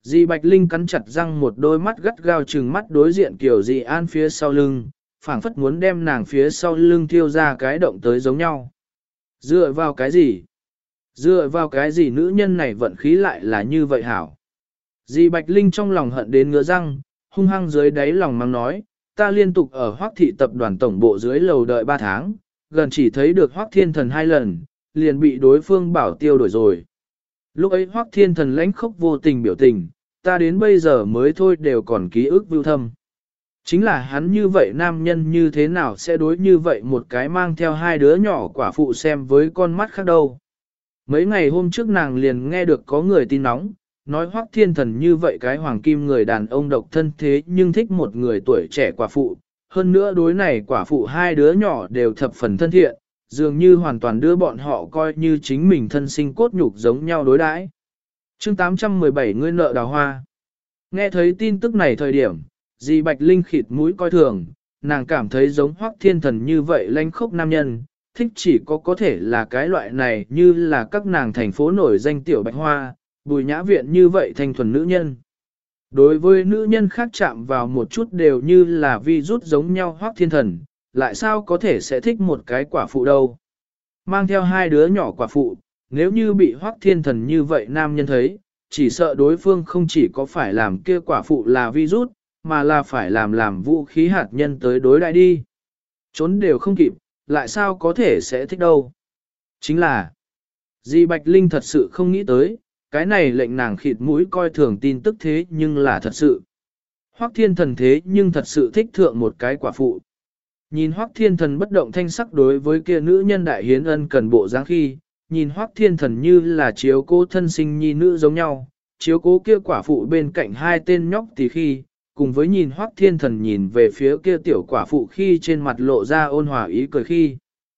Dì Bạch Linh cắn chặt răng, một đôi mắt gắt gao trừng mắt đối diện Kiều Dì An phía sau lưng, phảng phất muốn đem nàng phía sau lưng thiêu ra cái động tới giống nhau. Dựa vào cái gì? Dựa vào cái gì nữ nhân này vận khí lại là như vậy hảo? Dì Bạch Linh trong lòng hận đến ngứa răng, hung hăng dưới đáy lòng mang nói, ta liên tục ở Hoắc thị tập đoàn tổng bộ dưới lầu đợi 3 tháng, gần chỉ thấy được Hoắc Thiên Thần 2 lần, liền bị đối phương bảo tiêu đổi rồi. Lúc ấy Hoắc Thiên Thần lãnh khốc vô tình biểu tình, ta đến bây giờ mới thôi đều còn ký ức vưu thâm. Chính là hắn như vậy nam nhân như thế nào sẽ đối như vậy một cái mang theo 2 đứa nhỏ quả phụ xem với con mắt khác đâu. Mấy ngày hôm trước nàng liền nghe được có người tin nóng, nói Hoắc Thiên Thần như vậy cái hoàng kim người đàn ông độc thân thế nhưng thích một người tuổi trẻ quả phụ, hơn nữa đối này quả phụ 2 đứa nhỏ đều thập phần thân thiện, dường như hoàn toàn đưa bọn họ coi như chính mình thân sinh cốt nhục giống nhau đối đãi. Chương 817 ngươi nợ đào hoa. Nghe thấy tin tức này thời điểm, dì Bạch Linh khịt mũi coi thường, nàng cảm thấy giống Hoắc Thiên Thần như vậy lãnh khốc nam nhân, thích chỉ có thể là cái loại này như là các nàng thành phố nổi danh tiểu bạch hoa, Bùi Nhã Viện như vậy thanh thuần nữ nhân. Đối với nữ nhân khác chạm vào một chút đều như là vi rút giống nhau Hoắc Thiên Thần, lại sao có thể sẽ thích một cái quả phụ đâu. Mang theo 2 đứa nhỏ quả phụ, nếu như bị Hoắc Thiên Thần như vậy nam nhân thấy, chỉ sợ đối phương không chỉ có phải làm kia quả phụ là vi rút, mà là phải làm vũ khí hạt nhân tới đối đại đi. Trốn đều không kịp, lại sao có thể sẽ thích đâu. Chính là, dì Bạch Linh thật sự không nghĩ tới, cái này lệnh nàng khịt mũi coi thường tin tức thế nhưng là thật sự. Hoắc Thiên Thần thế nhưng thật sự thích thượng một cái quả phụ. Nhìn Hoắc Thiên Thần bất động thanh sắc đối với kia nữ nhân đại hiến ân cần bộ dáng khi, nhìn Hoắc Thiên Thần như là chiếu cố thân sinh nhi nữ giống nhau, chiếu cố kia quả phụ bên cạnh 2 tên nhóc tí khi, cùng với nhìn Hoắc Thiên Thần nhìn về phía kia tiểu quả phụ khi trên mặt lộ ra ôn hòa ý cười khi.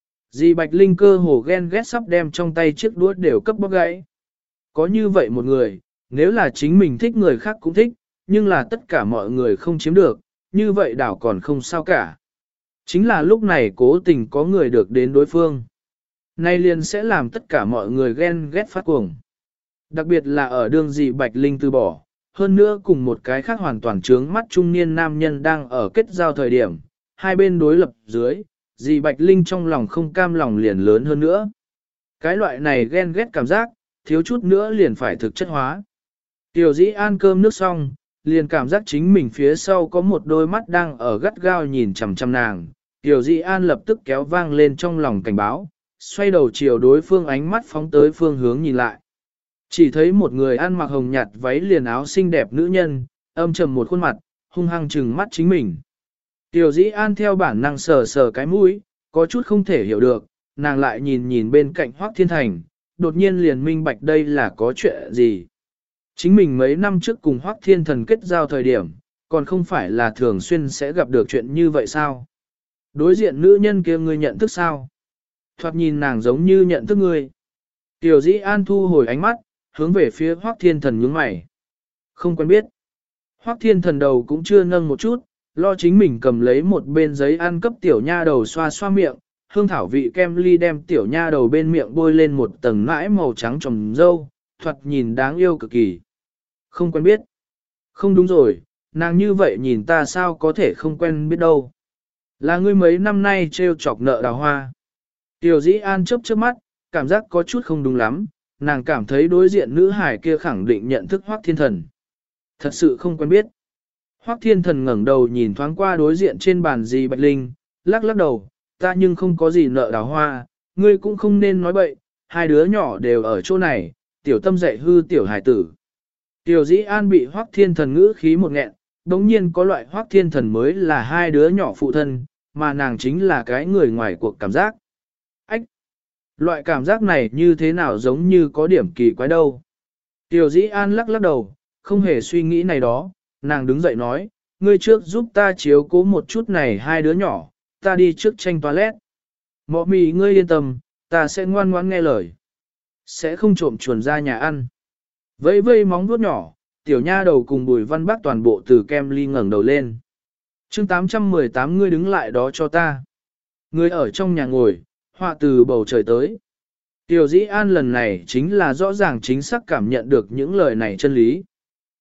Dì Bạch Linh cơ hồ ghen ghét sắp đem trong tay chiếc đũa đều cấp bóc gãy. Có như vậy một người, nếu là chính mình thích người khác cũng thích, nhưng là tất cả mọi người không chiếm được, như vậy đảo còn không sao cả. Chính là lúc này cố tình có người được đến đối phương. Nay liền sẽ làm tất cả mọi người ghen ghét phát cuồng. Đặc biệt là ở đường dì Bạch Linh từ bỏ, hơn nữa cùng một cái khác hoàn toàn trướng mắt trung niên nam nhân đang ở kết giao thời điểm, hai bên đối lập dưới, dì Bạch Linh trong lòng không cam lòng liền lớn hơn nữa. Cái loại này ghen ghét cảm giác, thiếu chút nữa liền phải thực chất hóa. Tiểu dĩ ăn cơm nước xong, liền cảm giác chính mình phía sau có một đôi mắt đang ở gắt gao nhìn chằm chằm nàng. Tiểu dĩ an lập tức kéo vang lên trong lòng cảnh báo, xoay đầu chiều đối phương ánh mắt phóng tới phương hướng nhìn lại. Chỉ thấy một người ăn mặc hồng nhạt váy liền áo xinh đẹp nữ nhân, âm trầm một khuôn mặt, hung hăng trừng mắt chính mình. Tiểu dĩ an theo bản năng sờ sờ cái mũi, có chút không thể hiểu được, nàng lại nhìn nhìn bên cạnh Hoắc Thiên Thành, đột nhiên liền minh bạch đây là có chuyện gì. Chính mình mấy năm trước cùng Hoắc Thiên Thần kết giao thời điểm, còn không phải là thường xuyên sẽ gặp được chuyện như vậy sao? Đối diện nữ nhân kia ngươi nhận thức sao? Thoạt nhìn nàng giống như nhận thức ngươi. Tiểu dĩ an thu hồi ánh mắt, hướng về phía Hoắc Thiên Thần nhướng mày. Không quen biết. Hoắc Thiên Thần đầu cũng chưa nâng một chút, lo chính mình cầm lấy một bên giấy ăn cấp tiểu nha đầu xoa xoa miệng, hương thảo vị kem ly đem tiểu nha đầu bên miệng bôi lên một tầng mãi màu trắng trồng dâu, thoạt nhìn đáng yêu cực kỳ. Không quen biết. Không đúng rồi, nàng như vậy nhìn ta sao có thể không quen biết đâu. Là ngươi mấy năm nay trêu chọc nợ đào hoa. Tiểu dĩ an chớp chớp mắt, cảm giác có chút không đúng lắm, nàng cảm thấy đối diện nữ hải kia khẳng định nhận thức Hoắc Thiên Thần. Thật sự không quen biết. Hoắc Thiên Thần ngẩng đầu nhìn thoáng qua đối diện trên bàn dì Bạch Linh, lắc lắc đầu, ta nhưng không có gì nợ đào hoa, ngươi cũng không nên nói bậy, 2 đứa nhỏ đều ở chỗ này, tiểu tâm dạy hư tiểu hải tử. Tiểu dĩ an bị Hoắc Thiên Thần ngữ khí một nghẹn, đống nhiên có loại Hoắc Thiên Thần mới là 2 đứa nhỏ phụ thân, mà nàng chính là cái người ngoài cuộc cảm giác. Ách! Loại cảm giác này như thế nào giống như có điểm kỳ quái đâu. Tiểu dĩ an lắc lắc đầu, không hề suy nghĩ này đó, nàng đứng dậy nói, ngươi trước giúp ta chiếu cố một chút này 2 đứa nhỏ, ta đi trước tranh toilet. Mọ mì ngươi yên tâm, ta sẽ ngoan ngoãn nghe lời. Sẽ không trộm chuồn ra nhà ăn. Vây vây móng vuốt nhỏ, tiểu nha đầu cùng Bùi Văn Bác toàn bộ từ kem ly ngẩng đầu lên. Chương 818 ngươi đứng lại đó cho ta. Ngươi ở trong nhà ngồi, họa từ bầu trời tới. Tiểu dĩ an lần này chính là rõ ràng chính xác cảm nhận được những lời này chân lý.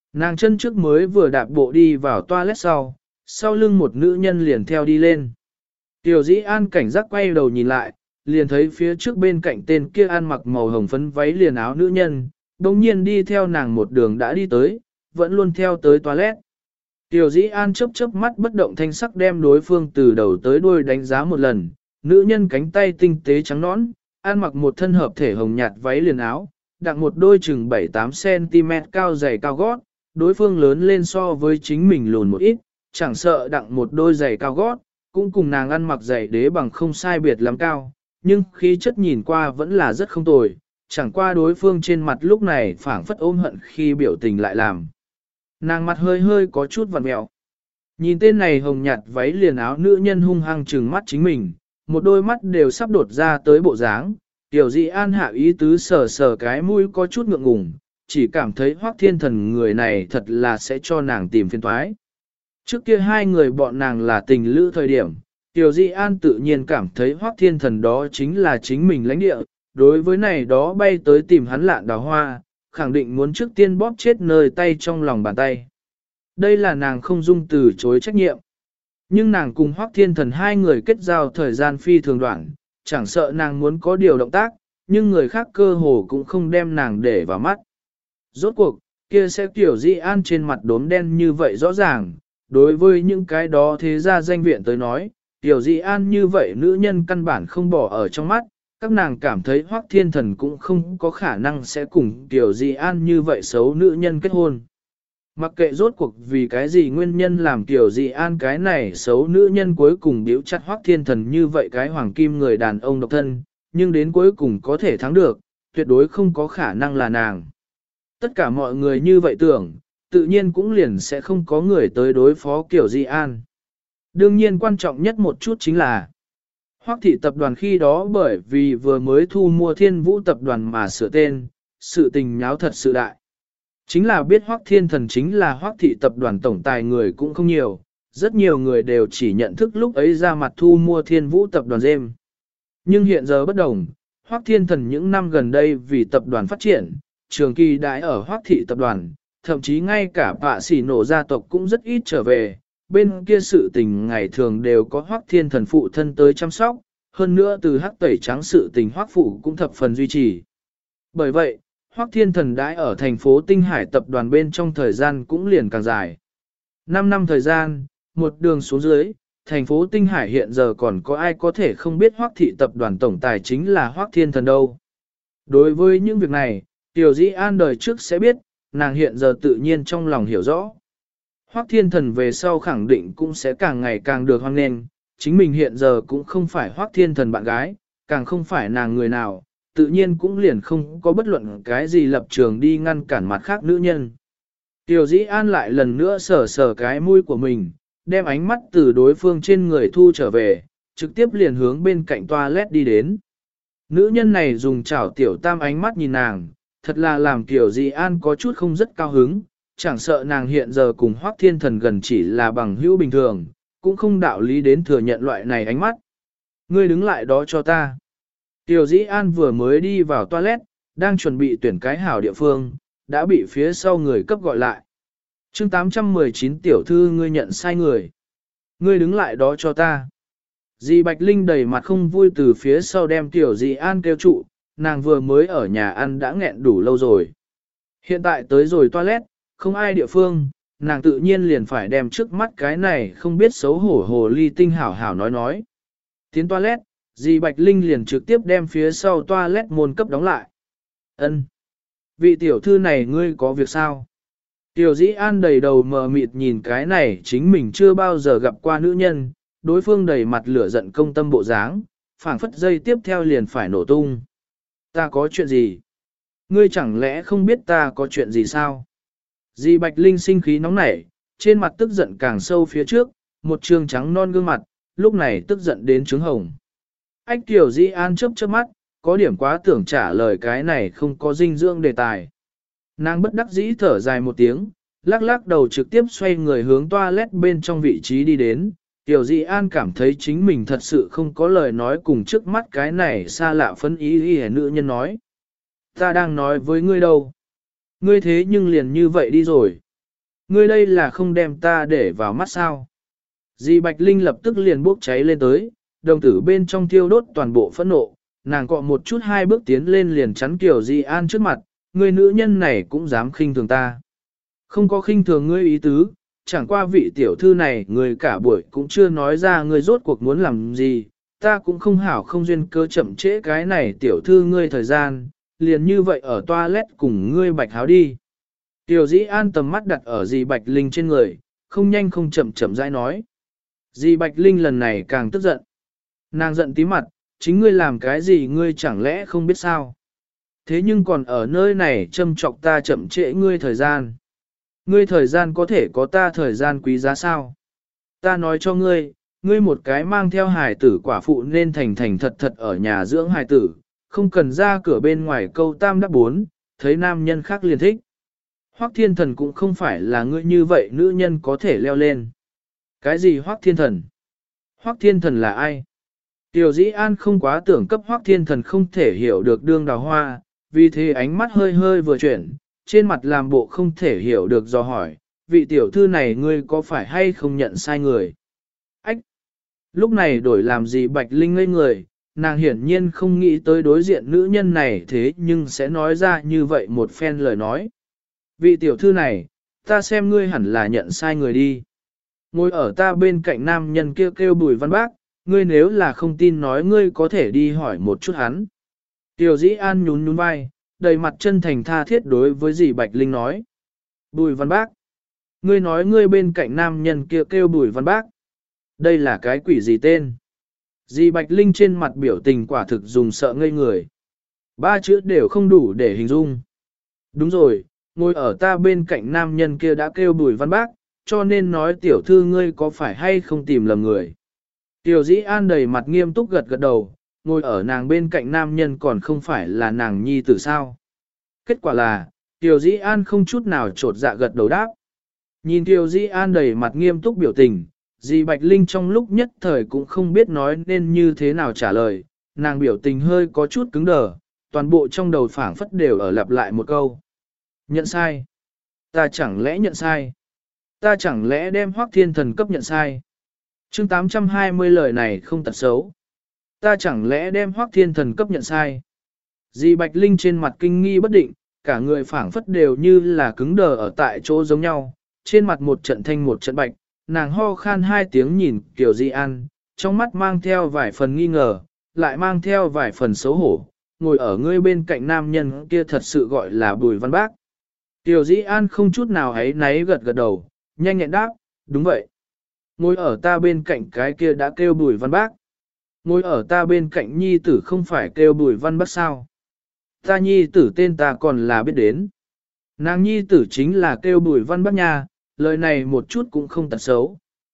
Nàng chân trước mới vừa đạp bộ đi vào toilet sau lưng một nữ nhân liền theo đi lên. Tiểu Dĩ An cảnh giác quay đầu nhìn lại, liền thấy phía trước bên cạnh tên kia ăn mặc màu hồng phấn váy liền áo nữ nhân, đồng nhiên đi theo nàng một đường đã đi tới, vẫn luôn theo tới toilet. Tiểu Dĩ An chớp chớp mắt bất động thanh sắc đem đối phương từ đầu tới đuôi đánh giá một lần, nữ nhân cánh tay tinh tế trắng nõn, ăn mặc một thân hợp thể hồng nhạt váy liền áo, đặng một đôi chừng 7-8cm cao giày cao gót, đối phương lớn lên so với chính mình lùn một ít, chẳng sợ đặng một đôi giày cao gót, cũng cùng nàng ăn mặc giày đế bằng không sai biệt lắm cao, nhưng khí chất nhìn qua vẫn là rất không tồi, chẳng qua đối phương trên mặt lúc này phảng phất ôm hận khi biểu tình lại làm. Nàng mặt hơi hơi có chút vặn mẹo. Nhìn tên này hồng nhạt váy liền áo nữ nhân hung hăng trừng mắt chính mình, một đôi mắt đều sắp đột ra tới bộ dáng. Tiểu Dị An hạ ý tứ sờ sờ cái mũi có chút ngượng ngùng, chỉ cảm thấy Hoắc Thiên Thần người này thật là sẽ cho nàng tìm phiền toái. Trước kia hai người bọn nàng là tình lữ thời điểm, Tiểu Dị An tự nhiên cảm thấy Hoắc Thiên Thần đó chính là chính mình lãnh địa, đối với này đó bay tới tìm hắn lạn đào hoa, khẳng định muốn trước tiên bóp chết nơi tay trong lòng bàn tay. Đây là nàng không dung từ chối trách nhiệm. Nhưng nàng cùng Hoắc Thiên Thần hai người kết giao thời gian phi thường đoạn, chẳng sợ nàng muốn có điều động tác, nhưng người khác cơ hồ cũng không đem nàng để vào mắt. Rốt cuộc, kia sẽ Tiểu Dị An trên mặt đốm đen như vậy rõ ràng, đối với những cái đó thế ra danh viện tới nói, Tiểu Dị An như vậy nữ nhân căn bản không bỏ ở trong mắt, các nàng cảm thấy Hoắc Thiên Thần cũng không có khả năng sẽ cùng Tiểu Dị An như vậy xấu nữ nhân kết hôn. Mặc kệ rốt cuộc vì cái gì nguyên nhân làm Tiểu Dị An cái này xấu nữ nhân cuối cùng điếu chặt Hoắc Thiên Thần như vậy cái hoàng kim người đàn ông độc thân, nhưng đến cuối cùng có thể thắng được, tuyệt đối không có khả năng là nàng. Tất cả mọi người như vậy tưởng, tự nhiên cũng liền sẽ không có người tới đối phó Tiểu Dị An. Đương nhiên quan trọng nhất một chút chính là Hoắc thị tập đoàn khi đó bởi vì vừa mới thu mua Thiên Vũ tập đoàn mà sửa tên, sự tình nháo thật sự đại. Chính là biết Hoắc Thiên Thần chính là Hoắc thị tập đoàn tổng tài người cũng không nhiều, rất nhiều người đều chỉ nhận thức lúc ấy ra mặt thu mua Thiên Vũ tập đoàn Gem. Nhưng hiện giờ bất đồng, Hoắc Thiên Thần những năm gần đây vì tập đoàn phát triển, trường kỳ đãi ở Hoắc thị tập đoàn, thậm chí ngay cả bạ sỉ nổ gia tộc cũng rất ít trở về, bên kia sự tình ngày thường đều có Hoắc Thiên Thần phụ thân tới chăm sóc, hơn nữa từ hắc tẩy trắng sự tình Hoắc phụ cũng thập phần duy trì. Bởi vậy, Hoắc Thiên Thần đãi ở thành phố Tinh Hải tập đoàn bên trong thời gian cũng liền càng dài. 5 năm thời gian, một đường xuống dưới, thành phố Tinh Hải hiện giờ còn có ai có thể không biết Hoắc thị tập đoàn tổng tài chính là Hoắc Thiên Thần đâu. Đối với những việc này, Tiểu Dĩ An đời trước sẽ biết, nàng hiện giờ tự nhiên trong lòng hiểu rõ. Hoắc Thiên Thần về sau khẳng định cũng sẽ càng ngày càng được hoan nghênh, chính mình hiện giờ cũng không phải Hoắc Thiên Thần bạn gái, càng không phải nàng người nào, tự nhiên cũng liền không có bất luận cái gì lập trường đi ngăn cản mặt khác nữ nhân. Tiểu Dĩ An lại lần nữa sờ sờ cái mũi của mình, đem ánh mắt từ đối phương trên người thu trở về, trực tiếp liền hướng bên cạnh toilet đi đến. Nữ nhân này dùng chảo tiểu tam ánh mắt nhìn nàng, thật là làm Tiểu Dĩ An có chút không rất cao hứng, chẳng sợ nàng hiện giờ cùng Hoắc Thiên Thần gần chỉ là bằng hữu bình thường, cũng không đạo lý đến thừa nhận loại này ánh mắt. Ngươi đứng lại đó cho ta. Tiểu Dĩ An vừa mới đi vào toilet, đang chuẩn bị tuyển cái hảo địa phương, đã bị phía sau người cấp gọi lại. Chương 819 tiểu thư ngươi nhận sai người. Ngươi đứng lại đó cho ta. Dì Bạch Linh đầy mặt không vui từ phía sau đem Tiểu Dĩ An kêu trụ, nàng vừa mới ở nhà ăn đã nghẹn đủ lâu rồi. Hiện tại tới rồi toilet, không ai địa phương, nàng tự nhiên liền phải đem trước mắt cái này không biết xấu hổ hồ ly tinh hảo hảo nói. Tiến toilet, dì Bạch Linh liền trực tiếp đem phía sau toilet môn cấp đóng lại. Ân, vị tiểu thư này ngươi có việc sao? Tiểu Dĩ An đầy đầu mờ mịt nhìn cái này chính mình chưa bao giờ gặp qua nữ nhân, đối phương đầy mặt lửa giận công tâm bộ dáng, phảng phất dây tiếp theo liền phải nổ tung. Ta có chuyện gì? Ngươi chẳng lẽ không biết ta có chuyện gì sao? Dì Bạch Linh sinh khí nóng nảy, trên mặt tức giận càng sâu phía trước, một trường trắng non gương mặt, lúc này tức giận đến trướng hồng. Ách Tiểu Dĩ An chớp chớp mắt, có điểm quá tưởng trả lời cái này không có dinh dưỡng đề tài. Nàng bất đắc dĩ thở dài một tiếng, lắc lắc đầu trực tiếp xoay người hướng toilet bên trong vị trí đi đến. Tiểu Dĩ An cảm thấy chính mình thật sự không có lời nói cùng trước mắt cái này xa lạ phấn ý nữ nhân nói. Ta đang nói với ngươi đâu. Ngươi thế nhưng liền như vậy đi rồi. Ngươi đây là không đem ta để vào mắt sao? Dì Bạch Linh lập tức liền bốc cháy lên tới, đồng tử bên trong thiêu đốt toàn bộ phẫn nộ, nàng cọ một chút hai bước tiến lên liền chắn Kiều Di An trước mặt, người nữ nhân này cũng dám khinh thường ta. Không có khinh thường ngươi ý tứ, chẳng qua vị tiểu thư này người cả buổi cũng chưa nói ra ngươi rốt cuộc muốn làm gì, ta cũng không hảo không duyên cơ chậm trễ cái này tiểu thư ngươi thời gian, liền như vậy ở toilet cùng ngươi Bạch Háo đi. Tiểu Dĩ An tầm mắt đặt ở dì Bạch Linh trên người, không nhanh không chậm chậm rãi nói. Dì Bạch Linh lần này càng tức giận. Nàng giận tí mặt, chính ngươi làm cái gì ngươi chẳng lẽ không biết sao. Thế nhưng còn ở nơi này châm chọc ta chậm trễ ngươi thời gian. Ngươi thời gian có thể có ta thời gian quý giá sao? Ta nói cho ngươi, ngươi một cái mang theo hài tử quả phụ nên thành thành thật thật ở nhà dưỡng hài tử, không cần ra cửa bên ngoài câu tam đáp bốn, thấy nam nhân khác liền thích. Hoắc Thiên Thần cũng không phải là ngươi như vậy nữ nhân có thể leo lên. Cái gì Hoắc Thiên Thần? Hoắc Thiên Thần là ai? Tiểu Dĩ An không quá tưởng cấp Hoắc Thiên Thần không thể hiểu được đương đào hoa, vì thế ánh mắt hơi hơi vừa chuyển, trên mặt làm bộ không thể hiểu được do hỏi, vị tiểu thư này ngươi có phải hay không nhận sai người? Ách! Lúc này đổi làm gì Bạch Linh ngây người, nàng hiển nhiên không nghĩ tới đối diện nữ nhân này thế nhưng sẽ nói ra như vậy một phen lời nói. Vị tiểu thư này, ta xem ngươi hẳn là nhận sai người đi. Ngồi ở ta bên cạnh nam nhân kia kêu Bùi Văn Bác, ngươi nếu là không tin nói ngươi có thể đi hỏi một chút hắn. Tiểu Dĩ An nhún nhún vai, đầy mặt chân thành tha thiết đối với dì Bạch Linh nói. Bùi Văn Bác, ngươi nói ngươi bên cạnh nam nhân kia kêu Bùi Văn Bác. Đây là cái quỷ gì tên? Dì Bạch Linh trên mặt biểu tình quả thực dùng sợ ngây người. Ba chữ đều không đủ để hình dung. Đúng rồi, ngồi ở ta bên cạnh nam nhân kia đã kêu Bùi Văn Bác, cho nên nói tiểu thư ngươi có phải hay không tìm lầm người. Tiểu Dĩ An đầy mặt nghiêm túc gật gật đầu, ngồi ở nàng bên cạnh nam nhân còn không phải là nàng nhi tử sao. Kết quả là, Tiểu Dĩ An không chút nào trột dạ gật đầu đáp. Nhìn Tiểu Dĩ An đầy mặt nghiêm túc biểu tình, dì Bạch Linh trong lúc nhất thời cũng không biết nói nên như thế nào trả lời, nàng biểu tình hơi có chút cứng đờ, toàn bộ trong đầu phảng phất đều ở lặp lại một câu. Nhận sai. Ta chẳng lẽ nhận sai? Ta chẳng lẽ đem Hoắc Thiên Thần cấp nhận sai? Chương 820 lời này không tật xấu. Ta chẳng lẽ đem Hoắc Thiên Thần cấp nhận sai? Dì Bạch Linh trên mặt kinh nghi bất định, cả người phảng phất đều như là cứng đờ ở tại chỗ giống nhau, trên mặt một trận thanh một trận bạch, nàng ho khan hai tiếng nhìn Kiều Di An, trong mắt mang theo vài phần nghi ngờ, lại mang theo vài phần xấu hổ, ngồi ở ngươi bên cạnh nam nhân kia thật sự gọi là Bùi Văn Bác. Kiều Di An không chút nào ấy náy gật gật đầu, nhanh nhẹn đáp, đúng vậy. Ngồi ở ta bên cạnh cái kia đã kêu Bùi Văn Bác. Ngồi ở ta bên cạnh nhi tử không phải kêu Bùi Văn Bác sao? Ta nhi tử tên ta còn là biết đến. Nàng nhi tử chính là kêu Bùi Văn Bác nha, lời này một chút cũng không tật xấu.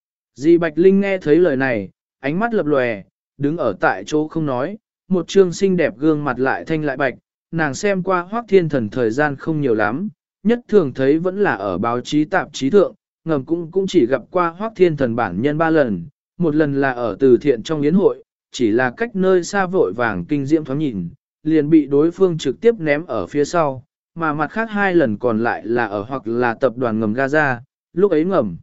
Dì Bạch Linh nghe thấy lời này, ánh mắt lập lòe, đứng ở tại chỗ không nói, một trương xinh đẹp gương mặt lại thanh lại bạch, nàng xem qua Hoắc Thiên Thần thời gian không nhiều lắm, nhất thường thấy vẫn là ở báo chí tạp chí thượng, ngầm cũng chỉ gặp qua Hoắc Thiên Thần bản nhân 3 lần, một lần là ở từ thiện trong yến hội, chỉ là cách nơi xa vội vàng kinh diễm thoáng nhìn, liền bị đối phương trực tiếp ném ở phía sau, mà mặt khác 2 lần còn lại là ở hoặc là tập đoàn ngầm Gaza, lúc ấy ngầm.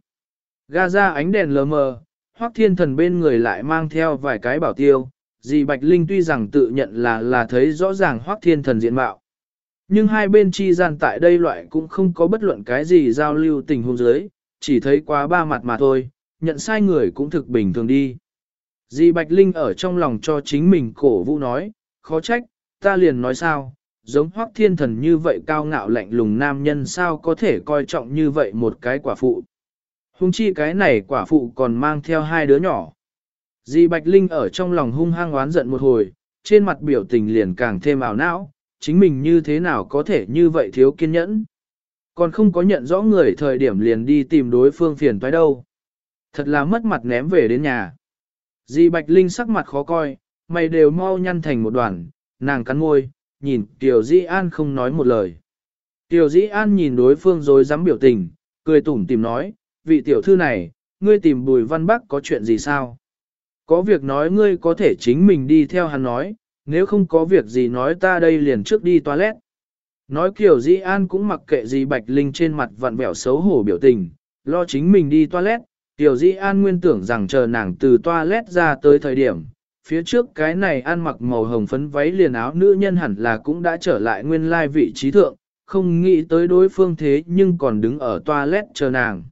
Gaza ánh đèn lờ mờ, Hoắc Thiên Thần bên người lại mang theo vài cái bảo tiêu, dì Bạch Linh tuy rằng tự nhận là thấy rõ ràng Hoắc Thiên Thần diện mạo. Nhưng hai bên chi gian tại đây loại cũng không có bất luận cái gì giao lưu tình huống dưới, chỉ thấy quá 3 mặt mà thôi, nhận sai người cũng thực bình thường đi. Dì Bạch Linh ở trong lòng cho chính mình cổ vũ nói, khó trách, ta liền nói sao, giống Hoắc Thiên Thần như vậy cao ngạo lạnh lùng nam nhân sao có thể coi trọng như vậy một cái quả phụ. Hung chi cái này quả phụ còn mang theo 2 đứa nhỏ. Dì Bạch Linh ở trong lòng hung hăng oán giận một hồi, trên mặt biểu tình liền càng thêm ảo não, chính mình như thế nào có thể như vậy thiếu kiên nhẫn. Còn không có nhận rõ người thời điểm liền đi tìm đối phương phiền toái đâu. Thật là mất mặt ném về đến nhà. Dì Bạch Linh sắc mặt khó coi, mày đều mau nhăn thành một đoàn, nàng cắn môi, nhìn Tiểu Dĩ An không nói một lời. Tiểu Dĩ An nhìn đối phương rồi dám biểu tình, cười tủm tìm nói, vị tiểu thư này, ngươi tìm Bùi Văn Bắc có chuyện gì sao? Có việc nói ngươi có thể chính mình đi theo hắn nói, nếu không có việc gì nói ta đây liền trước đi toilet. Nói kiểu Dĩ An cũng mặc kệ gì Bạch Linh trên mặt vặn vẹo xấu hổ biểu tình, lo chính mình đi toilet. Tiểu Dĩ An nguyên tưởng rằng chờ nàng từ toilet ra tới thời điểm, phía trước cái này ăn mặc màu hồng phấn váy liền áo nữ nhân hẳn là cũng đã trở lại nguyên lai vị trí thượng, không nghĩ tới đối phương thế nhưng còn đứng ở toilet chờ nàng.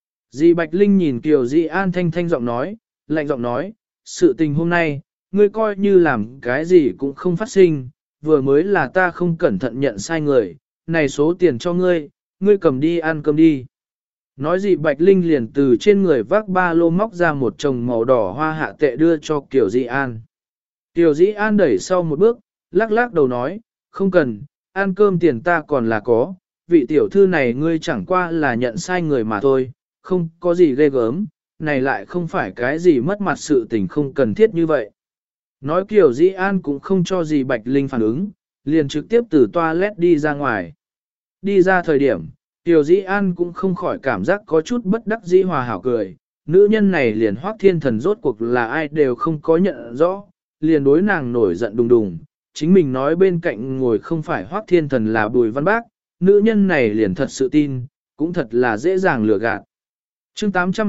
Dì Bạch Linh nhìn Kiều Dĩ An thanh thanh giọng nói, lạnh giọng nói, sự tình hôm nay, ngươi coi như làm cái gì cũng không phát sinh, vừa mới là ta không cẩn thận nhận sai người, này số tiền cho ngươi, ngươi cầm đi ăn cơm đi. Nói gì Bạch Linh liền từ trên người vác ba lô móc ra một chồng màu đỏ hoa hạ tệ đưa cho Kiều Dĩ An. Kiều Dĩ An đẩy sau một bước, lắc lắc đầu nói, không cần, ăn cơm tiền ta còn là có, vị tiểu thư này ngươi chẳng qua là nhận sai người mà thôi, không có gì ghê gớm, này lại không phải cái gì mất mặt sự tình không cần thiết như vậy. Nói Kiều Dĩ An cũng không cho gì Bạch Linh phản ứng, liền trực tiếp từ toilet đi ra ngoài. Đi ra thời điểm, Kiều Dĩ An cũng không khỏi cảm giác có chút bất đắc dĩ hòa hảo cười, nữ nhân này liền Hoắc Thiên Thần rốt cuộc là ai đều không có nhận rõ, liền đối nàng nổi giận đùng đùng, chính mình nói bên cạnh ngồi không phải Hoắc Thiên Thần là Bùi Văn Bác, nữ nhân này liền thật sự tin, cũng thật là dễ dàng lừa gạt. Chương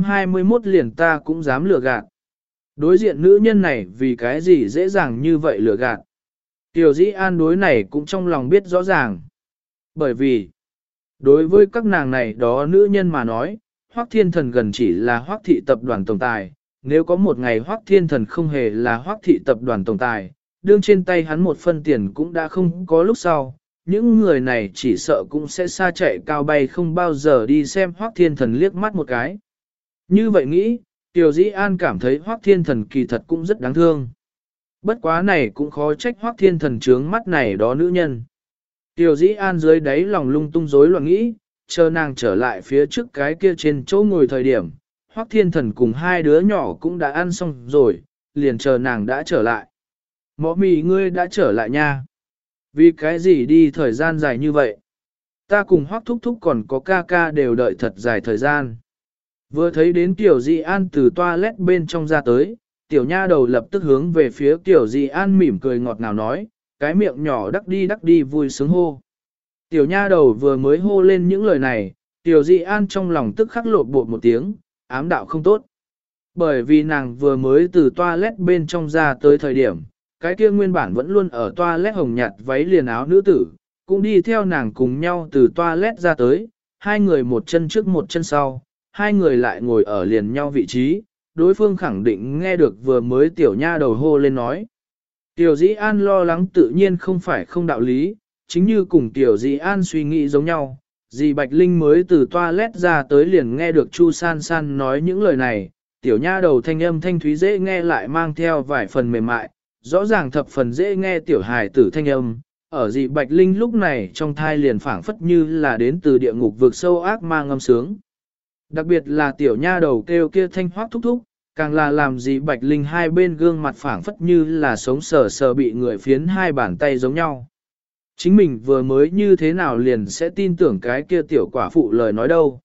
821 liền ta cũng dám lừa gạt. Đối diện nữ nhân này vì cái gì dễ dàng như vậy lừa gạt. Kiều Dĩ An đối này cũng trong lòng biết rõ ràng. Bởi vì, đối với các nàng này đó nữ nhân mà nói, Hoắc Thiên Thần gần chỉ là Hoắc thị tập đoàn tổng tài. Nếu có một ngày Hoắc Thiên Thần không hề là Hoắc thị tập đoàn tổng tài, đương trên tay hắn một phân tiền cũng đã không có lúc sau. Những người này chỉ sợ cũng sẽ xa chạy cao bay không bao giờ đi xem Hoắc Thiên Thần liếc mắt một cái. Như vậy nghĩ, Tiểu Dĩ An cảm thấy Hoắc Thiên Thần kỳ thật cũng rất đáng thương. Bất quá này cũng khó trách Hoắc Thiên Thần trướng mắt này đó nữ nhân. Tiểu Dĩ An dưới đáy lòng lung tung rối loạn nghĩ, chờ nàng trở lại phía trước cái kia trên chỗ ngồi thời điểm. Hoắc Thiên Thần cùng hai đứa nhỏ cũng đã ăn xong rồi, liền chờ nàng đã trở lại. Mọ mì ngươi đã trở lại nha. Vì cái gì đi thời gian dài như vậy? Ta cùng Hoắc thúc thúc còn có ca ca đều đợi thật dài thời gian. Vừa thấy đến Tiểu Dĩ An từ toilet bên trong ra tới, tiểu nha đầu lập tức hướng về phía Tiểu Dĩ An mỉm cười ngọt ngào nói, cái miệng nhỏ đắc đi vui sướng hô. Tiểu nha đầu vừa mới hô lên những lời này, Tiểu Dĩ An trong lòng tức khắc lột bột một tiếng, ám đạo không tốt. Bởi vì nàng vừa mới từ toilet bên trong ra tới thời điểm, cái kia nguyên bản vẫn luôn ở toilet hồng nhạt váy liền áo nữ tử, cũng đi theo nàng cùng nhau từ toilet ra tới, hai người một chân trước một chân sau, hai người lại ngồi ở liền nhau vị trí, đối phương khẳng định nghe được vừa mới tiểu nha đầu hô lên nói. Tiểu Dĩ An lo lắng tự nhiên không phải không đạo lý, chính như cùng Tiểu Dĩ An suy nghĩ giống nhau, dì Bạch Linh mới từ toilet ra tới liền nghe được Chu San San nói những lời này, tiểu nha đầu thanh âm thanh thúy dễ nghe lại mang theo vài phần mềm mại, rõ ràng thập phần dễ nghe tiểu hài tử thanh âm, ở dì Bạch Linh lúc này trong thai liền phảng phất như là đến từ địa ngục vực sâu ác ma ngâm sướng. Đặc biệt là tiểu nha đầu kêu kia thanh hoác thúc thúc, càng là làm dì Bạch Linh hai bên gương mặt phảng phất như là sống sờ sờ bị người phiến hai bàn tay giống nhau. Chính mình vừa mới như thế nào liền sẽ tin tưởng cái kia tiểu quả phụ lời nói đâu.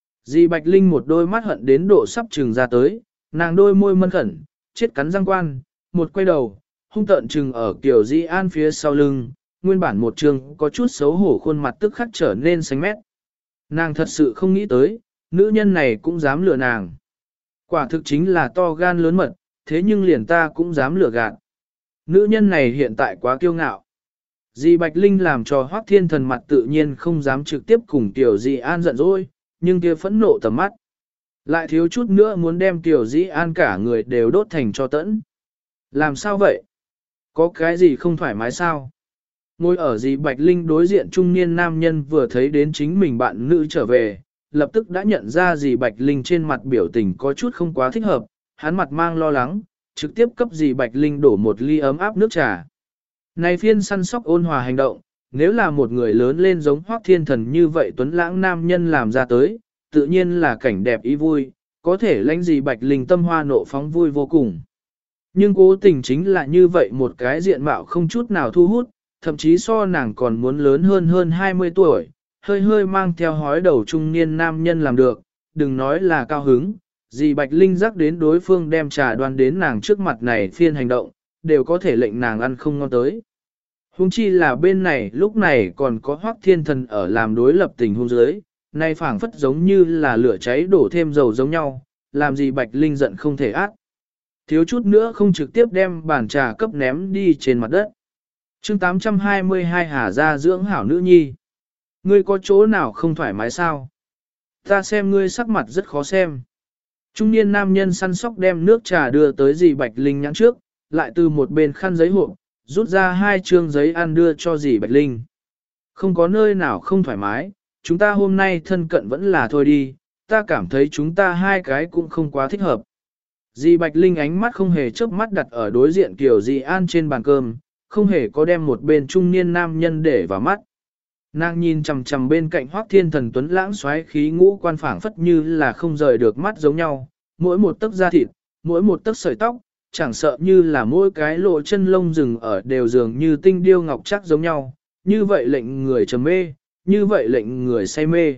Dì Bạch Linh một đôi mắt hận đến độ sắp trừng ra tới, nàng đôi môi mân khẩn, chết cắn răng quan, một quay đầu, hung tợn trừng ở Kiều Dĩ An phía sau lưng, nguyên bản một trường có chút xấu hổ khuôn mặt tức khắc trở nên xanh mét. Nàng thật sự không nghĩ tới, nữ nhân này cũng dám lừa nàng. Quả thực chính là to gan lớn mật, thế nhưng liền ta cũng dám lừa gạt. Nữ nhân này hiện tại quá kiêu ngạo. Dì Bạch Linh làm cho Hoắc Thiên Thần mặt tự nhiên không dám trực tiếp cùng Tiểu Dĩ An giận dỗi, nhưng kia phẫn nộ tầm mắt. Lại thiếu chút nữa muốn đem Tiểu Dĩ An cả người đều đốt thành cho tẫn. Làm sao vậy? Có cái gì không thoải mái sao? Ngồi ở dì Bạch Linh đối diện trung niên nam nhân vừa thấy đến chính mình bạn nữ trở về, lập tức đã nhận ra dì Bạch Linh trên mặt biểu tình có chút không quá thích hợp, hắn mặt mang lo lắng, trực tiếp cấp dì Bạch Linh đổ một ly ấm áp nước trà. Này phiên săn sóc ôn hòa hành động, nếu là một người lớn lên giống Hoắc Thiên Thần như vậy tuấn lãng nam nhân làm ra tới, tự nhiên là cảnh đẹp ý vui, có thể lãnh dì Bạch Linh tâm hoa nộ phóng vui vô cùng. Nhưng cố tình chính là như vậy một cái diện mạo không chút nào thu hút, thậm chí so nàng còn muốn lớn hơn 20 tuổi, hơi hơi mang theo hói đầu trung niên nam nhân làm được, đừng nói là cao hứng, dì Bạch Linh rắc đến đối phương đem trà đoan đến nàng trước mặt này phiên hành động, đều có thể lệnh nàng ăn không ngon tới. Huống chi là bên này lúc này còn có Hoắc Thiên Thần ở làm đối lập tình huống dưới, nay phảng phất giống như là lửa cháy đổ thêm dầu giống nhau, làm gì Bạch Linh giận không thể át. Thiếu chút nữa không trực tiếp đem bàn trà cấp ném đi trên mặt đất. Chương 822 Hà gia dưỡng hảo nữ nhi. Ngươi có chỗ nào không thoải mái sao? Ta xem ngươi sắc mặt rất khó xem. Trung niên nam nhân săn sóc đem nước trà đưa tới dì Bạch Linh nhãn trước, lại từ một bên khăn giấy hộp, rút ra 2 trương giấy ăn đưa cho dì Bạch Linh. Không có nơi nào không thoải mái, chúng ta hôm nay thân cận vẫn là thôi đi, ta cảm thấy chúng ta hai cái cũng không quá thích hợp. Dì Bạch Linh ánh mắt không hề chớp mắt đặt ở đối diện Kiều Dì An trên bàn cơm, không hề có đem một bên trung niên nam nhân để vào mắt. Nàng nhìn chằm chằm bên cạnh Hoắc Thiên Thần tuấn lãng xoáy khí ngũ quan phảng phất như là không rời được mắt giống nhau, mỗi một tấc da thịt, mỗi một tấc sợi tóc, chẳng sợ như là mỗi cái lỗ chân lông rừng ở đều dường như tinh điêu ngọc chắc giống nhau, như vậy lệnh người trầm mê, như vậy lệnh người say mê.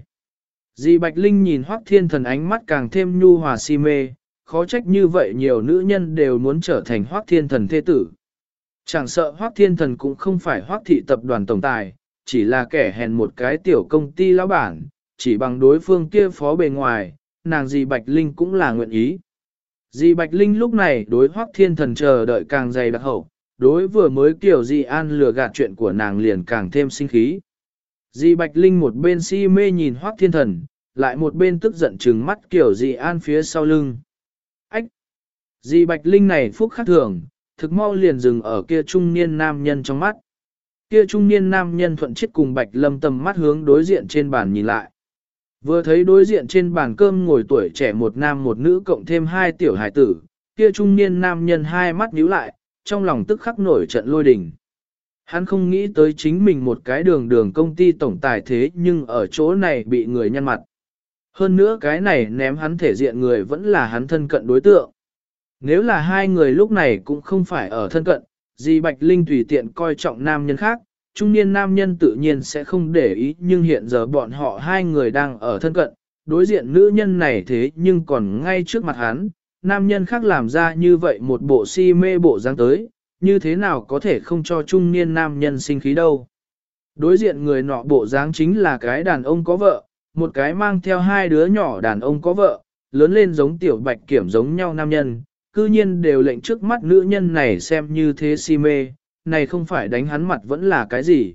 Dì Bạch Linh nhìn Hoắc Thiên Thần ánh mắt càng thêm nhu hòa si mê, khó trách như vậy nhiều nữ nhân đều muốn trở thành Hoắc Thiên Thần thế tử. Chẳng sợ Hoắc Thiên Thần cũng không phải Hoắc thị tập đoàn tổng tài, chỉ là kẻ hèn một cái tiểu công ty lão bản, chỉ bằng đối phương kia phó bề ngoài, nàng dì Bạch Linh cũng là nguyện ý. Dì Bạch Linh lúc này đối Hoắc Thiên Thần chờ đợi càng dày đặc hậu, đối vừa mới kiểu dì An lừa gạt chuyện của nàng liền càng thêm sinh khí. Dì Bạch Linh một bên si mê nhìn Hoắc Thiên Thần, lại một bên tức giận trừng mắt kiểu dì An phía sau lưng. Ách! Dì Bạch Linh này phúc khắc thường, thực mau liền dừng ở kia trung niên nam nhân trong mắt. Kia trung niên nam nhân thuận chiết cùng Bạch Lâm tầm mắt hướng đối diện trên bàn nhìn lại. Vừa thấy đối diện trên bàn cơm ngồi tuổi trẻ một nam một nữ cộng thêm 2 tiểu hải tử, kia trung niên nam nhân hai mắt nhíu lại, trong lòng tức khắc nổi trận lôi đình. Hắn không nghĩ tới chính mình một cái đường công ty tổng tài thế nhưng ở chỗ này bị người nhăn mặt. Hơn nữa cái này ném hắn thể diện người vẫn là hắn thân cận đối tượng. Nếu là hai người lúc này cũng không phải ở thân cận, dì Bạch Linh tùy tiện coi trọng nam nhân khác, trung niên nam nhân tự nhiên sẽ không để ý, nhưng hiện giờ bọn họ hai người đang ở thân cận, đối diện nữ nhân này thế nhưng còn ngay trước mặt hắn, nam nhân khác làm ra như vậy một bộ si mê bộ dáng tới, như thế nào có thể không cho trung niên nam nhân sinh khí đâu. Đối diện người nọ bộ dáng chính là cái đàn ông có vợ, một cái mang theo 2 đứa nhỏ đàn ông có vợ, lớn lên giống tiểu Bạch Kiểm giống nhau nam nhân, cư nhiên đều lệnh trước mắt nữ nhân này xem như thế si mê, này không phải đánh hắn mặt vẫn là cái gì.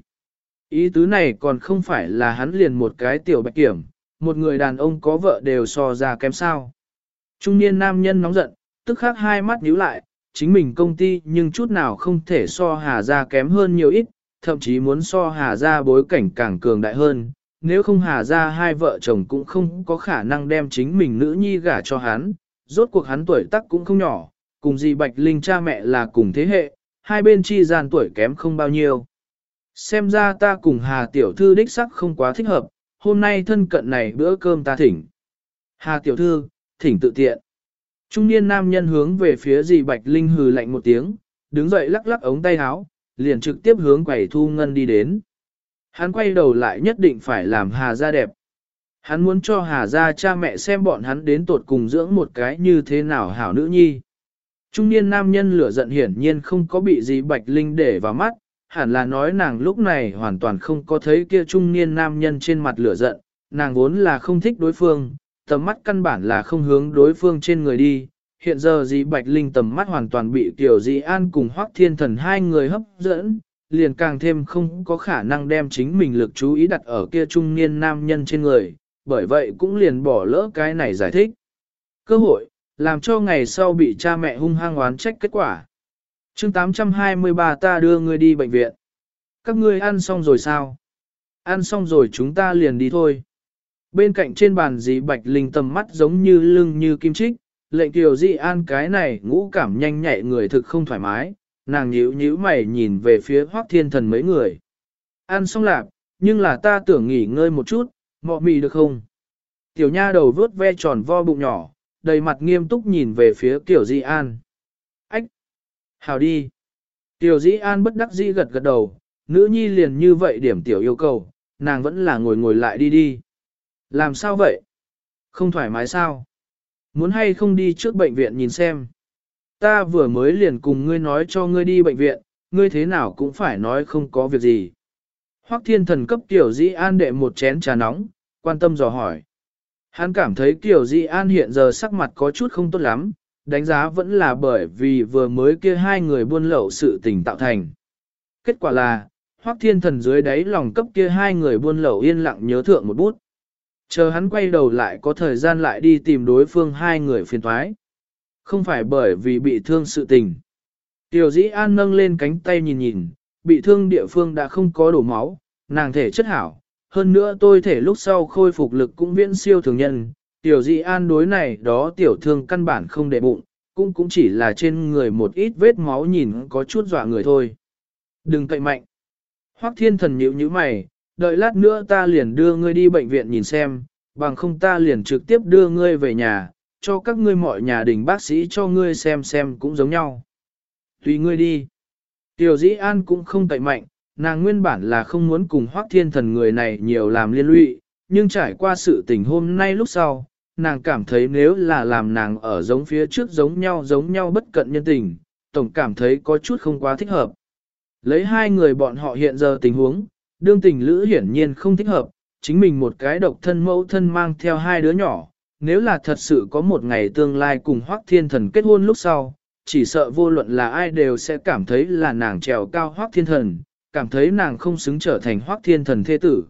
Ý tứ này còn không phải là hắn liền một cái tiểu Bạch Kiểm, một người đàn ông có vợ đều so ra kém sao. Trung niên nam nhân nóng giận, tức khắc hai mắt nhíu lại, chính mình công ty nhưng chút nào không thể so Hà gia kém hơn nhiều ít, thậm chí muốn so Hà gia bối cảnh càng cường đại hơn. Nếu không Hà gia hai vợ chồng cũng không có khả năng đem chính mình nữ nhi gả cho hắn, rốt cuộc hắn tuổi tác cũng không nhỏ, cùng dì Bạch Linh cha mẹ là cùng thế hệ, hai bên chi gian tuổi kém không bao nhiêu. Xem ra ta cùng Hà tiểu thư đích sắc không quá thích hợp, hôm nay thân cận này bữa cơm ta thỉnh. Hà tiểu thư, thỉnh tự tiện. Trung niên nam nhân hướng về phía dì Bạch Linh hừ lạnh một tiếng, đứng dậy lắc lắc ống tay áo, liền trực tiếp hướng quầy thu ngân đi đến. Hắn quay đầu lại nhất định phải làm Hà gia đẹp. Hắn muốn cho Hà gia cha mẹ xem bọn hắn đến tột cùng dưỡng một cái như thế nào hảo nữ nhi. Trung niên nam nhân lửa giận hiển nhiên không có bị dì Bạch Linh để vào mắt, hẳn là nói nàng lúc này hoàn toàn không có thấy kia trung niên nam nhân trên mặt lửa giận, nàng vốn là không thích đối phương, tầm mắt căn bản là không hướng đối phương trên người đi. Hiện giờ dì Bạch Linh tầm mắt hoàn toàn bị Tiểu Dì An cùng Hoắc Thiên Thần hai người hấp dẫn, liền càng thêm không có khả năng đem chính mình lực chú ý đặt ở kia trung niên nam nhân trên người, bởi vậy cũng liền bỏ lỡ cái này giải thích. Cơ hội, làm cho ngày sau bị cha mẹ hung hăng oán trách kết quả. Chương 823 ta đưa ngươi đi bệnh viện. Các ngươi ăn xong rồi sao? Ăn xong rồi chúng ta liền đi thôi. Bên cạnh trên bàn dì Bạch Linh tầm mắt giống như lưng như kim chích, lệnh Tiểu Dì An cái này ngũ cảm nhanh nhạy người thực không thoải mái, nàng nhíu nhíu mày nhìn về phía Hoắc Thiên Thần mấy người. Ăn xong lạp, nhưng là ta tưởng nghỉ ngơi một chút, mọ mì được không? Tiểu nha đầu vớt ve tròn vo bụng nhỏ, đầy mặt nghiêm túc nhìn về phía Tiểu Dì An. Ách! Hào đi! Tiểu Dì An bất đắc dĩ gật gật đầu, nữ nhi liền như vậy điểm tiểu yêu cầu, nàng vẫn là ngồi lại đi. Làm sao vậy? Không thoải mái sao? Muốn hay không đi trước bệnh viện nhìn xem? Ta vừa mới liền cùng ngươi nói cho ngươi đi bệnh viện, ngươi thế nào cũng phải nói không có việc gì. Hoắc Thiên Thần cấp Tiểu Dĩ An đệ một chén trà nóng, quan tâm dò hỏi. Hắn cảm thấy Tiểu Dĩ An hiện giờ sắc mặt có chút không tốt lắm, đánh giá vẫn là bởi vì vừa mới kia hai người buôn lậu sự tình tạo thành. Kết quả là, Hoắc Thiên Thần dưới đáy lòng cấp kia hai người buôn lậu yên lặng nhớ thượng một bút. Chờ hắn quay đầu lại có thời gian lại đi tìm đối phương hai người phiền thoái. Không phải bởi vì bị thương sự tình. Tiểu Dĩ An nâng lên cánh tay nhìn nhìn, bị thương địa phương đã không có đổ máu, nàng thể chất hảo. Hơn nữa tôi thể lúc sau khôi phục lực cũng viễn siêu thường nhân. Tiểu Dĩ An đối này đó tiểu thương căn bản không để bụng, cũng chỉ là trên người một ít vết máu nhìn có chút dọa người thôi. Đừng cậy mạnh. Hoắc Thiên Thần nhíu nhíu mày, đợi lát nữa ta liền đưa ngươi đi bệnh viện nhìn xem, bằng không ta liền trực tiếp đưa ngươi về nhà, cho các ngươi mọi nhà đình bác sĩ cho ngươi xem cũng giống nhau. Tùy ngươi đi. Tiểu Dĩ An cũng không cậy mạnh, nàng nguyên bản là không muốn cùng Hoắc Thiên Thần người này nhiều làm liên lụy, nhưng trải qua sự tình hôm nay lúc sau, nàng cảm thấy nếu là làm nàng ở giống phía trước giống nhau bất cận nhân tình, tổng cảm thấy có chút không quá thích hợp. Lấy hai người bọn họ hiện giờ tình huống, đương tình lữ hiển nhiên không thích hợp, chính mình một cái độc thân mẫu thân mang theo hai đứa nhỏ, nếu là thật sự có một ngày tương lai cùng Hoắc Thiên Thần kết hôn lúc sau, chỉ sợ vô luận là ai đều sẽ cảm thấy là nàng trèo cao Hoắc Thiên Thần, cảm thấy nàng không xứng trở thành Hoắc Thiên Thần thế tử.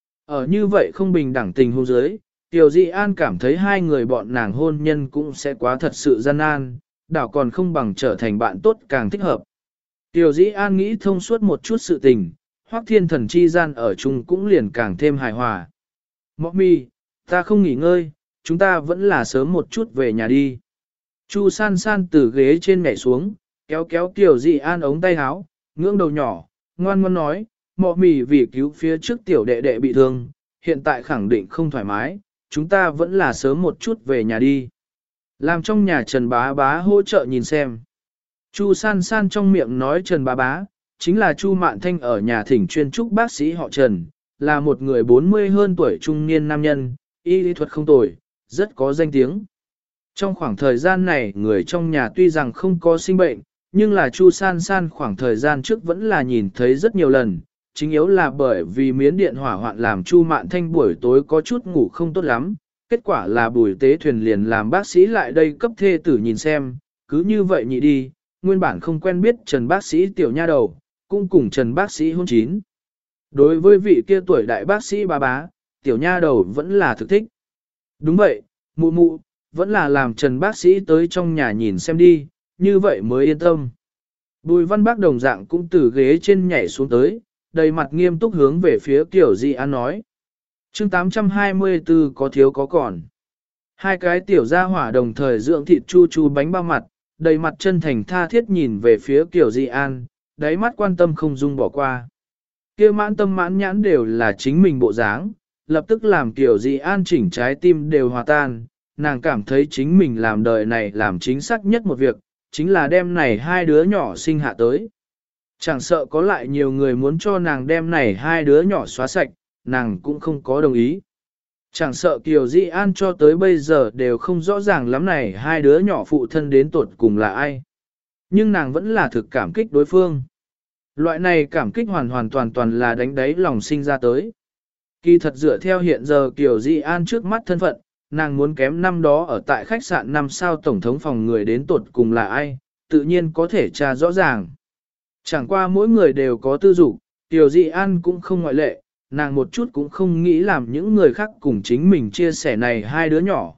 Ở như vậy không bình đẳng tình huống dưới, Tiểu Dĩ An cảm thấy hai người bọn nàng hôn nhân cũng sẽ quá thật sự gian nan, đảo còn không bằng trở thành bạn tốt càng thích hợp. Tiểu Dĩ An nghĩ thông suốt một chút sự tình, Hoắc Thiên Thần chi gian ở chung cũng liền càng thêm hài hòa. Mọ mi, ta không nghỉ ngơi, chúng ta vẫn là sớm một chút về nhà đi. Chu San San từ ghế trên nhảy xuống, kéo kéo Tiểu Dĩ An ống tay áo, ngưỡng đầu nhỏ, ngoan ngoãn nói, mọ mì vì cứu phía trước tiểu đệ đệ bị thương, hiện tại khẳng định không thoải mái, chúng ta vẫn là sớm một chút về nhà đi. Làm trong nhà Trần Bá Bá hỗ trợ nhìn xem. Chu San San trong miệng nói Trần Bá Bá, chính là Chu Mạn Thanh ở nhà thỉnh chuyên trúc bác sĩ họ Trần, là một người 40 hơn tuổi trung niên nam nhân, y lý thuật không tồi, rất có danh tiếng. Trong khoảng thời gian này người trong nhà tuy rằng không có sinh bệnh, nhưng là Chu San San khoảng thời gian trước vẫn là nhìn thấy rất nhiều lần, chính yếu là bởi vì miến điện hỏa hoạn làm Chu Mạn Thanh buổi tối có chút ngủ không tốt lắm, kết quả là Bùi Tế Thuyền liền làm bác sĩ lại đây cấp thê tử nhìn xem, cứ như vậy nhị đi, nguyên bản không quen biết Trần bác sĩ tiểu nha đầu, cũng cùng Trần bác sĩ hôn chín. Đối với vị kia tuổi đại bác sĩ Bá Bá, tiểu nha đầu vẫn là thực thích. Đúng vậy, mụ mụ, vẫn là làm Trần bác sĩ tới trong nhà nhìn xem đi, như vậy mới yên tâm. Bùi Văn Bác đồng dạng cũng từ ghế trên nhảy xuống tới, đầy mặt nghiêm túc hướng về phía Tiểu Dĩ An nói. Chương 824 có thiếu có còn. Hai cái tiểu gia hỏa đồng thời dưỡng thịt chu chu bánh bao mặt, đầy mặt chân thành tha thiết nhìn về phía Tiểu Dĩ An, đáy mắt quan tâm không dung bỏ qua. Kia mãn tâm mãn nhãn đều là chính mình bộ dáng, lập tức làm Tiểu Dĩ An chỉnh trái tim đều hòa tan, nàng cảm thấy chính mình làm đời này làm chính xác nhất một việc, chính là đem này hai đứa nhỏ sinh hạ tới. Chẳng sợ có lại nhiều người muốn cho nàng đem này hai đứa nhỏ xóa sạch, nàng cũng không có đồng ý. Chẳng sợ Kiều Dĩ An cho tới bây giờ đều không rõ ràng lắm này hai đứa nhỏ phụ thân đến tuột cùng là ai. Nhưng nàng vẫn là thực cảm kích đối phương. Loại này cảm kích hoàn toàn là đánh đáy lòng sinh ra tới. Kỳ thật dựa theo hiện giờ Kiều Dĩ An trước mắt thân phận, nàng muốn kém năm đó ở tại khách sạn 5 sao tổng thống phòng người đến tuột cùng là ai, tự nhiên có thể tra rõ ràng. Chẳng qua mỗi người đều có tư dục, Tiểu Dĩ An cũng không ngoại lệ, nàng một chút cũng không nghĩ làm những người khác cùng chính mình chia sẻ này hai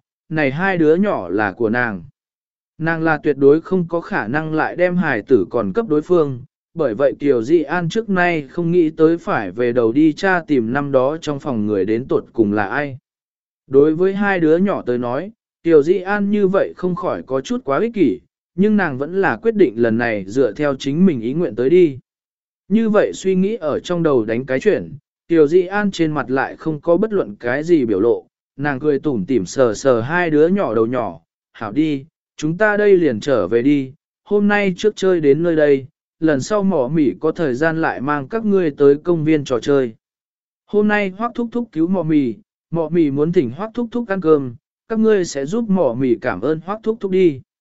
đứa nhỏ là của nàng. Nàng là tuyệt đối không có khả năng lại đem hài tử còn cấp đối phương, bởi vậy Tiểu Dĩ An trước nay không nghĩ tới phải về đầu đi tra tìm năm đó trong phòng người đến tuột cùng là ai. Đối với hai đứa nhỏ tới nói, Tiểu Dĩ An như vậy không khỏi có chút quá ích kỷ, nhưng nàng vẫn là quyết định lần này dựa theo chính mình ý nguyện tới đi. Như vậy suy nghĩ ở trong đầu đánh cái chuyển, Tiểu Dĩ An trên mặt lại không có bất luận cái gì biểu lộ, nàng cười tủm tỉm sờ sờ hai đứa nhỏ đầu nhỏ, hảo đi, chúng ta đây liền trở về đi, hôm nay trước chơi đến nơi đây, lần sau mỏ mỉ có thời gian lại mang các ngươi tới công viên trò chơi. Hôm nay Hoắc Thúc Thúc cứu mỏ mỉ muốn thỉnh Hoắc Thúc Thúc ăn cơm, các ngươi sẽ giúp mỏ mỉ cảm ơn Hoắc Thúc Thúc đi.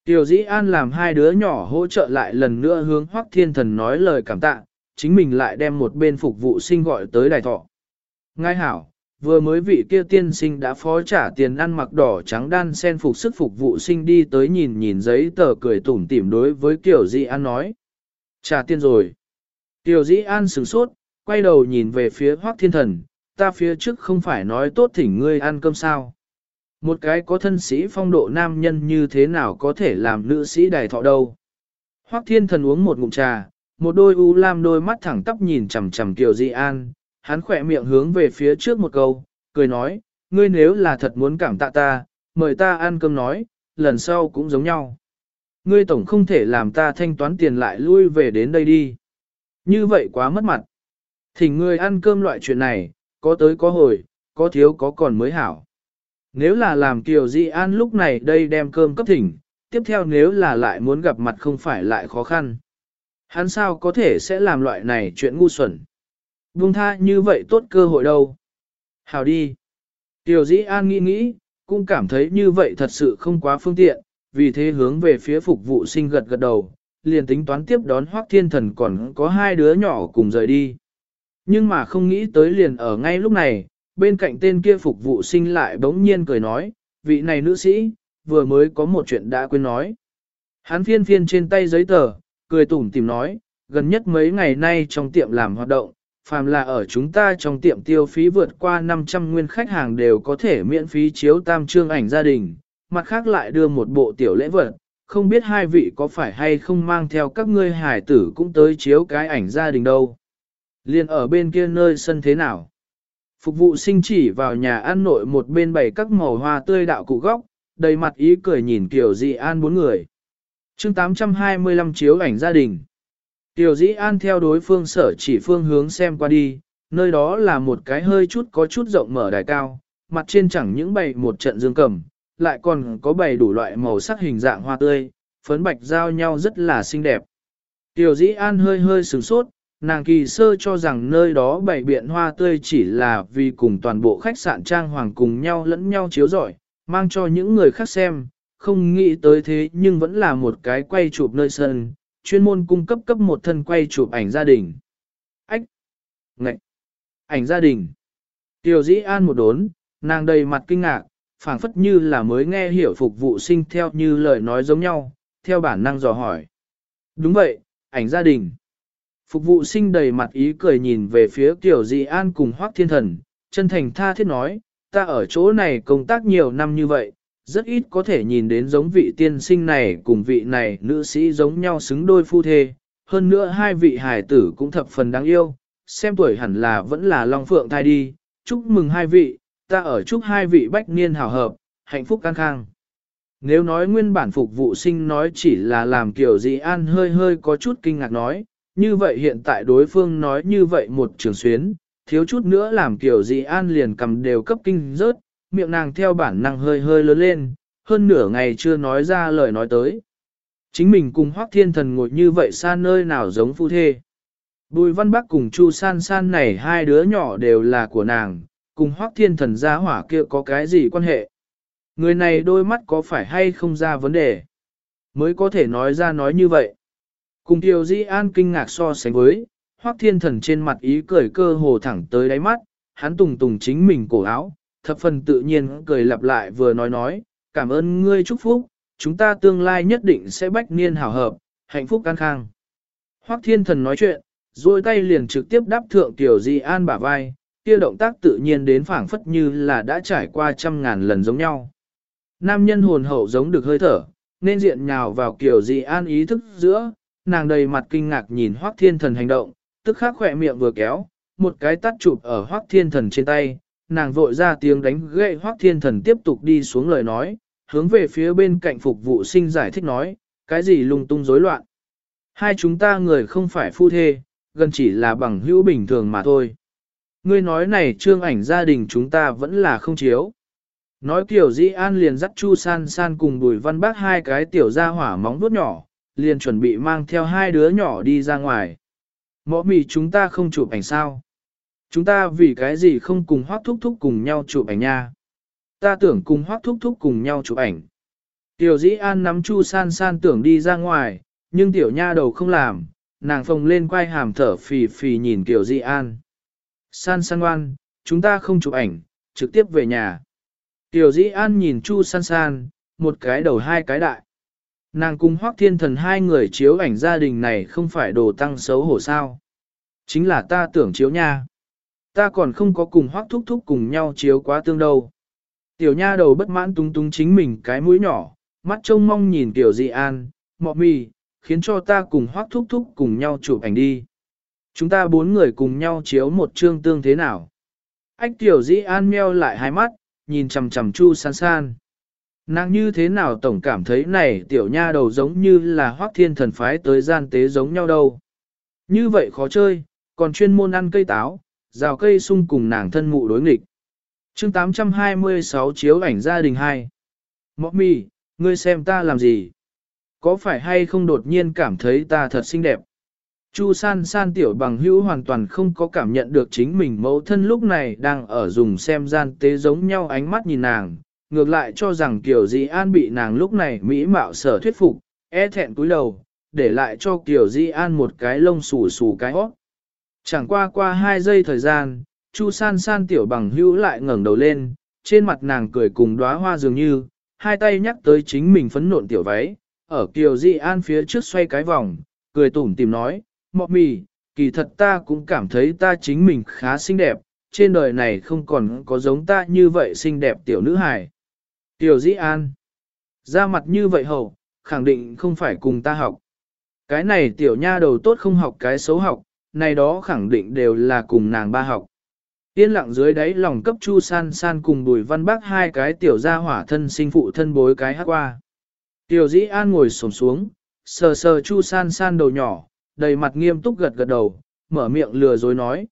Tiểu Dĩ An làm hai đứa nhỏ hỗ trợ lại lần nữa hướng Hoắc Thiên Thần nói lời cảm tạ, chính mình lại đem một bên phục vụ sinh gọi tới đài thọ. Ngài hảo, vừa mới vị kia tiên sinh đã phó trả tiền ăn mặc đỏ trắng đan sen phục sức phục vụ sinh đi tới nhìn nhìn giấy tờ cười tủm tỉm đối với Tiểu Dĩ An nói. Trả tiền rồi. Tiểu Dĩ An sửng sốt, quay đầu nhìn về phía Hoắc Thiên Thần, ta phía trước không phải nói tốt thỉnh ngươi ăn cơm sao. Một cái có thân sĩ phong độ nam nhân như thế nào có thể làm nữ sĩ đài thọ đâu. Hoắc Thiên Thần uống một ngụm trà, một đôi u lam đôi mắt thẳng tắp nhìn chằm chằm Kiều Di An, hắn khỏe miệng hướng về phía trước một câu, cười nói, ngươi nếu là thật muốn cảm tạ ta, mời ta ăn cơm nói, lần sau cũng giống nhau. Ngươi tổng không thể làm ta thanh toán tiền lại lui về đến đây đi. Như vậy quá mất mặt. Thỉnh ngươi ăn cơm loại chuyện này, có tới có hồi, có thiếu có còn mới hảo. Nếu là làm Kiều Di An lúc này đây đem cơm cấp thỉnh, tiếp theo nếu là lại muốn gặp mặt không phải lại khó khăn. Hắn sao có thể sẽ làm loại này chuyện ngu xuẩn. Buông tha như vậy tốt cơ hội đâu. Hào đi. Kiều Di An nghĩ nghĩ, cũng cảm thấy như vậy thật sự không quá phương tiện, vì thế hướng về phía phục vụ sinh gật gật đầu, liền tính toán tiếp đón Hoắc Thiên Thần còn có hai đứa nhỏ cùng rời đi. Nhưng mà không nghĩ tới liền ở ngay lúc này, bên cạnh tên kia phục vụ sinh lại bỗng nhiên cười nói, vị này nữ sĩ, vừa mới có một chuyện đã quên nói. Hắn phiên phiên trên tay giấy tờ, cười tủm tỉm nói, gần nhất mấy ngày nay trong tiệm làm hoạt động, phàm là ở chúng ta trong tiệm tiêu phí vượt qua 500 nguyên khách hàng đều có thể miễn phí chiếu tam trương ảnh gia đình, mặt khác lại đưa một bộ tiểu lễ vật, không biết hai vị có phải hay không mang theo các ngươi hải tử cũng tới chiếu cái ảnh gia đình đâu. Liên ở bên kia nơi sân thế nào? Phục vụ sinh chỉ vào nhà ăn nội một bên bày các màu hoa tươi đạo cụ góc, đầy mặt ý cười nhìn Kiều Dĩ An bốn người. Chương 825 chiếu ảnh gia đình. Kiều Dĩ An theo đối phương sở chỉ phương hướng xem qua đi, nơi đó là một cái hơi chút có chút rộng mở đài cao, mặt trên chẳng những bày một trận dương cầm, lại còn có bày đủ loại màu sắc hình dạng hoa tươi, phấn bạch giao nhau rất là xinh đẹp. Kiều Dĩ An hơi hơi sửng sốt, nàng kỳ sơ cho rằng nơi đó bày biện hoa tươi chỉ là vì cùng toàn bộ khách sạn trang hoàng cùng nhau lẫn nhau chiếu rọi, mang cho những người khác xem, không nghĩ tới thế nhưng vẫn là một cái quay chụp nơi sân, chuyên môn cung cấp cấp một thân quay chụp ảnh gia đình. Ách! Ngậy! Ảnh gia đình! Tiểu Dĩ An một đốn, nàng đầy mặt kinh ngạc, phảng phất như là mới nghe hiểu phục vụ sinh theo như lời nói giống nhau, theo bản năng dò hỏi. Đúng vậy, ảnh gia đình. Phục vụ sinh đầy mặt ý cười nhìn về phía Tiểu Dĩ An cùng Hoắc Thiên Thần, chân thành tha thiết nói, ta ở chỗ này công tác nhiều năm như vậy, rất ít có thể nhìn đến giống vị tiên sinh này cùng vị này nữ sĩ giống nhau xứng đôi phu thê, hơn nữa hai vị hài tử cũng thập phần đáng yêu, xem tuổi hẳn là vẫn là Long Phượng thai đi, chúc mừng hai vị, ta ở chúc hai vị bách niên hảo hợp, hạnh phúc an khang. Nếu nói nguyên bản phục vụ sinh nói chỉ là làm Kiều Dĩ An hơi hơi có chút kinh ngạc nói, như vậy hiện tại đối phương nói như vậy một trường xuyến, thiếu chút nữa làm Kiều Dĩ An liền cầm đều cấp kinh rớt, miệng nàng theo bản năng hơi hơi lớn lên, hơn nửa ngày chưa nói ra lời nói tới. Chính mình cùng Hoắc Thiên Thần ngồi như vậy xa nơi nào giống phu thê. Bùi Văn Bắc cùng Chu San San này hai đứa nhỏ đều là của nàng, cùng Hoắc Thiên Thần gia hỏa kia có cái gì quan hệ. Người này đôi mắt có phải hay không ra vấn đề, mới có thể nói ra nói như vậy. Cùng Kiều Dĩ An kinh ngạc so sánh với, Hoắc Thiên Thần trên mặt ý cười cơ hồ thẳng tới đáy mắt, hắn tùng tùng chính mình cổ áo, thập phần tự nhiên cười lặp lại vừa nói, cảm ơn ngươi chúc phúc, chúng ta tương lai nhất định sẽ bách niên hảo hợp, hạnh phúc an khang. Hoắc Thiên Thần nói chuyện, duỗi tay liền trực tiếp đáp thượng Tiểu Di An bả vai, kia động tác tự nhiên đến phảng phất như là đã trải qua trăm ngàn lần giống nhau. Nam nhân hồn hậu giống được hơi thở, nên diện nhào vào Tiểu Di An ý thức giữa, nàng đầy mặt kinh ngạc nhìn Hoắc Thiên Thần hành động, tức khắc khỏe miệng vừa kéo, một cái tát chụp ở Hoắc Thiên Thần trên tay, nàng vội ra tiếng đánh gậy Hoắc Thiên Thần tiếp tục đi xuống lời nói, hướng về phía bên cạnh phục vụ sinh giải thích nói, cái gì lung tung rối loạn. Hai chúng ta người không phải phu thê, gần chỉ là bằng hữu bình thường mà thôi. Ngươi nói này trương ảnh gia đình chúng ta vẫn là không chiếu. Nói Kiều Dĩ An liền dắt Chu San San cùng Bùi Văn Bác hai cái tiểu gia hỏa móng vuốt nhỏ, liền chuẩn bị mang theo hai đứa nhỏ đi ra ngoài. Mõ mì chúng ta không chụp ảnh sao? Chúng ta vì cái gì không cùng Hoắc Thúc Thúc cùng nhau chụp ảnh nha? Ta tưởng cùng Hoắc Thúc Thúc cùng nhau chụp ảnh. Tiểu Dĩ An nắm Chu San San tưởng đi ra ngoài, nhưng tiểu nha đầu không làm, nàng phồng lên quay hàm thở phì phì nhìn Tiểu Dĩ An. San San ngoan, chúng ta không chụp ảnh, trực tiếp về nhà. Tiểu Dĩ An nhìn Chu San San, một cái đầu hai cái đại. Nàng cùng Hoắc Thiên Thần hai người chiếu ảnh gia đình này không phải đồ tăng xấu hổ sao. Chính là ta tưởng chiếu nha. Ta còn không có cùng Hoắc thúc thúc cùng nhau chiếu quá tương đâu. Tiểu nha đầu bất mãn tung tung chính mình cái mũi nhỏ, mắt trông mong nhìn Tiểu Dĩ An, mọ mì, khiến cho ta cùng Hoắc thúc thúc cùng nhau chụp ảnh đi. Chúng ta bốn người cùng nhau chiếu một chương tương thế nào? Ách Tiểu Dĩ An meo lại hai mắt, nhìn chằm chằm Chu San San. Nàng như thế nào tổng cảm thấy này tiểu nha đầu giống như là Hoắc Thiên Thần phái tới gian tế giống nhau đâu. Như vậy khó chơi, còn chuyên môn ăn cây táo, rào cây sung cùng nàng thân mụ đối nghịch. Chương 826 chiếu ảnh gia đình 2. Mọ mì, ngươi xem ta làm gì? Có phải hay không đột nhiên cảm thấy ta thật xinh đẹp? Chu San San tiểu bằng hữu hoàn toàn không có cảm nhận được chính mình mẫu thân lúc này đang ở dùng xem gian tế giống nhau ánh mắt nhìn nàng, ngược lại cho rằng Kiều Dĩ An bị nàng lúc này mỹ mạo sở thuyết phục, e thẹn cúi đầu, để lại cho Kiều Dĩ An một cái lông xù xù cái hót. Chẳng qua 2 giây thời gian, Chu San San tiểu bằng hữu lại ngẩng đầu lên, trên mặt nàng cười cùng đóa hoa dường như, hai tay nhắc tới chính mình phấn nộn tiểu váy, ở Kiều Dĩ An phía trước xoay cái vòng, cười tủm tìm nói, mọ mì, kỳ thật ta cũng cảm thấy ta chính mình khá xinh đẹp, trên đời này không còn có giống ta như vậy xinh đẹp tiểu nữ hài. Tiểu Dĩ An, ra mặt như vậy hầu, khẳng định không phải cùng ta học. Cái này tiểu nha đầu tốt không học cái xấu học, này đó khẳng định đều là cùng nàng ba học. Yên lặng dưới đáy lòng cấp Chu San San cùng Bùi Văn Bác hai cái tiểu gia hỏa thân sinh phụ thân bối cái hát qua. Tiểu Dĩ An ngồi xổm xuống, sờ sờ Chu San San đầu nhỏ, đầy mặt nghiêm túc gật gật đầu, mở miệng lừa dối nói,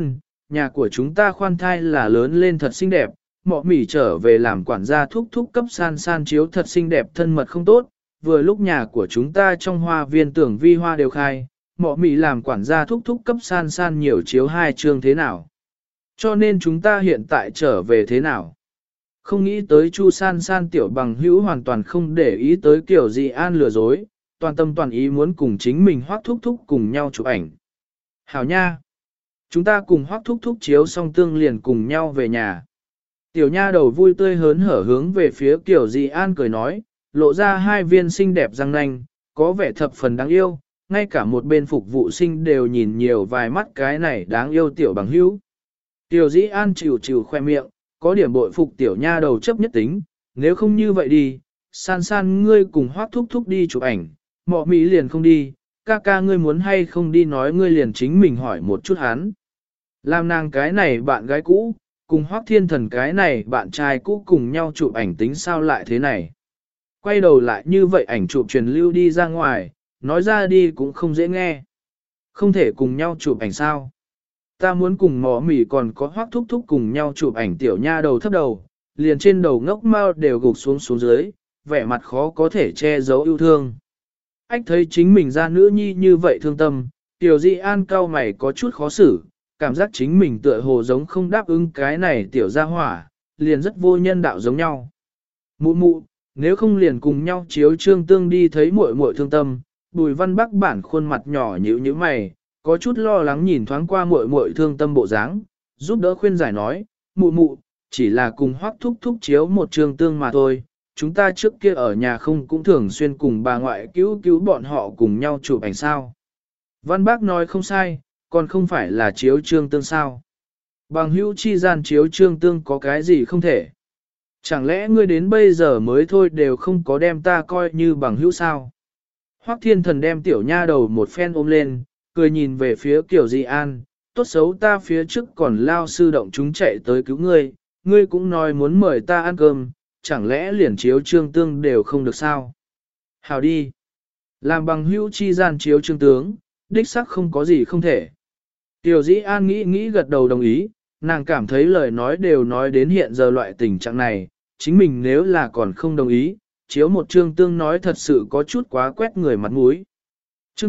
nhà của chúng ta khoan thai là lớn lên thật xinh đẹp, mọ mỉ trở về làm quản gia thúc thúc cấp San San chiếu thật xinh đẹp thân mật không tốt, vừa lúc nhà của chúng ta trong hoa viên tưởng vi hoa đều khai, mọ mỉ làm quản gia thúc thúc cấp San San nhiều chiếu 2 chương thế nào. Cho nên chúng ta hiện tại trở về thế nào. Không nghĩ tới Chu San San tiểu bằng hữu hoàn toàn không để ý tới kiểu gì An lừa dối, toàn tâm toàn ý muốn cùng chính mình Hoắc thúc thúc cùng nhau chụp ảnh. Hảo nha! Chúng ta cùng Hoắc thúc thúc chiếu xong tương liền cùng nhau về nhà. Tiểu nha đầu vui tươi hớn hở hướng về phía Kiều Dị An cười nói, lộ ra 2 viên xinh đẹp răng nanh, có vẻ thập phần đáng yêu, ngay cả một bên phục vụ sinh đều nhìn nhiều vài mắt cái này đáng yêu tiểu bằng hữu. Tiểu Dĩ An chịu khoe miệng, có điểm bội phục tiểu nha đầu chấp nhất tính, nếu không như vậy đi, San San ngươi cùng Hoắc thúc thúc đi chụp ảnh, mọ mỹ liền không đi, ca ca ngươi muốn hay không đi nói ngươi liền chính mình hỏi một chút hắn. Làm nàng cái này bạn gái cũ, cùng Hoắc Thiên Thần cái này bạn trai cũ cùng nhau chụp ảnh tính sao lại thế này. Quay đầu lại như vậy ảnh chụp truyền lưu đi ra ngoài, nói ra đi cũng không dễ nghe. Không thể cùng nhau chụp ảnh sao. Ta muốn cùng mỏ mỉ còn có Hoắc thúc thúc cùng nhau chụp ảnh tiểu nha đầu thấp đầu, liền trên đầu ngốc mao đều gục xuống dưới, vẻ mặt khó có thể che giấu yêu thương. Ách thấy chính mình ra nữ nhi như vậy thương tâm, Tiểu Dị An cau mày có chút khó xử, cảm giác chính mình tựa hồ giống không đáp ứng cái này tiểu gia hỏa, liền rất vô nhân đạo giống nhau. Mụ mụ, nếu không liền cùng nhau chiếu trương tương đi thấy muội muội thương tâm, Bùi Văn Bắc bản khuôn mặt nhỏ nhíu nhíu mày, có chút lo lắng nhìn thoáng qua muội muội thương tâm bộ dáng, giúp đỡ khuyên giải nói, mụ mụ, chỉ là cùng Hoắc thúc thúc chiếu một trương tương mà thôi, chúng ta trước kia ở nhà không cũng thường xuyên cùng bà ngoại cứu bọn họ cùng nhau chụp ảnh sao. Văn Bác nói không sai, còn không phải là chiếu trương tương sao. Bằng hữu chi gian chiếu trương tương có cái gì không thể. Chẳng lẽ ngươi đến bây giờ mới thôi đều không có đem ta coi như bằng hữu sao. Hoắc Thiên Thần đem tiểu nha đầu một phen ôm lên, cười nhìn về phía Kiều Dị An, tốt xấu ta phía trước còn lao sư động chúng chạy tới cứu ngươi, ngươi cũng nói muốn mời ta ăn cơm, chẳng lẽ liền chiếu trương tương đều không được sao? Hào đi! Làm bằng hữu chi gian chiếu trương tướng, đích sắc không có gì không thể. Tiểu Dĩ An nghĩ gật đầu đồng ý, nàng cảm thấy lời nói đều nói đến hiện giờ loại tình trạng này, chính mình nếu là còn không đồng ý, chiếu một trương tương nói thật sự có chút quá quét người mặt mũi. Chương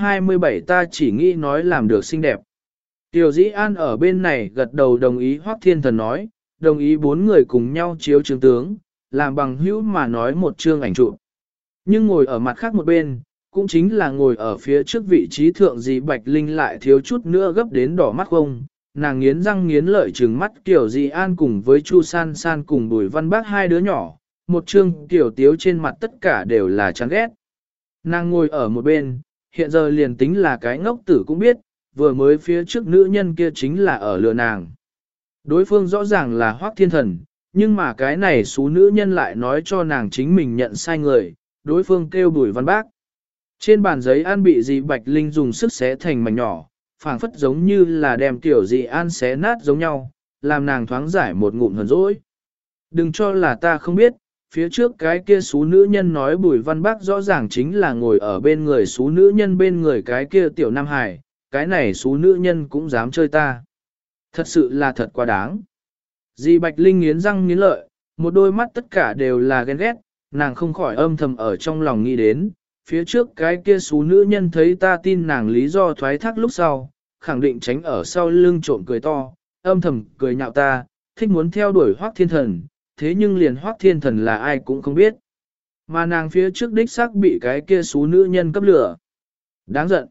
827 ta chỉ nghĩ nói làm được xinh đẹp. Tiểu Dĩ An ở bên này gật đầu đồng ý Hoắc Thiên Thần nói, đồng ý 4 người cùng nhau chiếu trương tướng, làm bằng hữu mà nói một chương ảnh chụp. Nhưng ngồi ở mặt khác một bên, cũng chính là ngồi ở phía trước vị trí thượng dì Bạch Linh lại thiếu chút nữa gấp đến đỏ mắt không, nàng nghiến răng nghiến lợi trừng mắt kiểu dì An cùng với Chu San San cùng Bùi Văn Bác hai đứa nhỏ, một chương tiểu tiếu trên mặt tất cả đều là chán ghét. Nàng ngồi ở một bên, hiện giờ liền tính là cái ngốc tử cũng biết, vừa mới phía trước nữ nhân kia chính là ở lừa nàng. Đối phương rõ ràng là Hoắc Thiên Thần, nhưng mà cái này số nữ nhân lại nói cho nàng chính mình nhận sai người, đối phương kêu Bùi Văn Bác. Trên bàn giấy an bị dì Bạch Linh dùng sức xé thành mảnh nhỏ, phảng phất giống như là đem tiểu dì an xé nát giống nhau, làm nàng thoáng giải một ngụm hờn dỗi. Đừng cho là ta không biết, phía trước cái kia số nữ nhân nói Bùi Văn Bác rõ ràng chính là ngồi ở bên người số nữ nhân bên người cái kia tiểu Nam Hải, cái này số nữ nhân cũng dám chơi ta. Thật sự là thật quá đáng. Dì Bạch Linh nghiến răng nghiến lợi, một đôi mắt tất cả đều là ghen ghét, nàng không khỏi âm thầm ở trong lòng nghĩ đến, phía trước cái kia số nữ nhân thấy ta tin nàng lý do thoái thác lúc sau, khẳng định tránh ở sau lưng trộm cười to, âm thầm cười nhạo ta, thích muốn theo đuổi Hoắc Thiên Thần, thế nhưng liền Hoắc Thiên Thần là ai cũng không biết. Mà nàng phía trước đích xác bị cái kia số nữ nhân cấp lửa. Đáng giận.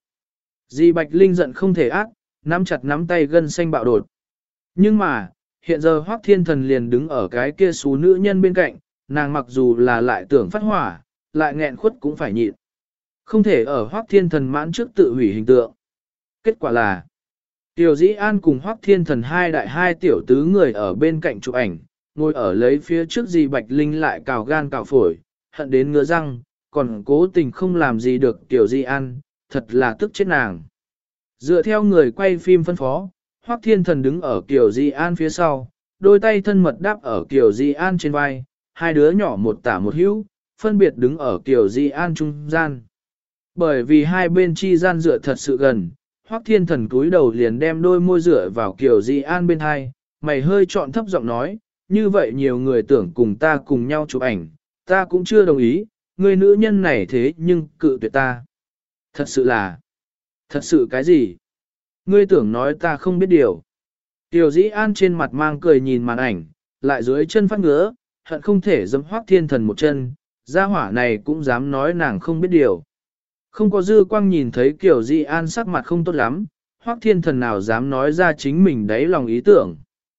Dì Bạch Linh giận không thể ác, nắm chặt nắm tay gân xanh bạo đột. Nhưng mà, hiện giờ Hoắc Thiên Thần liền đứng ở cái kia số nữ nhân bên cạnh, nàng mặc dù là lại tưởng phát hỏa, lại nghẹn khuất cũng phải nhịn. Không thể ở Hoắc Thiên Thần mãn trước tự hủy hình tượng. Kết quả là, Tiểu Dĩ An cùng Hoắc Thiên Thần hai đại hai tiểu tứ người ở bên cạnh chụp ảnh, ngồi ở lấy phía trước dì Bạch Linh lại cào gan cào phổi, hận đến ngứa răng, còn cố tình không làm gì được Tiểu Dĩ An, thật là tức chết nàng. Dựa theo người quay phim phân phó, Hoắc Thiên Thần đứng ở Tiểu Dĩ An phía sau, đôi tay thân mật đáp ở Tiểu Dĩ An trên vai, hai đứa nhỏ một tả một hữu, phân biệt đứng ở Tiểu Dĩ An trung gian. Bởi vì hai bên chi gian dựa thật sự gần, Hoắc Thiên Thần cúi đầu liền đem đôi môi dựa vào Kiều Di An bên hai, mày hơi trọn thấp giọng nói, như vậy nhiều người tưởng cùng ta cùng nhau chụp ảnh, ta cũng chưa đồng ý, người nữ nhân này thế nhưng cự tuyệt ta. Thật sự cái gì? Ngươi tưởng nói ta không biết điều. Kiều Di An trên mặt mang cười nhìn màn ảnh, lại dưới chân phát ngứa, hận không thể giẫm Hoắc Thiên Thần một chân, gia hỏa này cũng dám nói nàng không biết điều. Không có dư quang nhìn thấy Kiều Di An sắc mặt không tốt lắm, Hoắc Thiên Thần nào dám nói ra chính mình đáy lòng ý tưởng.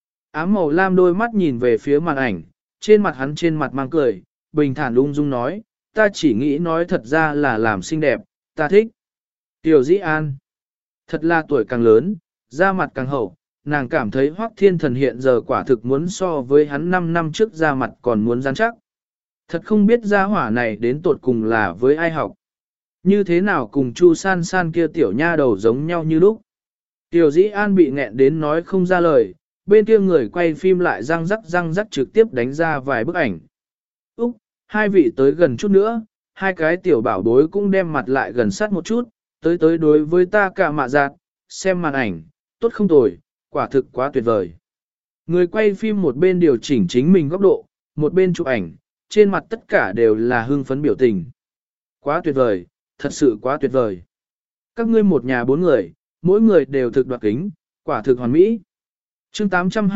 Ám màu lam đôi mắt nhìn về phía màn ảnh, trên mặt mang cười, bình thản ung dung nói, ta chỉ nghĩ nói thật ra là làm xinh đẹp, ta thích. Kiều Di An, thật là tuổi càng lớn, da mặt càng hậu, nàng cảm thấy Hoắc Thiên Thần hiện giờ quả thực muốn so với hắn 5 năm trước da mặt còn muốn rắn chắc. Thật không biết gia hỏa này đến tột cùng là với ai học. Như thế nào cùng Chu San San kia tiểu nha đầu giống nhau như lúc. Tiểu Dĩ An bị nghẹn đến nói không ra lời, bên kia người quay phim lại răng rắc trực tiếp đánh ra vài bức ảnh. Úc, hai vị tới gần chút nữa, hai cái tiểu bảo bối cũng đem mặt lại gần sát một chút, tới đối với ta cả mạ giạt, xem màn ảnh, tốt không tồi, quả thực quá tuyệt vời. Người quay phim một bên điều chỉnh chính mình góc độ, một bên chụp ảnh, trên mặt tất cả đều là hưng phấn biểu tình. Quá tuyệt vời, thật sự quá tuyệt vời. Các ngươi một nhà 4 người, mỗi người đều thực đoạt kính, quả thực hoàn mỹ. Chương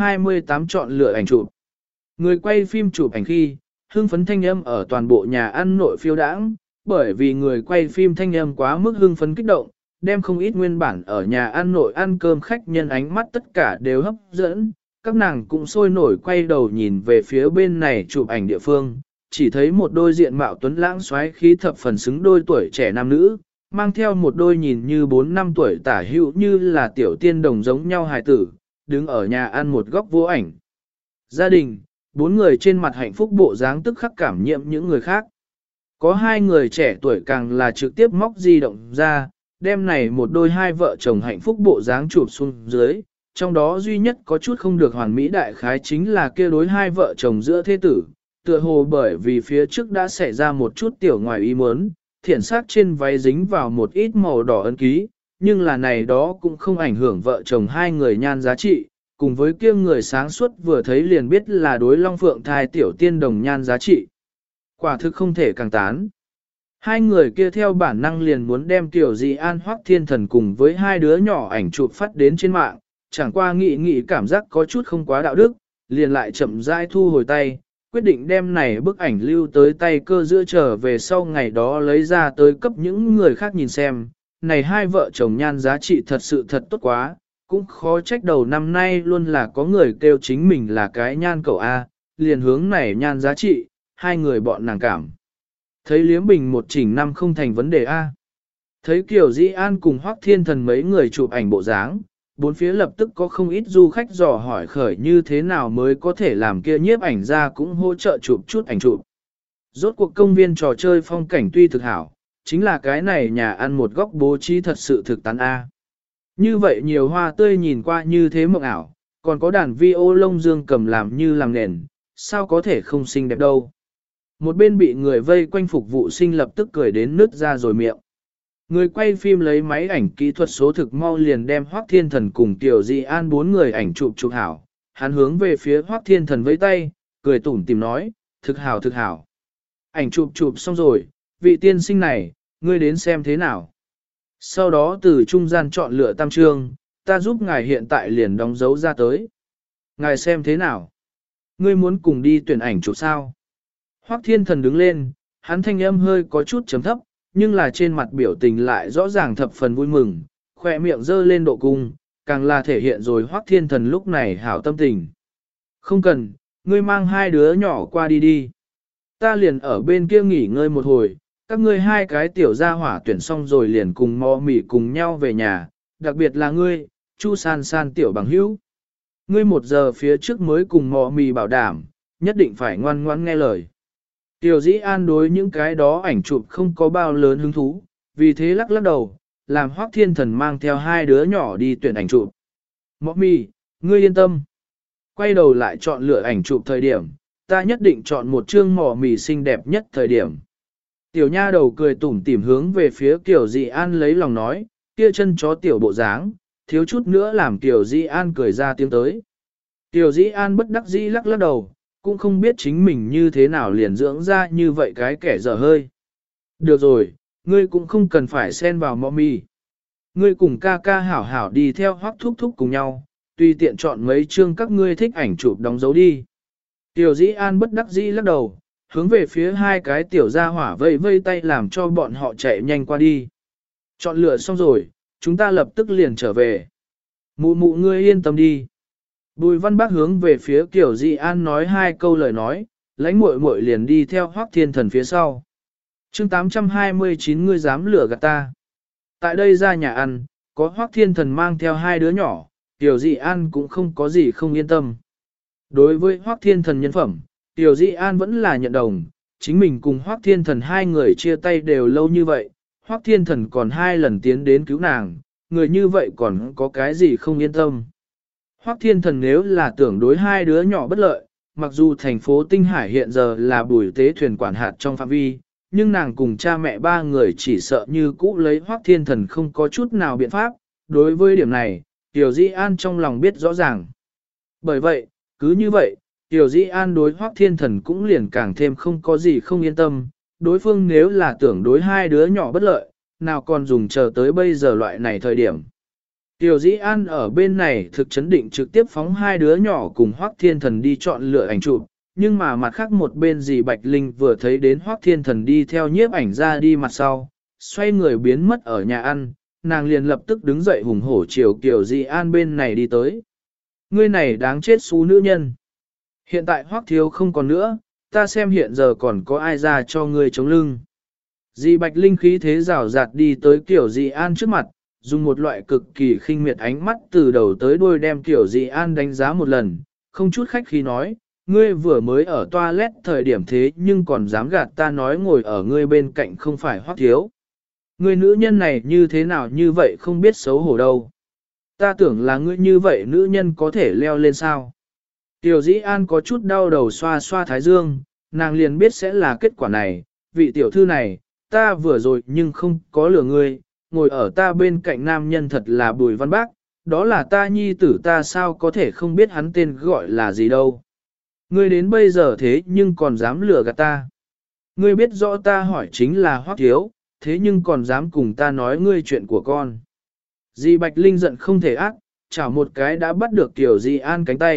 828 chọn lựa ảnh chụp. Người quay phim chụp ảnh khi, hưng phấn thanh âm ở toàn bộ nhà ăn nội phiêu đãng, bởi vì người quay phim thanh âm quá mức hưng phấn kích động, đem không ít nguyên bản ở nhà ăn nội ăn cơm khách nhân ánh mắt tất cả đều hấp dẫn, các nàng cũng sôi nổi quay đầu nhìn về phía bên này chụp ảnh địa phương, chỉ thấy một đôi diện mạo tuấn lãng xoáy khí thập phần xứng đôi tuổi trẻ nam nữ, mang theo một đôi nhìn như 4 năm tuổi tả hữu như là tiểu tiên đồng giống nhau hài tử, đứng ở nhà ăn một góc vô ảnh. Gia đình, 4 người trên mặt hạnh phúc bộ dáng tức khắc cảm nhiễm những người khác. Có 2 người trẻ tuổi càng là trực tiếp móc di động ra, đem này một đôi hai vợ chồng hạnh phúc bộ dáng chụp xuống dưới, trong đó duy nhất có chút không được hoàn mỹ đại khái chính là kia đối hai vợ chồng giữa thế tử, tựa hồ bởi vì phía trước đã xảy ra một chút tiểu ngoài ý muốn, thiển sát trên váy dính vào một ít màu đỏ ấn ký, nhưng là này đó cũng không ảnh hưởng vợ chồng hai người nhan giá trị, cùng với kia người sáng suốt vừa thấy liền biết là đối Long Phượng thai tiểu tiên đồng nhan giá trị. Quả thực không thể càng tán. Hai người kia theo bản năng liền muốn đem Tiểu Di An Hoắc Thiên Thần cùng với hai đứa nhỏ ảnh chụp phát đến trên mạng, chẳng qua nghĩ cảm giác có chút không quá đạo đức, liền lại chậm rãi thu hồi tay, quyết định đem này bức ảnh lưu tới tay cơ giữa trở về sau ngày đó lấy ra tới cấp những người khác nhìn xem. Này hai vợ chồng nhan giá trị thật sự thật tốt quá, cũng khó trách đầu năm nay luôn là có người kêu chính mình là cái nhan cậu A, liền hướng này nhan giá trị, hai người bọn nàng cảm. Thấy Liếm Bình một chỉnh năm không thành vấn đề A. Thấy Kiều Dĩ An cùng Hoắc Thiên Thần mấy người chụp ảnh bộ dáng, bốn phía lập tức có không ít du khách dò hỏi khởi như thế nào mới có thể làm kia nhiếp ảnh ra cũng hỗ trợ chụp chút ảnh chụp. Rốt cuộc công viên trò chơi phong cảnh tuy thực hảo, chính là cái này nhà ăn một góc bố trí thật sự thực tán A. Như vậy nhiều hoa tươi nhìn qua như thế mộng ảo, còn có đàn vi ô lông dương cầm làm như làm nền, sao có thể không xinh đẹp đâu. Một bên bị người vây quanh phục vụ sinh lập tức cười đến nứt ra rồi miệng. Người quay phim lấy máy ảnh kỹ thuật số thực mau liền đem Hoắc Thiên Thần cùng Tiểu Dị An bốn người ảnh chụp chụp hảo. Hắn hướng về phía Hoắc Thiên Thần với tay, cười tủm tỉm nói, thực hảo thực hảo. Ảnh chụp chụp xong rồi, vị tiên sinh này, ngươi đến xem thế nào. Sau đó từ trung gian chọn lựa tam trương, ta giúp ngài hiện tại liền đóng dấu ra tới. Ngài xem thế nào? Ngươi muốn cùng đi tuyển ảnh chụp sao? Hoắc Thiên Thần đứng lên, hắn thanh âm hơi có chút chấm thấp, nhưng là trên mặt biểu tình lại rõ ràng thập phần vui mừng, khỏe miệng dơ lên độ cung, càng là thể hiện rồi Hoắc Thiên Thần lúc này hảo tâm tình. Không cần, ngươi mang hai đứa nhỏ qua đi đi. Ta liền ở bên kia nghỉ ngơi một hồi, các ngươi hai cái tiểu gia hỏa tuyển xong rồi liền cùng mò mỉ cùng nhau về nhà, đặc biệt là ngươi, Chu San San tiểu bằng hữu. Ngươi 1 giờ phía trước mới cùng mò mỉ bảo đảm, nhất định phải ngoan ngoãn nghe lời. Tiểu Dĩ An đối những cái đó ảnh chụp không có bao lớn hứng thú, vì thế lắc lắc đầu, làm Hoắc Thiên Thần mang theo hai đứa nhỏ đi tuyển ảnh chụp. Mọ mì, ngươi yên tâm. Quay đầu lại chọn lựa ảnh chụp thời điểm, ta nhất định chọn một chương mỏ mì xinh đẹp nhất thời điểm. Tiểu nha đầu cười tủm tỉm hướng về phía Tiểu Dĩ An lấy lòng nói, kia chân chó tiểu bộ dáng, thiếu chút nữa làm Tiểu Dĩ An cười ra tiếng tới. Tiểu Dĩ An bất đắc dĩ lắc lắc đầu, cũng không biết chính mình như thế nào liền dưỡng ra như vậy cái kẻ dở hơi. Được rồi, ngươi cũng không cần phải xen vào mọ mì. Ngươi cùng ca ca hảo hảo đi theo Hoắc thúc thúc cùng nhau, tùy tiện chọn mấy chương các ngươi thích ảnh chụp đóng dấu đi. Tiểu Dĩ An bất đắc dĩ lắc đầu, hướng về phía hai cái tiểu gia hỏa vây vây tay làm cho bọn họ chạy nhanh qua đi. Chọn lựa xong rồi, chúng ta lập tức liền trở về. Mụ mụ ngươi yên tâm đi. Bùi Văn Bác hướng về phía Tiểu Dĩ An nói hai câu lời nói, lãnh muội muội liền đi theo Hoắc Thiên Thần phía sau. Chương 829 ngươi dám lừa gạt ta. Tại đây ra nhà ăn, có Hoắc Thiên Thần mang theo hai đứa nhỏ, Tiểu Dĩ An cũng không có gì không yên tâm. Đối với Hoắc Thiên Thần nhân phẩm, Tiểu Dĩ An vẫn là nhận đồng, chính mình cùng Hoắc Thiên Thần hai người chia tay đều lâu như vậy, Hoắc Thiên Thần còn 2 lần tiến đến cứu nàng, người như vậy còn có cái gì không yên tâm. Hoắc Thiên Thần nếu là tưởng đối hai đứa nhỏ bất lợi, mặc dù thành phố Tinh Hải hiện giờ là Bùi Tế thuyền quản hạt trong phạm vi, nhưng nàng cùng cha mẹ ba người chỉ sợ như cũ lấy Hoắc Thiên Thần không có chút nào biện pháp, đối với điểm này, Tiểu Dĩ An trong lòng biết rõ ràng. Bởi vậy, cứ như vậy, Tiểu Dĩ An đối Hoắc Thiên Thần cũng liền càng thêm không có gì không yên tâm, đối phương nếu là tưởng đối hai đứa nhỏ bất lợi, nào còn dùng chờ tới bây giờ loại này thời điểm. Tiểu Dĩ An ở bên này thực chấn định trực tiếp phóng hai đứa nhỏ cùng Hoắc Thiên Thần đi chọn lựa ảnh chụp, nhưng mà mặt khác một bên dì Bạch Linh vừa thấy đến Hoắc Thiên Thần đi theo nhiếp ảnh ra đi mặt sau, xoay người biến mất ở nhà ăn, nàng liền lập tức đứng dậy hùng hổ chiều Tiểu Dĩ An bên này đi tới. Ngươi này đáng chết xú nữ nhân. Hiện tại Hoắc thiếu không còn nữa, ta xem hiện giờ còn có ai ra cho ngươi chống lưng. Dì Bạch Linh khí thế rào rạt đi tới Tiểu Dĩ An trước mặt, dùng một loại cực kỳ khinh miệt ánh mắt từ đầu tới đuôi đem Tiểu Dĩ An đánh giá một lần, không chút khách khí nói, ngươi vừa mới ở toilet thời điểm thế nhưng còn dám gạt ta nói ngồi ở ngươi bên cạnh không phải Hoắc thiếu. Ngươi nữ nhân này như thế nào như vậy không biết xấu hổ đâu. Ta tưởng là ngươi như vậy nữ nhân có thể leo lên sao. Tiểu Dĩ An có chút đau đầu xoa xoa thái dương, nàng liền biết sẽ là kết quả này, vị tiểu thư này, ta vừa rồi nhưng không có lừa ngươi, ngồi ở ta bên cạnh nam nhân thật là Bùi Văn Bác, đó là ta nhi tử ta sao có thể không biết hắn tên gọi là gì đâu. Ngươi đến bây giờ thế nhưng còn dám lừa gạt ta. Ngươi biết rõ ta hỏi chính là Hoắc thiếu, thế nhưng còn dám cùng ta nói ngươi chuyện của con. Dì Bạch Linh giận không thể ác, chảo một cái đã bắt được Tiểu Dĩ An cánh tay,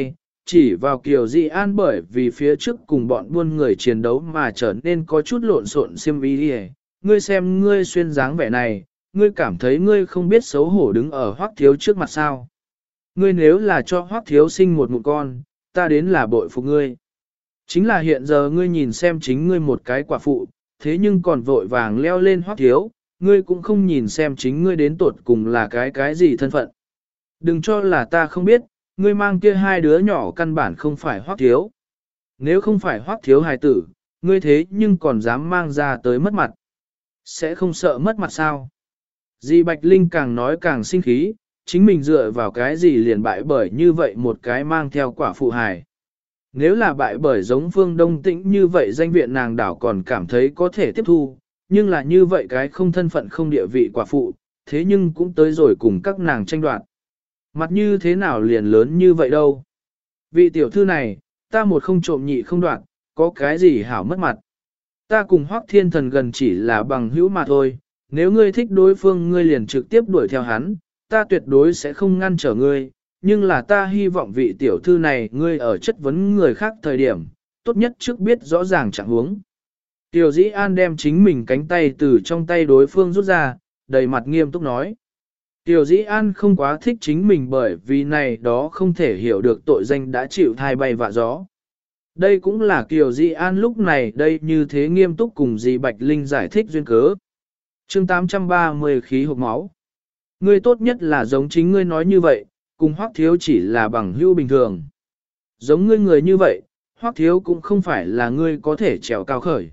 chỉ vào Kiều Di An bởi vì phía trước cùng bọn buôn người chiến đấu mà trở nên có chút lộn xộn xiêm y đi. Ngươi xem ngươi xuyên dáng vẻ này, ngươi cảm thấy ngươi không biết xấu hổ đứng ở Hoắc Thiếu trước mặt sao. Ngươi nếu là cho Hoắc Thiếu sinh một mụn con, ta đến là bội phục ngươi. Chính là hiện giờ ngươi nhìn xem chính ngươi một cái quả phụ, thế nhưng còn vội vàng leo lên Hoắc Thiếu, ngươi cũng không nhìn xem chính ngươi đến tột cùng là cái gì thân phận. Đừng cho là ta không biết, ngươi mang kia hai đứa nhỏ căn bản không phải Hoắc Thiếu. Nếu không phải Hoắc Thiếu hài tử, ngươi thế nhưng còn dám mang ra tới mất mặt. Sẽ không sợ mất mặt sao? Di Bạch Linh càng nói càng sinh khí, chính mình dựa vào cái gì liền bại bởi như vậy một cái mang theo quả phụ hài. Nếu là bại bởi giống Phương Đông Tĩnh như vậy danh viện nàng đảo còn cảm thấy có thể tiếp thu, nhưng là như vậy cái không thân phận không địa vị quả phụ, thế nhưng cũng tới rồi cùng các nàng tranh đoạt. Mặt như thế nào liền lớn như vậy đâu. Vị tiểu thư này, ta một không trộm nhị không đoạn, có cái gì hảo mất mặt. Ta cùng Hoắc Thiên Thần gần chỉ là bằng hữu mà thôi, nếu ngươi thích đối phương ngươi liền trực tiếp đuổi theo hắn, ta tuyệt đối sẽ không ngăn trở ngươi, nhưng là ta hy vọng vị tiểu thư này ngươi ở chất vấn người khác thời điểm, tốt nhất trước biết rõ ràng trạng huống. Tiểu Dĩ An đem chính mình cánh tay từ trong tay đối phương rút ra, đầy mặt nghiêm túc nói. Tiểu Dĩ An không quá thích chính mình bởi vì này đó không thể hiểu được tội danh đã chịu thai bay vạ gió. Đây cũng là Kiều Di An lúc này đây như thế nghiêm túc cùng Di Bạch Linh giải thích duyên cớ. Chương 830 khí hộp máu. Ngươi tốt nhất là giống chính ngươi nói như vậy, cùng Hoắc Thiếu chỉ là bằng hữu bình thường. Giống ngươi người như vậy, Hoắc Thiếu cũng không phải là ngươi có thể trèo cao khởi.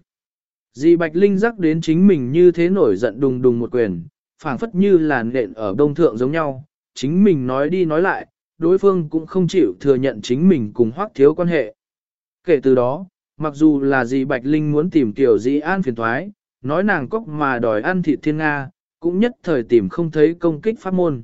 Di Bạch Linh rắc đến chính mình như thế nổi giận đùng đùng một quyền, phảng phất như là nện ở đông thượng giống nhau, chính mình nói đi nói lại, đối phương cũng không chịu thừa nhận chính mình cùng Hoắc Thiếu quan hệ. Kể từ đó, mặc dù là Di Bạch Linh muốn tìm Tiểu Dĩ An phiền thoái, nói nàng cóc mà đòi ăn thịt thiên Nga, cũng nhất thời tìm không thấy công kích pháp môn.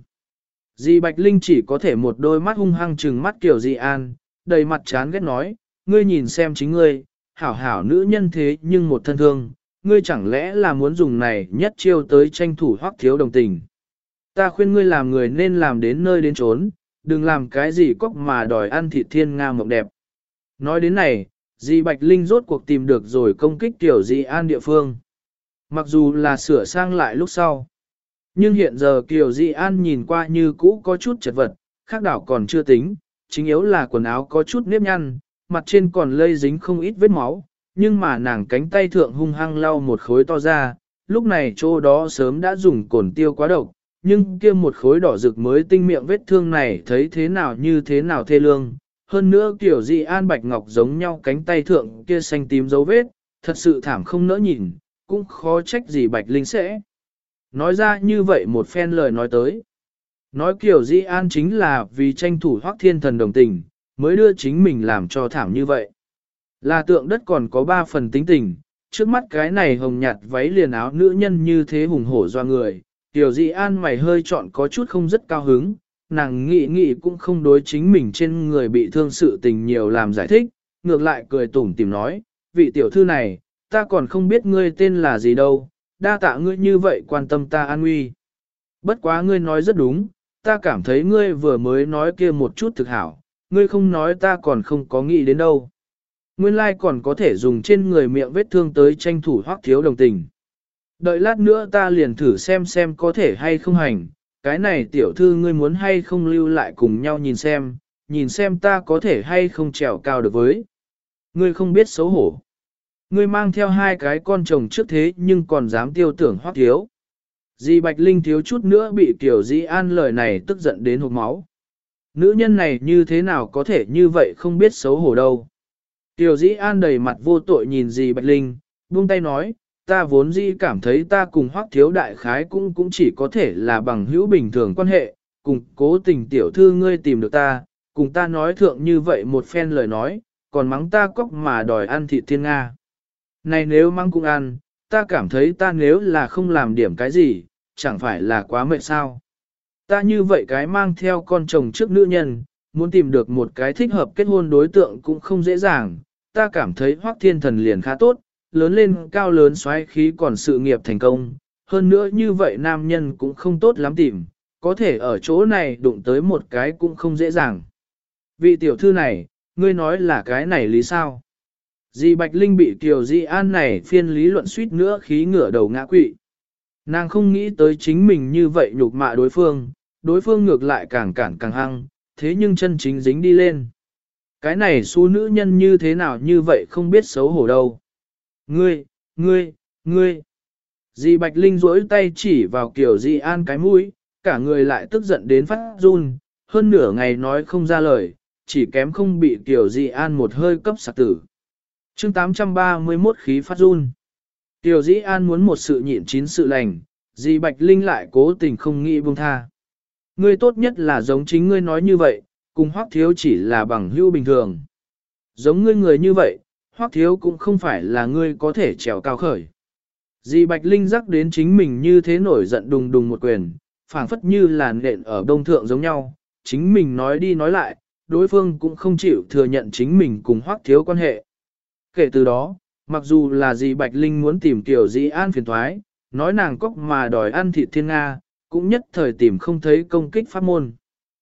Di Bạch Linh chỉ có thể một đôi mắt hung hăng trừng mắt Tiểu Dĩ An, đầy mặt chán ghét nói, ngươi nhìn xem chính ngươi, hảo hảo nữ nhân thế nhưng một thân thương, ngươi chẳng lẽ là muốn dùng này nhất chiêu tới tranh thủ Hoắc Thiếu đồng tình. Ta khuyên ngươi làm người nên làm đến nơi đến chốn, đừng làm cái gì cóc mà đòi ăn thịt thiên Nga mộng đẹp. Nói đến này, Di Bạch Linh rốt cuộc tìm được rồi công kích Tiểu Dĩ An địa phương. Mặc dù là sửa sang lại lúc sau, nhưng hiện giờ Tiểu Dĩ An nhìn qua như cũ có chút chật vật, khác đảo còn chưa tính, chính yếu là quần áo có chút nếp nhăn, mặt trên còn lây dính không ít vết máu, nhưng mà nàng cánh tay thượng hung hăng lau một khối to ra, lúc này chỗ đó sớm đã dùng cồn tiêu quá độc, nhưng kia một khối đỏ rực mới tinh miệng vết thương này thấy thế nào như thế nào thê lương. Hơn nữa kiểu Di An bạch ngọc giống nhau cánh tay thượng kia xanh tím dấu vết, thật sự thảm không nỡ nhìn, cũng khó trách gì Bạch Linh sẽ. Nói ra như vậy một phen lời nói tới. Nói kiểu Di An chính là vì tranh thủ Hoắc Thiên Thần đồng tình, mới đưa chính mình làm cho thảm như vậy. Là tượng đất còn có 3 phần tính tình, trước mắt cái này hồng nhạt váy liền áo nữ nhân như thế hùng hổ doa người, Tiểu Di An mày hơi chọn có chút không rất cao hứng, nàng nghĩ cũng không đối chính mình trên người bị thương sự tình nhiều làm giải thích, ngược lại cười tủm tỉm nói, vị tiểu thư này, ta còn không biết ngươi tên là gì đâu, đa tạ ngươi như vậy quan tâm ta an nguy. Bất quá ngươi nói rất đúng, ta cảm thấy ngươi vừa mới nói kia một chút thực hảo, ngươi không nói ta còn không có nghĩ đến đâu. Nguyên lai còn có thể dùng trên người miệng vết thương tới tranh thủ Hoắc Thiếu đồng tình. Đợi lát nữa ta liền thử xem có thể hay không hành, cái này tiểu thư ngươi muốn hay không lưu lại cùng nhau nhìn xem ta có thể hay không trèo cao được với. Ngươi không biết xấu hổ. Ngươi mang theo 2 cái con chồng trước thế nhưng còn dám tiêu tưởng Hoắc Thiếu. Di Bạch Linh thiếu chút nữa bị Tiểu Dĩ An lời này tức giận đến hộc máu. Nữ nhân này như thế nào có thể như vậy không biết xấu hổ đâu. Tiểu Dĩ An đầy mặt vô tội nhìn Di Bạch Linh, buông tay nói, ta vốn dĩ cảm thấy ta cùng Hoắc Thiếu đại khái cũng chỉ có thể là bằng hữu bình thường quan hệ, cùng cố tình tiểu thư ngươi tìm được ta, cùng ta nói thượng như vậy một phen lời nói, còn mắng ta cóc mà đòi ăn thịt thiên Nga. Này nếu mắng cũng ăn, ta cảm thấy ta nếu là không làm điểm cái gì, chẳng phải là quá mệt sao. Ta như vậy cái mang theo con chồng trước nữ nhân, muốn tìm được một cái thích hợp kết hôn đối tượng cũng không dễ dàng, ta cảm thấy Hoắc Thiên Thần liền khá tốt, lớn lên cao lớn xoáy khí còn sự nghiệp thành công, hơn nữa như vậy nam nhân cũng không tốt lắm tìm, có thể ở chỗ này đụng tới một cái cũng không dễ dàng. Vị tiểu thư này, ngươi nói là cái này lý sao? Dì Bạch Linh bị Kiều Di An này phiên lý luận suýt nữa khí ngửa đầu ngã quỵ. Nàng không nghĩ tới chính mình như vậy nhục mạ đối phương ngược lại càng cản càng hăng, thế nhưng chân chính dính đi lên. Cái này xú nữ nhân như thế nào như vậy không biết xấu hổ đâu. Ngươi. Dì Bạch Linh duỗi tay chỉ vào Kiều Di An cái mũi, cả người lại tức giận đến phát run, hơn nửa ngày nói không ra lời, chỉ kém không bị Kiều Di An một hơi cấp sạc tử. Chương 831 khí phát run. Kiều Di An muốn một sự nhịn chín sự lành, dì Bạch Linh lại cố tình không nghĩ buông tha. Ngươi tốt nhất là giống chính ngươi nói như vậy, cùng Hoắc Thiếu chỉ là bằng hữu bình thường. Giống ngươi người như vậy, Hoắc Thiếu cũng không phải là ngươi có thể trèo cao khởi. Dì Bạch Linh rắc đến chính mình như thế nổi giận đùng đùng một quyền, phảng phất như là nện ở đông thượng giống nhau, chính mình nói đi nói lại, đối phương cũng không chịu thừa nhận chính mình cùng Hoắc Thiếu quan hệ. Kể từ đó, mặc dù là dì Bạch Linh muốn tìm Kiều Di An phiền thoái, nói nàng cóc mà đòi ăn thịt thiên Nga, cũng nhất thời tìm không thấy công kích pháp môn.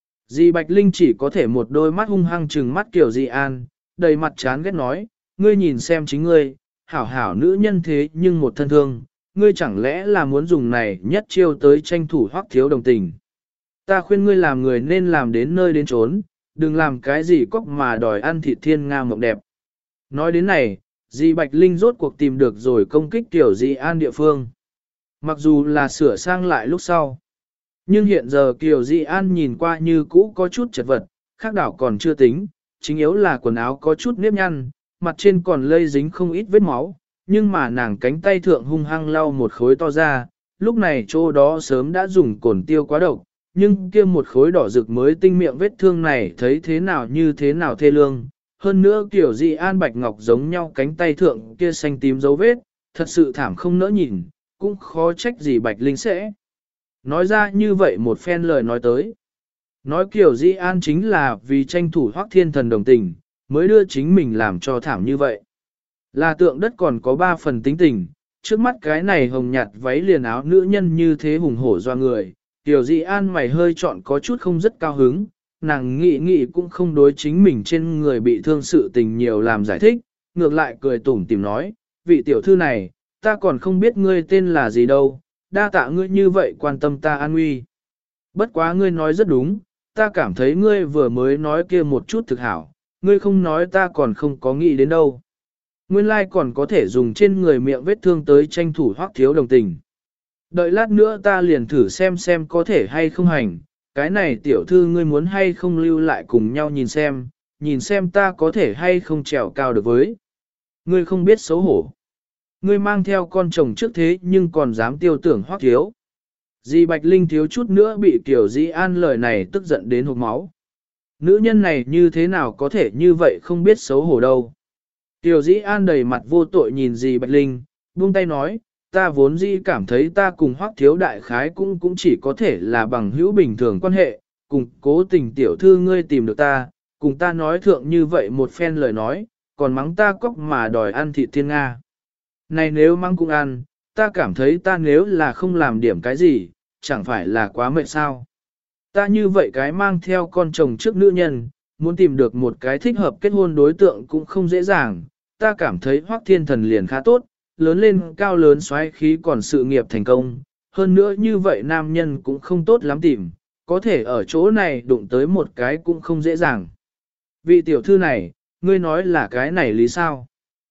Dì Bạch Linh chỉ có thể một đôi mắt hung hăng trừng mắt Kiều Di An, đầy mặt chán ghét nói, ngươi nhìn xem chính ngươi, hảo hảo nữ nhân thế nhưng một thân thương, ngươi chẳng lẽ là muốn dùng này nhất chiêu tới tranh thủ Hoắc Thiếu đồng tình. Ta khuyên ngươi làm người nên làm đến nơi đến chốn, đừng làm cái gì cóc mà đòi ăn thịt thiên Nga mộng đẹp. Nói đến này, dì Bạch Linh rốt cuộc tìm được rồi công kích Kiều Di An địa phương. Mặc dù là sửa sang lại lúc sau, nhưng hiện giờ Kiều Di An nhìn qua như cũ có chút chật vật, khác đảo còn chưa tính, chính yếu là quần áo có chút nếp nhăn, mặt trên còn lây dính không ít vết máu, nhưng mà nàng cánh tay thượng hung hăng lau một khối to ra, lúc này chỗ đó sớm đã dùng cồn tiêu quá độc, nhưng kia một khối đỏ rực mới tinh miệng vết thương này thấy thế nào như thế nào thê lương. Hơn nữa Kiều Di An bạch ngọc giống nhau cánh tay thượng kia xanh tím dấu vết, thật sự thảm không nỡ nhìn, cũng khó trách gì Bạch Linh sẽ. Nói ra như vậy một phen lời nói tới. Nói Kiều Di An chính là vì tranh thủ Hoắc Thiên Thần đồng tình, mới đưa chính mình làm cho thảm như vậy. Là tượng đất còn có 3 phần tính tình, trước mắt cái này hồng nhạt váy liền áo nữ nhân như thế hùng hổ doa người. Kiều Di An mày hơi chọn có chút không rất cao hứng, nàng nghĩ cũng không đối chính mình trên người bị thương sự tình nhiều làm giải thích, ngược lại cười tủm tỉm nói, vị tiểu thư này, ta còn không biết ngươi tên là gì đâu, đa tạ ngươi như vậy quan tâm ta an nguy. Bất quá ngươi nói rất đúng, ta cảm thấy ngươi vừa mới nói kia một chút thực hảo, ngươi không nói ta còn không có nghĩ đến đâu. Nguyên lai còn có thể dùng trên người miệng vết thương tới tranh thủ Hoắc Thiếu đồng tình. Đợi lát nữa ta liền thử xem có thể hay không hành, cái này tiểu thư ngươi muốn hay không lưu lại cùng nhau nhìn xem ta có thể hay không trèo cao được với. Ngươi không biết xấu hổ. Ngươi mang theo con chồng trước thế nhưng còn dám tiêu tưởng Hoắc Thiếu. Dì Bạch Linh thiếu chút nữa bị Kiều Di An lời này tức giận đến hộc máu. Nữ nhân này như thế nào có thể như vậy không biết xấu hổ đâu. Kiều Di An đầy mặt vô tội nhìn dì Bạch Linh, buông tay nói, ta vốn dĩ cảm thấy ta cùng Hoắc Thiếu đại khái cũng chỉ có thể là bằng hữu bình thường quan hệ, cùng cố tình tiểu thư ngươi tìm được ta, cùng ta nói thượng như vậy một phen lời nói, còn mắng ta cóc mà đòi ăn thịt thiên Nga. Này nếu mắng cũng ăn, ta cảm thấy ta nếu là không làm điểm cái gì, chẳng phải là quá mệt sao. Ta như vậy cái mang theo con chồng trước nữ nhân, muốn tìm được một cái thích hợp kết hôn đối tượng cũng không dễ dàng, ta cảm thấy Hoắc Thiên Thần liền khá tốt, lớn lên cao lớn xoáy khí còn sự nghiệp thành công, hơn nữa như vậy nam nhân cũng không tốt lắm tìm, có thể ở chỗ này đụng tới một cái cũng không dễ dàng. Vị tiểu thư này, ngươi nói là cái này lý sao?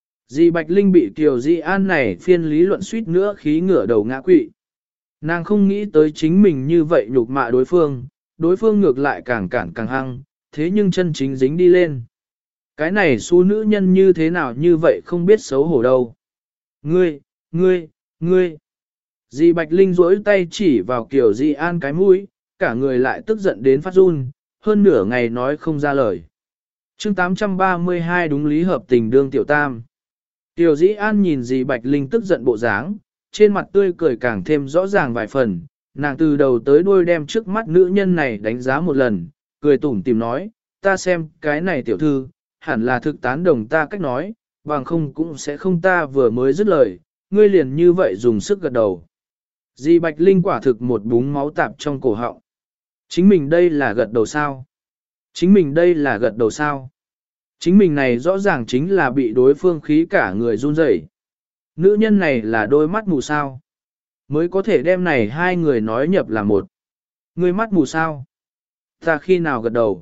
Dì Bạch Linh bị Kiều Di An này phiên lý luận suýt nữa khí ngửa đầu ngã quỵ. Nàng không nghĩ tới chính mình như vậy nhục mạ đối phương ngược lại càng cản càng hăng, thế nhưng chân chính dính đi lên. Cái này xú nữ nhân như thế nào như vậy không biết xấu hổ đâu. Ngươi. Dì Bạch Linh duỗi tay chỉ vào Kiều Di An cái mũi, cả người lại tức giận đến phát run, hơn nửa ngày nói không ra lời. Chương 832 đúng lý hợp tình đương tiểu tam. Kiều Di An nhìn dì Bạch Linh tức giận bộ dáng, trên mặt tươi cười càng thêm rõ ràng vài phần, nàng từ đầu tới đuôi đem trước mắt nữ nhân này đánh giá một lần, cười tủm tìm nói, ta xem cái này tiểu thư, hẳn là thực tán đồng ta cách nói, bằng không cũng sẽ không ta vừa mới dứt lời, ngươi liền như vậy dùng sức gật đầu. Dì Bạch Linh quả thực một búng máu tạp trong cổ họng. Chính mình đây là gật đầu sao? Chính mình này rõ ràng chính là bị đối phương khí cả người run rẩy. Nữ nhân này là đôi mắt mù sao. Mới có thể đem này hai người nói nhập là một. Ngươi mắt mù sao? Ta khi nào gật đầu?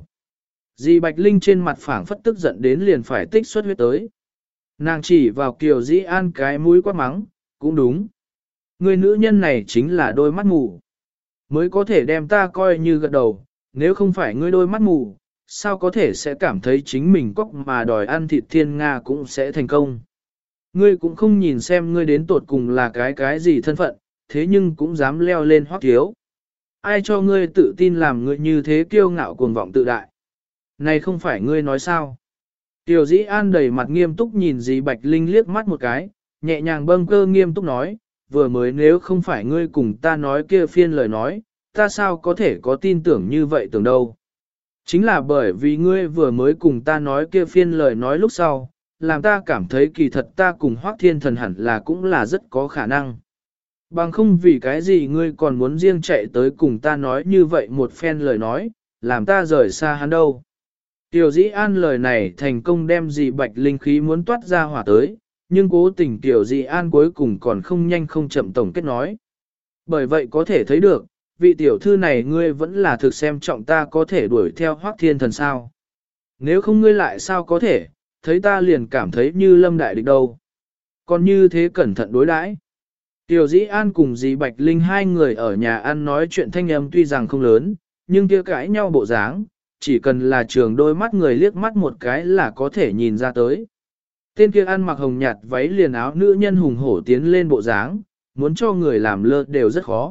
Dì Bạch Linh trên mặt phảng phất tức giận đến liền phải tích xuất huyết tới. Nàng chỉ vào Kiều Dĩ An cái mũi quát mắng, cũng đúng. Người nữ nhân này chính là đôi mắt mù. Mới có thể đem ta coi như gật đầu, nếu không phải ngươi đôi mắt mù, sao có thể sẽ cảm thấy chính mình cóc mà đòi ăn thịt thiên Nga cũng sẽ thành công. Ngươi cũng không nhìn xem ngươi đến tột cùng là cái gì thân phận, thế nhưng cũng dám leo lên Hoắc Thiếu. Ai cho ngươi tự tin làm ngươi như thế kiêu ngạo cuồng vọng tự đại? Này không phải ngươi nói sao? Tiểu Dĩ An đầy mặt nghiêm túc nhìn dì Bạch Linh liếc mắt một cái, nhẹ nhàng bâng cơ nghiêm túc nói, vừa mới nếu không phải ngươi cùng ta nói kia phiên lời nói, ta sao có thể có tin tưởng như vậy tưởng đâu. Chính là bởi vì ngươi vừa mới cùng ta nói kia phiên lời nói lúc sau, làm ta cảm thấy kỳ thật ta cùng Hoắc Thiên Thần hẳn là cũng là rất có khả năng. Bằng không vì cái gì ngươi còn muốn riêng chạy tới cùng ta nói như vậy một phen lời nói, làm ta rời xa hắn đâu. Tiểu Dĩ An lời này thành công đem dì Bạch Linh khí muốn toát ra hỏa tới, nhưng cố tình Tiểu Dĩ An cuối cùng còn không nhanh không chậm tổng kết nói. Bởi vậy có thể thấy được, vị tiểu thư này ngươi vẫn là thực xem trọng ta có thể đuổi theo Hoắc Thiên Thần sao. Nếu không ngươi lại sao có thể, thấy ta liền cảm thấy như lâm đại địch đâu. Còn như thế cẩn thận đối đãi. Tiểu Dĩ An cùng dì Bạch Linh hai người ở nhà ăn nói chuyện thanh âm tuy rằng không lớn, nhưng kia cãi nhau bộ dáng, chỉ cần là trường đôi mắt người liếc mắt một cái là có thể nhìn ra tới. Tên kia ăn mặc hồng nhạt váy liền áo nữ nhân hùng hổ tiến lên bộ dáng, muốn cho người làm lơ đều rất khó.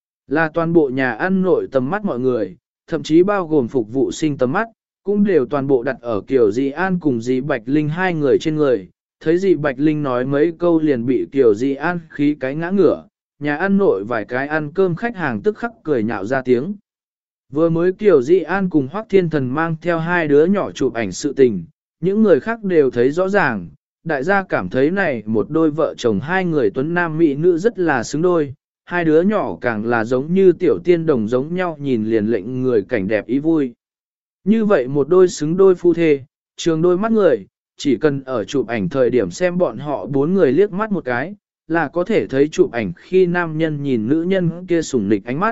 Là toàn bộ nhà ăn nội tầm mắt mọi người, thậm chí bao gồm phục vụ sinh tầm mắt, cũng đều toàn bộ đặt ở Kiều Dĩ An cùng dì Bạch Linh hai người trên người. Thấy dì Bạch Linh nói mấy câu liền bị Kiều Dĩ An khí cái ngã ngửa, nhà ăn nội vài cái ăn cơm khách hàng tức khắc cười nhạo ra tiếng. Vừa mới Kiều Dĩ An cùng Hoắc Thiên Thần mang theo hai đứa nhỏ chụp ảnh sự tình, những người khác đều thấy rõ ràng, đại gia cảm thấy này một đôi vợ chồng hai người tuấn nam mỹ nữ rất là xứng đôi, hai đứa nhỏ càng là giống như tiểu tiên đồng giống nhau nhìn liền lệnh người cảnh đẹp ý vui. Như vậy một đôi xứng đôi phu thê, trường đôi mắt người, chỉ cần ở chụp ảnh thời điểm xem bọn họ bốn người liếc mắt một cái, là có thể thấy chụp ảnh khi nam nhân nhìn nữ nhân kia sủng nịch ánh mắt.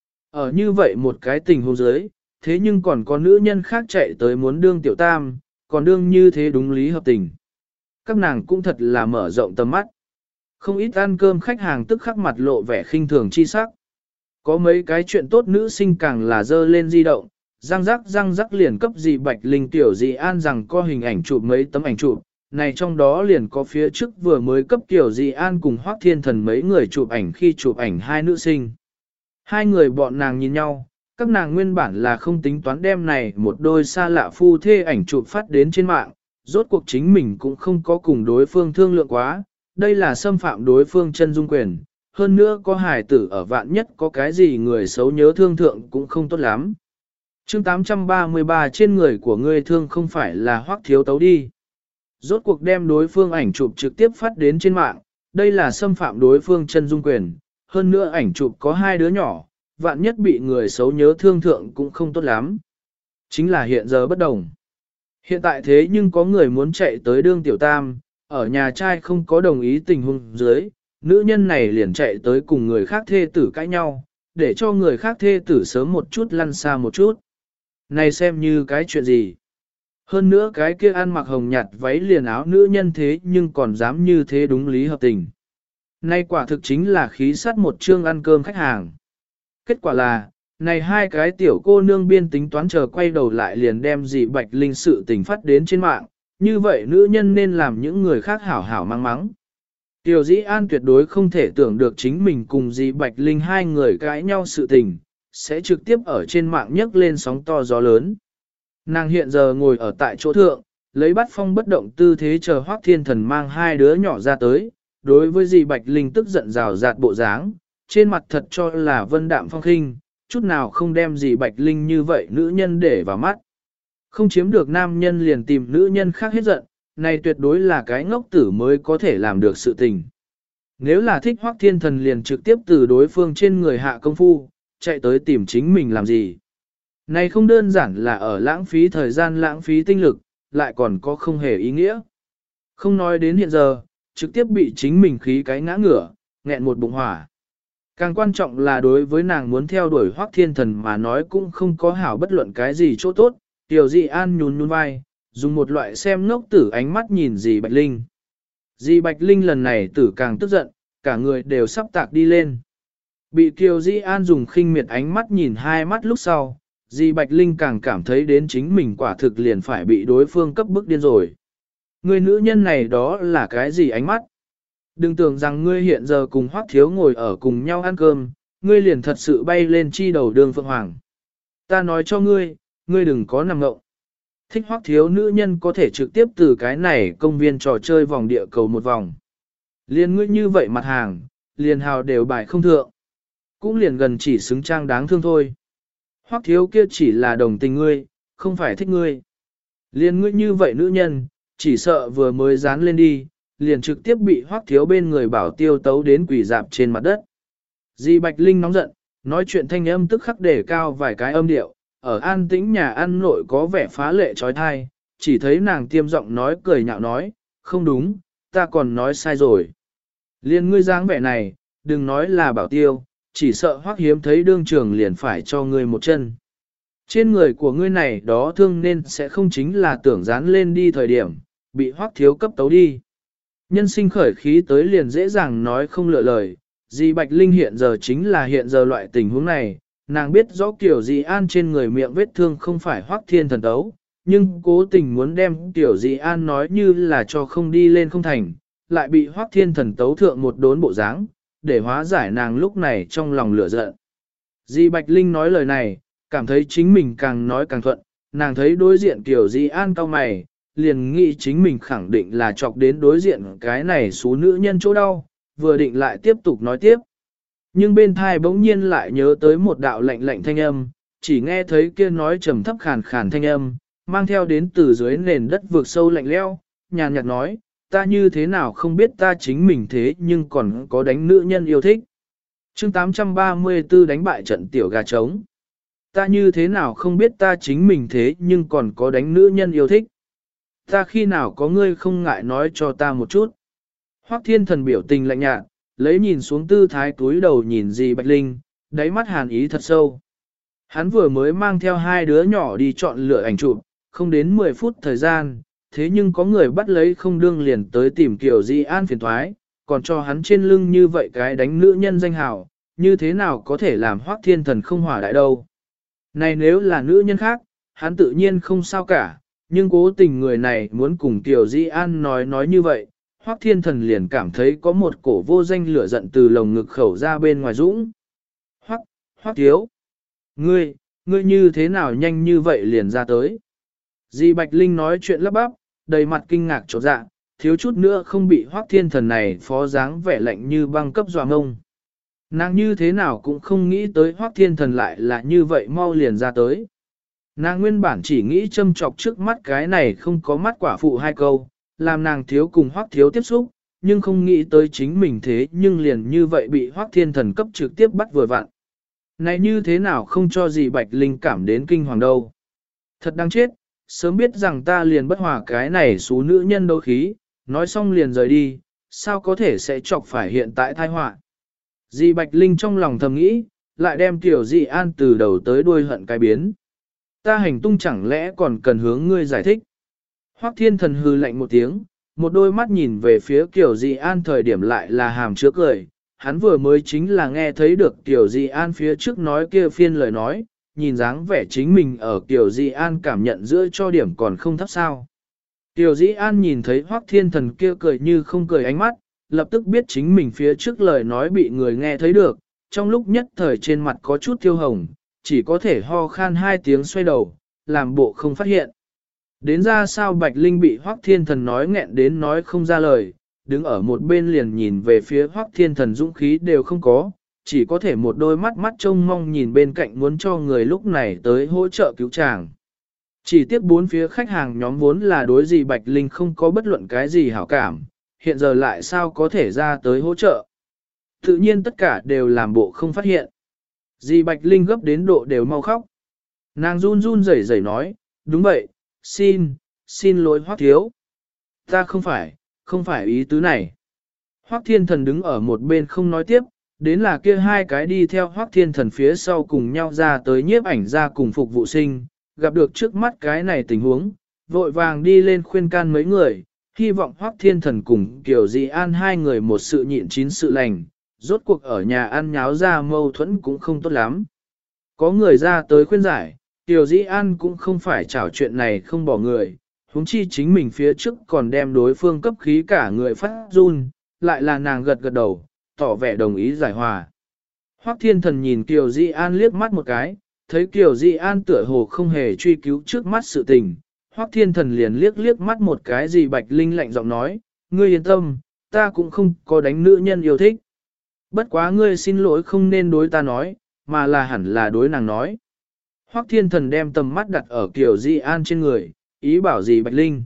Ở như vậy một cái tình huống dưới, thế nhưng còn có nữ nhân khác chạy tới muốn đương tiểu tam, còn đương như thế đúng lý hợp tình. Các nàng cũng thật là mở rộng tầm mắt. Không ít ăn cơm khách hàng tức khắc mặt lộ vẻ khinh thường chi sắc. Có mấy cái chuyện tốt nữ sinh càng là dơ lên di động, răng rắc liền cấp dì Bạch Linh Tiểu Dĩ An rằng có hình ảnh chụp mấy tấm ảnh chụp, này trong đó liền có phía trước vừa mới cấp Tiểu Dĩ An cùng Hoắc Thiên Thần mấy người chụp ảnh khi chụp ảnh hai nữ sinh. Hai người bọn nàng nhìn nhau, các nàng nguyên bản là không tính toán đem này một đôi xa lạ phu thê ảnh chụp phát đến trên mạng, rốt cuộc chính mình cũng không có cùng đối phương thương lượng quá, đây là xâm phạm đối phương chân dung quyền, hơn nữa có hài tử ở vạn nhất có cái gì người xấu nhớ thương thượng cũng không tốt lắm. Chương 833 trên người của ngươi thương không phải là Hoắc Thiếu Tấu đi. Rốt cuộc đem đối phương ảnh chụp trực tiếp phát đến trên mạng, đây là xâm phạm đối phương chân dung quyền, hơn nữa ảnh chụp có hai đứa nhỏ, vạn nhất bị người xấu nhớ thương thượng cũng không tốt lắm. Chính là hiện giờ bất đồng. Hiện tại thế nhưng có người muốn chạy tới đương tiểu tam, ở nhà trai không có đồng ý tình huống dưới, nữ nhân này liền chạy tới cùng người khác thê tử cãi nhau, để cho người khác thê tử sớm một chút lăn xa một chút. Này xem như cái chuyện gì? Hơn nữa cái kia ăn mặc hồng nhạt váy liền áo nữ nhân thế nhưng còn dám như thế đúng lý hợp tình. Nay quả thực chính là khí sắt một chương ăn cơm khách hàng. Kết quả là, này hai cái tiểu cô nương biên tính toán chờ quay đầu lại liền đem dì Bạch Linh sự tình phát đến trên mạng, như vậy nữ nhân nên làm những người khác hảo hảo mang mắng. Tiểu Dĩ An tuyệt đối không thể tưởng được chính mình cùng dì Bạch Linh hai người cãi nhau sự tình, sẽ trực tiếp ở trên mạng nhấc lên sóng to gió lớn. Nàng hiện giờ ngồi ở tại chỗ thượng, lấy bát phong bất động tư thế chờ Hoắc Thiên Thần mang hai đứa nhỏ ra tới, đối với dì Bạch Linh tức giận rào rạt bộ dáng, trên mặt thật cho là vân đạm phong khinh, chút nào không đem dì Bạch Linh như vậy nữ nhân để vào mắt. Không chiếm được nam nhân liền tìm nữ nhân khác hết giận, này tuyệt đối là cái ngốc tử mới có thể làm được sự tình. Nếu là thích Hoắc Thiên Thần liền trực tiếp từ đối phương trên người hạ công phu, chạy tới tìm chính mình làm gì. Này không đơn giản là ở lãng phí thời gian lãng phí tinh lực, lại còn có không hề ý nghĩa. Không nói đến hiện giờ, trực tiếp bị chính mình khí cái ngã ngửa, nghẹn một bụng hỏa. Càng quan trọng là đối với nàng muốn theo đuổi Hoắc Thiên Thần mà nói cũng không có hảo bất luận cái gì chỗ tốt, Tiểu Dị An nhún nhún vai, dùng một loại xem ngốc tử ánh mắt nhìn dì Bạch Linh. Dì Bạch Linh lần này tử càng tức giận, cả người đều sắp tạc đi lên. Bị Kiều Dĩ An dùng khinh miệt ánh mắt nhìn hai mắt lúc sau, dì Bạch Linh càng cảm thấy đến chính mình quả thực liền phải bị đối phương cấp bức điên rồi. Người nữ nhân này đó là cái gì ánh mắt? Đừng tưởng rằng ngươi hiện giờ cùng Hoắc Thiếu ngồi ở cùng nhau ăn cơm, ngươi liền thật sự bay lên chi đầu đường Phượng Hoàng. Ta nói cho ngươi, ngươi đừng có nằm ngộng. Thích Hoắc Thiếu nữ nhân có thể trực tiếp từ cái này công viên trò chơi vòng địa cầu một vòng. Liền ngươi như vậy mặt hàng, liền hào đều bài không thượng. Cũng liền gần chỉ xứng trang đáng thương thôi. Hoắc Thiếu kia chỉ là đồng tình ngươi, không phải thích ngươi. Liền ngươi như vậy nữ nhân, chỉ sợ vừa mới dán lên đi, liền trực tiếp bị Hoắc Thiếu bên người bảo tiêu tấu đến quỷ dạp trên mặt đất. Dì Bạch Linh nóng giận, nói chuyện thanh âm tức khắc để cao vài cái âm điệu, ở an tĩnh nhà ăn nội có vẻ phá lệ trói thai, chỉ thấy nàng tiêm giọng nói cười nhạo nói, không đúng, ta còn nói sai rồi. Liên ngươi dáng vẻ này, đừng nói là bảo tiêu, chỉ sợ Hoắc hiếm thấy đương trường liền phải cho ngươi một chân. Trên người của ngươi này đó thương nên sẽ không chính là tưởng dán lên đi thời điểm, bị Hoắc Thiếu cấp tấu đi. Nhân sinh khởi khí tới liền dễ dàng nói không lựa lời, dì Bạch Linh hiện giờ chính là hiện giờ loại tình huống này, nàng biết rõ kiểu dì An trên người miệng vết thương không phải Hoắc Thiên Thần tấu, nhưng cố tình muốn đem tiểu dì An nói như là cho không đi lên không thành, lại bị Hoắc Thiên Thần tấu thượng một đốn bộ dáng, để hóa giải nàng lúc này trong lòng lửa giận. Dì Bạch Linh nói lời này, cảm thấy chính mình càng nói càng thuận, nàng thấy đối diện tiểu dì An cau mày, liền nghĩ chính mình khẳng định là chọc đến đối diện cái này số nữ nhân chỗ đau, vừa định lại tiếp tục nói tiếp. Nhưng bên thai bỗng nhiên lại nhớ tới một đạo lạnh lạnh thanh âm, chỉ nghe thấy kia nói trầm thấp khàn khàn thanh âm, mang theo đến từ dưới nền đất vượt sâu lạnh leo, nhàn nhạt nói, ta như thế nào không biết ta chính mình thế nhưng còn có đánh nữ nhân yêu thích. Chương 834 đánh bại trận tiểu gà trống. Ta như thế nào không biết ta chính mình thế nhưng còn có đánh nữ nhân yêu thích. Ta khi nào có ngươi không ngại nói cho ta một chút. Hoắc Thiên Thần biểu tình lạnh nhạt, lấy nhìn xuống tư thái túi đầu nhìn dì Bạch Linh, đáy mắt hàn ý thật sâu. Hắn vừa mới mang theo hai đứa nhỏ đi chọn lựa ảnh chụp, không đến 10 phút thời gian, thế nhưng có người bắt lấy không đương liền tới tìm Kiều Di An phiền thoái, còn cho hắn trên lưng như vậy cái đánh nữ nhân danh hào, như thế nào có thể làm Hoắc Thiên Thần không hỏa đại đâu. Này nếu là nữ nhân khác, hắn tự nhiên không sao cả, nhưng cố tình người này muốn cùng Kiều Di An nói như vậy, Hoắc Thiên Thần liền cảm thấy có một cổ vô danh lửa giận từ lồng ngực khẩu ra bên ngoài dũng. Hoắc Thiếu, ngươi như thế nào nhanh như vậy liền ra tới. Dì Bạch Linh nói chuyện lắp bắp, đầy mặt kinh ngạc chột dạ, thiếu chút nữa không bị Hoắc Thiên Thần này phó dáng vẻ lạnh như băng cấp dọa ngông. Nàng như thế nào cũng không nghĩ tới Hoắc Thiên Thần lại là như vậy mau liền ra tới. Nàng nguyên bản chỉ nghĩ châm chọc trước mắt cái này không có mắt quả phụ hai câu, làm nàng thiếu cùng Hoắc Thiếu tiếp xúc, nhưng không nghĩ tới chính mình thế nhưng liền như vậy bị Hoắc Thiên Thần cấp trực tiếp bắt vừa vặn. Này như thế nào không cho gì Bạch Linh cảm đến kinh hoàng đâu. Thật đáng chết, sớm biết rằng ta liền bất hòa cái này xú nữ nhân đấu khí, nói xong liền rời đi, sao có thể sẽ chọc phải hiện tại tai họa. Dì Bạch Linh trong lòng thầm nghĩ, lại đem tiểu Dị An từ đầu tới đuôi hận cái biến. Ta hành tung chẳng lẽ còn cần hướng ngươi giải thích. Hoắc Thiên Thần hừ lạnh một tiếng, một đôi mắt nhìn về phía Kiều Dị An thời điểm lại là hàm chứa cười. Hắn vừa mới chính là nghe thấy được Kiều Dị An phía trước nói kia phiên lời nói, nhìn dáng vẻ chính mình ở Kiều Dị An cảm nhận giữa cho điểm còn không thấp sao. Kiều Dị An nhìn thấy Hoắc Thiên Thần kia cười như không cười ánh mắt, lập tức biết chính mình phía trước lời nói bị người nghe thấy được, trong lúc nhất thời trên mặt có chút thiêu hồng, chỉ có thể ho khan hai tiếng xoay đầu, làm bộ không phát hiện. Đến ra sao Bạch Linh bị Hoắc Thiên Thần nói nghẹn đến nói không ra lời, đứng ở một bên liền nhìn về phía Hoắc Thiên Thần dũng khí đều không có, chỉ có thể một đôi mắt mắt trông mong nhìn bên cạnh muốn cho người lúc này tới hỗ trợ cứu chàng. Chỉ tiếc bốn phía khách hàng nhóm vốn là đối gì Bạch Linh không có bất luận cái gì hảo cảm, hiện giờ lại sao có thể ra tới hỗ trợ. Tự nhiên tất cả đều làm bộ không phát hiện. Dì Bạch Linh gấp đến độ đều mau khóc. Nàng run run rẩy rẩy nói, đúng vậy, xin lỗi Hoắc thiếu. Ta không phải ý tứ này. Hoắc Thiên Thần đứng ở một bên không nói tiếp, đến là kia hai cái đi theo Hoắc Thiên Thần phía sau cùng nhau ra tới nhiếp ảnh ra cùng phục vụ sinh, gặp được trước mắt cái này tình huống, vội vàng đi lên khuyên can mấy người, hy vọng Hoắc Thiên Thần cùng Kiều Dị An hai người một sự nhịn chín sự lành, rốt cuộc ở nhà ăn nháo ra mâu thuẫn cũng không tốt lắm. Có người ra tới khuyên giải, Kiều Dị An cũng không phải chảo chuyện này không bỏ người, huống chi chính mình phía trước còn đem đối phương cấp khí cả người phát run, lại là nàng gật gật đầu, tỏ vẻ đồng ý giải hòa. Hoắc Thiên Thần nhìn Kiều Dị An liếc mắt một cái, thấy Kiều Dị An tựa hồ không hề truy cứu trước mắt sự tình. Hoắc Thiên Thần liền liếc mắt một cái Dì Bạch Linh lạnh giọng nói, ngươi yên tâm, ta cũng không có đánh nữ nhân yêu thích. Bất quá ngươi xin lỗi không nên đối ta nói, mà là hẳn là đối nàng nói. Hoắc Thiên Thần đem tầm mắt đặt ở Kiều Dị An trên người, ý bảo Dì Bạch Linh.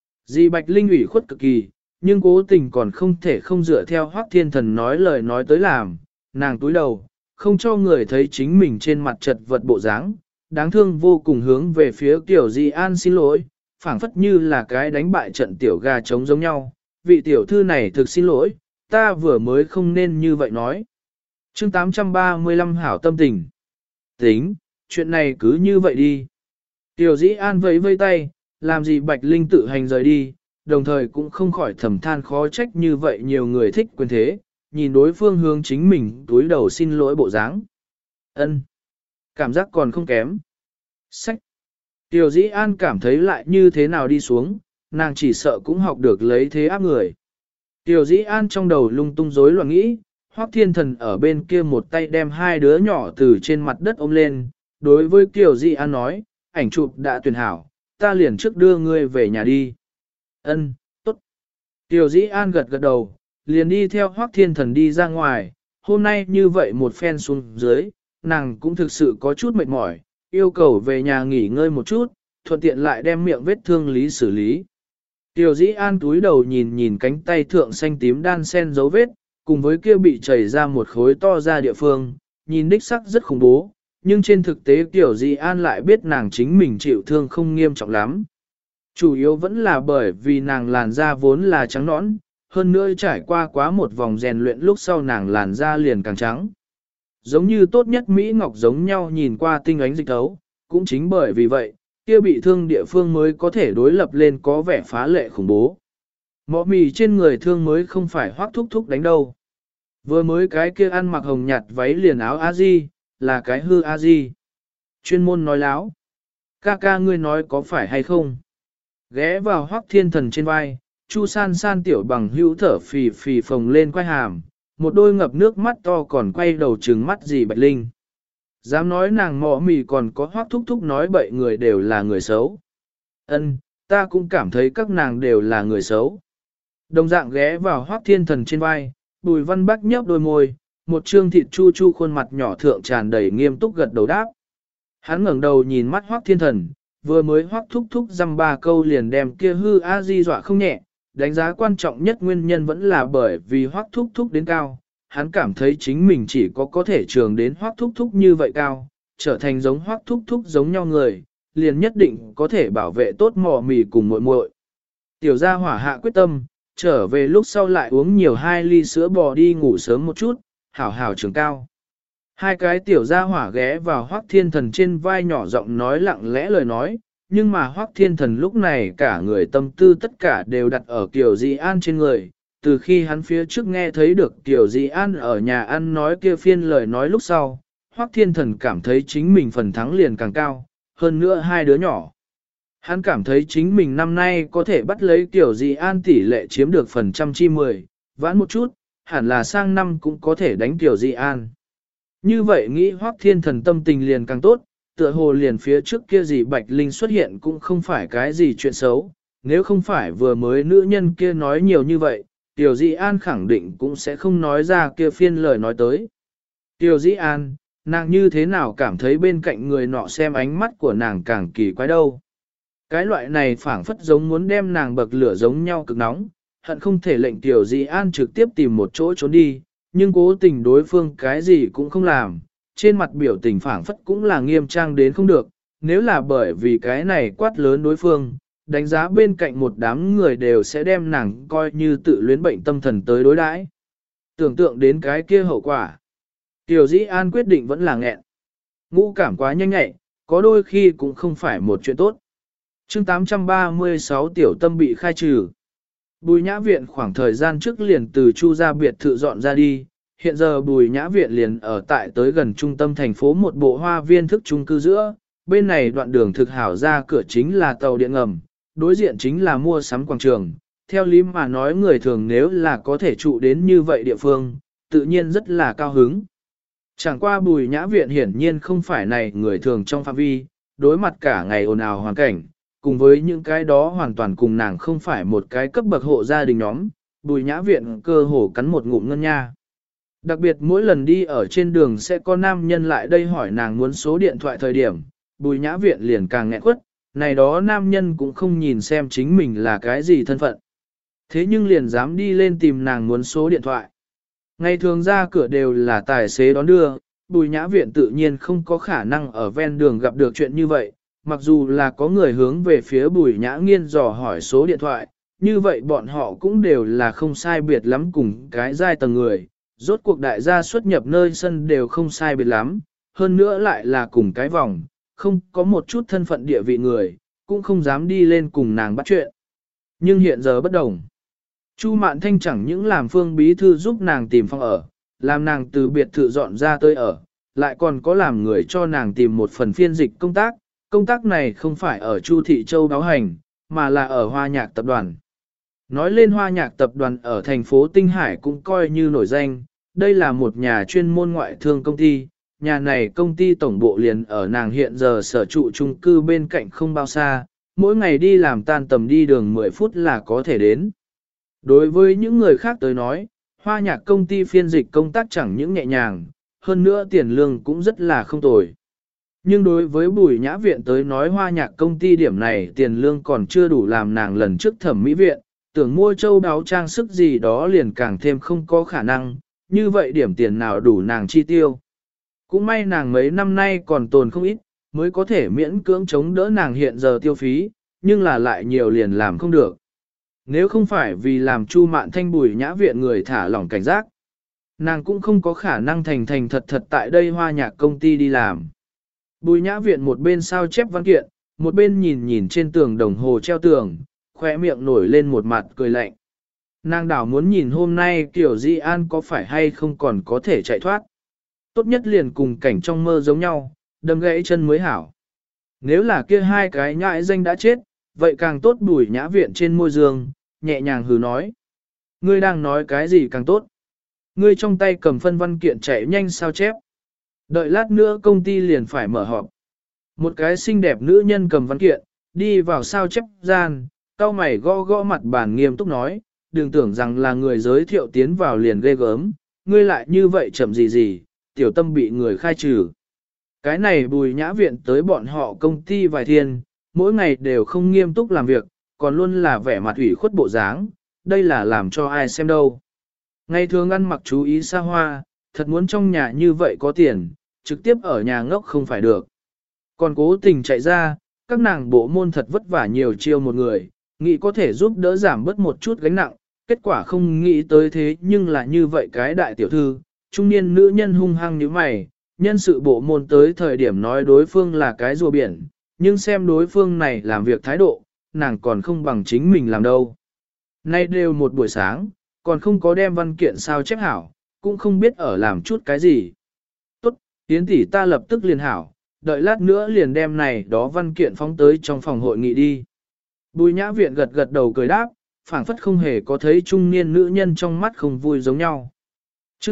Dì Bạch Linh ủy khuất cực kỳ, nhưng cố tình còn không thể không dựa theo Hoắc Thiên Thần nói lời nói tới làm, nàng túi đầu, không cho người thấy chính mình trên mặt chật vật bộ dáng, đáng thương vô cùng hướng về phía Kiều Dị An xin lỗi, phảng phất như là cái đánh bại trận tiểu gà trống giống nhau, vị tiểu thư này thực xin lỗi, ta vừa mới không nên như vậy nói. Chương 835 hảo tâm tình. Tính, chuyện này cứ như vậy đi. Kiều Dị An vẫy vây tay, làm gì Bạch Linh tự hành rời đi, đồng thời cũng không khỏi thầm than khó trách như vậy nhiều người thích quyền thế, nhìn đối phương hướng chính mình túi đầu xin lỗi bộ dáng. Ân, cảm giác còn không kém. Sách. Tiểu Dĩ An cảm thấy lại như thế nào đi xuống, nàng chỉ sợ cũng học được lấy thế áp người. Tiểu Dĩ An trong đầu lung tung rối loạn nghĩ, Hoắc Thiên Thần ở bên kia một tay đem hai đứa nhỏ từ trên mặt đất ôm lên, đối với Tiểu Dĩ An nói, ảnh chụp đã tuyển hảo, ta liền trước đưa ngươi về nhà đi. Ân, tốt. Tiểu Dĩ An gật gật đầu, liền đi theo Hoắc Thiên Thần đi ra ngoài, hôm nay như vậy một phen xuống dưới, nàng cũng thực sự có chút mệt mỏi, yêu cầu về nhà nghỉ ngơi một chút, thuận tiện lại đem miệng vết thương lý xử lý. Tiểu Dĩ An túi đầu nhìn nhìn cánh tay thượng xanh tím đan sen dấu vết, cùng với kia bị chảy ra một khối to ra địa phương, nhìn đích sắc rất khủng bố, nhưng trên thực tế Tiểu Dĩ An lại biết nàng chính mình chịu thương không nghiêm trọng lắm. Chủ yếu vẫn là bởi vì nàng làn da vốn là trắng nõn, hơn nữa trải qua quá một vòng rèn luyện lúc sau nàng làn da liền càng trắng. Giống như tốt nhất Mỹ Ngọc giống nhau nhìn qua tinh ánh dịch thấu, cũng chính bởi vì vậy, kia bị thương địa phương mới có thể đối lập lên có vẻ phá lệ khủng bố. Mọ mì trên người thương mới không phải Hoắc thúc thúc đánh đâu. Vừa mới cái kia ăn mặc hồng nhạt váy liền áo A-di, là cái hư A-di. Chuyên môn nói láo. Ca ca ngươi nói có phải hay không? Ghé vào Hoắc Thiên Thần trên vai, Chu San San tiểu bằng hữu thở phì phì phồng lên quai hàm, một đôi ngập nước mắt to còn quay đầu trừng mắt gì Bạch Linh. Dám nói nàng mọ mì còn có Hoắc thúc thúc nói bậy người đều là người xấu. Ân, ta cũng cảm thấy các nàng đều là người xấu. Đồng dạng ghé vào Hoắc Thiên Thần trên vai, Bùi Văn Bắc nhấp đôi môi, một trương thịt chu chu khuôn mặt nhỏ thượng tràn đầy nghiêm túc gật đầu đáp. Hắn ngẩng đầu nhìn mắt Hoắc Thiên Thần, vừa mới Hoắc thúc thúc dăm ba câu liền đem kia hư a di dọa không nhẹ, đánh giá quan trọng nhất nguyên nhân vẫn là bởi vì Hoắc thúc thúc đến cao, hắn cảm thấy chính mình chỉ có thể trường đến Hoắc thúc thúc như vậy cao, trở thành giống Hoắc thúc thúc giống nhau người, liền nhất định có thể bảo vệ tốt mỏ mì cùng muội muội. Tiểu gia hỏa hạ quyết tâm, trở về lúc sau lại uống nhiều 2 ly sữa bò đi ngủ sớm một chút, hảo hảo trường cao. Hai cái tiểu gia hỏa ghé vào Hoắc Thiên Thần trên vai nhỏ giọng nói lặng lẽ lời nói, nhưng mà Hoắc Thiên Thần lúc này cả người tâm tư tất cả đều đặt ở Kiều Dị An trên người. Từ khi hắn phía trước nghe thấy được Kiều Dị An ở nhà ăn nói kia phiên lời nói lúc sau, Hoắc Thiên Thần cảm thấy chính mình phần thắng liền càng cao, hơn nữa hai đứa nhỏ. Hắn cảm thấy chính mình năm nay có thể bắt lấy Kiều Dị An tỷ lệ chiếm được phần trăm chi 10, vãn một chút, hẳn là sang năm cũng có thể đánh Kiều Dị An. Như vậy nghĩ Hoắc Thiên Thần tâm tình liền càng tốt, tựa hồ liền phía trước kia gì Bạch Linh xuất hiện cũng không phải cái gì chuyện xấu, nếu không phải vừa mới nữ nhân kia nói nhiều như vậy, Tiểu Dĩ An khẳng định cũng sẽ không nói ra kia phiên lời nói tới. Tiểu Dĩ An, nàng như thế nào cảm thấy bên cạnh người nọ xem ánh mắt của nàng càng kỳ quái đâu. Cái loại này phảng phất giống muốn đem nàng bậc lửa giống nhau cực nóng, hận không thể lệnh Tiểu Dĩ An trực tiếp tìm một chỗ trốn đi, nhưng cố tình đối phương cái gì cũng không làm, trên mặt biểu tình phảng phất cũng là nghiêm trang đến không được, nếu là bởi vì cái này quát lớn đối phương, đánh giá bên cạnh một đám người đều sẽ đem nàng coi như tự luyến bệnh tâm thần tới đối đãi. Tưởng tượng đến cái kia hậu quả. Tiểu Dĩ An quyết định vẫn là nghẹn. Ngũ cảm quá nhanh nhạy, có đôi khi cũng không phải một chuyện tốt. chương 836 tiểu tâm bị khai trừ. Bùi Nhã Viện khoảng thời gian trước liền từ Chu gia biệt thự dọn ra đi, hiện giờ Bùi Nhã Viện liền ở tại tới gần trung tâm thành phố một bộ hoa viên thức chung cư giữa, bên này đoạn đường thực hảo ra cửa chính là tàu điện ngầm, đối diện chính là mua sắm quảng trường. Theo lý mà nói người thường nếu là có thể trụ đến như vậy địa phương, tự nhiên rất là cao hứng. Chẳng qua Bùi Nhã Viện hiển nhiên không phải này người thường trong phạm vi, đối mặt cả ngày ồn ào hoàn cảnh, cùng với những cái đó hoàn toàn cùng nàng không phải một cái cấp bậc hộ gia đình nhóm, Bùi Nhã Viện cơ hồ cắn một ngụm ngân nha. Đặc biệt mỗi lần đi ở trên đường sẽ có nam nhân lại đây hỏi nàng muốn số điện thoại thời điểm, Bùi Nhã Viện liền càng nghẹn quất, này đó nam nhân cũng không nhìn xem chính mình là cái gì thân phận. Thế nhưng liền dám đi lên tìm nàng muốn số điện thoại. Ngày thường ra cửa đều là tài xế đón đưa, Bùi Nhã Viện tự nhiên không có khả năng ở ven đường gặp được chuyện như vậy, mặc dù là có người hướng về phía Bùi Nhã Nghiên dò hỏi số điện thoại, như vậy bọn họ cũng đều là không sai biệt lắm cùng cái giai tầng người, rốt cuộc đại gia xuất nhập nơi sân đều không sai biệt lắm, hơn nữa lại là cùng cái vòng, không có một chút thân phận địa vị người, cũng không dám đi lên cùng nàng bắt chuyện. Nhưng hiện giờ bất đồng. Chu Mạn Thanh chẳng những làm Phương Bí Thư giúp nàng tìm phòng ở, làm nàng từ biệt thự dọn ra tới ở, lại còn có làm người cho nàng tìm một phần phiên dịch công tác này không phải ở Chu Thị Châu báo hành, mà là ở Hoa Nhạc Tập đoàn. Nói lên Hoa Nhạc Tập đoàn ở thành phố Tinh Hải cũng coi như nổi danh, đây là một nhà chuyên môn ngoại thương công ty, nhà này công ty tổng bộ liền ở nàng hiện giờ sở trụ chung cư bên cạnh không bao xa, mỗi ngày đi làm tan tầm đi đường 10 phút là có thể đến. Đối với những người khác tới nói, Hoa Nhạc công ty phiên dịch công tác chẳng những nhẹ nhàng, hơn nữa tiền lương cũng rất là không tồi. Nhưng đối với Bùi Nhã Viện tới nói Hoa Nhạc công ty điểm này tiền lương còn chưa đủ làm nàng lần trước thẩm mỹ viện, tưởng mua châu đáo trang sức gì đó liền càng thêm không có khả năng, như vậy điểm tiền nào đủ nàng chi tiêu. Cũng may nàng mấy năm nay còn tồn không ít, mới có thể miễn cưỡng chống đỡ nàng hiện giờ tiêu phí, nhưng là lại nhiều liền làm không được. Nếu không phải vì làm Chu Mạn Thanh Bùi Nhã Viện người thả lỏng cảnh giác, nàng cũng không có khả năng thành thật tại đây Hoa Nhạc công ty đi làm. Bùi Nhã Viện một bên sao chép văn kiện, một bên nhìn trên tường đồng hồ treo tường, khóe miệng nổi lên một mặt cười lạnh. Nàng đảo muốn nhìn hôm nay Tiểu Di An có phải hay không còn có thể chạy thoát. Tốt nhất liền cùng cảnh trong mơ giống nhau, đâm gãy chân mới hảo. Nếu là kia hai cái nhãi danh đã chết, vậy càng tốt. Bùi Nhã Viện trên môi giường, nhẹ nhàng hừ nói. Ngươi đang nói cái gì càng tốt? Ngươi trong tay cầm phân văn kiện chạy nhanh sao chép. Đợi lát nữa công ty liền phải mở họp. Một cái xinh đẹp nữ nhân cầm văn kiện, đi vào sao chép gian, cau mày gõ gõ mặt bàn nghiêm túc nói, đừng tưởng rằng là người giới thiệu tiến vào liền ghê gớm, ngươi lại như vậy chậm gì, tiểu tâm bị người khai trừ. Cái này Bùi Nhã Viện tới bọn họ công ty vài thiên, mỗi ngày đều không nghiêm túc làm việc, còn luôn là vẻ mặt ủy khuất bộ dáng, đây là làm cho ai xem đâu. Ngày thường ăn mặc chú ý xa hoa, thật muốn trong nhà như vậy có tiền, trực tiếp ở nhà ngốc không phải được. Còn cố tình chạy ra, các nàng bộ môn thật vất vả nhiều chiêu một người, nghĩ có thể giúp đỡ giảm bớt một chút gánh nặng, kết quả không nghĩ tới thế nhưng là như vậy cái đại tiểu thư, trung niên nữ nhân hung hăng như mày, nhân sự bộ môn tới thời điểm nói đối phương là cái rùa biển, nhưng xem đối phương này làm việc thái độ, nàng còn không bằng chính mình làm đâu. Nay đều một buổi sáng, còn không có đem văn kiện sao chép hảo, cũng không biết ở làm chút cái gì. Tốt, Yến tỷ ta lập tức liền hảo, đợi lát nữa liền đem này đó văn kiện phóng tới trong phòng hội nghị đi. Bùi Nhã Viện gật đầu cười đáp, phảng phất không hề có thấy trung niên nữ nhân trong mắt không vui giống nhau. chương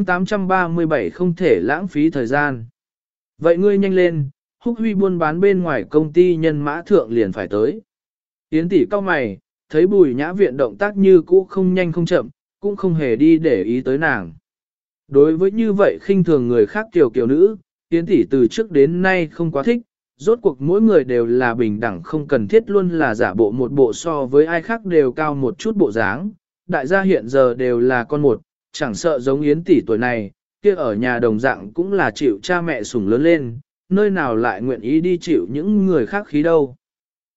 837 không thể lãng phí thời gian. Vậy ngươi nhanh lên, Húc Huy buôn bán bên ngoài công ty nhân mã thượng liền phải tới. Yến tỷ cau mày, thấy Bùi Nhã Viện động tác như cũ không nhanh không chậm, cũng không hề đi để ý tới nàng. Đối với như vậy khinh thường người khác kiều nữ, Yến tỷ từ trước đến nay không quá thích, rốt cuộc mỗi người đều là bình đẳng không cần thiết luôn là giả bộ một bộ so với ai khác đều cao một chút bộ dáng. Đại gia hiện giờ đều là con một, chẳng sợ giống Yến tỷ tuổi này, kia ở nhà đồng dạng cũng là chịu cha mẹ sủng lớn lên, nơi nào lại nguyện ý đi chịu những người khác khí đâu.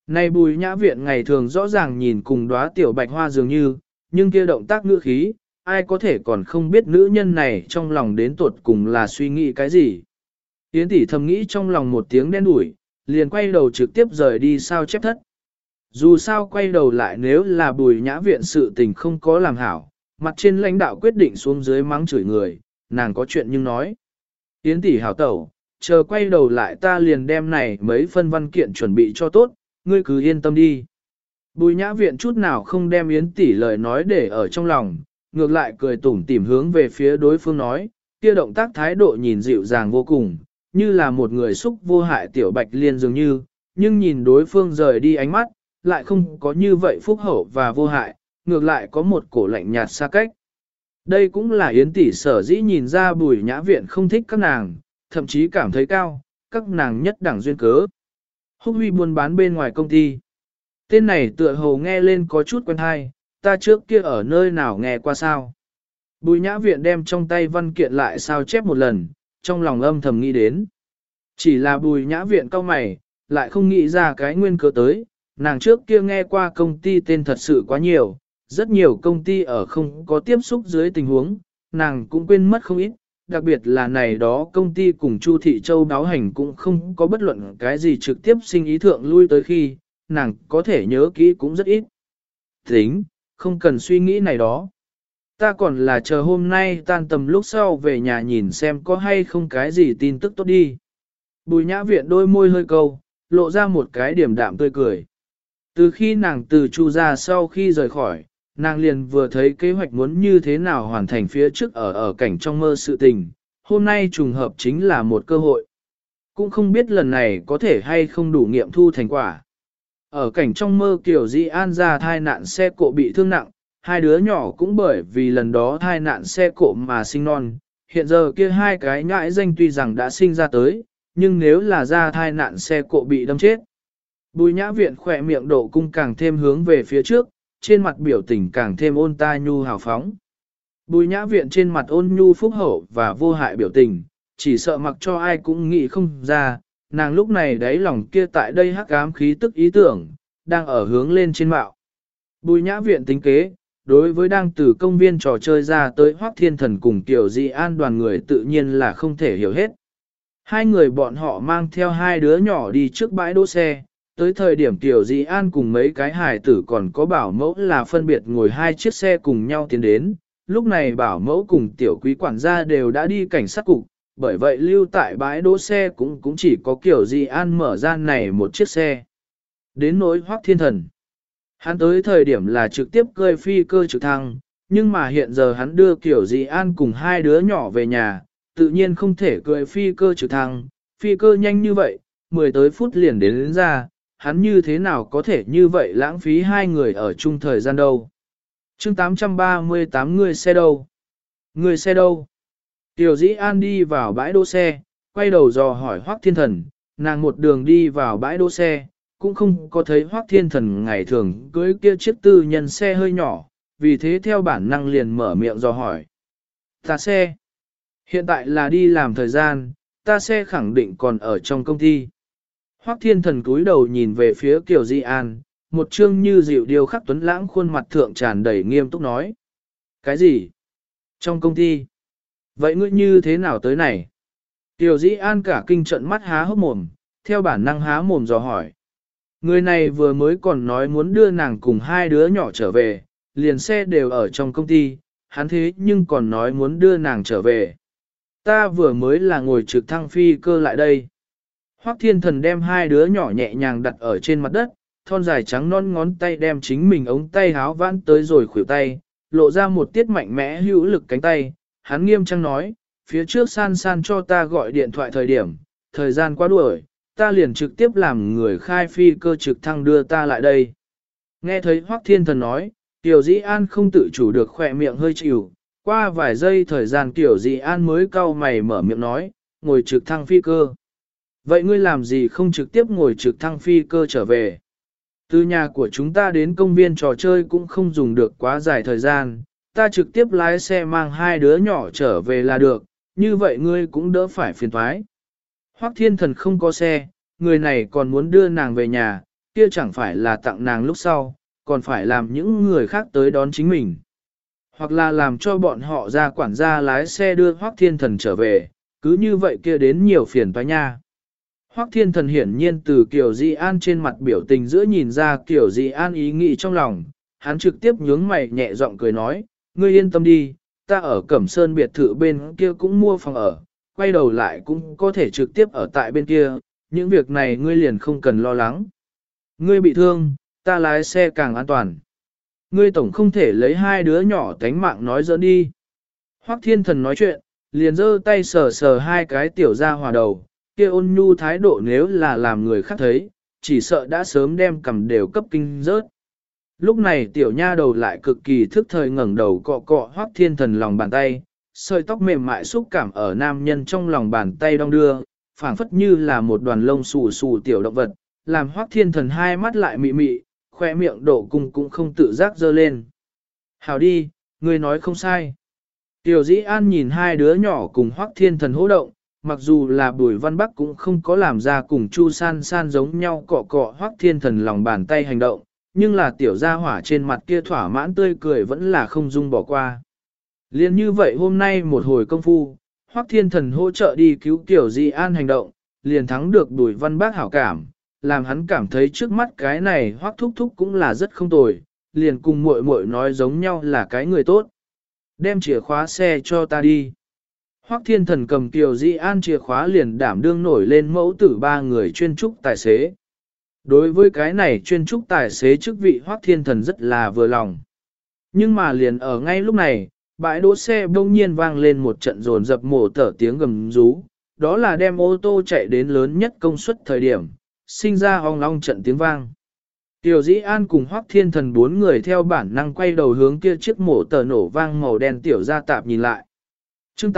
Này Bùi Nhã Viện ngày thường rõ ràng nhìn cùng đóa tiểu bạch hoa dường như, nhưng kia động tác ngữ khí, ai có thể còn không biết nữ nhân này trong lòng đến tuột cùng là suy nghĩ cái gì. Yến tỷ thầm nghĩ trong lòng một tiếng đen đủi, liền quay đầu trực tiếp rời đi sao chép thất. Dù sao quay đầu lại nếu là Bùi Nhã Viện sự tình không có làm hảo, mặt trên lãnh đạo quyết định xuống dưới mắng chửi người, nàng có chuyện nhưng nói. Yến tỷ hảo tẩu, chờ quay đầu lại ta liền đem này mấy phân văn kiện chuẩn bị cho tốt, ngươi cứ yên tâm đi. Bùi Nhã Viện chút nào không đem Yến tỷ lời nói để ở trong lòng, ngược lại cười tủm tỉm hướng về phía đối phương nói, kia động tác thái độ nhìn dịu dàng vô cùng, như là một người xúc vô hại tiểu bạch liên dường như, nhưng nhìn đối phương rời đi ánh mắt, lại không có như vậy phúc hậu và vô hại, ngược lại có một cổ lạnh nhạt xa cách. Đây cũng là Yến tỷ sở dĩ nhìn ra Bùi Nhã Viện không thích các nàng, thậm chí cảm thấy cao, các nàng nhất đẳng duyên cớ. Húc Huy buôn bán bên ngoài công ty. Tên này tựa hồ nghe lên có chút quen hay, ta trước kia ở nơi nào nghe qua sao. Bùi Nhã Viện đem trong tay văn kiện lại sao chép một lần, trong lòng âm thầm nghĩ đến. Chỉ là Bùi Nhã Viện cau mày, lại không nghĩ ra cái nguyên cớ tới, nàng trước kia nghe qua công ty tên thật sự quá nhiều, rất nhiều công ty ở không có tiếp xúc dưới tình huống, nàng cũng quên mất không ít, đặc biệt là này đó công ty cùng Chu Thị Châu báo hành cũng không có bất luận cái gì trực tiếp sinh ý thượng lui tới khi, nàng có thể nhớ kỹ cũng rất ít. Tính, không cần suy nghĩ này đó. Ta còn là chờ hôm nay tan tầm lúc sau về nhà nhìn xem có hay không cái gì tin tức tốt đi. Bùi Nhã Viện đôi môi hơi câu, lộ ra một cái điểm đạm tươi cười. Từ khi nàng từ Chu ra sau khi rời khỏi, nàng liền vừa thấy kế hoạch muốn như thế nào hoàn thành phía trước ở cảnh trong mơ sự tình, hôm nay trùng hợp chính là một cơ hội. Cũng không biết lần này có thể hay không đủ nghiệm thu thành quả. Ở cảnh trong mơ Kiều Di An ra thai nạn xe cộ bị thương nặng, hai đứa nhỏ cũng bởi vì lần đó thai nạn xe cộ mà sinh non, hiện giờ kia hai cái nhãi danh tuy rằng đã sinh ra tới, nhưng nếu là ra thai nạn xe cộ bị đâm chết. Bùi Nhã Viện khỏe miệng độ cung càng thêm hướng về phía trước, trên mặt biểu tình càng thêm ôn ta nhu hào phóng. Bùi Nhã Viện trên mặt ôn nhu phúc hậu và vô hại biểu tình, chỉ sợ mặc cho ai cũng nghĩ không ra, nàng lúc này đáy lòng kia tại đây hắc ám khí tức ý tưởng, đang ở hướng lên trên mạo. Bùi Nhã Viện tính kế, đối với đang từ công viên trò chơi ra tới Hoắc Thiên Thần cùng Tiểu Di An đoàn người tự nhiên là không thể hiểu hết. Hai người bọn họ mang theo hai đứa nhỏ đi trước bãi đỗ xe, tới thời điểm Tiểu Di An cùng mấy cái hài tử còn có bảo mẫu là phân biệt ngồi hai chiếc xe cùng nhau tiến đến, lúc này bảo mẫu cùng Tiểu Quý quản gia đều đã đi cảnh sát cục, bởi vậy lưu tại bãi đỗ xe cũng chỉ có Tiểu Di An mở ra này một chiếc xe. Đến nỗi Hoắc Thiên Thần, hắn tới thời điểm là trực tiếp cơi phi cơ trực thăng, nhưng mà hiện giờ hắn đưa Tiểu Di An cùng hai đứa nhỏ về nhà, tự nhiên không thể cơi phi cơ trực thăng, phi cơ nhanh như vậy, 10 tới phút liền đến ra, hắn như thế nào có thể như vậy lãng phí hai người ở chung thời gian đâu. Chương 838 người xe đâu? Người xe đâu? Tiểu Dĩ An đi vào bãi đỗ xe, quay đầu dò hỏi Hoắc Thiên Thần, nàng một đường đi vào bãi đỗ xe, cũng không có thấy Hoắc Thiên Thần ngày thường cưới kia chiếc tư nhân xe hơi nhỏ, vì thế theo bản năng liền mở miệng dò hỏi. Ta xe. Hiện tại là đi làm thời gian, ta xe khẳng định còn ở trong công ty. Hoắc Thiên Thần cúi đầu nhìn về phía Kiều Di An, một trương như dịu điều khắc tuấn lãng khuôn mặt thượng tràn đầy nghiêm túc nói. Cái gì? Trong công ty? Vậy ngươi như thế nào tới này? Kiều Di An cả kinh trận mắt há hốc mồm, theo bản năng há mồm dò hỏi. Người này vừa mới còn nói muốn đưa nàng cùng hai đứa nhỏ trở về, liền xe đều ở trong công ty, hắn thế nhưng còn nói muốn đưa nàng trở về. Ta vừa mới là ngồi trực thăng phi cơ lại đây. Hoắc Thiên Thần đem hai đứa nhỏ nhẹ nhàng đặt ở trên mặt đất, thon dài trắng non ngón tay đem chính mình ống tay háo vãn tới rồi khuỷu tay, lộ ra một tiết mạnh mẽ hữu lực cánh tay. Hắn nghiêm trang nói, phía trước san san cho ta gọi điện thoại thời điểm, thời gian quá đuổi, ta liền trực tiếp làm người khai phi cơ trực thăng đưa ta lại đây. Nghe thấy Hoắc Thiên Thần nói, Tiểu Dĩ An không tự chủ được khỏe miệng hơi chịu, qua vài giây thời gian Tiểu Dĩ An mới cau mày mở miệng nói, ngồi trực thăng phi cơ. Vậy ngươi làm gì không trực tiếp ngồi trực thăng phi cơ trở về? Từ nhà của chúng ta đến công viên trò chơi cũng không dùng được quá dài thời gian, ta trực tiếp lái xe mang hai đứa nhỏ trở về là được, như vậy ngươi cũng đỡ phải phiền toái. Hoắc Thiên Thần không có xe, người này còn muốn đưa nàng về nhà, kia chẳng phải là tặng nàng lúc sau, còn phải làm những người khác tới đón chính mình. Hoặc là làm cho bọn họ ra quản gia lái xe đưa Hoắc Thiên Thần trở về, cứ như vậy kia đến nhiều phiền toái nha. Hoắc Thiên Thần hiển nhiên từ Kiều Di An trên mặt biểu tình giữa nhìn ra Kiều Di An ý nghĩ trong lòng, hắn trực tiếp nhướng mày nhẹ giọng cười nói, ngươi yên tâm đi, ta ở Cẩm Sơn biệt thự bên kia cũng mua phòng ở, quay đầu lại cũng có thể trực tiếp ở tại bên kia, những việc này ngươi liền không cần lo lắng. Ngươi bị thương, ta lái xe càng an toàn. Ngươi tổng không thể lấy hai đứa nhỏ tánh mạng nói giỡn đi. Hoắc Thiên Thần nói chuyện, liền giơ tay sờ sờ hai cái tiểu ra hòa đầu, kia ôn nhu thái độ nếu là làm người khác thấy, chỉ sợ đã sớm đem cầm đều cấp kinh rớt. Lúc này tiểu nha đầu lại cực kỳ thức thời ngẩng đầu cọ cọ Hoắc Thiên Thần lòng bàn tay, sợi tóc mềm mại xúc cảm ở nam nhân trong lòng bàn tay đong đưa, phảng phất như là một đoàn lông xù xù tiểu động vật, làm Hoắc Thiên Thần hai mắt lại mị mị, khoe miệng độ cung cũng không tự giác dơ lên. Hảo đi, ngươi nói không sai. Tiểu Dĩ An nhìn hai đứa nhỏ cùng Hoắc Thiên Thần hô động, mặc dù là Bùi Văn Bắc cũng không có làm ra cùng Chu San San giống nhau cọ cọ Hoắc Thiên Thần lòng bàn tay hành động, nhưng là tiểu gia hỏa trên mặt kia thỏa mãn tươi cười vẫn là không dung bỏ qua. Liên như vậy hôm nay một hồi công phu, Hoắc Thiên Thần hỗ trợ đi cứu Tiểu Dĩ An hành động, liền thắng được Bùi Văn Bắc hảo cảm, làm hắn cảm thấy trước mắt cái này Hoắc thúc thúc cũng là rất không tồi, liền cùng muội muội nói giống nhau là cái người tốt. Đem chìa khóa xe cho ta đi. Hoắc Thiên Thần cầm Tiểu Dĩ An chìa khóa liền đảm đương nổi lên mẫu tử ba người chuyên trúc tài xế. Đối với cái này chuyên trúc tài xế chức vị Hoắc Thiên Thần rất là vừa lòng. Nhưng mà liền ở ngay lúc này, bãi đỗ xe bỗng nhiên vang lên một trận rồn dập mổ tở tiếng gầm rú, đó là đem ô tô chạy đến lớn nhất công suất thời điểm, sinh ra ong ong trận tiếng vang. Tiểu Dĩ An cùng Hoắc Thiên Thần bốn người theo bản năng quay đầu hướng kia chiếc mổ tở nổ vang màu đen tiểu gia tạp nhìn lại. Chương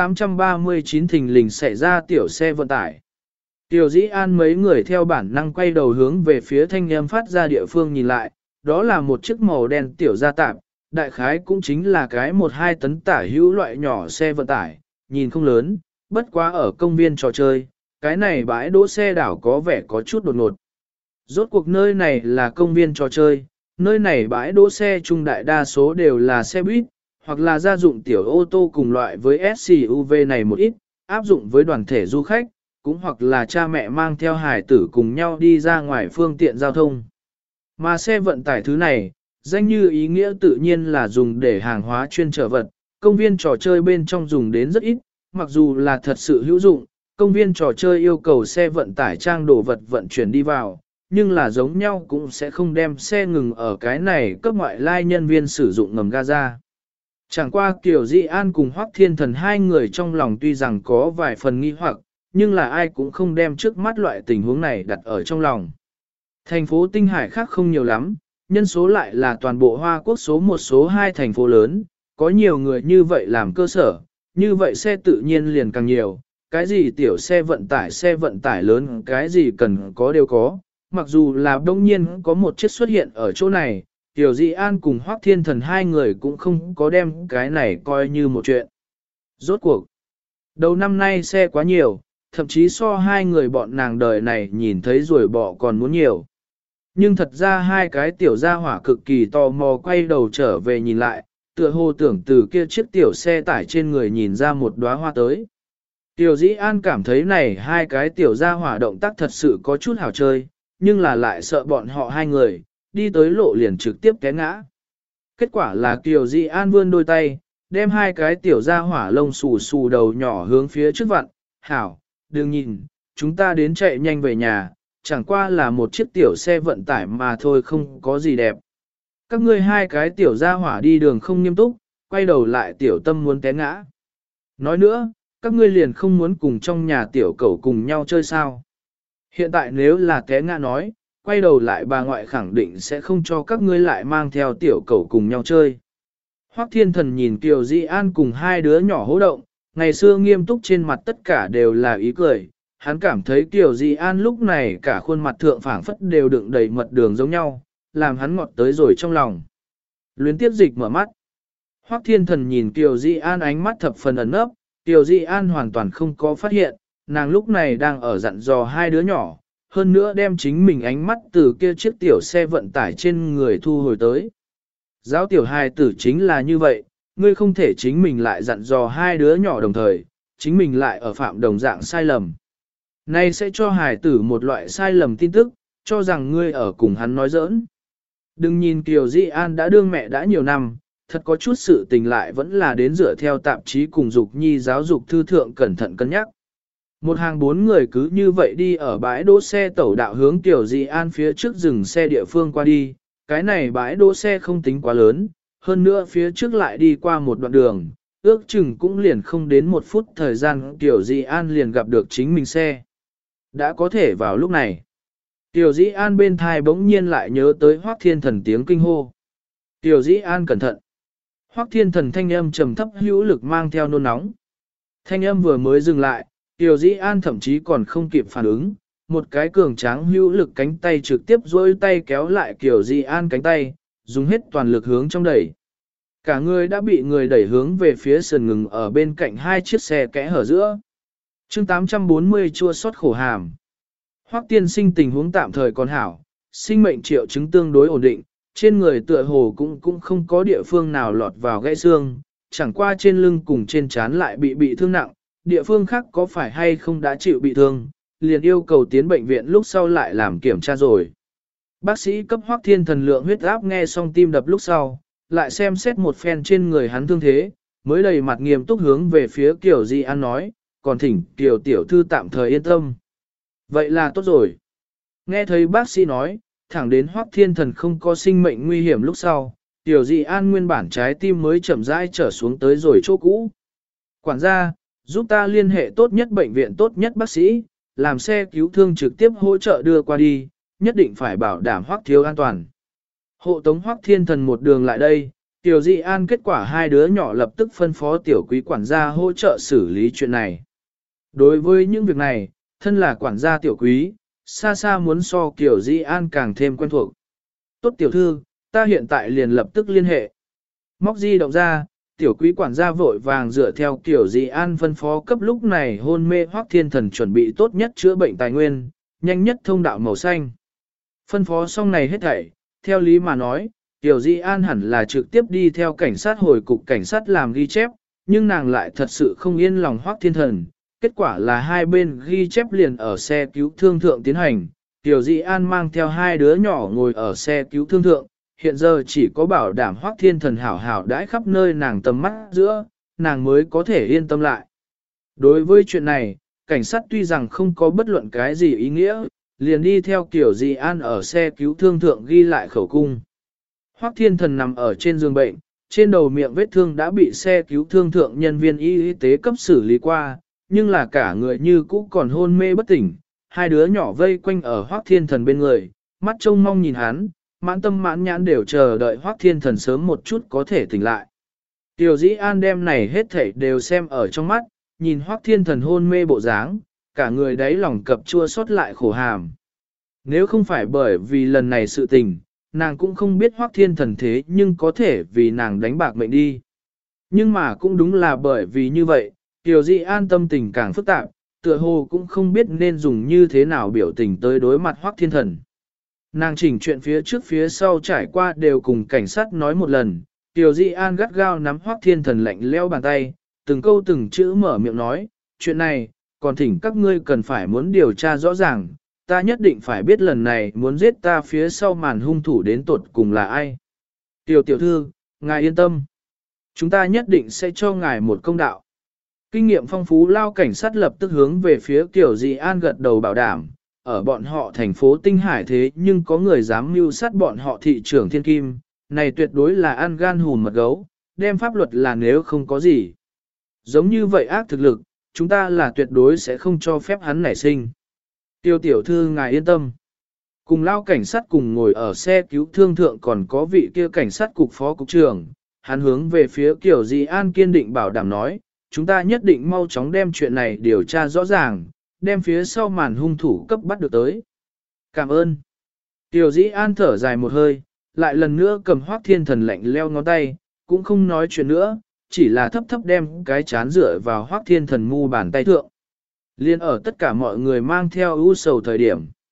839 thình lình xảy ra tiểu xe vận tải. Tiểu Dĩ An mấy người theo bản năng quay đầu hướng về phía thanh âm phát ra địa phương nhìn lại, đó là một chiếc màu đen tiểu gia tạp, đại khái cũng chính là cái 1-2 tấn tả hữu loại nhỏ xe vận tải, nhìn không lớn, bất quá ở công viên trò chơi, cái này bãi đỗ xe đảo có vẻ có chút đột ngột. Rốt cuộc nơi này là công viên trò chơi, nơi này bãi đỗ xe trung đại đa số đều là xe buýt, hoặc là gia dụng tiểu ô tô cùng loại với SUV này một ít, áp dụng với đoàn thể du khách, cũng hoặc là cha mẹ mang theo hải tử cùng nhau đi ra ngoài phương tiện giao thông. Mà xe vận tải thứ này, danh như ý nghĩa tự nhiên là dùng để hàng hóa chuyên trở vật, công viên trò chơi bên trong dùng đến rất ít, mặc dù là thật sự hữu dụng, công viên trò chơi yêu cầu xe vận tải trang đồ vật vận chuyển đi vào, nhưng là giống nhau cũng sẽ không đem xe ngừng ở cái này cấp ngoại lai nhân viên sử dụng ngầm ga ra. Chẳng qua Kiều Dĩ An cùng Hoắc Thiên Thần hai người trong lòng tuy rằng có vài phần nghi hoặc, nhưng là ai cũng không đem trước mắt loại tình huống này đặt ở trong lòng. Thành phố Tinh Hải khác không nhiều lắm, nhân số lại là toàn bộ Hoa Quốc số 1 số 2 thành phố lớn, có nhiều người như vậy làm cơ sở, như vậy xe tự nhiên liền càng nhiều, cái gì tiểu xe vận tải lớn, cái gì cần có đều có, mặc dù là đông nhiên có một chiếc xuất hiện ở chỗ này, Tiểu Dĩ An cùng Hoắc Thiên Thần hai người cũng không có đem cái này coi như một chuyện. Rốt cuộc, đầu năm nay xe quá nhiều, thậm chí so hai người bọn nàng đời này nhìn thấy rồi bỏ còn muốn nhiều. Nhưng thật ra hai cái tiểu gia hỏa cực kỳ tò mò quay đầu trở về nhìn lại, tựa hồ tưởng từ kia chiếc tiểu xe tải trên người nhìn ra một đóa hoa tới. Tiểu Dĩ An cảm thấy này hai cái tiểu gia hỏa động tác thật sự có chút hảo chơi, nhưng là lại sợ bọn họ hai người, đi tới lộ liền trực tiếp té ngã. Kết quả là Tiểu Dĩ An vươn đôi tay, đem hai cái tiểu gia hỏa lông xù xù đầu nhỏ hướng phía trước vặn, hảo, đừng nhìn, chúng ta đến chạy nhanh về nhà, chẳng qua là một chiếc tiểu xe vận tải mà thôi không có gì đẹp. Các ngươi hai cái tiểu gia hỏa đi đường không nghiêm túc, quay đầu lại tiểu tâm muốn té ngã. Nói nữa, các ngươi liền không muốn cùng trong nhà tiểu cẩu cùng nhau chơi sao. Hiện tại nếu là té ngã nói, quay đầu lại bà ngoại khẳng định sẽ không cho các ngươi lại mang theo tiểu cẩu cùng nhau chơi. Hoắc Thiên Thần nhìn Kiều Dĩ An cùng hai đứa nhỏ hô động, ngày xưa nghiêm túc trên mặt tất cả đều là ý cười, hắn cảm thấy Kiều Dĩ An lúc này cả khuôn mặt thượng phảng phất đều đựng đầy mật đường giống nhau, làm hắn ngọt tới rồi trong lòng. Luyến tiếp dịch mở mắt. Hoắc Thiên Thần nhìn Kiều Dĩ An ánh mắt thập phần ẩn ấp, Kiều Dĩ An hoàn toàn không có phát hiện, nàng lúc này đang ở dặn dò hai đứa nhỏ, hơn nữa đem chính mình ánh mắt từ kia chiếc tiểu xe vận tải trên người thu hồi tới. Giáo tiểu hài tử chính là như vậy, ngươi không thể chính mình lại dặn dò hai đứa nhỏ đồng thời, chính mình lại ở phạm đồng dạng sai lầm. Này sẽ cho hài tử một loại sai lầm tin tức, cho rằng ngươi ở cùng hắn nói giỡn. Đừng nhìn Kiều Di An đã đương mẹ đã nhiều năm, thật có chút sự tình lại vẫn là đến dựa theo tạp chí cùng dục nhi giáo dục thư thượng cẩn thận cân nhắc. Một hàng 4 người cứ như vậy đi ở bãi đỗ xe tẩu đạo hướng Kiều Di An phía trước dừng xe địa phương qua đi, cái này bãi đỗ xe không tính quá lớn, hơn nữa phía trước lại đi qua một đoạn đường, ước chừng cũng liền không đến 1 phút thời gian Kiều Di An liền gặp được chính mình xe. Đã có thể vào lúc này. Kiều Di An bên thai bỗng nhiên lại nhớ tới Hoắc Thiên Thần tiếng kinh hô. Kiều Di An cẩn thận. Hoắc Thiên Thần thanh âm trầm thấp hữu lực mang theo nôn nóng. Thanh âm vừa mới dừng lại, Kiều Di An thậm chí còn không kịp phản ứng, một cái cường tráng hữu lực cánh tay trực tiếp duỗi tay kéo lại Kiều Di An cánh tay, dùng hết toàn lực hướng trong đẩy. Cả người đã bị người đẩy hướng về phía sườn ngừng ở bên cạnh hai chiếc xe kẽ hở giữa. Chương 840 chua xót khổ hàm. Hoắc tiên sinh tình huống tạm thời còn hảo, sinh mệnh triệu chứng tương đối ổn định, trên người tựa hồ cũng không có địa phương nào lọt vào gãy xương, chẳng qua trên lưng cùng trên trán lại bị thương nặng, địa phương khác có phải hay không đã chịu bị thương, liền yêu cầu tiến bệnh viện lúc sau lại làm kiểm tra rồi. Bác sĩ cấp Hoắc Thiên Thần lượng huyết áp nghe xong tim đập lúc sau, lại xem xét một phen trên người hắn thương thế, mới đầy mặt nghiêm túc hướng về phía Kiều Di An nói, còn thỉnh Kiều tiểu thư tạm thời yên tâm. Vậy là tốt rồi. Nghe thấy bác sĩ nói, thẳng đến Hoắc Thiên Thần không có sinh mệnh nguy hiểm lúc sau, Kiều Di An nguyên bản trái tim mới chậm rãi trở xuống tới rồi chỗ cũ. Quản gia, giúp ta liên hệ tốt nhất bệnh viện tốt nhất bác sĩ, làm xe cứu thương trực tiếp hỗ trợ đưa qua đi, nhất định phải bảo đảm Hoắc thiếu an toàn. Hộ tống Hoắc Thiên Thần một đường lại đây, Tiểu Di An kết quả hai đứa nhỏ lập tức phân phó tiểu quý quản gia hỗ trợ xử lý chuyện này. Đối với những việc này, thân là quản gia tiểu quý, xa xa muốn so Tiểu Di An càng thêm quen thuộc. Tốt tiểu thư, ta hiện tại liền lập tức liên hệ. Móc di động ra, tiểu quý quản gia vội vàng dựa theo Tiểu Di An phân phó cấp lúc này hôn mê Hoắc Thiên Thần chuẩn bị tốt nhất chữa bệnh tài nguyên, nhanh nhất thông đạo màu xanh. Phân phó xong này hết thảy, theo lý mà nói, Tiểu Di An hẳn là trực tiếp đi theo cảnh sát hồi cục cảnh sát làm ghi chép, nhưng nàng lại thật sự không yên lòng Hoắc Thiên Thần. Kết quả là hai bên ghi chép liền ở xe cứu thương thượng tiến hành, Tiểu Di An mang theo hai đứa nhỏ ngồi ở xe cứu thương thượng, hiện giờ chỉ có bảo đảm Hoắc Thiên Thần hảo hảo đãi khắp nơi nàng tầm mắt giữa, nàng mới có thể yên tâm lại. Đối với chuyện này, cảnh sát tuy rằng không có bất luận cái gì ý nghĩa, liền đi theo Tiểu Di An ở xe cứu thương thượng ghi lại khẩu cung. Hoắc Thiên Thần nằm ở trên giường bệnh, trên đầu miệng vết thương đã bị xe cứu thương thượng nhân viên y tế cấp xử lý qua, nhưng là cả người như cũ còn hôn mê bất tỉnh. Hai đứa nhỏ vây quanh ở Hoắc Thiên Thần bên người, mắt trông mong nhìn hắn, mãn tâm mãn nhãn đều chờ đợi Hoắc Thiên Thần sớm một chút có thể tỉnh lại. Tiểu Dĩ An đem này hết thảy đều xem ở trong mắt, nhìn Hoắc Thiên Thần hôn mê bộ dáng, cả người đáy lòng cập chua xót lại khổ hàm. Nếu không phải bởi vì lần này sự tình, nàng cũng không biết Hoắc Thiên Thần thế nhưng có thể vì nàng đánh bạc mệnh đi. Nhưng mà cũng đúng là bởi vì như vậy, Tiểu Dĩ An tâm tình càng phức tạp, tựa hồ cũng không biết nên dùng như thế nào biểu tình tới đối mặt Hoắc Thiên Thần. Nàng chỉnh chuyện phía trước phía sau trải qua đều cùng cảnh sát nói một lần, Tiểu Dĩ An gắt gao nắm Hoắc Thiên Thần lạnh leo bàn tay, từng câu từng chữ mở miệng nói, chuyện này, còn thỉnh các ngươi cần phải muốn điều tra rõ ràng, ta nhất định phải biết lần này muốn giết ta phía sau màn hung thủ đến tột cùng là ai. Tiểu tiểu thư, ngài yên tâm. Chúng ta nhất định sẽ cho ngài một công đạo. Kinh nghiệm phong phú lao cảnh sát lập tức hướng về phía Tiểu Dĩ An gật đầu bảo đảm, ở bọn họ thành phố Tinh Hải thế nhưng có người dám mưu sát bọn họ thị trưởng Thiên Kim, này tuyệt đối là ăn gan hùn mật gấu, đem pháp luật là nếu không có gì. Giống như vậy ác thực lực, chúng ta là tuyệt đối sẽ không cho phép hắn nảy sinh. Tiêu tiểu thư ngài yên tâm. Cùng lao cảnh sát cùng ngồi ở xe cứu thương thượng còn có vị kia cảnh sát cục phó cục trưởng, hắn hướng về phía Tiểu Dĩ An kiên định bảo đảm nói, chúng ta nhất định mau chóng đem chuyện này điều tra rõ ràng, đem phía sau màn hung thủ cấp bắt được tới. Cảm ơn. Tiểu Dĩ An thở dài một hơi, lại lần nữa cầm Hoắc Thiên Thần lạnh leo ngón tay, cũng không nói chuyện nữa, chỉ là thấp thấp đem cái chán dựa vào Hoắc Thiên Thần mu bàn tay thượng. Liên ở tất cả mọi người mang theo ưu sầu thời điểm.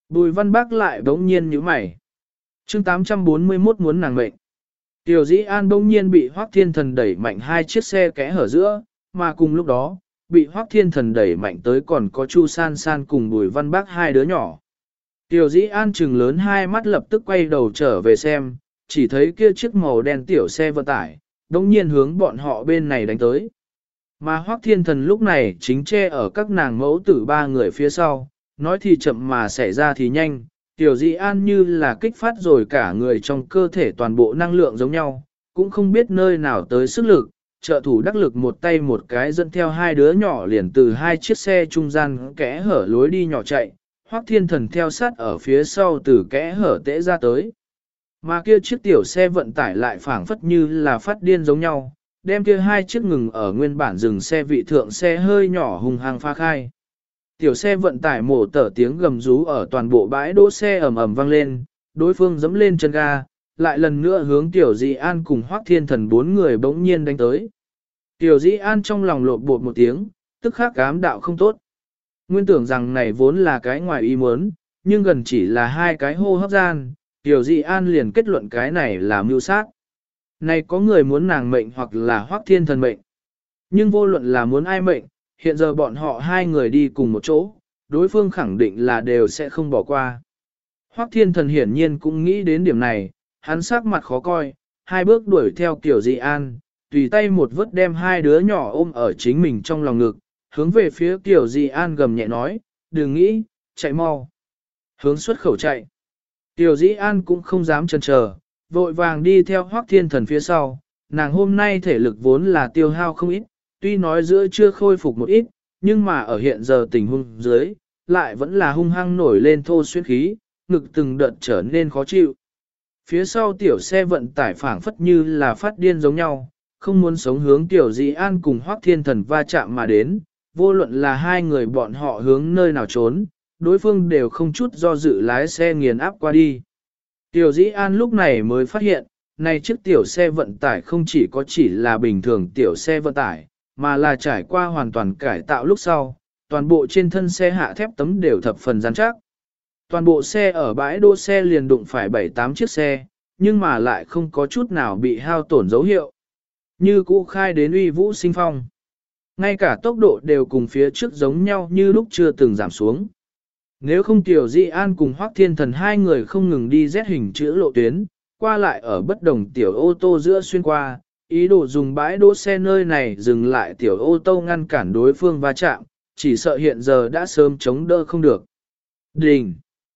Bùi Văn Bác lại bỗng nhiên nhíu mày. Chương 841 muốn nàng mệnh. Tiểu Dĩ An bỗng nhiên bị Hoắc Thiên Thần đẩy mạnh hai chiếc xe kẽ hở giữa, mà cùng lúc đó, bị Hoắc Thiên Thần đẩy mạnh tới còn có Chu San San cùng Bùi Văn Bác hai đứa nhỏ. Tiểu Dĩ An trừng lớn hai mắt lập tức quay đầu trở về xem, chỉ thấy kia chiếc màu đen tiểu xe vận tải, bỗng nhiên hướng bọn họ bên này đánh tới. Mà Hoắc Thiên Thần lúc này chính che ở các nàng mẫu tử ba người phía sau, nói thì chậm mà xảy ra thì nhanh, Tiểu Dĩ An như là kích phát rồi cả người trong cơ thể toàn bộ năng lượng giống nhau, cũng không biết nơi nào tới sức lực, trợ thủ đắc lực một tay một cái dẫn theo hai đứa nhỏ liền từ hai chiếc xe trung gian kẽ hở lối đi nhỏ chạy, Hoắc Thiên Thần theo sát ở phía sau từ kẽ hở tễ ra tới. Mà kia chiếc tiểu xe vận tải lại phảng phất như là phát điên giống nhau, đem kia hai chiếc ngừng ở nguyên bản dừng xe vị thượng xe hơi nhỏ hùng hăng pha khai. Tiểu xe vận tải mổ tở tiếng gầm rú ở toàn bộ bãi đỗ xe ầm ầm vang lên, đối phương dẫm lên chân ga, lại lần nữa hướng Tiểu Dĩ An cùng Hoắc Thiên Thần bốn người bỗng nhiên đánh tới. Tiểu Dĩ An trong lòng lộn bột một tiếng, tức khắc ám đạo không tốt. Nguyên tưởng rằng này vốn là cái ngoài ý muốn, nhưng gần chỉ là hai cái hô hấp gian, Tiểu Dĩ An liền kết luận cái này là mưu sát. Này có người muốn nàng mệnh hoặc là Hoắc Thiên Thần mệnh. Nhưng vô luận là muốn ai mệnh, hiện giờ bọn họ hai người đi cùng một chỗ, đối phương khẳng định là đều sẽ không bỏ qua. Hoắc Thiên Thần hiển nhiên cũng nghĩ đến điểm này, hắn sắc mặt khó coi, hai bước đuổi theo Tiểu Dĩ An, tùy tay một vớt đem hai đứa nhỏ ôm ở chính mình trong lòng ngực, hướng về phía Tiểu Dĩ An gầm nhẹ nói, đừng nghĩ, chạy mau. Hướng xuất khẩu chạy. Tiểu Dĩ An cũng không dám chần chờ, vội vàng đi theo Hoắc Thiên Thần phía sau, nàng hôm nay thể lực vốn là tiêu hao không ít, tuy nói giữa chưa khôi phục một ít, nhưng mà ở hiện giờ tình huống dưới, lại vẫn là hung hăng nổi lên thô xuyên khí, ngực từng đợt trở nên khó chịu. Phía sau tiểu xe vận tải phảng phất như là phát điên giống nhau, không muốn sống hướng Tiểu Dĩ An cùng Hoắc Thiên Thần va chạm mà đến, vô luận là hai người bọn họ hướng nơi nào trốn, đối phương đều không chút do dự lái xe nghiền áp qua đi. Tiểu Dĩ An lúc này mới phát hiện, này chiếc tiểu xe vận tải không chỉ là bình thường tiểu xe vận tải, mà là trải qua hoàn toàn cải tạo lúc sau, toàn bộ trên thân xe hạ thép tấm đều thập phần rắn chắc. Toàn bộ xe ở bãi đỗ xe liền đụng phải 7-8 chiếc xe, nhưng mà lại không có chút nào bị hao tổn dấu hiệu. Như cũ khai đến uy vũ sinh phong. Ngay cả tốc độ đều cùng phía trước giống nhau như lúc chưa từng giảm xuống. Nếu không Tiểu Dĩ An cùng Hoắc Thiên Thần hai người không ngừng đi Z hình chữ lộ tuyến, qua lại ở bất đồng tiểu ô tô giữa xuyên qua, ý đồ dùng bãi đỗ xe nơi này dừng lại tiểu ô tô ngăn cản đối phương va chạm, chỉ sợ hiện giờ đã sớm chống đỡ không được. Đình!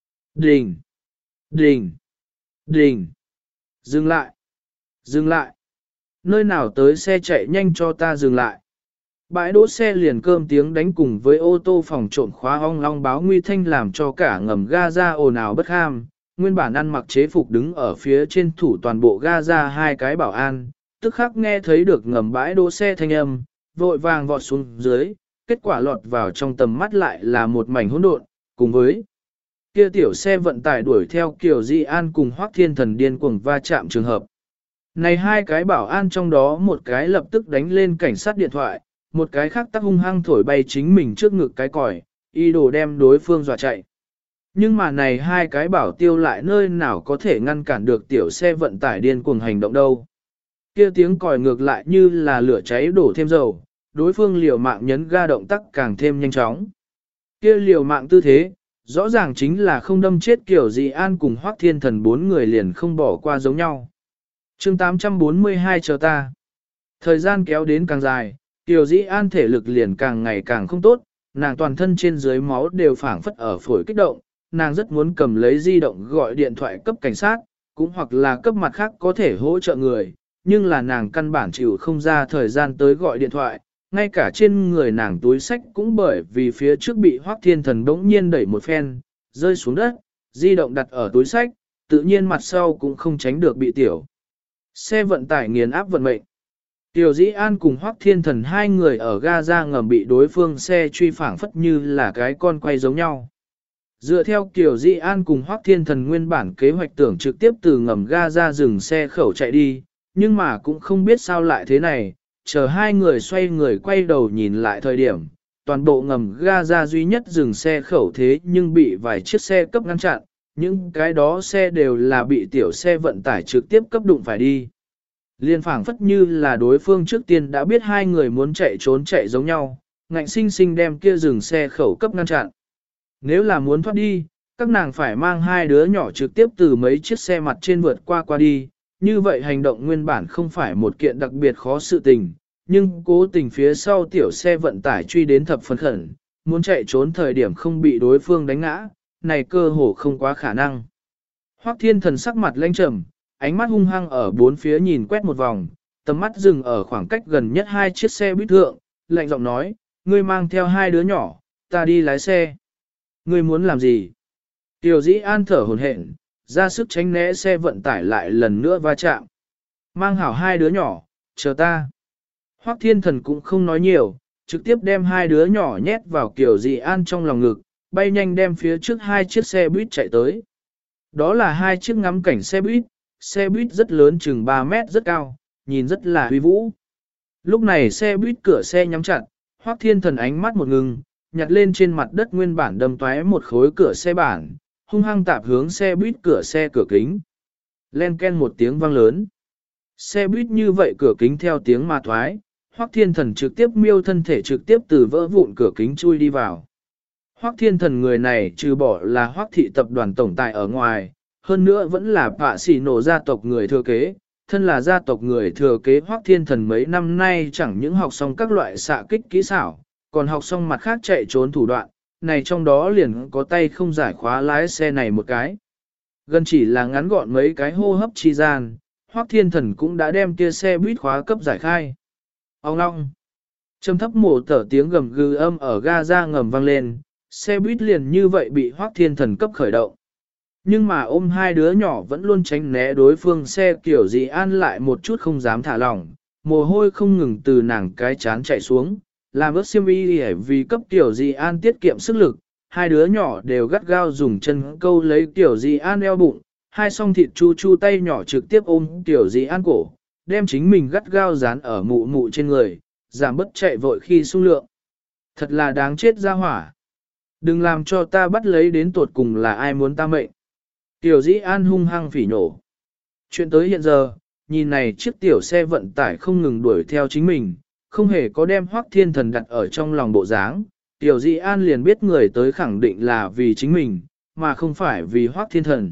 Đình! Đình! Đình! Dừng lại! Dừng lại! Nơi nào tới xe chạy nhanh cho ta dừng lại! Bãi đỗ xe liền cơm tiếng đánh cùng với ô tô phòng trộm khóa ong long báo nguy thanh làm cho cả ngầm ga ra ồn ào bất ham. Nguyên bản ăn mặc chế phục đứng ở phía trên thủ toàn bộ ga ra hai cái bảo an, tức khắc nghe thấy được ngầm bãi đỗ xe thanh âm, vội vàng vọt xuống dưới, kết quả lọt vào trong tầm mắt lại là một mảnh hỗn độn, cùng với kia tiểu xe vận tải đuổi theo Kiều Di An cùng Hoắc Thiên Thần điên cuồng va chạm trường hợp. Này hai cái bảo an trong đó một cái lập tức đánh lên cảnh sát điện thoại, một cái khác tắc hung hăng thổi bay chính mình trước ngực cái còi, y đồ đem đối phương dọa chạy. Nhưng mà này hai cái bảo tiêu lại nơi nào có thể ngăn cản được tiểu xe vận tải điên cuồng hành động đâu. Kia tiếng còi ngược lại như là lửa cháy đổ thêm dầu, đối phương liều mạng nhấn ga động tác càng thêm nhanh chóng. Kia liều mạng tư thế, rõ ràng chính là không đâm chết Kiều Di An cùng Hoắc Thiên Thần bốn người liền không bỏ qua giống nhau. Chương 842 chờ ta. Thời gian kéo đến càng dài, Kiều Di An thể lực liền càng ngày càng không tốt, nàng toàn thân trên dưới máu đều phảng phất ở phổi kích động, nàng rất muốn cầm lấy di động gọi điện thoại cấp cảnh sát, cũng hoặc là cấp mặt khác có thể hỗ trợ người, nhưng là nàng căn bản chịu không ra thời gian tới gọi điện thoại, ngay cả trên người nàng túi sách cũng bởi vì phía trước bị Hoắc Thiên Thần bỗng nhiên đẩy một phen, rơi xuống đất, di động đặt ở túi sách, tự nhiên mặt sau cũng không tránh được bị tiểu xe vận tải nghiền áp vận mệnh. Tiểu Dĩ An cùng Hoắc Thiên Thần hai người ở ga ra ngầm bị đối phương xe truy phảng phất như là cái con quay giống nhau. Dựa theo Tiểu Dĩ An cùng Hoắc Thiên Thần nguyên bản kế hoạch tưởng trực tiếp từ ngầm ga ra dừng xe khẩu chạy đi, nhưng mà cũng không biết sao lại thế này, chờ hai người xoay người quay đầu nhìn lại thời điểm, toàn bộ ngầm Gaza duy nhất dừng xe khẩu thế nhưng bị vài chiếc xe cấp ngăn chặn, những cái đó xe đều là bị tiểu xe vận tải trực tiếp cấp đụng phải đi. Liên phảng phất như là đối phương trước tiên đã biết hai người muốn chạy trốn chạy giống nhau, ngạnh sinh sinh đem kia dừng xe khẩu cấp ngăn chặn. Nếu là muốn thoát đi, các nàng phải mang hai đứa nhỏ trực tiếp từ mấy chiếc xe mặt trên vượt qua đi, như vậy hành động nguyên bản không phải một kiện đặc biệt khó sự tình, nhưng cố tình phía sau tiểu xe vận tải truy đến thập phần khẩn, muốn chạy trốn thời điểm không bị đối phương đánh ngã, này cơ hồ không quá khả năng. Hoắc Thiên Thần sắc mặt lãnh trầm, ánh mắt hung hăng ở bốn phía nhìn quét một vòng, tầm mắt dừng ở khoảng cách gần nhất hai chiếc xe buýt thượng, lạnh giọng nói, ngươi mang theo hai đứa nhỏ, ta đi lái xe. Ngươi muốn làm gì? Tiểu Dĩ An thở hổn hển, ra sức tránh né xe vận tải lại lần nữa va chạm. Mang hảo hai đứa nhỏ, chờ ta. Hoắc Thiên Thần cũng không nói nhiều, trực tiếp đem hai đứa nhỏ nhét vào Kiều Dĩ An trong lòng ngực, bay nhanh đem phía trước hai chiếc xe buýt chạy tới. Đó là hai chiếc ngắm cảnh xe buýt rất lớn chừng 3 mét rất cao, nhìn rất là huy vũ. Lúc này xe buýt cửa xe nhắm chặt, Hoắc Thiên Thần ánh mắt một ngừng, nhặt lên trên mặt đất nguyên bản đâm toé một khối cửa xe bản, hung hăng tạp hướng xe buýt cửa kính. Len ken một tiếng vang lớn. Xe buýt như vậy cửa kính theo tiếng mà thoái, Hoắc Thiên Thần trực tiếp miêu thân thể trực tiếp từ vỡ vụn cửa kính chui đi vào. Hoắc Thiên Thần người này trừ bỏ là Hoắc thị tập đoàn tổng tài ở ngoài, hơn nữa vẫn là Pạ Sĩ Nổ gia tộc người thừa kế. Thân là gia tộc người thừa kế Hoắc Thiên Thần mấy năm nay chẳng những học xong các loại xạ kích kỹ xảo, còn học xong mặt khác chạy trốn thủ đoạn, này trong đó liền có tay không giải khóa lái xe này một cái. Gần chỉ là ngắn gọn mấy cái hô hấp chi gian, Hoắc Thiên Thần cũng đã đem kia xe buýt khóa cấp giải khai. Ông long, trầm thấp mổ tở tiếng gầm gừ âm ở ga ra ngầm vang lên, xe buýt liền như vậy bị Hoắc Thiên Thần cấp khởi động. Nhưng mà ôm hai đứa nhỏ vẫn luôn tránh né đối phương xe Kiểu Dĩ An lại một chút không dám thả lỏng, mồ hôi không ngừng từ nàng cái chán chạy xuống, làm ướt xiêm y vì cấp Kiểu Dĩ An tiết kiệm sức lực, hai đứa nhỏ đều gắt gao dùng chân câu lấy Kiểu Dĩ An eo bụng, hai song thịt chu chu tay nhỏ trực tiếp ôm Kiểu Dĩ An cổ, đem chính mình gắt gao dán ở mụ mụ trên người, giảm bất chạy vội khi xung lượng. Thật là đáng chết ra hỏa. Đừng làm cho ta bắt lấy đến tột cùng là ai muốn ta mệnh. Tiểu Dĩ An hung hăng phỉ nổ. Chuyện tới hiện giờ, nhìn này chiếc tiểu xe vận tải không ngừng đuổi theo chính mình, không hề có đem Hoắc Thiên Thần đặt ở trong lòng bộ dáng. Tiểu Dĩ An liền biết người tới khẳng định là vì chính mình, mà không phải vì Hoắc Thiên Thần.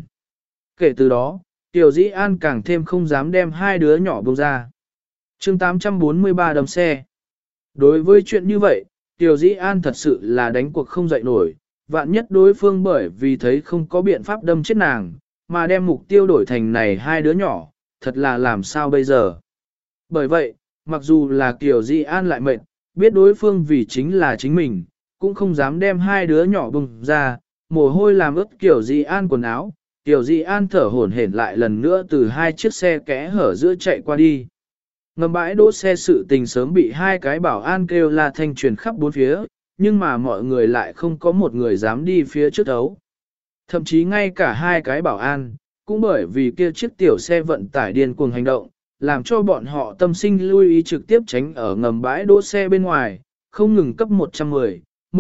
Kể từ đó, Tiểu Dĩ An càng thêm không dám đem hai đứa nhỏ buông ra. Chương 843 đâm xe. Đối với chuyện như vậy, Tiểu Dĩ An thật sự là đánh cuộc không dậy nổi, vạn nhất đối phương bởi vì thấy không có biện pháp đâm chết nàng, mà đem mục tiêu đổi thành này hai đứa nhỏ, thật là làm sao bây giờ. Bởi vậy, mặc dù là Tiểu Dĩ An lại mệt, biết đối phương vì chính là chính mình, cũng không dám đem hai đứa nhỏ bùng ra, mồ hôi làm ướt Tiểu Dĩ An quần áo, Tiểu Dĩ An thở hổn hển lại lần nữa từ hai chiếc xe kẽ hở giữa chạy qua đi. Ngầm bãi đỗ xe sự tình sớm bị hai cái bảo an kêu la thanh truyền khắp bốn phía, nhưng mà mọi người lại không có một người dám đi phía trước đấu. Thậm chí ngay cả hai cái bảo an, cũng bởi vì kia chiếc tiểu xe vận tải điên cuồng hành động, làm cho bọn họ tâm sinh lưu ý trực tiếp tránh ở ngầm bãi đỗ xe bên ngoài, không ngừng cấp 110,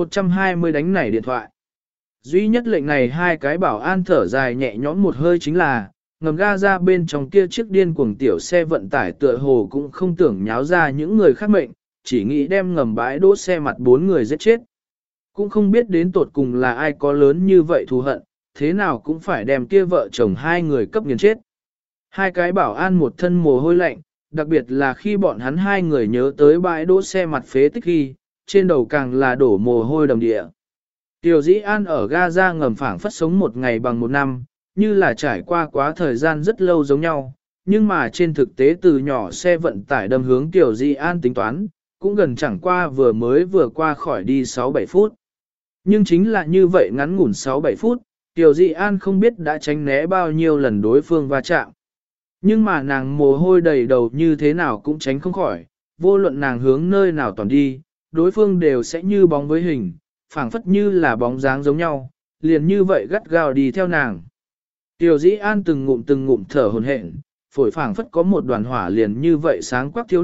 120 đánh nảy điện thoại. Duy nhất lệnh này hai cái bảo an thở dài nhẹ nhõm một hơi chính là, ngầm ga ra bên trong kia chiếc điên cuồng tiểu xe vận tải tựa hồ cũng không tưởng nháo ra những người khác mệnh, chỉ nghĩ đem ngầm bãi đỗ xe mặt 4 người giết chết. Cũng không biết đến tột cùng là ai có lớn như vậy thù hận, thế nào cũng phải đem kia vợ chồng hai người cấp nghiền chết. Hai cái bảo an một thân mồ hôi lạnh, đặc biệt là khi bọn hắn hai người nhớ tới bãi đỗ xe mặt phế tích khi, trên đầu càng là đổ mồ hôi đầm địa. Tiểu Dĩ An ở Gaza ngầm phảng phất sống một ngày bằng một năm, như là trải qua quá thời gian rất lâu giống nhau, nhưng mà trên thực tế từ nhỏ xe vận tải đâm hướng Tiểu Dĩ An tính toán, cũng gần chẳng qua vừa qua khỏi đi 6-7 phút. Nhưng chính là như vậy ngắn ngủn 6-7 phút, Tiểu Dĩ An không biết đã tránh né bao nhiêu lần đối phương va chạm. Nhưng mà nàng mồ hôi đầy đầu như thế nào cũng tránh không khỏi, vô luận nàng hướng nơi nào toàn đi, đối phương đều sẽ như bóng với hình, phảng phất như là bóng dáng giống nhau, liền như vậy gắt gao đi theo nàng. Tiểu Dĩ An từng ngụm thở hổn hển, phổi phảng phất có một đoàn hỏa liền như vậy sáng quắc thiêu đốt,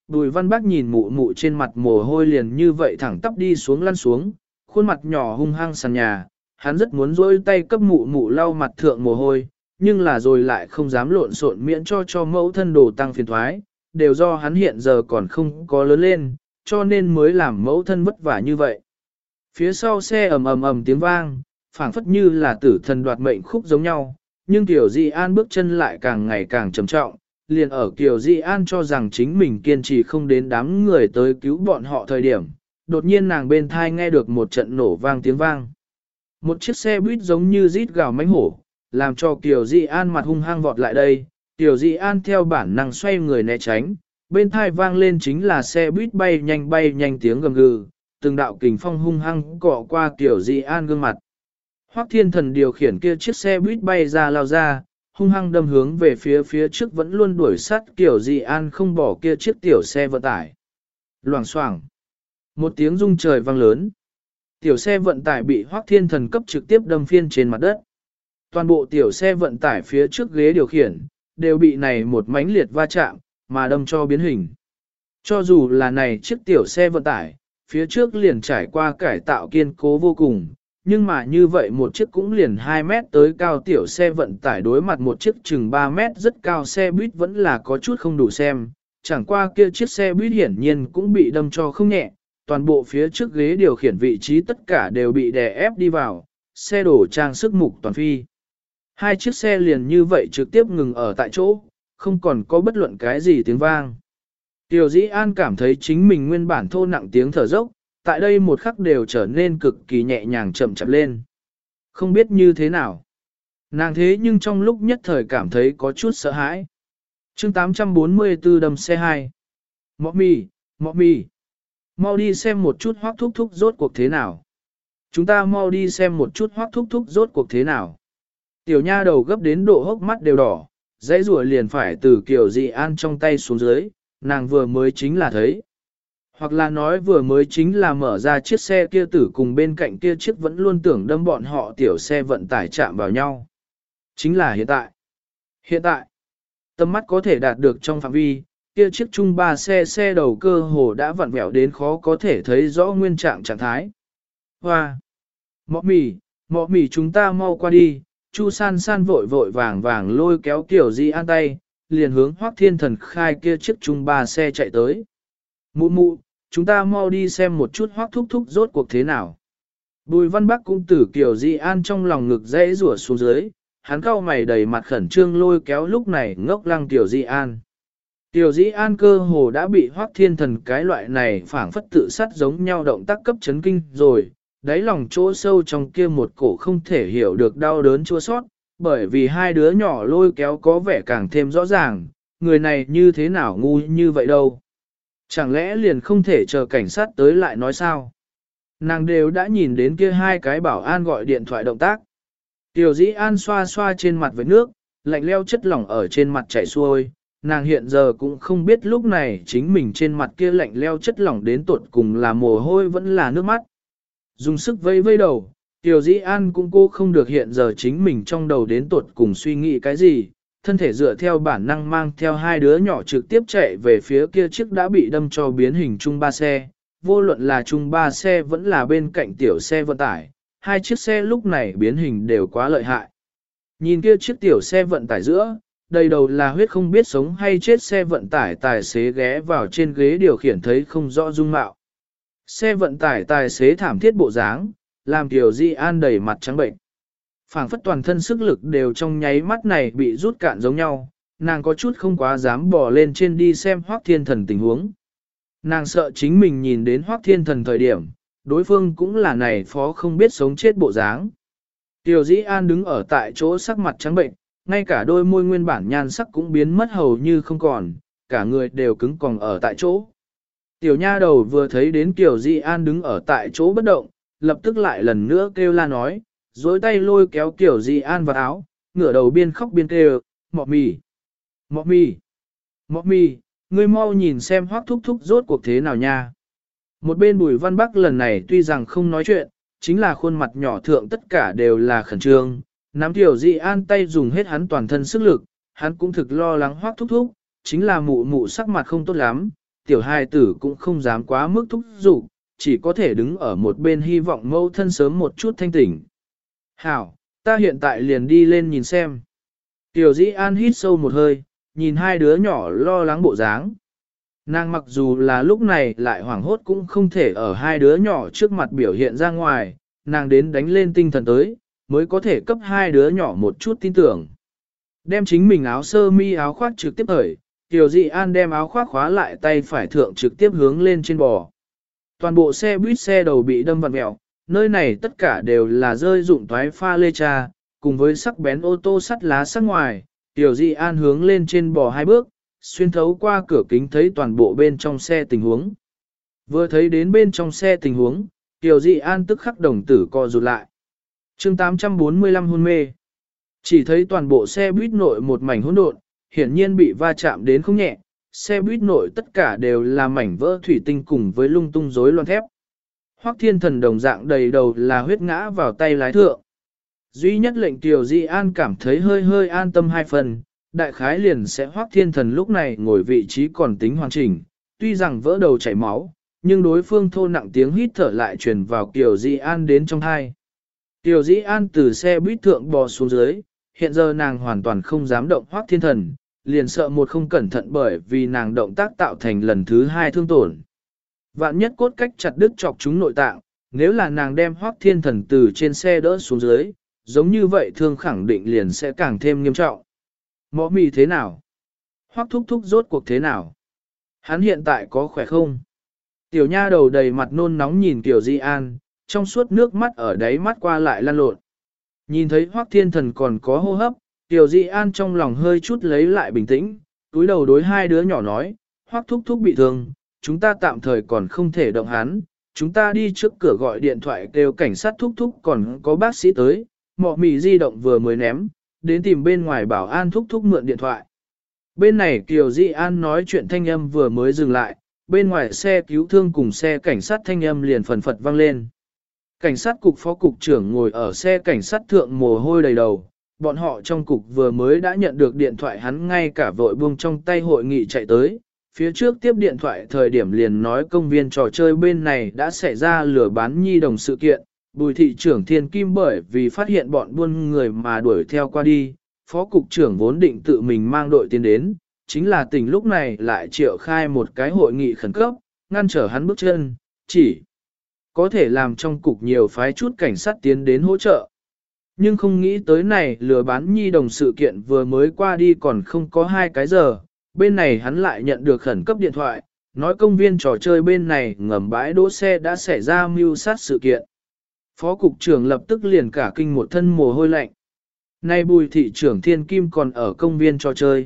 Bùi Văn Bác nhìn mụ mụ trên mặt mồ hôi liền như vậy thẳng tắp đi xuống lăn xuống, khuôn mặt nhỏ hung hăng sàn nhà, hắn rất muốn dỗi tay cấp mụ mụ lau mặt thượng mồ hôi, nhưng là rồi lại không dám lộn xộn miễn cho mẫu thân đồ tăng phiền thoái, đều do hắn hiện giờ còn không có lớn lên, cho nên mới làm mẫu thân vất vả như vậy. Phía sau xe ầm ầm ầm tiếng vang, phảng phất như là tử thần đoạt mệnh khúc giống nhau, nhưng Kiều Di An bước chân lại càng ngày càng trầm trọng, liền ở Kiều Di An cho rằng chính mình kiên trì không đến đám người tới cứu bọn họ thời điểm, đột nhiên nàng bên thai nghe được một trận nổ vang tiếng vang. Một chiếc xe buýt giống như rít gào mãnh hổ, làm cho Kiều Di An mặt hung hăng vọt lại đây, Kiều Di An theo bản năng xoay người né tránh, bên thai vang lên chính là xe buýt bay nhanh tiếng gầm gừ, từng đạo kình phong hung hăng cọ qua Kiều Di An gương mặt. Hoắc Thiên Thần điều khiển kia chiếc xe buýt bay ra lao ra, hung hăng đâm hướng về phía trước vẫn luôn đuổi sát Kiều Di An không bỏ kia chiếc tiểu xe vận tải. Loảng xoảng, một tiếng rung trời vang lớn. Tiểu xe vận tải bị Hoắc Thiên Thần cấp trực tiếp đâm phiên trên mặt đất. Toàn bộ tiểu xe vận tải phía trước ghế điều khiển, đều bị này một mánh liệt va chạm, mà đâm cho biến hình. Cho dù là này chiếc tiểu xe vận tải, phía trước liền trải qua cải tạo kiên cố vô cùng, nhưng mà như vậy một chiếc cũng liền 2 mét tới cao tiểu xe vận tải đối mặt một chiếc chừng 3 mét rất cao xe buýt vẫn là có chút không đủ xem, chẳng qua kia chiếc xe buýt hiển nhiên cũng bị đâm cho không nhẹ, toàn bộ phía trước ghế điều khiển vị trí tất cả đều bị đè ép đi vào, xe đổ trang sức mục toàn phi. Hai chiếc xe liền như vậy trực tiếp ngừng ở tại chỗ, không còn có bất luận cái gì tiếng vang. Tiểu Dĩ An cảm thấy chính mình nguyên bản thô nặng tiếng thở dốc, tại đây một khắc đều trở nên cực kỳ nhẹ nhàng chậm chậm lên. Không biết như thế nào. Nàng thế nhưng trong lúc nhất thời cảm thấy có chút sợ hãi. chương 844 đâm xe 2. Mọ mì. Mau đi xem một chút Hoắc thúc thúc rốt cuộc thế nào. Chúng ta mau đi xem một chút Hoắc thúc thúc rốt cuộc thế nào. Tiểu nha đầu gấp đến độ hốc mắt đều đỏ, dãy rùa liền phải từ Kiều Dị An trong tay xuống dưới, nàng vừa mới chính là thấy. Hoặc là nói vừa mới chính là mở ra chiếc xe kia tử cùng bên cạnh kia chiếc vẫn luôn tưởng đâm bọn họ tiểu xe vận tải chạm vào nhau. Chính là hiện tại. Hiện tại, tầm mắt có thể đạt được trong phạm vi, kia chiếc chung ba xe đầu cơ hồ đã vặn vẹo đến khó có thể thấy rõ nguyên trạng trạng thái. Hoa! Mọ mì chúng ta mau qua đi, Chu San San vội vàng lôi kéo Kiều Di An tay, liền hướng Hoắc Thiên Thần khai kia chiếc chung ba xe chạy tới. Mụ, chúng ta mau đi xem một chút Hoắc thúc thúc rốt cuộc thế nào. Bùi Văn Bắc cũng từ Kiều Di An trong lòng ngực dễ rủa xuống dưới, hắn cau mày đầy mặt khẩn trương lôi kéo lúc này ngốc lăng Kiều Di An. Kiều Di An cơ hồ đã bị Hoắc Thiên Thần cái loại này phảng phất tự sát giống nhau động tác cấp chấn kinh rồi, đáy lòng chỗ sâu trong kia một cổ không thể hiểu được đau đớn chua sót, bởi vì hai đứa nhỏ lôi kéo có vẻ càng thêm rõ ràng, người này như thế nào ngu như vậy đâu. Chẳng lẽ liền không thể chờ cảnh sát tới lại nói sao? Nàng đều đã nhìn đến kia hai cái bảo an gọi điện thoại động tác. Tiểu Dĩ An xoa xoa trên mặt với nước, lạnh leo chất lỏng ở trên mặt chảy xuôi, nàng hiện giờ cũng không biết lúc này chính mình trên mặt kia lạnh leo chất lỏng đến tột cùng là mồ hôi vẫn là nước mắt. Dùng sức vây đầu, Tiểu Dĩ An cũng cô không được hiện giờ chính mình trong đầu đến tột cùng suy nghĩ cái gì, thân thể dựa theo bản năng mang theo hai đứa nhỏ trực tiếp chạy về phía kia chiếc đã bị đâm cho biến hình chung ba xe, vô luận là chung ba xe vẫn là bên cạnh tiểu xe vận tải, hai chiếc xe lúc này biến hình đều quá lợi hại. Nhìn kia chiếc tiểu xe vận tải giữa, đầy đầu là huyết không biết sống hay chết xe vận tải tài xế ghé vào trên ghế điều khiển thấy không rõ dung mạo. Xe vận tải tài xế thảm thiết bộ dáng, làm Kiều Di An đầy mặt trắng bệnh. Phảng phất toàn thân sức lực đều trong nháy mắt này bị rút cạn giống nhau, nàng có chút không quá dám bỏ lên trên đi xem Hoắc Thiên Thần tình huống. Nàng sợ chính mình nhìn đến Hoắc Thiên Thần thời điểm, đối phương cũng là này phó không biết sống chết bộ dáng. Kiều Dĩ An đứng ở tại chỗ sắc mặt trắng bệnh, ngay cả đôi môi nguyên bản nhan sắc cũng biến mất hầu như không còn, cả người đều cứng còng ở tại chỗ. Tiểu nha đầu vừa thấy đến Kiều Dĩ An đứng ở tại chỗ bất động, lập tức lại lần nữa kêu la nói, dối tay lôi kéo Kiều Dĩ An vào áo, ngửa đầu biên khóc biên kêu, mọ mì, ngươi mau nhìn xem Hoắc thúc thúc rốt cuộc thế nào nha. Một bên Bùi Văn Bắc lần này tuy rằng không nói chuyện, chính là khuôn mặt nhỏ thượng tất cả đều là khẩn trương, nắm Kiều Dĩ An tay dùng hết hắn toàn thân sức lực, hắn cũng thực lo lắng Hoắc thúc thúc, chính là mụ sắc mặt không tốt lắm, tiểu hài tử cũng không dám quá mức thúc giục, chỉ có thể đứng ở một bên hy vọng mẫu thân sớm một chút thanh tỉnh. Hảo, ta hiện tại liền đi lên nhìn xem. Tiểu Dĩ An hít sâu một hơi, nhìn hai đứa nhỏ lo lắng bộ dáng. Nàng mặc dù là lúc này lại hoảng hốt cũng không thể ở hai đứa nhỏ trước mặt biểu hiện ra ngoài, nàng đến đánh lên tinh thần tới, mới có thể cấp hai đứa nhỏ một chút tin tưởng. Đem chính mình áo sơ mi áo khoác trực tiếp khởi, Tiểu Dị An đem áo khoác khóa lại tay phải thượng trực tiếp hướng lên trên bò. Toàn bộ xe buýt xe đầu bị đâm vặn mẹo, nơi này tất cả đều là rơi dụng toái pha lê tra, cùng với sắc bén ô tô sắt lá sắc ngoài. Tiểu Dị An hướng lên trên bò hai bước, xuyên thấu qua cửa kính thấy toàn bộ bên trong xe tình huống. Vừa thấy đến bên trong xe tình huống, Tiểu Dị An tức khắc đồng tử co rụt lại. chương 845 hôn mê. Chỉ thấy toàn bộ xe buýt nội một mảnh hỗn độn, hiển nhiên bị va chạm đến không nhẹ, xe buýt nội tất cả đều là mảnh vỡ thủy tinh cùng với lung tung rối loạn thép. Hoắc Thiên Thần đồng dạng đầy đầu là huyết ngã vào tay lái thượng. Duy nhất lệnh Tiểu Dị An cảm thấy hơi hơi an tâm hai phần, đại khái liền sẽ Hoắc Thiên Thần lúc này ngồi vị trí còn tính hoàn chỉnh, tuy rằng vỡ đầu chảy máu, nhưng đối phương thô nặng tiếng hít thở lại truyền vào Tiểu Dị An đến trong tai. Tiểu Dị An từ xe buýt thượng bò xuống dưới, hiện giờ nàng hoàn toàn không dám động Hoắc Thiên Thần, liền sợ một không cẩn thận bởi vì nàng động tác tạo thành lần thứ hai thương tổn. Vạn nhất cốt cách chặt đứt chọc chúng nội tạng, nếu là nàng đem Hoắc Thiên Thần từ trên xe đỡ xuống dưới, giống như vậy thương khẳng định liền sẽ càng thêm nghiêm trọng. Mõ mì thế nào? Hoắc thúc thúc rốt cuộc thế nào? Hắn hiện tại có khỏe không? Tiểu nha đầu đầy mặt nôn nóng nhìn Tiểu Dị An, trong suốt nước mắt ở đáy mắt qua lại lăn lộn. Nhìn thấy Hoắc Thiên Thần còn có hô hấp, Tiểu Dị An trong lòng hơi chút lấy lại bình tĩnh, túi đầu đối hai đứa nhỏ nói, Hoắc thúc thúc bị thương, chúng ta tạm thời còn không thể động hắn, chúng ta đi trước cửa gọi điện thoại kêu cảnh sát thúc thúc còn có bác sĩ tới, mọ mì di động vừa mới ném, đến tìm bên ngoài bảo an thúc thúc mượn điện thoại. Bên này Tiểu Dị An nói chuyện thanh âm vừa mới dừng lại, bên ngoài xe cứu thương cùng xe cảnh sát thanh âm liền phần phật vang lên. Cảnh sát cục phó cục trưởng ngồi ở xe cảnh sát thượng mồ hôi đầy đầu, bọn họ trong cục vừa mới đã nhận được điện thoại hắn ngay cả vội buông trong tay hội nghị chạy tới. Phía trước tiếp điện thoại thời điểm liền nói công viên trò chơi bên này đã xảy ra lừa bán nhi đồng sự kiện, Bùi thị trưởng Thiên Kim bởi vì phát hiện bọn buôn người mà đuổi theo qua đi, phó cục trưởng vốn định tự mình mang đội tiến đến, chính là tình lúc này lại triệu khai một cái hội nghị khẩn cấp, ngăn trở hắn bước chân, chỉ có thể làm trong cục nhiều phái chút cảnh sát tiến đến hỗ trợ. Nhưng không nghĩ tới này lừa bán nhi đồng sự kiện vừa mới qua đi còn không có 2 cái giờ, bên này hắn lại nhận được khẩn cấp điện thoại, nói công viên trò chơi bên này ngầm bãi đỗ xe đã xảy ra mưu sát sự kiện. Phó cục trưởng lập tức liền cả kinh một thân mồ hôi lạnh. Nay Bùi thị trưởng Thiên Kim còn ở công viên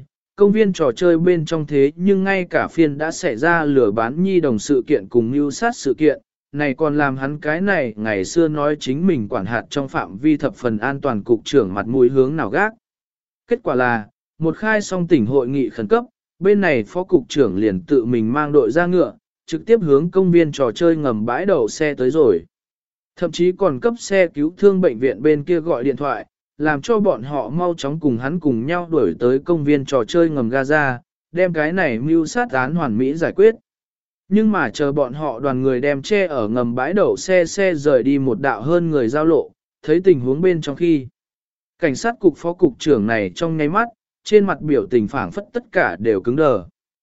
trò chơi bên trong thế nhưng ngay cả phiên đã xảy ra lừa bán nhi đồng sự kiện cùng mưu sát sự kiện, này còn làm hắn cái này ngày xưa nói chính mình quản hạt trong phạm vi thập phần an toàn cục trưởng mặt mũi hướng nào gác. Kết quả là, một khai xong tỉnh hội nghị khẩn cấp, bên này phó cục trưởng liền tự mình mang đội ra ngựa, trực tiếp hướng công viên trò chơi ngầm bãi đậu xe tới rồi. Thậm chí còn cấp xe cứu thương bệnh viện bên kia gọi điện thoại, làm cho bọn họ mau chóng cùng hắn cùng nhau đuổi tới công viên trò chơi ngầm Gaza, đem cái này mưu sát án hoàn mỹ giải quyết. Nhưng mà chờ bọn họ đoàn người đem che ở ngầm bãi đậu xe rời đi một đạo hơn người giao lộ, thấy tình huống bên trong khi. Cảnh sát cục phó cục trưởng này trong nháy mắt, trên mặt biểu tình phảng phất tất cả đều cứng đờ.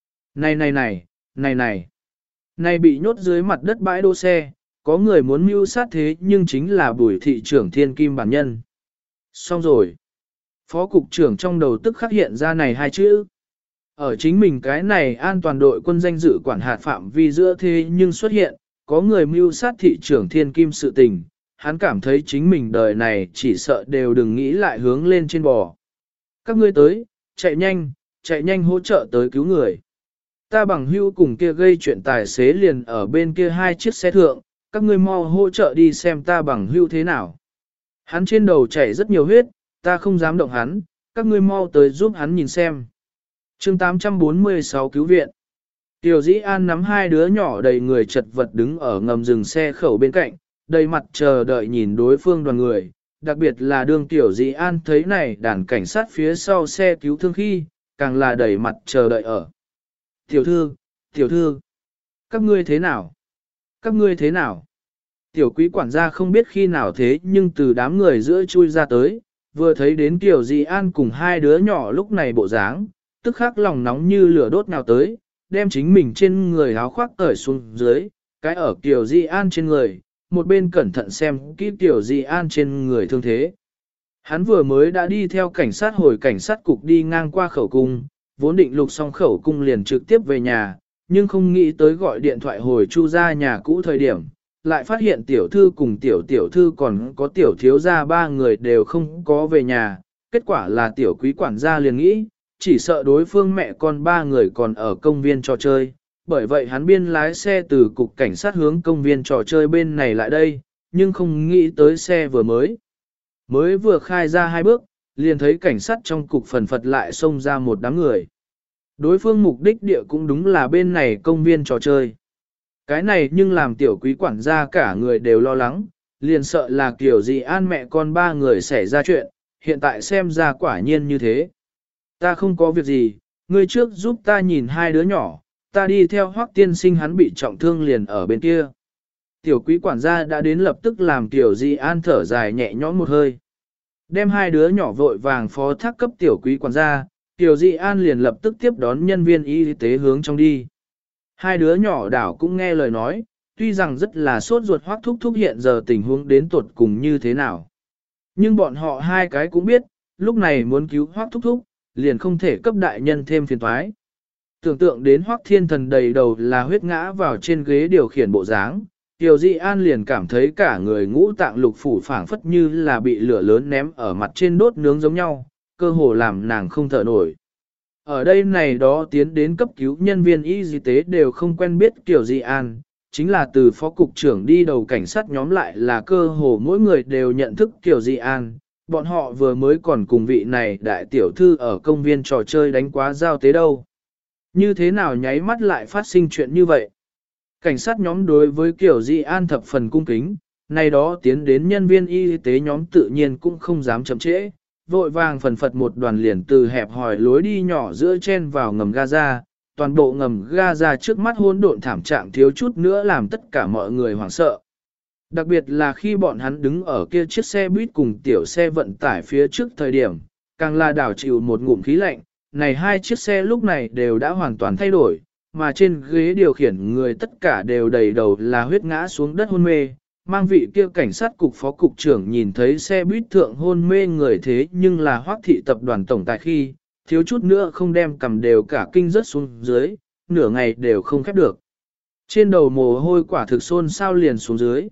Này bị nhốt dưới mặt đất bãi đỗ xe, có người muốn mưu sát thế nhưng chính là Bùi thị trưởng Thiên Kim bản nhân. Xong rồi. Phó cục trưởng trong đầu tức khắc hiện ra này 2 chữ. Ở chính mình cái này an toàn đội quân danh dự quản hạt phạm vi giữa thế nhưng xuất hiện, có người mưu sát thị trưởng Thiên Kim sự tình, hắn cảm thấy chính mình đời này chỉ sợ đều đừng nghĩ lại hướng lên trên bò. Các ngươi tới, chạy nhanh hỗ trợ tới cứu người. Ta bằng hưu cùng kia gây chuyện tài xế liền ở bên kia 2 chiếc xe thượng, các ngươi mau hỗ trợ đi xem ta bằng hưu thế nào. Hắn trên đầu chảy rất nhiều huyết, ta không dám động hắn, các ngươi mau tới giúp hắn nhìn xem. chương 846 cứu viện. Tiểu Dĩ An nắm 2 đứa nhỏ đầy người chật vật đứng ở ngầm dừng xe khẩu bên cạnh, đầy mặt chờ đợi nhìn đối phương đoàn người, đặc biệt là đương Tiểu Dĩ An thấy này đàn cảnh sát phía sau xe cứu thương khi, càng là đầy mặt chờ đợi ở. Tiểu thư, Các ngươi thế nào? Các ngươi thế nào? Tiểu quý quản gia không biết khi nào thế nhưng từ đám người giữa chui ra tới, vừa thấy đến Kiều Dị An cùng hai đứa nhỏ lúc này bộ dáng, tức khắc lòng nóng như lửa đốt nào tới, đem chính mình trên người áo khoác cởi xuống dưới, cái ở Kiều Dị An trên người, một bên cẩn thận xem kỹ Kiều Dị An trên người thương thế. Hắn vừa mới đã đi theo cảnh sát hồi cảnh sát cục đi ngang qua khẩu cung, vốn định lục xong khẩu cung liền trực tiếp về nhà, nhưng không nghĩ tới gọi điện thoại hồi Chu ra nhà cũ thời điểm, lại phát hiện tiểu thư cùng tiểu thư còn có tiểu thiếu gia ba người đều không có về nhà, kết quả là tiểu quý quản gia liền nghĩ, chỉ sợ đối phương mẹ con ba người còn ở công viên trò chơi, bởi vậy hắn biên lái xe từ cục cảnh sát hướng công viên trò chơi bên này lại đây, nhưng không nghĩ tới xe mới vừa khai ra hai bước, liền thấy cảnh sát trong cục phần phật lại xông ra một đám người. Đối phương mục đích địa cũng đúng là bên này công viên trò chơi. Cái này nhưng làm tiểu quý quản gia cả người đều lo lắng, liền sợ là kiểu gì an mẹ con ba người xảy ra chuyện, hiện tại xem ra quả nhiên như thế. Ta không có việc gì, ngươi trước giúp ta nhìn hai đứa nhỏ, ta đi theo Hoắc tiên sinh hắn bị trọng thương liền ở bên kia. Tiểu quý quản gia đã đến lập tức làm tiểu di an thở dài nhẹ nhõm một hơi. Đem hai đứa nhỏ vội vàng phó thác cấp tiểu quý quản gia, tiểu di an liền lập tức tiếp đón nhân viên y tế hướng trong đi. Hai đứa nhỏ đảo cũng nghe lời nói, tuy rằng rất là sốt ruột Hoắc thúc thúc hiện giờ tình huống đến tuột cùng như thế nào. Nhưng bọn họ hai cái cũng biết, lúc này muốn cứu Hoắc thúc thúc, liền không thể cấp đại nhân thêm phiền toái. Tưởng tượng đến Hoắc Thiên Thần đầy đầu là huyết ngã vào trên ghế điều khiển bộ dáng, Tiểu Dị An liền cảm thấy cả người ngũ tạng lục phủ phảng phất như là bị lửa lớn ném ở mặt trên đốt nướng giống nhau, cơ hồ làm nàng không thở nổi. Ở đây này đó tiến đến cấp cứu nhân viên y tế đều không quen biết Tiểu Dị An, chính là từ phó cục trưởng đi đầu cảnh sát nhóm lại là cơ hồ mỗi người đều nhận thức Tiểu Dị An. Bọn họ vừa mới còn cùng vị này đại tiểu thư ở công viên trò chơi đánh quá giao tế đâu. Như thế nào nháy mắt lại phát sinh chuyện như vậy? Cảnh sát nhóm đối với Kiều Dị An thập phần cung kính, này đó tiến đến nhân viên y tế nhóm tự nhiên cũng không dám chậm trễ, vội vàng phần phật một đoàn liền từ hẹp hòi lối đi nhỏ giữa chen vào ngầm Gaza, toàn bộ ngầm Gaza trước mắt hỗn độn thảm trạng thiếu chút nữa làm tất cả mọi người hoảng sợ. Đặc biệt là khi bọn hắn đứng ở kia chiếc xe buýt cùng tiểu xe vận tải phía trước thời điểm, càng là đảo chịu một ngụm khí lạnh, này hai chiếc xe lúc này đều đã hoàn toàn thay đổi, mà trên ghế điều khiển người tất cả đều đầy đầu là huyết ngã xuống đất hôn mê, mang vị kia cảnh sát cục phó cục trưởng nhìn thấy xe buýt thượng hôn mê người thế nhưng là Hoắc thị tập đoàn tổng tài khi, thiếu chút nữa không đem cầm đều cả kinh rớt xuống dưới, nửa ngày đều không khép được. Trên đầu mồ hôi quả thực xôn sao liền xuống dưới.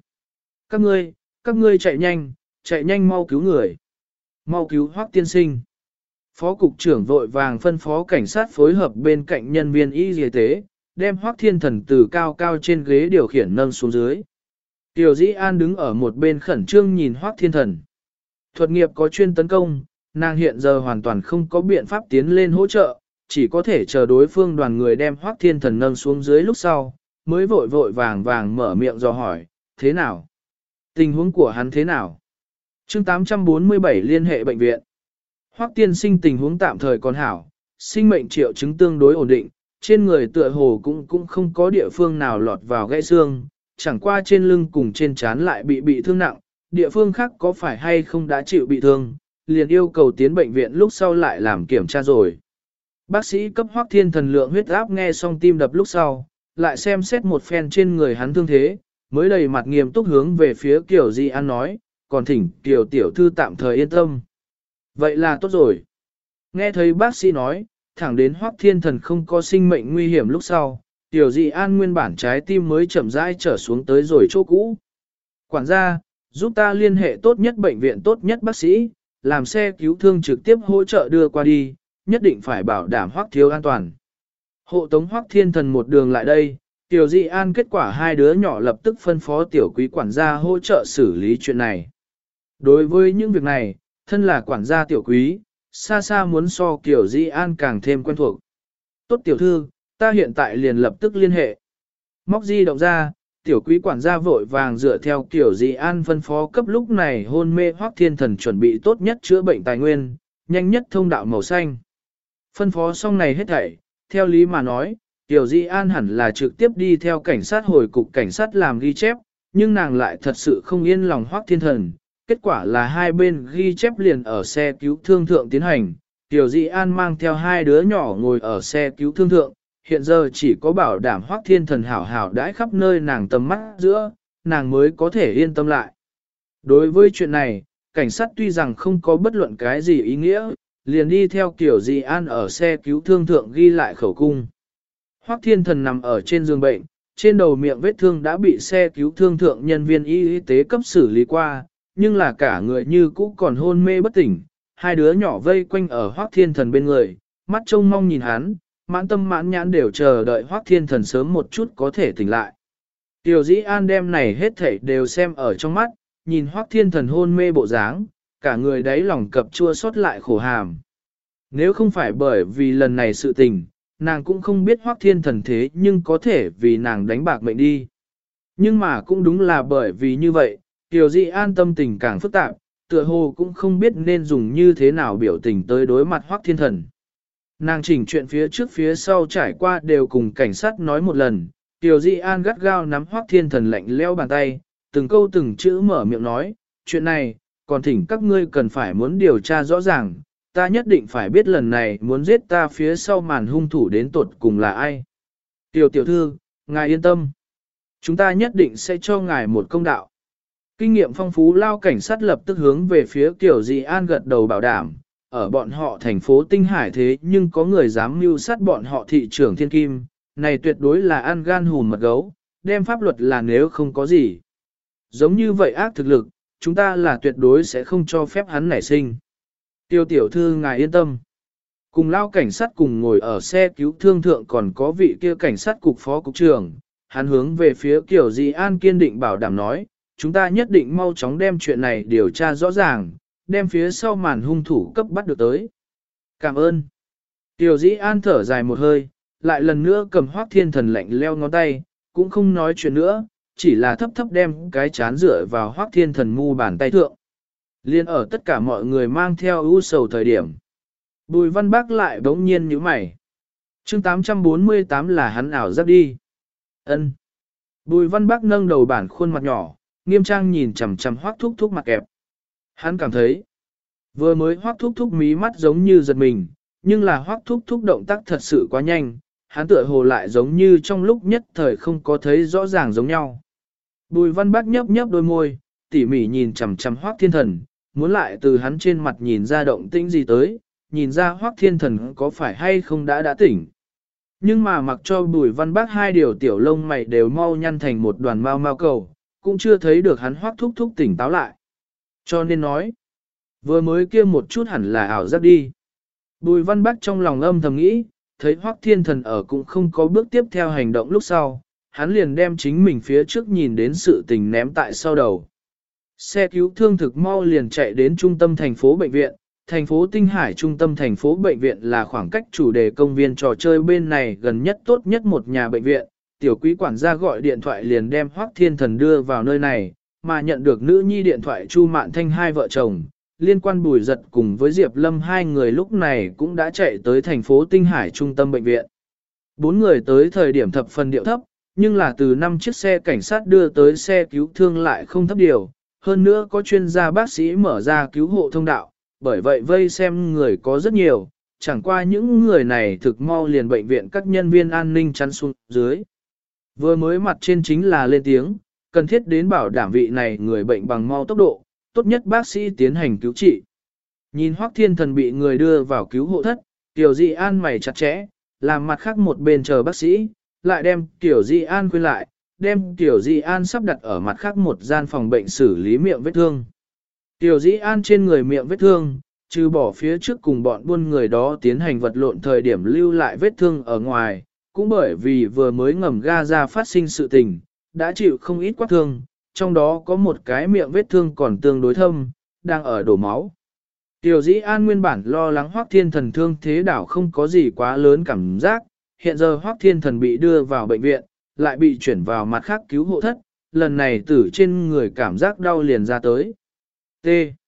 Các ngươi chạy nhanh mau cứu người. Mau cứu Hoắc tiên sinh. Phó cục trưởng vội vàng phân phó cảnh sát phối hợp bên cạnh nhân viên y tế, đem Hoắc Thiên Thần từ cao cao trên ghế điều khiển nâng xuống dưới. Tiểu Dĩ An đứng ở một bên khẩn trương nhìn Hoắc Thiên Thần. Thuật nghiệp có chuyên tấn công, nàng hiện giờ hoàn toàn không có biện pháp tiến lên hỗ trợ, chỉ có thể chờ đối phương đoàn người đem Hoắc Thiên Thần nâng xuống dưới lúc sau, mới vội vàng mở miệng dò hỏi, thế nào? Tình huống của hắn thế nào? Chương 847 liên hệ bệnh viện. Hoắc tiên sinh tình huống tạm thời còn hảo, sinh mệnh triệu chứng tương đối ổn định, trên người tựa hồ cũng không có địa phương nào lọt vào gãy xương, chẳng qua trên lưng cùng trên trán lại bị thương nặng, địa phương khác có phải hay không đã chịu bị thương, liền yêu cầu tiến bệnh viện lúc sau lại làm kiểm tra rồi. Bác sĩ cấp Hoắc Thiên Thần lượng huyết áp nghe xong tim đập lúc sau, lại xem xét một phen trên người hắn thương thế, mới đầy mặt nghiêm túc hướng về phía Kiều Dị An nói, còn thỉnh Kiều tiểu thư tạm thời yên tâm. Vậy là tốt rồi. Nghe thấy bác sĩ nói, thẳng đến Hoắc Thiên Thần không có sinh mệnh nguy hiểm lúc sau, Tiểu Dị An nguyên bản trái tim mới chậm rãi trở xuống tới rồi chỗ cũ. Quản gia, giúp ta liên hệ tốt nhất bệnh viện tốt nhất bác sĩ, làm xe cứu thương trực tiếp hỗ trợ đưa qua đi, nhất định phải bảo đảm Hoắc thiếu an toàn. Hộ tống Hoắc Thiên Thần một đường lại đây, Tiểu Dị An kết quả hai đứa nhỏ lập tức phân phó tiểu quý quản gia hỗ trợ xử lý chuyện này. Đối với những việc này, thân là quản gia tiểu quý, xa xa muốn so Tiểu Dị An càng thêm quen thuộc. Tốt tiểu thư, ta hiện tại liền lập tức liên hệ. Móc di động ra, tiểu quý quản gia vội vàng dựa theo Tiểu Dị An phân phó cấp lúc này hôn mê Hoắc Thiên Thần chuẩn bị tốt nhất chữa bệnh tài nguyên, nhanh nhất thông đạo màu xanh. Phân phó xong này hết thảy, theo lý mà nói, Tiểu Di An hẳn là trực tiếp đi theo cảnh sát hồi cục cảnh sát làm ghi chép, nhưng nàng lại thật sự không yên lòng Hoắc Thiên Thần. Kết quả là hai bên ghi chép liền ở xe cứu thương thượng tiến hành. Tiểu Di An mang theo hai đứa nhỏ ngồi ở xe cứu thương thượng, hiện giờ chỉ có bảo đảm Hoắc Thiên Thần hảo hảo đãi khắp nơi nàng tầm mắt giữa, nàng mới có thể yên tâm lại. Đối với chuyện này, cảnh sát tuy rằng không có bất luận cái gì ý nghĩa, liền đi theo Tiểu Di An ở xe cứu thương thượng ghi lại khẩu cung. Hoắc Thiên Thần nằm ở trên giường bệnh, trên đầu miệng vết thương đã bị xe cứu thương thượng nhân viên y tế cấp xử lý qua, nhưng là cả người như cũ còn hôn mê bất tỉnh. Hai đứa nhỏ vây quanh ở Hoắc Thiên Thần bên người, mắt trông mong nhìn hắn, mãn tâm mãn nhãn đều chờ đợi Hoắc Thiên Thần sớm một chút có thể tỉnh lại. Tiểu Dĩ An đem này hết thảy đều xem ở trong mắt, nhìn Hoắc Thiên Thần hôn mê bộ dáng, cả người đáy lòng cập chua xót lại khổ hàm. Nếu không phải bởi vì lần này sự tình, nàng cũng không biết Hoắc Thiên Thần thế nhưng có thể vì nàng đánh bạc mệnh đi. Nhưng mà cũng đúng là bởi vì như vậy, Tiểu Dĩ An tâm tình càng phức tạp, tựa hồ cũng không biết nên dùng như thế nào biểu tình tới đối mặt Hoắc Thiên Thần. Nàng chỉnh chuyện phía trước phía sau trải qua đều cùng cảnh sát nói một lần, Tiểu Dĩ An gắt gao nắm Hoắc Thiên Thần lạnh leo bàn tay, từng câu từng chữ mở miệng nói, chuyện này, còn thỉnh các ngươi cần phải muốn điều tra rõ ràng, ta nhất định phải biết lần này muốn giết ta phía sau màn hung thủ đến tuột cùng là ai. Tiểu thư, ngài yên tâm. Chúng ta nhất định sẽ cho ngài một công đạo. Kinh nghiệm phong phú lao cảnh sát lập tức hướng về phía Tiểu Dĩ An gật đầu bảo đảm, ở bọn họ thành phố Tinh Hải thế nhưng có người dám mưu sát bọn họ thị trưởng thiên kim, này tuyệt đối là ăn gan hùn mật gấu, đem pháp luật là nếu không có gì. Giống như vậy ác thực lực, chúng ta là tuyệt đối sẽ không cho phép hắn nảy sinh. Tiểu thư ngài yên tâm. Cùng lao cảnh sát cùng ngồi ở xe cứu thương thượng còn có vị kia cảnh sát cục phó cục trưởng, hắn hướng về phía Tiểu Dĩ An kiên định bảo đảm nói, chúng ta nhất định mau chóng đem chuyện này điều tra rõ ràng, đem phía sau màn hung thủ cấp bắt được tới. Cảm ơn. Tiểu Dĩ An thở dài một hơi, lại lần nữa cầm Hoắc Thiên Thần lạnh leo ngón tay, cũng không nói chuyện nữa, chỉ là thấp thấp đem cái chán dựa vào Hoắc Thiên Thần mu bàn tay thượng. Liên ở tất cả mọi người mang theo ưu sầu thời điểm. Bùi Văn Bác lại bỗng nhiên nhíu mày. Chương 848 là hắn ảo giác đi. Ân. Bùi Văn Bác nâng đầu bản khuôn mặt nhỏ, nghiêm trang nhìn chằm chằm Hoắc Thúc Thúc mặt kẹp. Hắn cảm thấy, vừa mới Hoắc Thúc Thúc mí mắt giống như giật mình, nhưng là Hoắc Thúc Thúc động tác thật sự quá nhanh, hắn tựa hồ lại giống như trong lúc nhất thời không có thấy rõ ràng giống nhau. Bùi Văn Bác nhấp nhấp đôi môi, tỉ mỉ nhìn chằm chằm Hoắc Thiên Thần, muốn lại từ hắn trên mặt nhìn ra động tĩnh gì tới, nhìn ra Hoắc Thiên Thần có phải hay không đã tỉnh. Nhưng mà mặc cho Bùi Văn Bác hai điều tiểu lông mày đều mau nhăn thành một đoàn mau mau cầu, cũng chưa thấy được hắn Hoắc Thúc Thúc tỉnh táo lại. Cho nên nói, vừa mới kia một chút hẳn là ảo giác đi. Bùi Văn Bác trong lòng âm thầm nghĩ, thấy Hoắc Thiên Thần ở cũng không có bước tiếp theo hành động lúc sau, hắn liền đem chính mình phía trước nhìn đến sự tình ném tại sau đầu. Xe cứu thương thực mau liền chạy đến trung tâm thành phố bệnh viện, thành phố Tinh Hải trung tâm thành phố bệnh viện là khoảng cách chủ đề công viên trò chơi bên này gần nhất tốt nhất một nhà bệnh viện. Tiểu quý quản gia gọi điện thoại liền đem Hoắc Thiên Thần đưa vào nơi này, mà nhận được nữ nhi điện thoại Chu Mạn Thanh hai vợ chồng, liên quan Bùi Giật cùng với Diệp Lâm hai người lúc này cũng đã chạy tới thành phố Tinh Hải trung tâm bệnh viện. Bốn người tới thời điểm thập phần điệu thấp, nhưng là từ 5 chiếc xe cảnh sát đưa tới xe cứu thương lại không thấp điều, hơn nữa có chuyên gia bác sĩ mở ra cứu hộ thông đạo, bởi vậy vây xem người có rất nhiều, chẳng qua những người này thực mau liền bệnh viện các nhân viên an ninh chắn xuống dưới. Vừa mới mặt trên chính là lên tiếng, cần thiết đến bảo đảm vị này người bệnh bằng mau tốc độ, tốt nhất bác sĩ tiến hành cứu trị. Nhìn Hoắc Thiên Thần bị người đưa vào cứu hộ thất, Tiểu Di An mày chặt chẽ, làm mặt khác một bên chờ bác sĩ, lại đem Tiểu Di An quay lại, đem Tiểu Di An sắp đặt ở mặt khác một gian phòng bệnh xử lý miệng vết thương. Tiểu Di An trên người miệng vết thương, trừ bỏ phía trước cùng bọn buôn người đó tiến hành vật lộn thời điểm lưu lại vết thương ở ngoài, cũng bởi vì vừa mới ngầm ga ra phát sinh sự tình, đã chịu không ít quát thương, trong đó có một cái miệng vết thương còn tương đối thâm, đang ở đổ máu. Tiểu Dĩ An nguyên bản lo lắng Hoắc Thiên Thần thương thế đảo không có gì quá lớn cảm giác, hiện giờ Hoắc Thiên Thần bị đưa vào bệnh viện, lại bị chuyển vào mặt khác cứu hộ thất, lần này tử trên người cảm giác đau liền ra tới. T.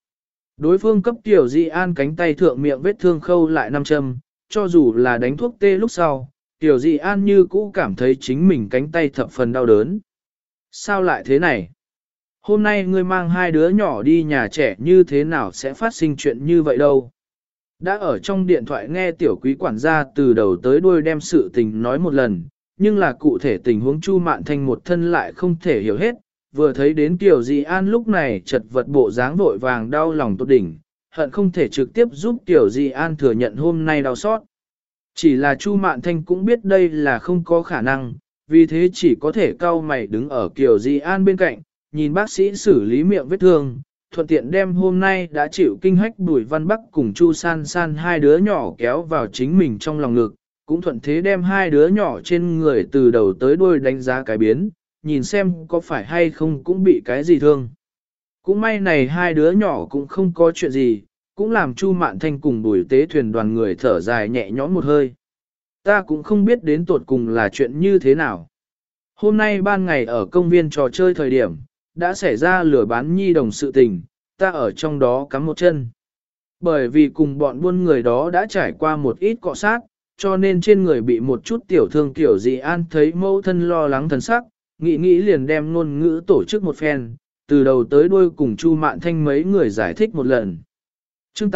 Đối phương cấp Tiểu Dĩ An cánh tay thượng miệng vết thương khâu lại 5 châm, cho dù là đánh thuốc tê lúc sau, Tiểu Dị An như cũ cảm thấy chính mình cánh tay thập phần đau đớn. Sao lại thế này? Hôm nay ngươi mang hai đứa nhỏ đi nhà trẻ như thế nào sẽ phát sinh chuyện như vậy đâu? Đã ở trong điện thoại nghe tiểu quý quản gia từ đầu tới đuôi đem sự tình nói một lần, nhưng là cụ thể tình huống Chu Mạn Thanh một thân lại không thể hiểu hết, vừa thấy đến Tiểu Dị An lúc này chật vật bộ dáng vội vàng đau lòng tột đỉnh, hận không thể trực tiếp giúp Tiểu Dị An thừa nhận hôm nay đau xót. Chỉ là Chu Mạn Thanh cũng biết đây là không có khả năng, vì thế chỉ có thể cau mày đứng ở Tiểu Dị An bên cạnh, nhìn bác sĩ xử lý miệng vết thương, thuận tiện đem hôm nay đã chịu kinh hách Bùi Văn Bắc cùng Chu San San hai đứa nhỏ kéo vào chính mình trong lòng ngực, cũng thuận thế đem hai đứa nhỏ trên người từ đầu tới đuôi đánh giá cái biến, nhìn xem có phải hay không cũng bị cái gì thương. Cũng may này hai đứa nhỏ cũng không có chuyện gì, cũng làm Chu Mạn Thanh cùng Bùi Tế Thuyền đoàn người thở dài nhẹ nhõm một hơi. Ta cũng không biết đến tột cùng là chuyện như thế nào. Hôm nay ban ngày ở công viên trò chơi thời điểm, đã xảy ra lừa bán nhi đồng sự tình, ta ở trong đó cắm một chân. Bởi vì cùng bọn buôn người đó đã trải qua một ít cọ sát, cho nên trên người bị một chút tiểu thương. Tiểu Dị An thấy mẫu thân lo lắng thần sắc, nghĩ liền đem ngôn ngữ tổ chức một phen, từ đầu tới đuôi cùng Chu Mạn Thanh mấy người giải thích một lần. Chương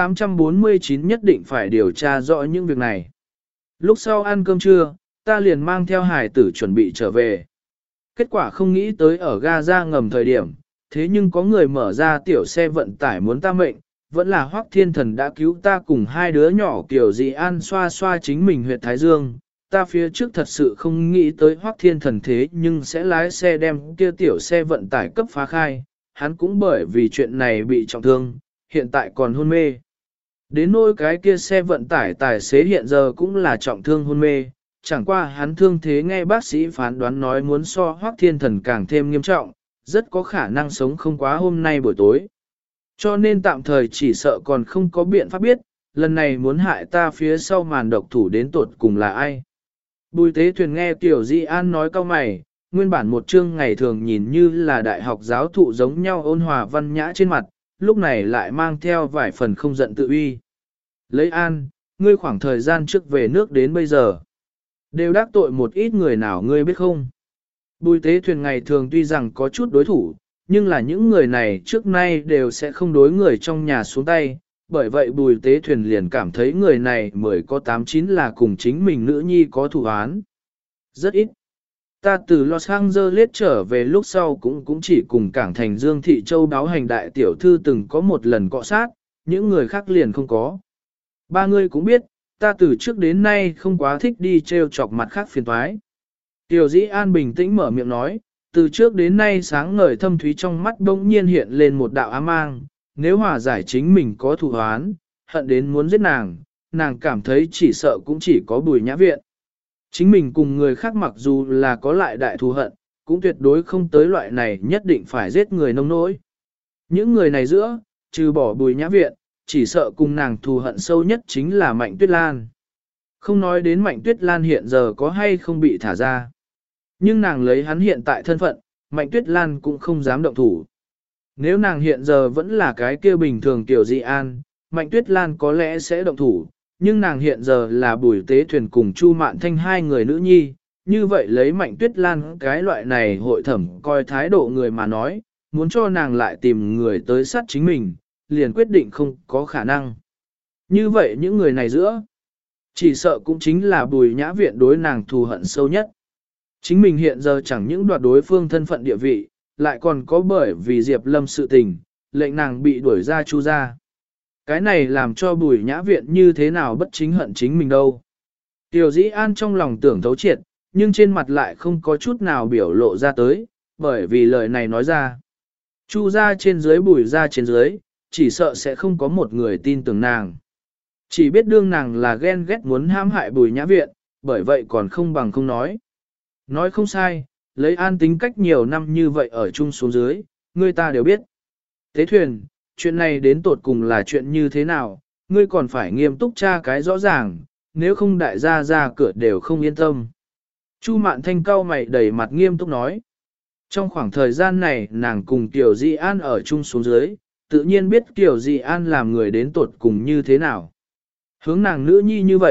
849 nhất định phải điều tra rõ những việc này. Lúc sau ăn cơm trưa, ta liền mang theo hải tử chuẩn bị trở về. Kết quả không nghĩ tới ở ga ra ngầm thời điểm, thế nhưng có người mở ra tiểu xe vận tải muốn ta mệnh, vẫn là Hoắc Thiên Thần đã cứu ta cùng hai đứa nhỏ. Tiểu Dị An xoa xoa chính mình huyệt thái dương, ta phía trước thật sự không nghĩ tới Hoắc Thiên Thần thế nhưng sẽ lái xe đem kia tiểu xe vận tải cấp phá khai, hắn cũng bởi vì chuyện này bị trọng thương, hiện tại còn hôn mê. Đến nỗi cái kia xe vận tải tài xế hiện giờ cũng là trọng thương hôn mê, chẳng qua hắn thương thế nghe bác sĩ phán đoán nói muốn so Hoắc Thiên Thần càng thêm nghiêm trọng, rất có khả năng sống không quá hôm nay buổi tối. Cho nên tạm thời chỉ sợ còn không có biện pháp biết, lần này muốn hại ta phía sau màn độc thủ đến tột cùng là ai. Bùi Tế Thuyền nghe Tiểu Dị An nói cau mày, nguyên bản một chương ngày thường nhìn như là đại học giáo thụ giống nhau ôn hòa văn nhã trên mặt, lúc này lại mang theo vài phần không giận tự uy. Lấy An, ngươi khoảng thời gian trước về nước đến bây giờ, đều đắc tội một ít người nào ngươi biết không? Bùi Tế Thuyền ngày thường tuy rằng có chút đối thủ, nhưng là những người này trước nay đều sẽ không đối người trong nhà xuống tay, bởi vậy Bùi Tế Thuyền liền cảm thấy người này mới có 8-9 là cùng chính mình nữ nhi có thủ án. Rất ít. Ta từ Los Angeles trở về lúc sau cũng chỉ cùng Cảng Thành Dương Thị Châu báo hành đại tiểu thư từng có một lần cọ sát, những người khác liền không có. Ba người cũng biết, ta từ trước đến nay không quá thích đi trêu chọc mặt khác phiền toái. Tiểu Dĩ An bình tĩnh mở miệng nói, từ trước đến nay sáng ngời thâm thúy trong mắt bỗng nhiên hiện lên một đạo ám mang, nếu hòa giải chính mình có thù oán, hận đến muốn giết nàng, nàng cảm thấy chỉ sợ cũng chỉ có Bùi Nhã Viện. Chính mình cùng người khác mặc dù là có lại đại thù hận, cũng tuyệt đối không tới loại này nhất định phải giết người nông nỗi. Những người này giữa, trừ bỏ Bùi Nhã Viện, chỉ sợ cùng nàng thù hận sâu nhất chính là Mạnh Tuyết Lan. Không nói đến Mạnh Tuyết Lan hiện giờ có hay không bị thả ra. Nhưng nàng lấy hắn hiện tại thân phận, Mạnh Tuyết Lan cũng không dám động thủ. Nếu nàng hiện giờ vẫn là cái kia bình thường Tiểu Dị An, Mạnh Tuyết Lan có lẽ sẽ động thủ, nhưng nàng hiện giờ là Bùi Tế Thuyền cùng Chu Mạn Thanh hai người nữ nhi, như vậy lấy Mạnh Tuyết Lan cái loại này hội thẩm coi thái độ người mà nói, muốn cho nàng lại tìm người tới sát chính mình, liền quyết định không có khả năng. Như vậy những người này giữa, chỉ sợ cũng chính là Bùi Nhã Viện đối nàng thù hận sâu nhất. Chính mình hiện giờ chẳng những đoạt đối phương thân phận địa vị, lại còn có bởi vì Diệp Lâm sự tình, lệnh nàng bị đuổi ra Chu gia. Cái này làm cho Bùi Nhã Viện như thế nào bất chính hận chính mình đâu. Tiểu Dĩ An trong lòng tưởng thấu triệt, nhưng trên mặt lại không có chút nào biểu lộ ra tới, bởi vì lời này nói ra. Chu gia trên dưới Bùi gia trên dưới, chỉ sợ sẽ không có một người tin tưởng nàng. Chỉ biết đương nàng là ghen ghét muốn hãm hại Bùi Nhã Viện, bởi vậy còn không bằng không nói. Nói không sai, lấy An tính cách nhiều năm như vậy ở chung xuống dưới, người ta đều biết. Tế Thuyền, chuyện này đến tột cùng là chuyện như thế nào, ngươi còn phải nghiêm túc tra cái rõ ràng, nếu không đại gia ra cửa đều không yên tâm. Chu Mạn Thanh cau mày đầy mặt nghiêm túc nói. Trong khoảng thời gian này nàng cùng Tiểu Dị An ở chung xuống dưới, tự nhiên biết Tiểu Dị An làm người đến tột cùng như thế nào. Hướng nàng nữ nhi như vậy,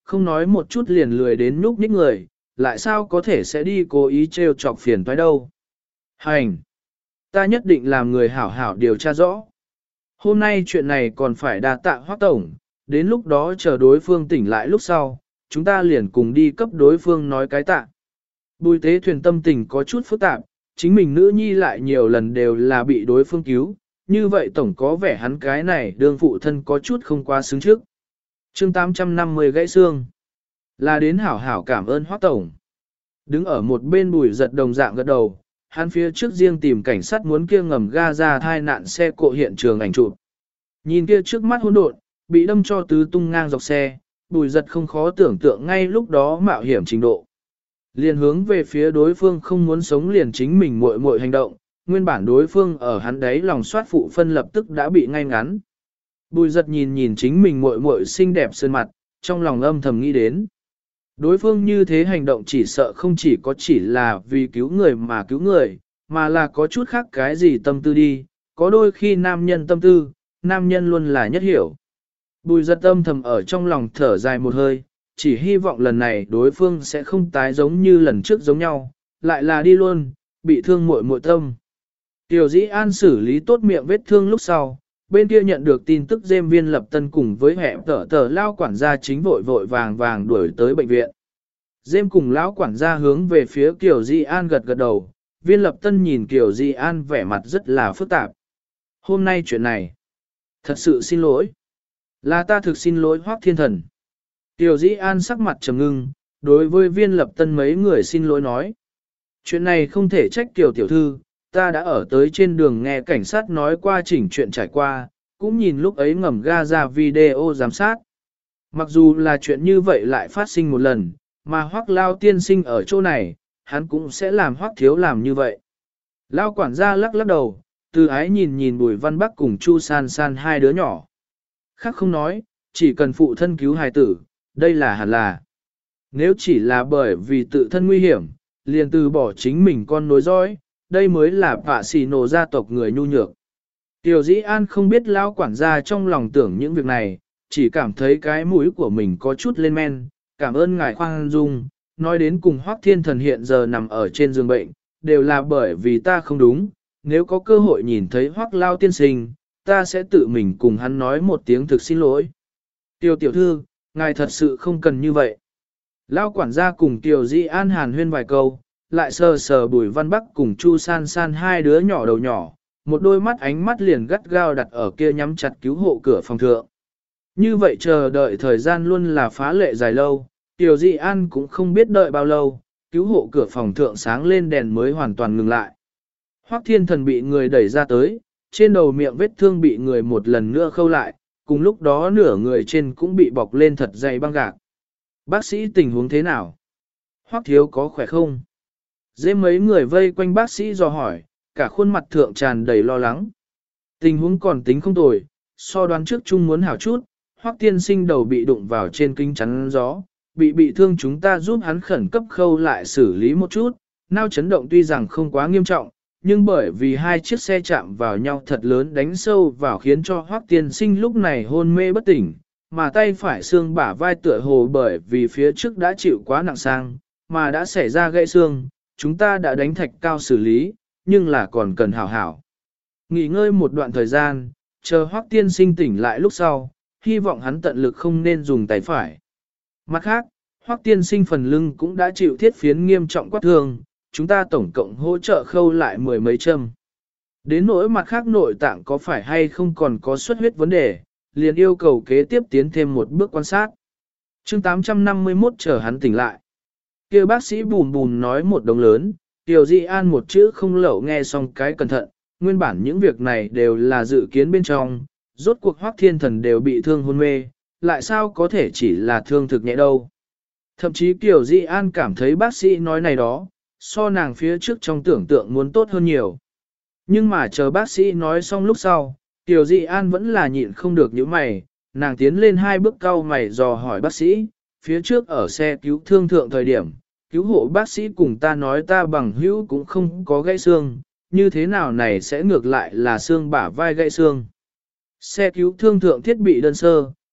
không nói một chút liền lười đến nhúc nhích người, lại sao có thể sẽ đi cố ý trêu chọc phiền toái đâu. Hành! Ta nhất định làm người hảo hảo điều tra rõ. Hôm nay chuyện này còn phải đa tạ Hoắc tổng, đến lúc đó chờ đối phương tỉnh lại lúc sau, chúng ta liền cùng đi cấp đối phương nói cái tạ. Bùi tế thuyền tâm tình có chút phức tạp, chính mình nữ nhi lại nhiều lần đều là bị đối phương cứu, như vậy tổng có vẻ hắn cái này đương phụ thân có chút không quá xứng trước. Chương 850 gãy xương. Là đến hảo hảo cảm ơn Hoắc tổng. Đứng ở một bên Bùi Giật đồng dạng gật đầu, hắn phía trước riêng tìm cảnh sát muốn kia ngầm ga ra thai nạn xe cộ hiện trường ảnh chụp. Nhìn kia trước mắt hỗn độn, bị đâm cho tứ tung ngang dọc xe, Bùi Giật không khó tưởng tượng ngay lúc đó mạo hiểm trình độ. Liền hướng về phía đối phương không muốn sống liền chính mình muội muội hành động, nguyên bản đối phương ở hắn đấy lòng soát phụ phân lập tức đã bị ngay ngắn. Bùi Giật nhìn nhìn chính mình muội muội xinh đẹp sơn mặt, trong lòng âm thầm nghĩ đến. Đối phương như thế hành động chỉ sợ không chỉ là vì cứu người, mà là có chút khác cái gì tâm tư đi, có đôi khi nam nhân tâm tư, nam nhân luôn là nhất hiểu. Bùi Giật âm thầm ở trong lòng thở dài một hơi, chỉ hy vọng lần này đối phương sẽ không tái giống như lần trước giống nhau, lại là đi luôn, bị thương muội muội tâm. Tiểu Dĩ An xử lý tốt miệng vết thương lúc sau, bên kia nhận được tin tức Dêm Viên Lập Tân cùng với hẹp tờ lao quản gia chính vội vàng đuổi tới bệnh viện. Dêm cùng lão quản gia hướng về phía Kiều Dĩ An gật gật đầu, Viên Lập Tân nhìn Kiều Dĩ An vẻ mặt rất là phức tạp. Hôm nay chuyện này, thật sự xin lỗi. Là ta thực xin lỗi Hoắc Thiên Thần. Kiều Dĩ An sắc mặt trầm ngưng, đối với Viên Lập Tân mấy người xin lỗi nói. Chuyện này không thể trách Kiều tiểu thư, ta đã ở tới trên đường nghe cảnh sát nói qua chỉnh chuyện trải qua, cũng nhìn lúc ấy ngầm ga ra video giám sát. Mặc dù là chuyện như vậy lại phát sinh một lần, mà Hoắc Lao tiên sinh ở chỗ này, hắn cũng sẽ làm Hoắc thiếu làm như vậy. Lao quản gia lắc lắc đầu, từ ái nhìn nhìn Bùi Văn Bắc cùng Chu San San hai đứa nhỏ. Khác không nói, chỉ cần phụ thân cứu hài tử, đây là hẳn là. Nếu chỉ là bởi vì tự thân nguy hiểm, liền từ bỏ chính mình con nối dõi, đây mới là bạ xì nổ gia tộc người nhu nhược. Tiểu Dĩ An không biết lão quản gia trong lòng tưởng những việc này, chỉ cảm thấy cái mũi của mình có chút lên men, cảm ơn ngài khoan dung, nói đến cùng Hoắc Thiên Thần hiện giờ nằm ở trên giường bệnh, đều là bởi vì ta không đúng, nếu có cơ hội nhìn thấy Hoắc Lao tiên sinh, ta sẽ tự mình cùng hắn nói một tiếng thực xin lỗi. Tiểu thư, ngài thật sự không cần như vậy. Lão quản gia cùng Tiểu Dĩ An hàn huyên vài câu, lại sờ sờ Bùi Văn Bắc cùng Chu San San hai đứa nhỏ đầu nhỏ, một đôi mắt ánh mắt liền gắt gao đặt ở kia nhắm chặt cứu hộ cửa phòng thượng. Như vậy chờ đợi thời gian luôn là phá lệ dài lâu, Tiểu Dĩ An cũng không biết đợi bao lâu, cứu hộ cửa phòng thượng sáng lên đèn mới hoàn toàn ngừng lại. Hoắc Thiên Thần bị người đẩy ra tới, trên đầu miệng vết thương bị người một lần nữa khâu lại, cùng lúc đó nửa người trên cũng bị bọc lên thật dày băng gạc. Bác sĩ tình huống thế nào? Hoắc thiếu có khỏe không? Dễ mấy người vây quanh bác sĩ dò hỏi, cả khuôn mặt thượng tràn đầy lo lắng. Tình huống còn tính không tồi, so đoán trước chung muốn hảo chút, Hoắc tiên sinh đầu bị đụng vào trên kính chắn gió, bị thương chúng ta giúp hắn khẩn cấp khâu lại xử lý một chút, nao chấn động tuy rằng không quá nghiêm trọng, nhưng bởi vì hai chiếc xe chạm vào nhau thật lớn đánh sâu vào khiến cho Hoắc tiên sinh lúc này hôn mê bất tỉnh, mà tay phải xương bả vai tựa hồ bởi vì phía trước đã chịu quá nặng sang, mà đã xảy ra gãy xương, chúng ta đã đánh thạch cao xử lý, nhưng là còn cần hảo hảo. Nghỉ ngơi một đoạn thời gian, chờ Hoắc tiên sinh tỉnh lại lúc sau, hy vọng hắn tận lực không nên dùng tay phải. Mặt khác, Hoắc tiên sinh phần lưng cũng đã chịu thiết phiến nghiêm trọng quát thương, chúng ta tổng cộng hỗ trợ khâu lại mười mấy châm. Đến nỗi mặt khác nội tạng có phải hay không còn có xuất huyết vấn đề, liền yêu cầu kế tiếp tiến thêm một bước quan sát. Chương 851 chờ hắn tỉnh lại. Kêu bác sĩ bùn bùn nói một đồng lớn, Tiểu Dĩ An một chữ không lẩu nghe xong cái cẩn thận, nguyên bản những việc này đều là dự kiến bên trong, rốt cuộc Hoắc Thiên Thần đều bị thương hôn mê, lại sao có thể chỉ là thương thực nhẹ đâu. Thậm chí Tiểu Dĩ An cảm thấy bác sĩ nói này đó, so nàng phía trước trong tưởng tượng muốn tốt hơn nhiều. Nhưng mà chờ bác sĩ nói xong lúc sau, Tiểu Dĩ An vẫn là nhịn không được những mày, nàng tiến lên hai bước cau mày dò hỏi bác sĩ, phía trước ở xe cứu thương thượng thời điểm, cứu hộ bác sĩ cùng ta nói ta bằng hữu cũng không có gãy xương, như thế nào này sẽ ngược lại là xương bả vai gãy xương. Xe cứu thương thượng thiết bị đơn sơ,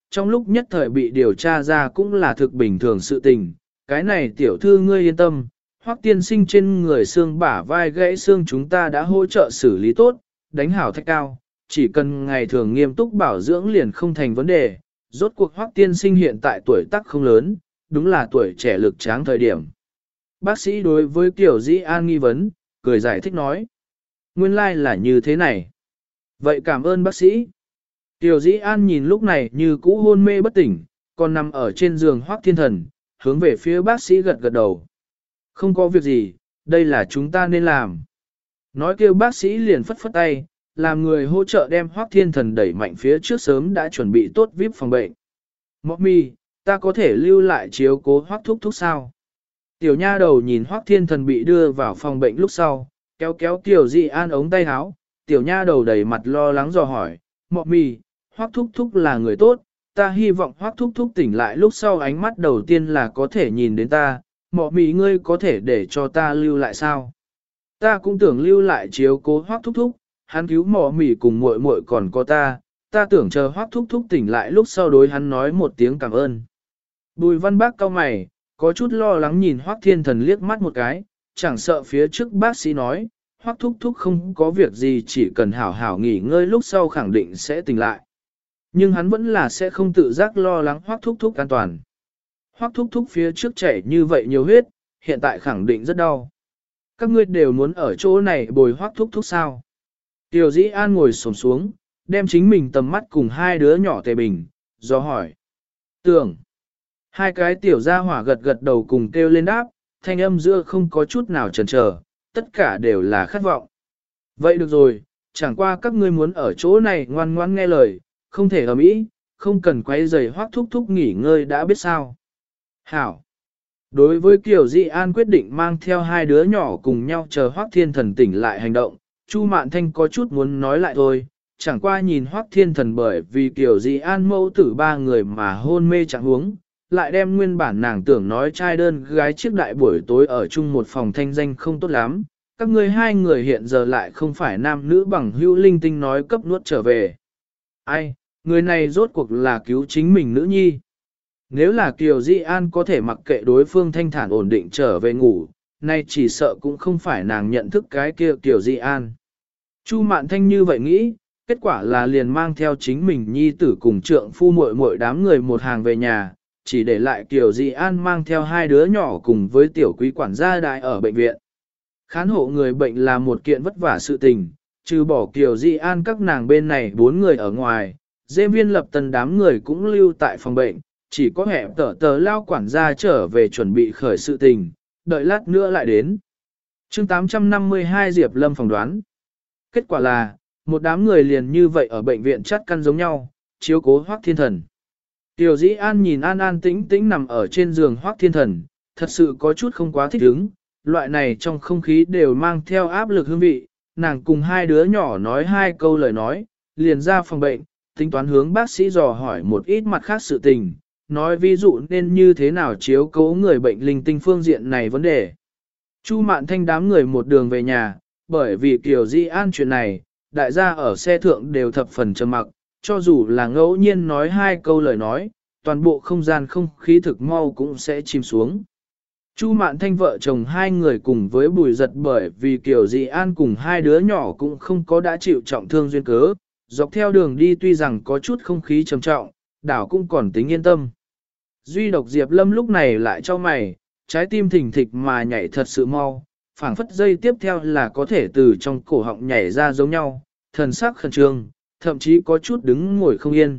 trong lúc nhất thời bị điều tra ra cũng là thực bình thường sự tình. Cái này tiểu thư ngươi yên tâm, Hoắc tiên sinh trên người xương bả vai gãy xương chúng ta đã hỗ trợ xử lý tốt, đánh hảo thạch cao, chỉ cần ngày thường nghiêm túc bảo dưỡng liền không thành vấn đề. Rốt cuộc Hoắc tiên sinh hiện tại tuổi tác không lớn, đúng là tuổi trẻ lực tráng thời điểm. Bác sĩ đối với Kiều Dĩ An nghi vấn, cười giải thích nói. Nguyên lai là như thế này. Vậy cảm ơn bác sĩ. Kiều Dĩ An nhìn lúc này như cũ hôn mê bất tỉnh, còn nằm ở trên giường Hoắc Thiên Thần, hướng về phía bác sĩ gật gật đầu. Không có việc gì, đây là chúng ta nên làm. Nói kêu bác sĩ liền phất phất tay, làm người hỗ trợ đem Hoắc Thiên Thần đẩy mạnh phía trước sớm đã chuẩn bị tốt VIP phòng bệnh. Mommy, ta có thể lưu lại chiếu cố Hoắc thúc thúc sao? Tiểu nha đầu nhìn Hoắc Thiên Thần bị đưa vào phòng bệnh lúc sau, kéo kéo Kiều Dĩ An ống tay áo, tiểu nha đầu đầy mặt lo lắng dò hỏi, Mommy, Hoắc thúc thúc là người tốt, ta hy vọng Hoắc thúc thúc tỉnh lại lúc sau ánh mắt đầu tiên là có thể nhìn đến ta, Mommy ngươi có thể để cho ta lưu lại sao? Ta cũng tưởng lưu lại chiếu cố Hoắc thúc thúc, hắn cứu Mommy cùng muội muội còn có ta tưởng chờ Hoắc thúc thúc tỉnh lại lúc sau đối hắn nói một tiếng cảm ơn. Bùi Văn Bác cau mày, có chút lo lắng nhìn Hoắc Thiên Thần liếc mắt một cái, chẳng sợ phía trước bác sĩ nói, Hoắc thúc thúc không có việc gì chỉ cần hảo hảo nghỉ ngơi lúc sau khẳng định sẽ tỉnh lại. Nhưng hắn vẫn là sẽ không tự giác lo lắng Hoắc thúc thúc an toàn. Hoắc thúc thúc phía trước chảy như vậy nhiều huyết, hiện tại khẳng định rất đau. Các ngươi đều muốn ở chỗ này bồi Hoắc thúc thúc sao? Tiểu Dĩ An ngồi xổm xuống, đem chính mình tầm mắt cùng hai đứa nhỏ tề bình, do hỏi. Tưởng. Hai cái tiểu gia hỏa gật gật đầu cùng kêu lên đáp, thanh âm giữa không có chút nào chần chờ, tất cả đều là khát vọng. Vậy được rồi, chẳng qua các ngươi muốn ở chỗ này ngoan ngoan nghe lời, không thể ầm ĩ, không cần quay giày Hoắc thúc thúc nghỉ ngơi đã biết sao. Hảo. Đối với Kiều Dĩ An quyết định mang theo hai đứa nhỏ cùng nhau chờ Hoắc Thiên Thần tỉnh lại hành động, Chu Mạn Thanh có chút muốn nói lại thôi, chẳng qua nhìn Hoắc Thiên Thần bởi vì Kiều Dĩ An mẫu tử ba người mà hôn mê trạng huống, lại đem nguyên bản nàng tưởng nói trai đơn gái chiếc đại buổi tối ở chung một phòng thanh danh không tốt lắm, các ngươi hai người hiện giờ lại không phải nam nữ bằng hữu linh tinh nói cấp nuốt trở về. Ai, người này rốt cuộc là cứu chính mình nữ nhi. Nếu là Kiều Dĩ An có thể mặc kệ đối phương thanh thản ổn định trở về ngủ, nay chỉ sợ cũng không phải nàng nhận thức cái kia Kiều Dĩ An. Chu Mạn Thanh như vậy nghĩ, kết quả là liền mang theo chính mình nhi tử cùng trượng phu muội muội đám người một hàng về nhà, chỉ để lại Kiều Dĩ An mang theo hai đứa nhỏ cùng với tiểu quý quản gia đại ở bệnh viện. Khán hộ người bệnh là một kiện vất vả sự tình, trừ bỏ Kiều Dĩ An các nàng bên này 4 người ở ngoài, Dê Viên Lập Tần đám người cũng lưu tại phòng bệnh, chỉ có hẹp tờ lao quản gia trở về chuẩn bị khởi sự tình, đợi lát nữa lại đến. Chương 852 Diệp Lâm phỏng đoán. Kết quả là, một đám người liền như vậy ở bệnh viện chắt căn giống nhau, chiếu cố Hoắc Thiên Thần. Tiểu Dĩ An nhìn an an tĩnh tĩnh nằm ở trên giường Hoắc Thiên Thần, thật sự có chút không quá thích ứng, loại này trong không khí đều mang theo áp lực hương vị, nàng cùng hai đứa nhỏ nói hai câu lời nói, liền ra phòng bệnh, tính toán hướng bác sĩ dò hỏi một ít mặt khác sự tình, nói ví dụ nên như thế nào chiếu cố người bệnh linh tinh phương diện này vấn đề. Chu Mạn Thanh đám người một đường về nhà, bởi vì Kiều Dĩ An chuyện này, đại gia ở xe thượng đều thập phần trầm mặc, cho dù là ngẫu nhiên nói hai câu lời nói, toàn bộ không gian không khí thực mau cũng sẽ chìm xuống. Chu Mạn Thanh vợ chồng hai người cùng với Bùi Giật bởi vì Kiều Dĩ An cùng hai đứa nhỏ cũng không có đã chịu trọng thương duyên cớ, dọc theo đường đi tuy rằng có chút không khí trầm trọng, đảo cũng còn tính yên tâm. Duy độc Diệp Lâm lúc này lại cho mày, trái tim thình thịch mà nhảy thật sự mau, phảng phất dây tiếp theo là có thể từ trong cổ họng nhảy ra giống nhau, thần sắc khẩn trương, thậm chí có chút đứng ngồi không yên.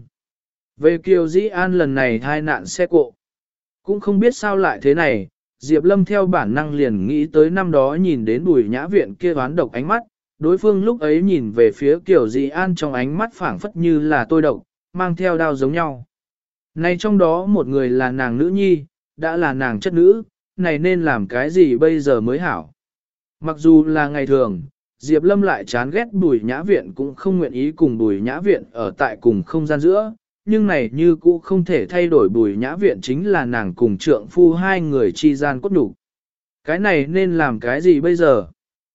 Về Kiều Dĩ An lần này tai nạn xe cộ, cũng không biết sao lại thế này, Diệp Lâm theo bản năng liền nghĩ tới năm đó nhìn đến Bùi Nhã Viện kia oán độc ánh mắt, đối phương lúc ấy nhìn về phía Kiều Dĩ An trong ánh mắt phảng phất như là tôi độc, mang theo đao giống nhau. Này trong đó một người là nàng nữ nhi, đã là nàng chất nữ, này nên làm cái gì bây giờ mới hảo. Mặc dù là ngày thường, Diệp Lâm lại chán ghét Bùi Nhã Viện cũng không nguyện ý cùng Bùi Nhã Viện ở tại cùng không gian giữa, nhưng này như cũ không thể thay đổi Bùi Nhã Viện chính là nàng cùng trượng phu hai người chi gian cốt đủ. Cái này nên làm cái gì bây giờ?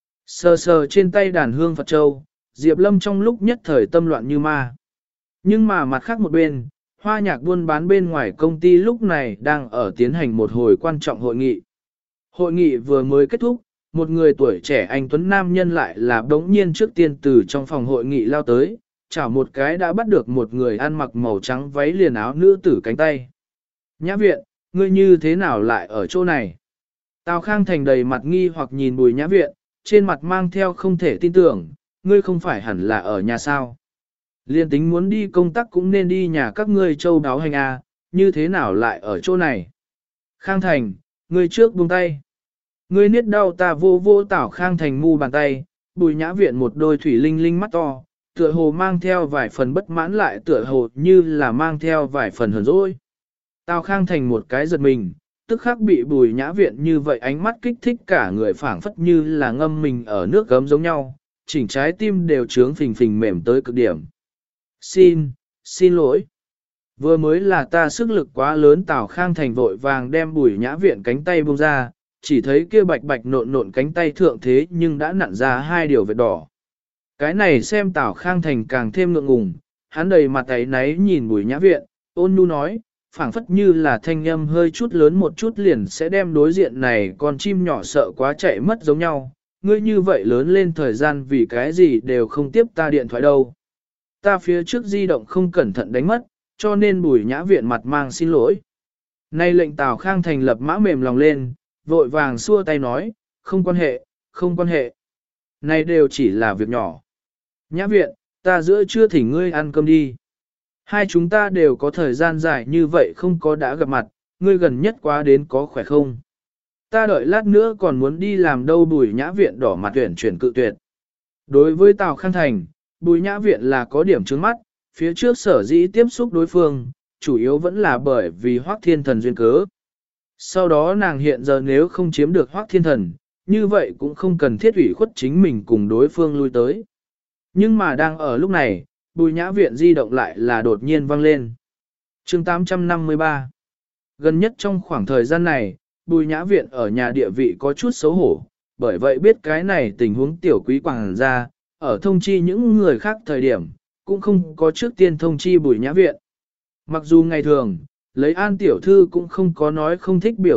Sờ sờ trên tay đàn hương Phật Châu, Diệp Lâm trong lúc nhất thời tâm loạn như ma. Nhưng mà mặt khác một bên, Hoa nhạc buôn bán bên ngoài công ty lúc này đang ở tiến hành một hồi quan trọng hội nghị. Hội nghị vừa mới kết thúc, một người tuổi trẻ anh tuấn nam nhân lại là đống nhiên trước tiên từ trong phòng hội nghị lao tới, chảo một cái đã bắt được một người ăn mặc màu trắng váy liền áo nữ tử cánh tay. Nhã viện, ngươi như thế nào lại ở chỗ này? Tào Khang Thành đầy mặt nghi hoặc nhìn Bùi Nhã viện, trên mặt mang theo không thể tin tưởng, ngươi không phải hẳn là ở nhà sao? Liên tính muốn đi công tác cũng nên đi nhà các ngươi châu đáo hành à, như thế nào lại ở chỗ này? Khang Thành, ngươi trước buông tay. Ngươi niết đau ta vô vô Tào Khang Thành mu bàn tay, Bùi Nhã viện một đôi thủy linh linh mắt to, tựa hồ mang theo vài phần bất mãn lại tựa hồ như là mang theo vài phần hờn dỗi. Tào Khang Thành một cái giật mình, tức khắc bị Bùi Nhã viện như vậy ánh mắt kích thích cả người phảng phất như là ngâm mình ở nước gấm giống nhau, chỉnh trái tim đều trướng phình phình mềm tới cực điểm. Xin lỗi. Vừa mới là ta sức lực quá lớn. Tào Khang Thành vội vàng đem Bùi Nhã viện cánh tay buông ra, chỉ thấy kia bạch bạch nộn nộn cánh tay thượng thế nhưng đã nặn ra hai điều vết đỏ. Cái này xem Tào Khang Thành càng thêm ngượng ngùng, hắn đầy mặt ấy náy nhìn Bùi Nhã viện, ôn nhu nói, phảng phất như là thanh âm hơi chút lớn một chút liền sẽ đem đối diện này con chim nhỏ sợ quá chạy mất giống nhau. Ngươi như vậy lớn lên thời gian vì cái gì đều không tiếp ta điện thoại đâu. Ta phía trước di động không cẩn thận đánh mất, cho nên Bùi Nhã viện mặt mang xin lỗi. Nay lệnh Tào Khang Thành lập mã mềm lòng lên, vội vàng xua tay nói, không quan hệ, không quan hệ. Này đều chỉ là việc nhỏ. Nhã viện, ta giữa trưa thỉnh ngươi ăn cơm đi. Hai chúng ta đều có thời gian dài như vậy không có đã gặp mặt, ngươi gần nhất quá đến có khỏe không? Ta đợi lát nữa còn muốn đi làm đâu. Bùi Nhã viện đỏ mặt tuyển chuyển cự tuyệt. Đối với Tào Khang Thành, Bùi Nhã viện là có điểm trướng mắt, phía trước sở dĩ tiếp xúc đối phương, chủ yếu vẫn là bởi vì Hoắc Thiên Thần duyên cớ. Sau đó nàng hiện giờ nếu không chiếm được Hoắc Thiên Thần, như vậy cũng không cần thiết ủy khuất chính mình cùng đối phương lui tới. Nhưng mà đang ở lúc này, Bùi Nhã viện di động lại là đột nhiên vang lên. Chương 853. Gần nhất trong khoảng thời gian này, Bùi Nhã viện ở nhà địa vị có chút xấu hổ, bởi vậy biết cái này tình huống tiểu quý quảng ra, ở thông chi những người khác thời điểm, cũng không có trước tiên thông chi Bùi Nhã viện. Mặc dù ngày thường, lấy An tiểu thư cũng không có nói không thích biểu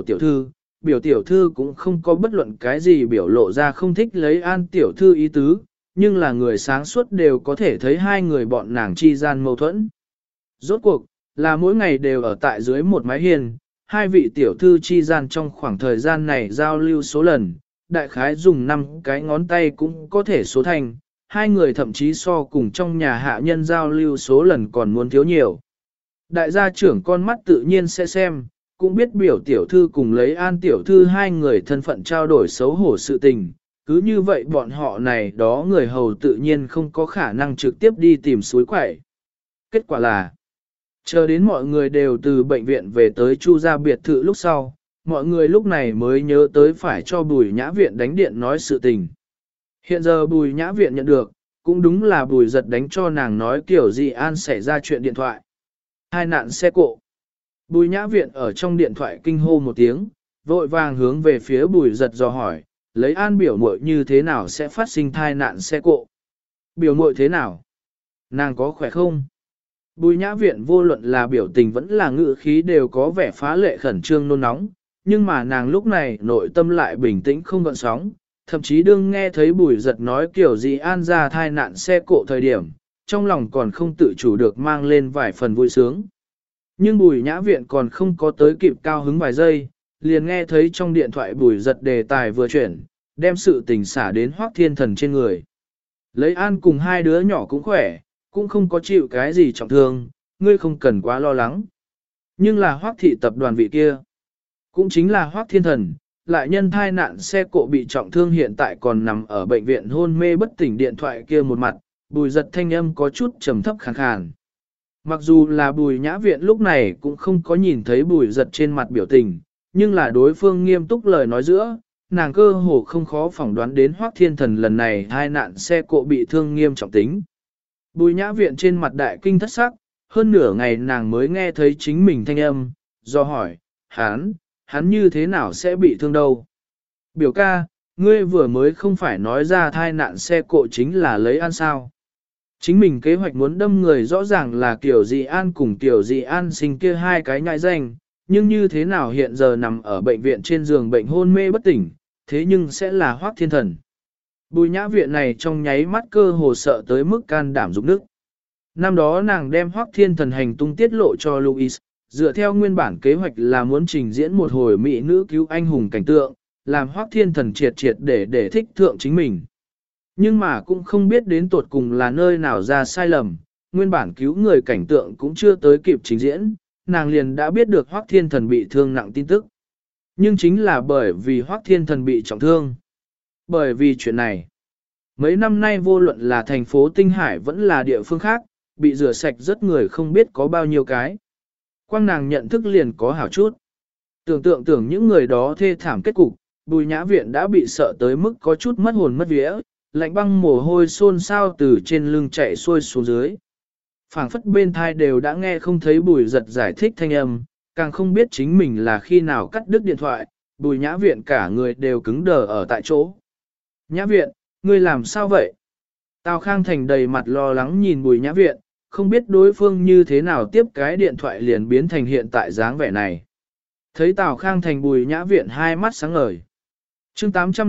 tiểu thư cũng không có bất luận cái gì biểu lộ ra không thích lấy An tiểu thư ý tứ, nhưng là người sáng suốt đều có thể thấy hai người bọn nàng chi gian mâu thuẫn. Rốt cuộc, là mỗi ngày đều ở tại dưới một mái hiên, hai vị tiểu thư chi gian trong khoảng thời gian này giao lưu số lần, đại khái dùng 5 cái ngón tay cũng có thể số thành, hai người thậm chí so cùng trong nhà hạ nhân giao lưu số lần còn muốn thiếu nhiều. Đại gia trưởng con mắt tự nhiên sẽ xem, cũng biết biểu tiểu thư cùng lấy An tiểu thư hai người thân phận trao đổi xấu hổ sự tình. Cứ như vậy bọn họ này đó người hầu tự nhiên không có khả năng trực tiếp đi tìm suối quẩy. Kết quả là, chờ đến mọi người đều từ bệnh viện về tới Chu gia biệt thự lúc sau, mọi người lúc này mới nhớ tới phải cho Bùi Nhã viện đánh điện nói sự tình. Hiện giờ Bùi Nhã viện nhận được, cũng đúng là Bùi giật đánh cho nàng nói kiểu gì An xảy ra chuyện điện thoại. Hai nạn xe cộ. Bùi Nhã viện ở trong điện thoại kinh hô một tiếng, vội vàng hướng về phía Bùi giật dò hỏi, lấy An biểu muội như thế nào sẽ phát sinh thai nạn xe cộ? Biểu muội thế nào? Nàng có khỏe không? Bùi Nhã viện vô luận là biểu tình vẫn là ngữ khí đều có vẻ phá lệ khẩn trương nôn nóng, nhưng mà nàng lúc này nội tâm lại bình tĩnh không gợn sóng, thậm chí đương nghe thấy Bùi giật nói kiểu gì An ra thai nạn xe cộ thời điểm, trong lòng còn không tự chủ được mang lên vài phần vui sướng. Nhưng Bùi Nhã viện còn không có tới kịp cao hứng vài giây, liền nghe thấy trong điện thoại Bùi giật đề tài vừa chuyển, đem sự tình xả đến Hoắc Thiên Thần trên người. Lấy An cùng hai đứa nhỏ cũng khỏe, cũng không có chịu cái gì trọng thương, ngươi không cần quá lo lắng. Nhưng là Hoắc thị tập đoàn vị kia, cũng chính là Hoắc Thiên Thần, lại nhân thai nạn xe cộ bị trọng thương hiện tại còn nằm ở bệnh viện hôn mê bất tỉnh. Điện thoại kia một mặt, Bùi giật thanh âm có chút trầm thấp khàn khàn. Mặc dù là Bùi Nhã viện lúc này cũng không có nhìn thấy Bùi giật trên mặt biểu tình, nhưng là đối phương nghiêm túc lời nói giữa, nàng cơ hồ không khó phỏng đoán đến Hoắc Thiên Thần lần này hai nạn xe cộ bị thương nghiêm trọng tính. Bùi Nhã viện trên mặt đại kinh thất sắc, hơn nửa ngày nàng mới nghe thấy chính mình thanh âm, do hỏi, hắn như thế nào sẽ bị thương đâu? Biểu ca, ngươi vừa mới không phải nói ra thai nạn xe cộ chính là lấy An sao? Chính mình kế hoạch muốn đâm người rõ ràng là Kiều Dị An cùng Kiều Dị An sinh kia hai cái nhãi danh, nhưng như thế nào hiện giờ nằm ở bệnh viện trên giường bệnh hôn mê bất tỉnh, thế nhưng sẽ là Hoắc Thiên Thần. Bùi Nhã Viện này trong nháy mắt cơ hồ sợ tới mức can đảm rụng nức. Năm đó nàng đem Hoắc Thiên Thần hành tung tiết lộ cho Louis, dựa theo nguyên bản kế hoạch là muốn trình diễn một hồi mỹ nữ cứu anh hùng cảnh tượng, làm Hoắc Thiên Thần triệt để thích thượng chính mình. Nhưng mà cũng không biết đến tột cùng là nơi nào ra sai lầm, nguyên bản cứu người cảnh tượng cũng chưa tới kịp trình diễn, nàng liền đã biết được Hoắc Thiên Thần bị thương nặng tin tức. Nhưng chính là bởi vì Hoắc Thiên Thần bị trọng thương. Bởi vì chuyện này, mấy năm nay vô luận là thành phố Tinh Hải vẫn là địa phương khác, bị rửa sạch rất người không biết có bao nhiêu cái. Quang nàng nhận thức liền có hảo chút. Tưởng những người đó thê thảm kết cục, Bùi Nhã Viện đã bị sợ tới mức có chút mất hồn mất vía, lạnh băng mồ hôi xôn xao từ trên lưng chạy xuôi xuống dưới. Phảng phất bên thai đều đã nghe không thấy Bùi Giật giải thích thanh âm, càng không biết chính mình là khi nào cắt đứt điện thoại, Bùi Nhã Viện cả người đều cứng đờ ở tại chỗ. Nhã Viện, ngươi làm sao vậy? Tào Khang Thành đầy mặt lo lắng nhìn Bùi Nhã Viện, không biết đối phương như thế nào tiếp cái điện thoại liền biến thành hiện tại dáng vẻ này. Thấy Tào Khang Thành Bùi Nhã Viện hai mắt sáng ngời. Chương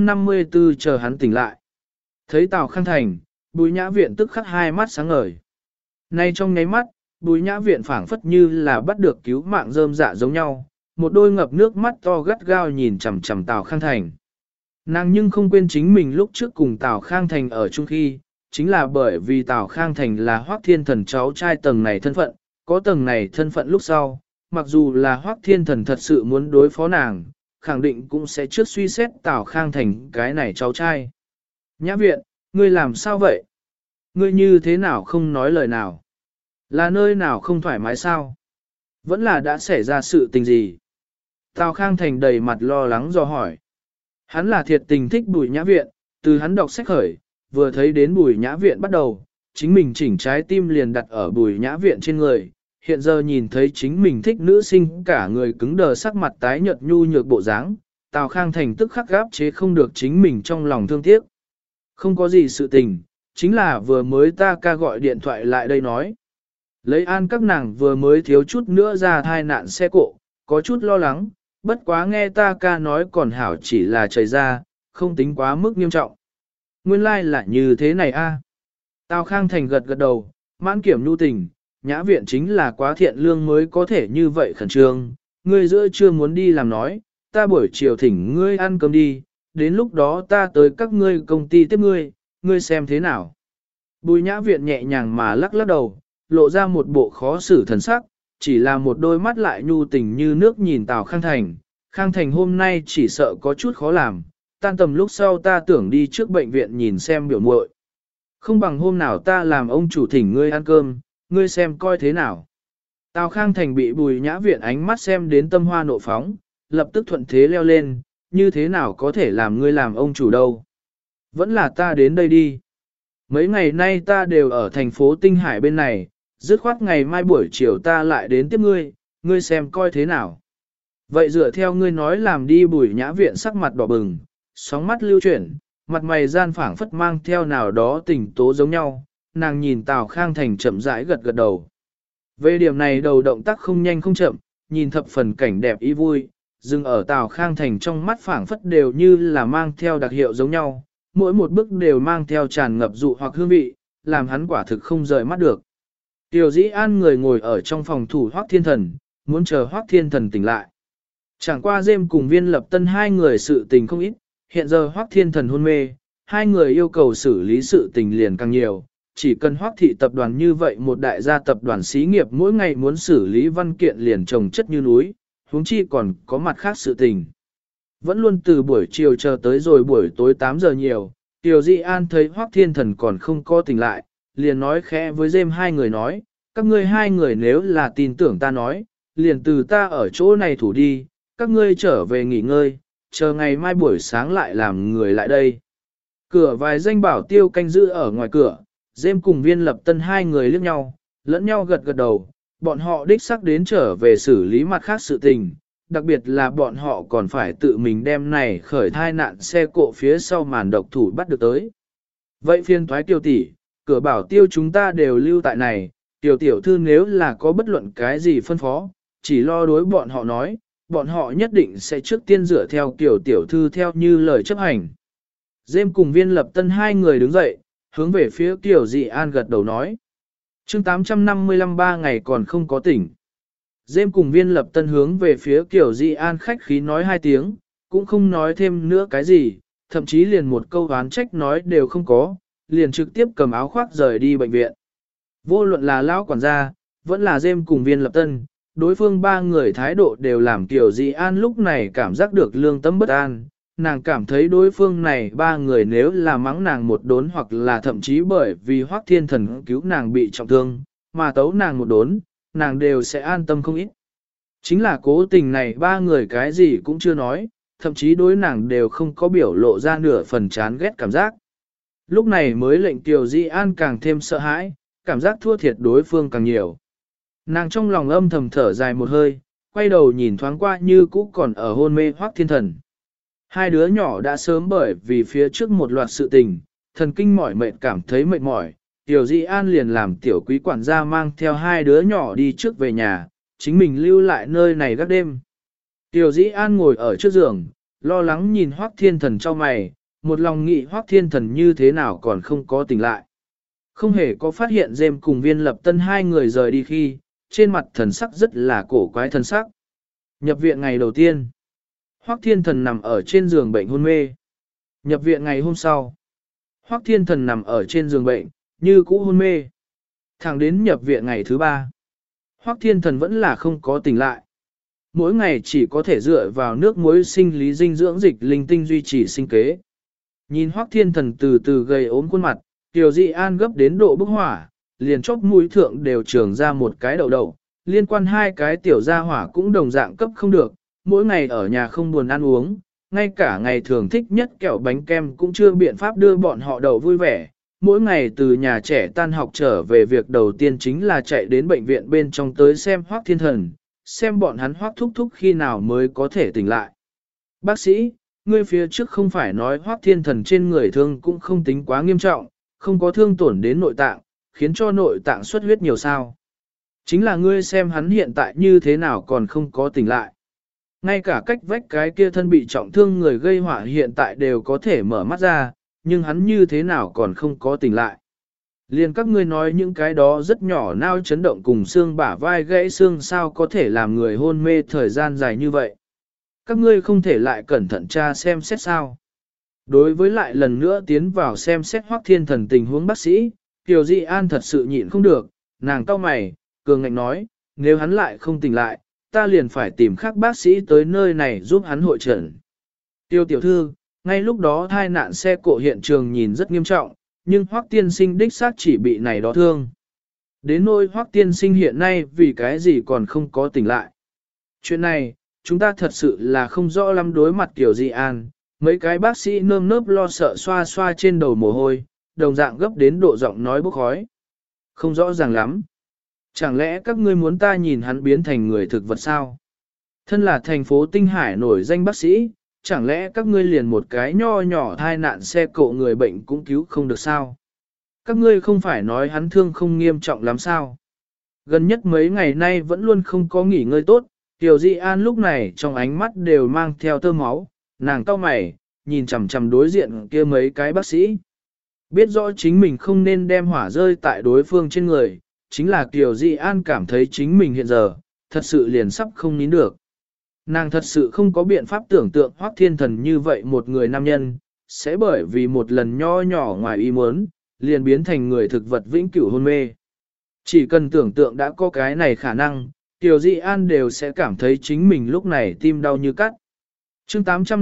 854 chờ hắn tỉnh lại. Thấy Tào Khang Thành, Bùi Nhã Viện tức khắc hai mắt sáng ngời. Nay trong nháy mắt, Bùi Nhã Viện phảng phất như là bắt được cứu mạng rơm dạ giống nhau, một đôi ngập nước mắt to gắt gao nhìn chằm chằm Tào Khang Thành. Nàng nhưng không quên chính mình lúc trước cùng Tào Khang Thành ở chung khi, chính là bởi vì Tào Khang Thành là Hoắc Thiên Thần cháu trai tầng này thân phận, có tầng này thân phận lúc sau, mặc dù là Hoắc Thiên Thần thật sự muốn đối phó nàng, khẳng định cũng sẽ trước suy xét Tào Khang Thành cái này cháu trai. Nhã Viện, ngươi làm sao vậy? Ngươi như thế nào không nói lời nào? Là nơi nào không thoải mái sao? Vẫn là đã xảy ra sự tình gì? Tào Khang Thành đầy mặt lo lắng do hỏi. Hắn là thiệt tình thích Bùi Nhã Viện, từ hắn đọc sách khởi, vừa thấy đến Bùi Nhã Viện bắt đầu, chính mình chỉnh trái tim liền đặt ở Bùi Nhã Viện trên người. Hiện giờ nhìn thấy chính mình thích nữ sinh cả người cứng đờ sắc mặt tái nhợt nhu nhược bộ dáng, Tào Khang Thành tức khắc gáp chế không được chính mình trong lòng thương tiếc. Không có gì sự tình, chính là vừa mới ta ca gọi điện thoại lại đây nói. Lấy an các nàng vừa mới thiếu chút nữa ra thai nạn xe cộ, có chút lo lắng, bất quá nghe ta ca nói còn hảo chỉ là trời ra, không tính quá mức nghiêm trọng. Nguyên lai like là như thế này a. Tào Khang Thành gật gật đầu, mãn kiểm nhu tình, Nhã Viện chính là quá thiện lương mới có thể như vậy khẩn trương, ngươi giữa chưa muốn đi làm nói, ta buổi chiều thỉnh ngươi ăn cơm đi, đến lúc đó ta tới các ngươi công ty tiếp ngươi, ngươi xem thế nào. Bùi Nhã Viện nhẹ nhàng mà lắc lắc đầu, lộ ra một bộ khó xử thần sắc, chỉ là một đôi mắt lại nhu tình như nước nhìn Tào Khang Thành. Khang Thành hôm nay chỉ sợ có chút khó làm, tan tầm lúc sau ta tưởng đi trước bệnh viện nhìn xem biểu muội. Không bằng hôm nào ta làm ông chủ thỉnh ngươi ăn cơm, ngươi xem coi thế nào. Tào Khang Thành bị Bùi Nhã Viện ánh mắt xem đến tâm hoa nộ phóng, lập tức thuận thế leo lên, như thế nào có thể làm ngươi làm ông chủ đâu. Vẫn là ta đến đây đi. Mấy ngày nay ta đều ở thành phố Tinh Hải bên này, dứt khoát ngày mai buổi chiều ta lại đến tiếp ngươi, ngươi xem coi thế nào. Vậy dựa theo ngươi nói làm đi. Bùi Nhã Viện sắc mặt đỏ bừng, sóng mắt lưu chuyển, mặt mày gian phảng phất mang theo nào đó tình tố giống nhau, nàng nhìn Tào Khang Thành chậm rãi gật gật đầu. Về điểm này đầu động tác không nhanh không chậm, nhìn thập phần cảnh đẹp ý vui, dừng ở Tào Khang Thành trong mắt phảng phất đều như là mang theo đặc hiệu giống nhau, mỗi một bước đều mang theo tràn ngập dụ hoặc hương vị, làm hắn quả thực không rời mắt được. Tiểu Dĩ An người ngồi ở trong phòng thủ Hoắc Thiên Thần, muốn chờ Hoắc Thiên Thần tỉnh lại. Chẳng qua Dêm cùng Viên Lập Tân hai người sự tình không ít, hiện giờ Hoắc Thiên Thần hôn mê, hai người yêu cầu xử lý sự tình liền càng nhiều. Chỉ cần Hoắc thị tập đoàn như vậy một đại gia tập đoàn xí nghiệp mỗi ngày muốn xử lý văn kiện liền chồng chất như núi, huống chi còn có mặt khác sự tình. Vẫn luôn từ buổi chiều chờ tới rồi buổi tối 8 giờ nhiều, Tiểu Di An thấy Hoắc Thiên Thần còn không có tỉnh lại, liền nói khẽ với Dêm hai người nói, các ngươi hai người nếu là tin tưởng ta nói, liền từ ta ở chỗ này thủ đi, các ngươi trở về nghỉ ngơi, chờ ngày mai buổi sáng lại làm người lại đây. Cửa vài danh bảo tiêu canh giữ ở ngoài cửa, Dêm cùng Viên Lập Tân hai người liếc nhau, lẫn nhau gật gật đầu, bọn họ đích xác đến trở về xử lý mặt khác sự tình, đặc biệt là bọn họ còn phải tự mình đem này khởi thai nạn xe cộ phía sau màn độc thủ bắt được tới. Vậy phiên thoái Tiêu tỷ, Cửa bảo tiêu chúng ta đều lưu tại này, tiểu tiểu thư nếu là có bất luận cái gì phân phó, chỉ lo đối bọn họ nói, bọn họ nhất định sẽ trước tiên dựa theo tiểu tiểu thư theo như lời chấp hành. Dêm cùng Viên Lập Tân hai người đứng dậy, hướng về phía Kiều Dị An gật đầu nói. Chương 855 3 ngày còn không có tỉnh. Dêm cùng Viên Lập Tân hướng về phía Kiều Dị An khách khí nói hai tiếng, cũng không nói thêm nữa cái gì, thậm chí liền một câu oán trách nói đều không có, liền trực tiếp cầm áo khoác rời đi bệnh viện. Vô luận là lão quản gia, vẫn là Dêm cùng Viên Lập Tân, đối phương ba người thái độ đều làm Kiều Dị An lúc này cảm giác được lương tâm bất an. Nàng cảm thấy đối phương này ba người nếu là mắng nàng một đốn hoặc là thậm chí bởi vì Hoắc Thiên Thần cứu nàng bị trọng thương, mà tấu nàng một đốn, nàng đều sẽ an tâm không ít. Chính là cố tình này ba người cái gì cũng chưa nói, thậm chí đối nàng đều không có biểu lộ ra nửa phần chán ghét cảm giác. Lúc này mới lệnh Kiều Dị An càng thêm sợ hãi, cảm giác thua thiệt đối phương càng nhiều. Nàng trong lòng âm thầm thở dài một hơi, quay đầu nhìn thoáng qua như cũ còn ở hôn mê Hoắc Thiên Thần. Hai đứa nhỏ đã sớm bởi vì phía trước một loạt sự tình, thần kinh mỏi mệt cảm thấy mệt mỏi, Tiểu Dị An liền làm tiểu quý quản gia mang theo hai đứa nhỏ đi trước về nhà, chính mình lưu lại nơi này gác đêm. Tiểu Dị An ngồi ở trước giường, lo lắng nhìn Hoắc Thiên Thần cho mày, một lòng nghĩ Hoắc Thiên Thần như thế nào còn không có tỉnh lại. Không hề có phát hiện Dêm cùng Viên Lập Tân hai người rời đi khi, trên mặt thần sắc rất là cổ quái thần sắc. Nhập viện ngày đầu tiên, Hoắc Thiên Thần nằm ở trên giường bệnh hôn mê. Nhập viện ngày hôm sau, Hoắc Thiên Thần nằm ở trên giường bệnh, như cũ hôn mê. Thẳng đến nhập viện ngày thứ ba, Hoắc Thiên Thần vẫn là không có tỉnh lại. Mỗi ngày chỉ có thể dựa vào nước muối sinh lý dinh dưỡng dịch linh tinh duy trì sinh kế. Nhìn Hoắc Thiên Thần từ từ gầy ốm khuôn mặt, Tiểu Dị An gấp đến độ bức hỏa, liền chóp mũi thượng đều trường ra một cái đầu đầu, liên quan hai cái tiểu gia hỏa cũng đồng dạng cấp không được, mỗi ngày ở nhà không buồn ăn uống, ngay cả ngày thường thích nhất kẹo bánh kem cũng chưa biện pháp đưa bọn họ đầu vui vẻ. Mỗi ngày từ nhà trẻ tan học trở về việc đầu tiên chính là chạy đến bệnh viện bên trong tới xem Hoắc Thiên Thần, xem bọn hắn Hoắc thúc thúc khi nào mới có thể tỉnh lại. Bác sĩ, ngươi phía trước không phải nói Hoắc Thiên Thần trên người thương cũng không tính quá nghiêm trọng, không có thương tổn đến nội tạng, khiến cho nội tạng xuất huyết nhiều sao. Chính là ngươi xem hắn hiện tại như thế nào còn không có tỉnh lại. Ngay cả cách vách cái kia thân bị trọng thương người gây họa hiện tại đều có thể mở mắt ra, nhưng hắn như thế nào còn không có tỉnh lại. Liền các ngươi nói những cái đó rất nhỏ nao chấn động cùng xương bả vai gãy xương sao có thể làm người hôn mê thời gian dài như vậy. Các ngươi không thể lại cẩn thận tra xem xét sao. Đối với lại lần nữa tiến vào xem xét Hoắc Thiên Thần tình huống bác sĩ, Kiều Dị An thật sự nhịn không được, nàng cau mày, cường ngạnh nói, nếu hắn lại không tỉnh lại, ta liền phải tìm khác bác sĩ tới nơi này giúp hắn hội trần. Tiêu tiểu thư, ngay lúc đó tai nạn xe cộ hiện trường nhìn rất nghiêm trọng, nhưng Hoắc tiên sinh đích xác chỉ bị này đó thương. Đến nỗi Hoắc tiên sinh hiện nay vì cái gì còn không có tỉnh lại. Chuyện này, chúng ta thật sự là không rõ lắm đối mặt Kiều Dị An, mấy cái bác sĩ nơm nớp lo sợ xoa xoa trên đầu mồ hôi, đồng dạng gấp đến độ giọng nói bốc khói. Không rõ ràng lắm. Chẳng lẽ các ngươi muốn ta nhìn hắn biến thành người thực vật sao? Thân là thành phố Tinh Hải nổi danh bác sĩ, chẳng lẽ các ngươi liền một cái nho nhỏ thai nạn xe cộ người bệnh cũng cứu không được sao? Các ngươi không phải nói hắn thương không nghiêm trọng lắm sao? Gần nhất mấy ngày nay vẫn luôn không có nghỉ ngơi tốt, Tiểu Dị An lúc này trong ánh mắt đều mang theo tơ máu, nàng cau mày, nhìn chằm chằm đối diện kia mấy cái bác sĩ. Biết rõ chính mình không nên đem hỏa rơi tại đối phương trên người, chính là Kiều Dị An cảm thấy chính mình hiện giờ, thật sự liền sắp không nín được. Nàng thật sự không có biện pháp tưởng tượng Hoắc Thiên Thần như vậy một người nam nhân, sẽ bởi vì một lần nho nhỏ ngoài ý muốn, liền biến thành người thực vật vĩnh cửu hôn mê. Chỉ cần tưởng tượng đã có cái này khả năng, Kiều Dị An đều sẽ cảm thấy chính mình lúc này tim đau như cắt. Chương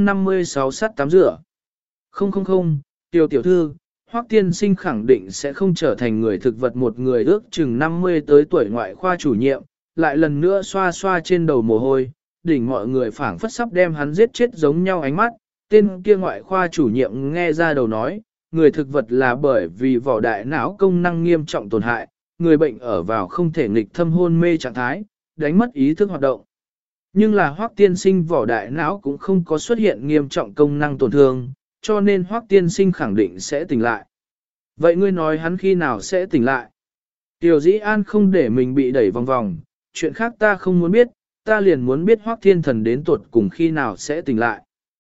856 sắt tắm rửa. Không, Tiêu tiểu thư, Hoắc tiên sinh khẳng định sẽ không trở thành người thực vật một người ước chừng 50 tới tuổi ngoại khoa chủ nhiệm, lại lần nữa xoa xoa trên đầu mồ hôi, đỉnh mọi người phảng phất sắp đem hắn giết chết giống nhau ánh mắt, tên kia ngoại khoa chủ nhiệm nghe ra đầu nói, người thực vật là bởi vì vỏ đại não công năng nghiêm trọng tổn hại, người bệnh ở vào không thể nghịch thâm hôn mê trạng thái, đánh mất ý thức hoạt động. Nhưng là Hoắc tiên sinh vỏ đại não cũng không có xuất hiện nghiêm trọng công năng tổn thương, cho nên Hoắc tiên sinh khẳng định sẽ tỉnh lại. Vậy ngươi nói hắn khi nào sẽ tỉnh lại? Tiểu Dĩ An không để mình bị đẩy vòng vòng, chuyện khác ta không muốn biết, ta liền muốn biết Hoắc Thiên Thần đến tuột cùng khi nào sẽ tỉnh lại.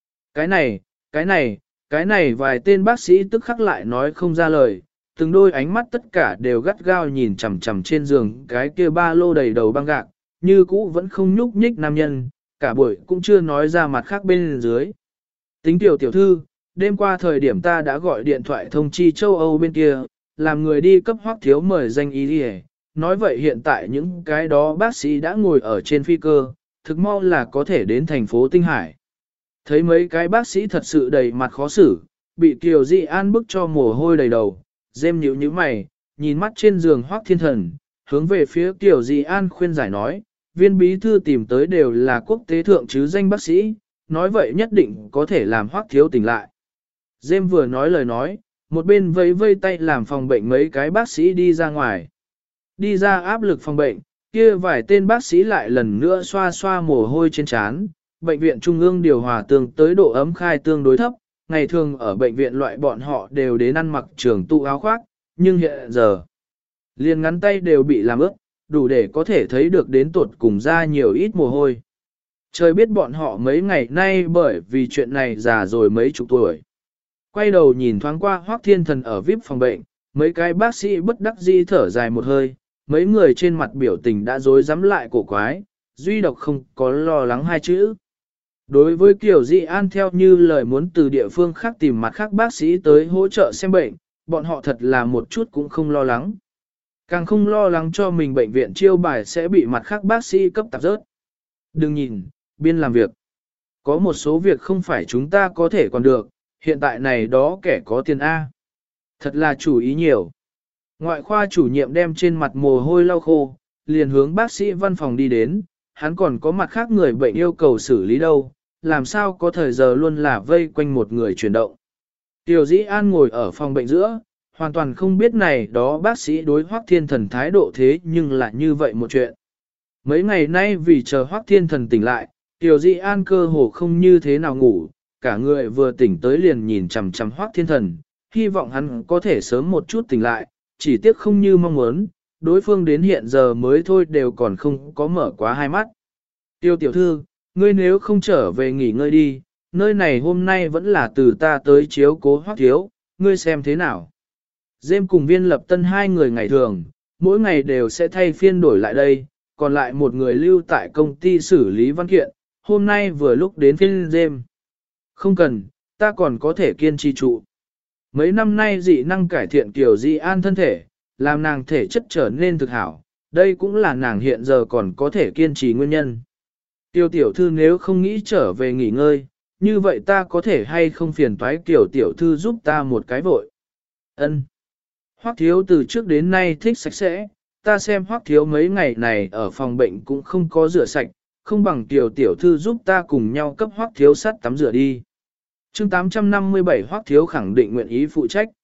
Cái này vài tên bác sĩ tức khắc lại nói không ra lời, từng đôi ánh mắt tất cả đều gắt gao nhìn chằm chằm trên giường cái kia ba lô đầy đầu băng gạc, như cũ vẫn không nhúc nhích nam nhân, cả buổi cũng chưa nói ra mặt khác bên dưới. Tính tiểu tiểu thư, đêm qua thời điểm ta đã gọi điện thoại thông chi châu Âu bên kia, làm người đi cấp Hoắc thiếu mời danh y đi. Nói vậy hiện tại những cái đó bác sĩ đã ngồi ở trên phi cơ, thực mau là có thể đến thành phố Tinh Hải. Thấy mấy cái bác sĩ thật sự đầy mặt khó xử, bị Kiều Dị An bức cho mồ hôi đầy đầu, dêm nhíu nhíu mày, nhìn mắt trên giường Hoắc Thiên Thần, hướng về phía Kiều Dị An khuyên giải nói, viên bí thư tìm tới đều là quốc tế thượng chứ danh bác sĩ, nói vậy nhất định có thể làm Hoắc thiếu tỉnh lại. Dêm vừa nói lời nói, một bên vẫy vây tay làm phòng bệnh mấy cái bác sĩ đi ra ngoài. Đi ra áp lực phòng bệnh, kia vài tên bác sĩ lại lần nữa xoa xoa mồ hôi trên trán. Bệnh viện Trung ương điều hòa tương tới độ ấm khai tương đối thấp, ngày thường ở bệnh viện loại bọn họ đều đến ăn mặc trường tu áo khoác, nhưng hiện giờ, liền ngắn tay đều bị làm ướt, đủ để có thể thấy được đến tuột cùng ra nhiều ít mồ hôi. Trời biết bọn họ mấy ngày nay bởi vì chuyện này già rồi mấy chục tuổi. Quay đầu nhìn thoáng qua Hoắc Thiên Thần ở VIP phòng bệnh, mấy cái bác sĩ bất đắc dĩ thở dài một hơi, mấy người trên mặt biểu tình đã rối rắm lại cổ quái, duy độc không có lo lắng hai chữ. Đối với Kiều Dị An theo như lời muốn từ địa phương khác tìm mặt khác bác sĩ tới hỗ trợ xem bệnh, bọn họ thật là một chút cũng không lo lắng. Càng không lo lắng cho mình bệnh viện chiêu bài sẽ bị mặt khác bác sĩ cấp tạp rớt. Đừng nhìn, biên làm việc. Có một số việc không phải chúng ta có thể còn được, hiện tại này đó kẻ có tiền A. Thật là chủ ý nhiều. Ngoại khoa chủ nhiệm đem trên mặt mồ hôi lau khô, liền hướng bác sĩ văn phòng đi đến, hắn còn có mặt khác người bệnh yêu cầu xử lý đâu, làm sao có thời giờ luôn là vây quanh một người chuyển động. Tiểu Dĩ An ngồi ở phòng bệnh giữa, hoàn toàn không biết này đó bác sĩ đối Hoắc Thiên Thần thái độ thế nhưng lại như vậy một chuyện. Mấy ngày nay vì chờ Hoắc Thiên Thần tỉnh lại, Tiểu Dĩ An cơ hồ không như thế nào ngủ, cả người vừa tỉnh tới liền nhìn chằm chằm Hoắc Thiên Thần, hy vọng hắn có thể sớm một chút tỉnh lại, chỉ tiếc không như mong muốn, đối phương đến hiện giờ mới thôi đều còn không có mở quá hai mắt. Tiêu tiểu thư, ngươi nếu không trở về nghỉ ngơi đi, nơi này hôm nay vẫn là từ ta tới chiếu cố Hoắc thiếu, ngươi xem thế nào. Dêm cùng Viên Lập Tân hai người ngày thường, mỗi ngày đều sẽ thay phiên đổi lại đây, còn lại một người lưu tại công ty xử lý văn kiện, hôm nay vừa lúc đến phiên Dêm. Không cần, ta còn có thể kiên trì trụ. Mấy năm nay dị năng cải thiện Kiều Dị An thân thể, làm nàng thể chất trở nên thực hảo, đây cũng là nàng hiện giờ còn có thể kiên trì nguyên nhân. Tiêu tiểu thư nếu không nghĩ trở về nghỉ ngơi, như vậy ta có thể hay không phiền toái Kiều tiểu thư giúp ta một cái vội. Ân. Hoắc thiếu từ trước đến nay thích sạch sẽ, ta xem Hoắc thiếu mấy ngày này ở phòng bệnh cũng không có rửa sạch, không bằng Kiều tiểu thư giúp ta cùng nhau cấp Hoắc thiếu sắt tắm rửa đi. Chương 857 Hoắc thiếu khẳng định nguyện ý phụ trách.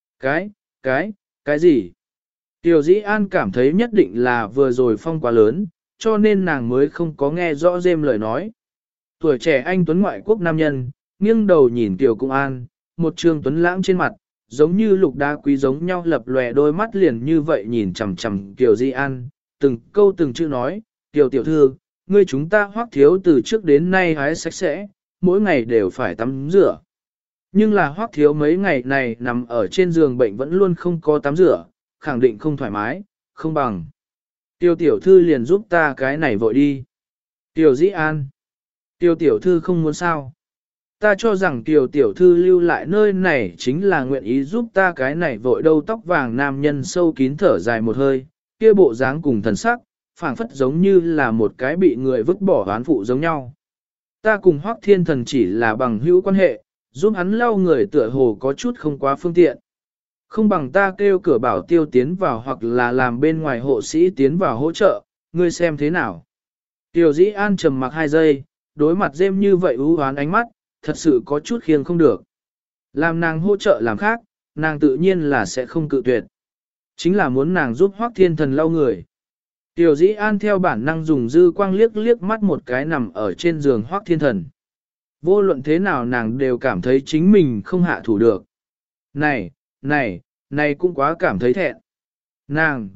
Cái gì? Tiểu Dĩ An cảm thấy nhất định là vừa rồi phong quá lớn, cho nên nàng mới không có nghe rõ Dêm lời nói. Tuổi trẻ anh tuấn ngoại quốc nam nhân, nghiêng đầu nhìn Tiểu Cung An, một trương tuấn lãng trên mặt, giống như lục đá quý giống nhau lập lòe đôi mắt liền như vậy nhìn chằm chằm Tiểu Dĩ An, từng câu từng chữ nói, Tiểu tiểu thư, ngươi chúng ta Hoắc thiếu từ trước đến nay hái sạch sẽ, mỗi ngày đều phải tắm rửa. Nhưng là Hoắc thiếu mấy ngày này nằm ở trên giường bệnh vẫn luôn không có tắm rửa, khẳng định không thoải mái, không bằng. Tiêu tiểu thư liền giúp ta cái này vội đi. Tiêu Dĩ An. Tiêu tiểu thư không muốn sao. Ta cho rằng tiêu tiểu thư lưu lại nơi này chính là nguyện ý giúp ta cái này vội đâu. Tóc vàng nam nhân sâu kín thở dài một hơi, kia bộ dáng cùng thần sắc, phảng phất giống như là một cái bị người vứt bỏ oán phụ giống nhau. Ta cùng Hoắc Thiên Thần chỉ là bằng hữu quan hệ, giúp hắn lau người tựa hồ có chút không quá phương tiện. Không bằng ta kêu cửa bảo tiêu tiến vào hoặc là làm bên ngoài hộ sĩ tiến vào hỗ trợ, ngươi xem thế nào. Tiểu Dĩ An trầm mặc 2 giây, đối mặt Dêm như vậy ưu hoán ánh mắt, thật sự có chút khiêng không được. Làm nàng hỗ trợ làm khác, nàng tự nhiên là sẽ không cự tuyệt. Chính là muốn nàng giúp Hoắc Thiên Thần lau người. Tiểu Dĩ An theo bản năng dùng dư quang liếc liếc mắt một cái nằm ở trên giường Hoắc Thiên Thần. Vô luận thế nào nàng đều cảm thấy chính mình không hạ thủ được. Này, này cũng quá cảm thấy thẹn. Nàng,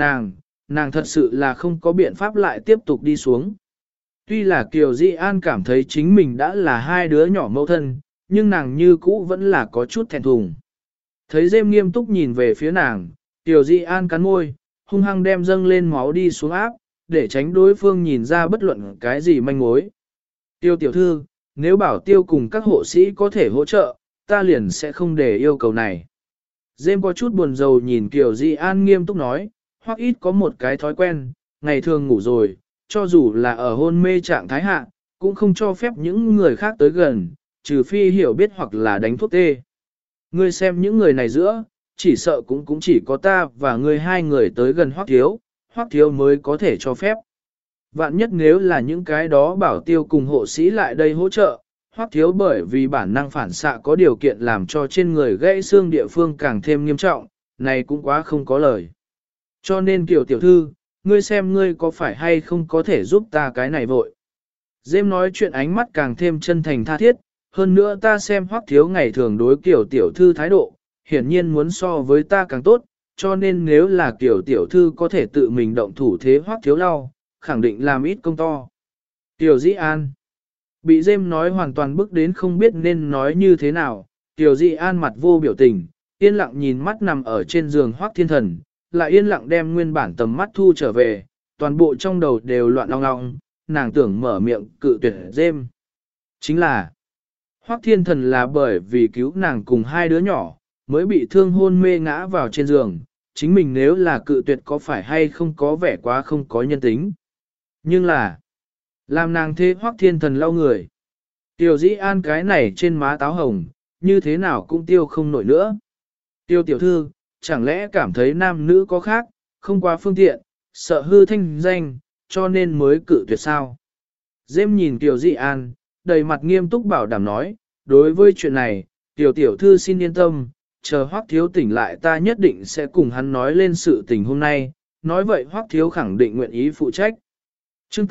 nàng thật sự là không có biện pháp lại tiếp tục đi xuống. Tuy là Kiều Di An cảm thấy chính mình đã là hai đứa nhỏ mẫu thân, nhưng nàng như cũ vẫn là có chút thẹn thùng. Thấy Dêm nghiêm túc nhìn về phía nàng, Kiều Di An cắn môi, hung hăng đem dâng lên máu đi xuống áp, để tránh đối phương nhìn ra bất luận cái gì manh mối. Tiêu tiểu thư, nếu bảo tiêu cùng các hộ sĩ có thể hỗ trợ, ta liền sẽ không để yêu cầu này. Dêm có chút buồn rầu nhìn Kiều Di An nghiêm túc nói, hoặc ít có một cái thói quen, ngày thường ngủ rồi, cho dù là ở hôn mê trạng thái hạ, cũng không cho phép những người khác tới gần, trừ phi hiểu biết hoặc là đánh thuốc tê. Ngươi xem những người này giữa, chỉ sợ cũng chỉ có ta và ngươi hai người tới gần Hoắc Thiếu mới có thể cho phép. Vạn nhất nếu là những cái đó bảo tiêu cùng hộ sĩ lại đây hỗ trợ, Hoắc Thiếu bởi vì bản năng phản xạ có điều kiện làm cho trên người gãy xương địa phương càng thêm nghiêm trọng, này cũng quá không có lời. Cho nên Kiều tiểu thư, ngươi xem ngươi có phải hay không có thể giúp ta cái này vội. Dêm nói chuyện ánh mắt càng thêm chân thành tha thiết, hơn nữa ta xem Hoắc Thiếu ngày thường đối Kiều tiểu thư thái độ, hiển nhiên muốn so với ta càng tốt, cho nên nếu là Kiều tiểu thư có thể tự mình động thủ thế Hoắc Thiếu lau, khẳng định làm ít công to. Tiểu Dĩ An bị Dêm nói hoàn toàn bức đến không biết nên nói như thế nào, Tiểu Dĩ An mặt vô biểu tình, yên lặng nhìn mắt nằm ở trên giường Hoắc Thiên Thần, lại yên lặng đem nguyên bản tầm mắt thu trở về, toàn bộ trong đầu đều loạn long long, nàng tưởng mở miệng cự tuyệt Dêm. Chính là, Hoắc Thiên Thần là bởi vì cứu nàng cùng hai đứa nhỏ, mới bị thương hôn mê ngã vào trên giường, chính mình nếu là cự tuyệt có phải hay không có vẻ quá không có nhân tính. Nhưng là, làm nàng thế Hoắc Thiên Thần lau người. Tiểu Dĩ An cái này trên má táo hồng, như thế nào cũng tiêu không nổi nữa. Tiêu tiểu thư, chẳng lẽ cảm thấy nam nữ có khác, không qua phương tiện, sợ hư thanh danh, cho nên mới cự tuyệt sao. Dêm nhìn Tiểu Dĩ An, đầy mặt nghiêm túc bảo đảm nói, đối với chuyện này, Tiểu tiểu thư xin yên tâm, chờ Hoắc Thiếu tỉnh lại ta nhất định sẽ cùng hắn nói lên sự tình hôm nay, nói vậy Hoắc Thiếu khẳng định nguyện ý phụ trách. Chương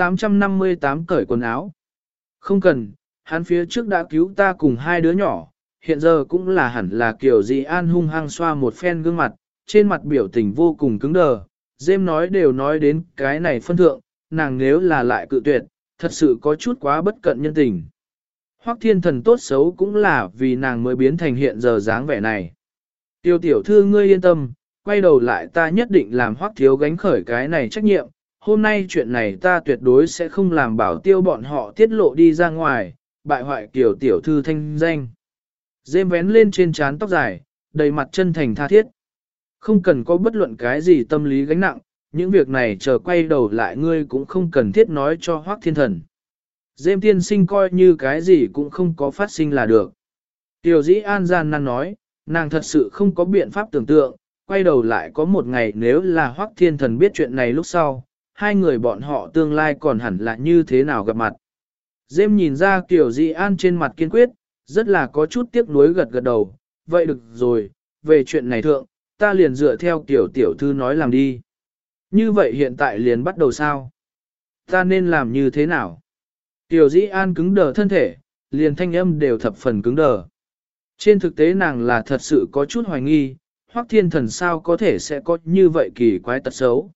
858 cởi quần áo. Không cần, hắn phía trước đã cứu ta cùng hai đứa nhỏ, hiện giờ cũng là hẳn là Kiều Di An hung hăng xoa một phen gương mặt, trên mặt biểu tình vô cùng cứng đờ. Dêm nói đều nói đến cái này phân thượng, nàng nếu là lại cự tuyệt, thật sự có chút quá bất cận nhân tình. Hoắc Thiên Thần tốt xấu cũng là vì nàng mới biến thành hiện giờ dáng vẻ này. Tiêu tiểu thư ngươi yên tâm, quay đầu lại ta nhất định làm Hoắc Thiếu gánh khởi cái này trách nhiệm. Hôm nay chuyện này ta tuyệt đối sẽ không làm bảo tiêu bọn họ tiết lộ đi ra ngoài, bại hoại Kiều tiểu thư thanh danh. Dêm vén lên trên trán tóc dài, đầy mặt chân thành tha thiết. Không cần có bất luận cái gì tâm lý gánh nặng, những việc này chờ quay đầu lại ngươi cũng không cần thiết nói cho Hoắc Thiên Thần. Dêm tiên sinh coi như cái gì cũng không có phát sinh là được. Tiểu Dĩ An gian nan nói, nàng thật sự không có biện pháp tưởng tượng, quay đầu lại có một ngày nếu là Hoắc Thiên Thần biết chuyện này lúc sau, hai người bọn họ tương lai còn hẳn là như thế nào gặp mặt. Dêm nhìn ra Tiểu Dĩ An trên mặt kiên quyết, rất là có chút tiếc nuối gật gật đầu, vậy được rồi, về chuyện này thượng, ta liền dựa theo Tiểu tiểu thư nói làm đi. Như vậy hiện tại liền bắt đầu sao? Ta nên làm như thế nào? Tiểu Dĩ An cứng đờ thân thể, liền thanh âm đều thập phần cứng đờ. Trên thực tế nàng là thật sự có chút hoài nghi, Hoắc Thiên Thần sao có thể sẽ có như vậy kỳ quái tật xấu.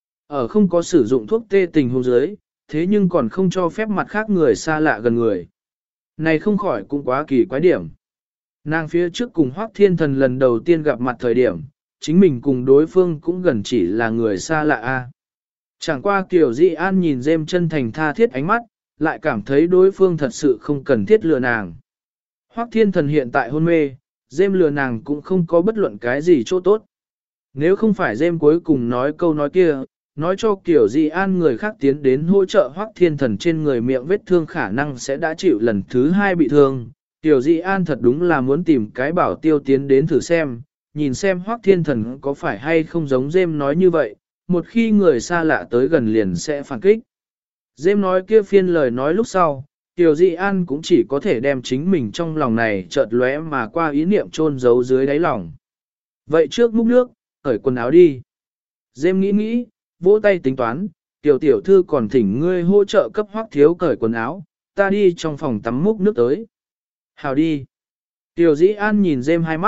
Ở không có sử dụng thuốc tê tình huống dưới, thế nhưng còn không cho phép mặt khác người xa lạ gần người. Này không khỏi cũng quá kỳ quái điểm. Nàng phía trước cùng Hoắc Thiên Thần lần đầu tiên gặp mặt thời điểm, chính mình cùng đối phương cũng gần chỉ là người xa lạ a. Chẳng qua Kiều Dĩ An nhìn Dêm chân thành tha thiết ánh mắt, lại cảm thấy đối phương thật sự không cần thiết lừa nàng. Hoắc Thiên Thần hiện tại hôn mê, Dêm lừa nàng cũng không có bất luận cái gì chỗ tốt. Nếu không phải Dêm cuối cùng nói câu nói kia, nói cho Kiều Dĩ An người khác tiến đến hỗ trợ Hoắc Thiên Thần trên người miệng vết thương khả năng sẽ đã chịu lần thứ hai bị thương. Kiều Dĩ An thật đúng là muốn tìm cái bảo tiêu tiến đến thử xem, nhìn xem Hoắc Thiên Thần có phải hay không giống Dêm nói như vậy, một khi người xa lạ tới gần liền sẽ phản kích. Dêm nói kia phiên lời nói lúc sau, Kiều Dĩ An cũng chỉ có thể đem chính mình trong lòng này chợt lóe mà qua ý niệm chôn giấu dưới đáy lòng. Vậy trước múc nước, cởi quần áo đi. Dêm nghĩ, vỗ tay tính toán, Kiều tiểu thư còn thỉnh ngươi hỗ trợ cấp Hoắc Thiếu cởi quần áo, ta đi trong phòng tắm múc nước tới. Hào đi. Kiều Dĩ An nhìn Dêm hai mắt,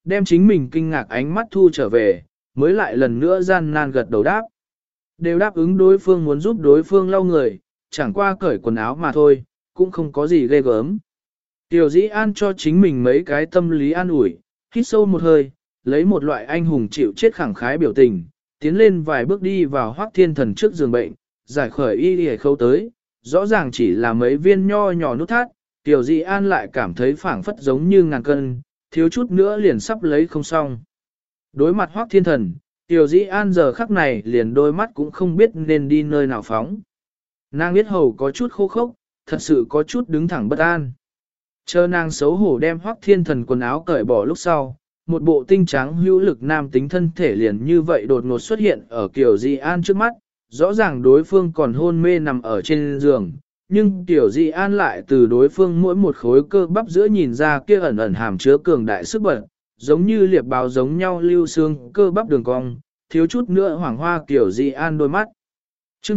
đem chính mình kinh ngạc ánh mắt thu trở về, mới lại lần nữa gian nan gật đầu đáp. Đều đáp ứng đối phương muốn giúp đối phương lau người, chẳng qua cởi quần áo mà thôi, cũng không có gì ghê gớm. Tiểu Dĩ An cho chính mình mấy cái tâm lý an ủi, hít sâu một hơi, lấy một loại anh hùng chịu chết khẳng khái biểu tình, tiến lên vài bước đi vào Hoắc Thiên Thần trước giường bệnh, giải khởi y y khâu tới, rõ ràng chỉ là mấy viên nho nhỏ nút thắt, Tiểu Dĩ An lại cảm thấy phảng phất giống như ngàn cân, thiếu chút nữa liền sắp lấy không xong. Đối mặt Hoắc Thiên Thần, Tiểu Dĩ An giờ khắc này liền đôi mắt cũng không biết nên đi nơi nào phóng. Nàng biết hầu có chút khô khốc, thật sự có chút đứng thẳng bất an. Chờ nàng xấu hổ đem Hoắc Thiên Thần quần áo cởi bỏ lúc sau, một bộ tinh trắng hữu lực nam tính thân thể liền như vậy đột ngột xuất hiện ở Kiều Di An trước mắt, rõ ràng đối phương còn hôn mê nằm ở trên giường, nhưng Kiều Di An lại từ đối phương mỗi một khối cơ bắp giữa nhìn ra kia ẩn ẩn hàm chứa cường đại sức bật, giống như liệp báo giống nhau lưu xương cơ bắp đường cong, thiếu chút nữa hoảng hoa Kiều Di An đôi mắt. Chương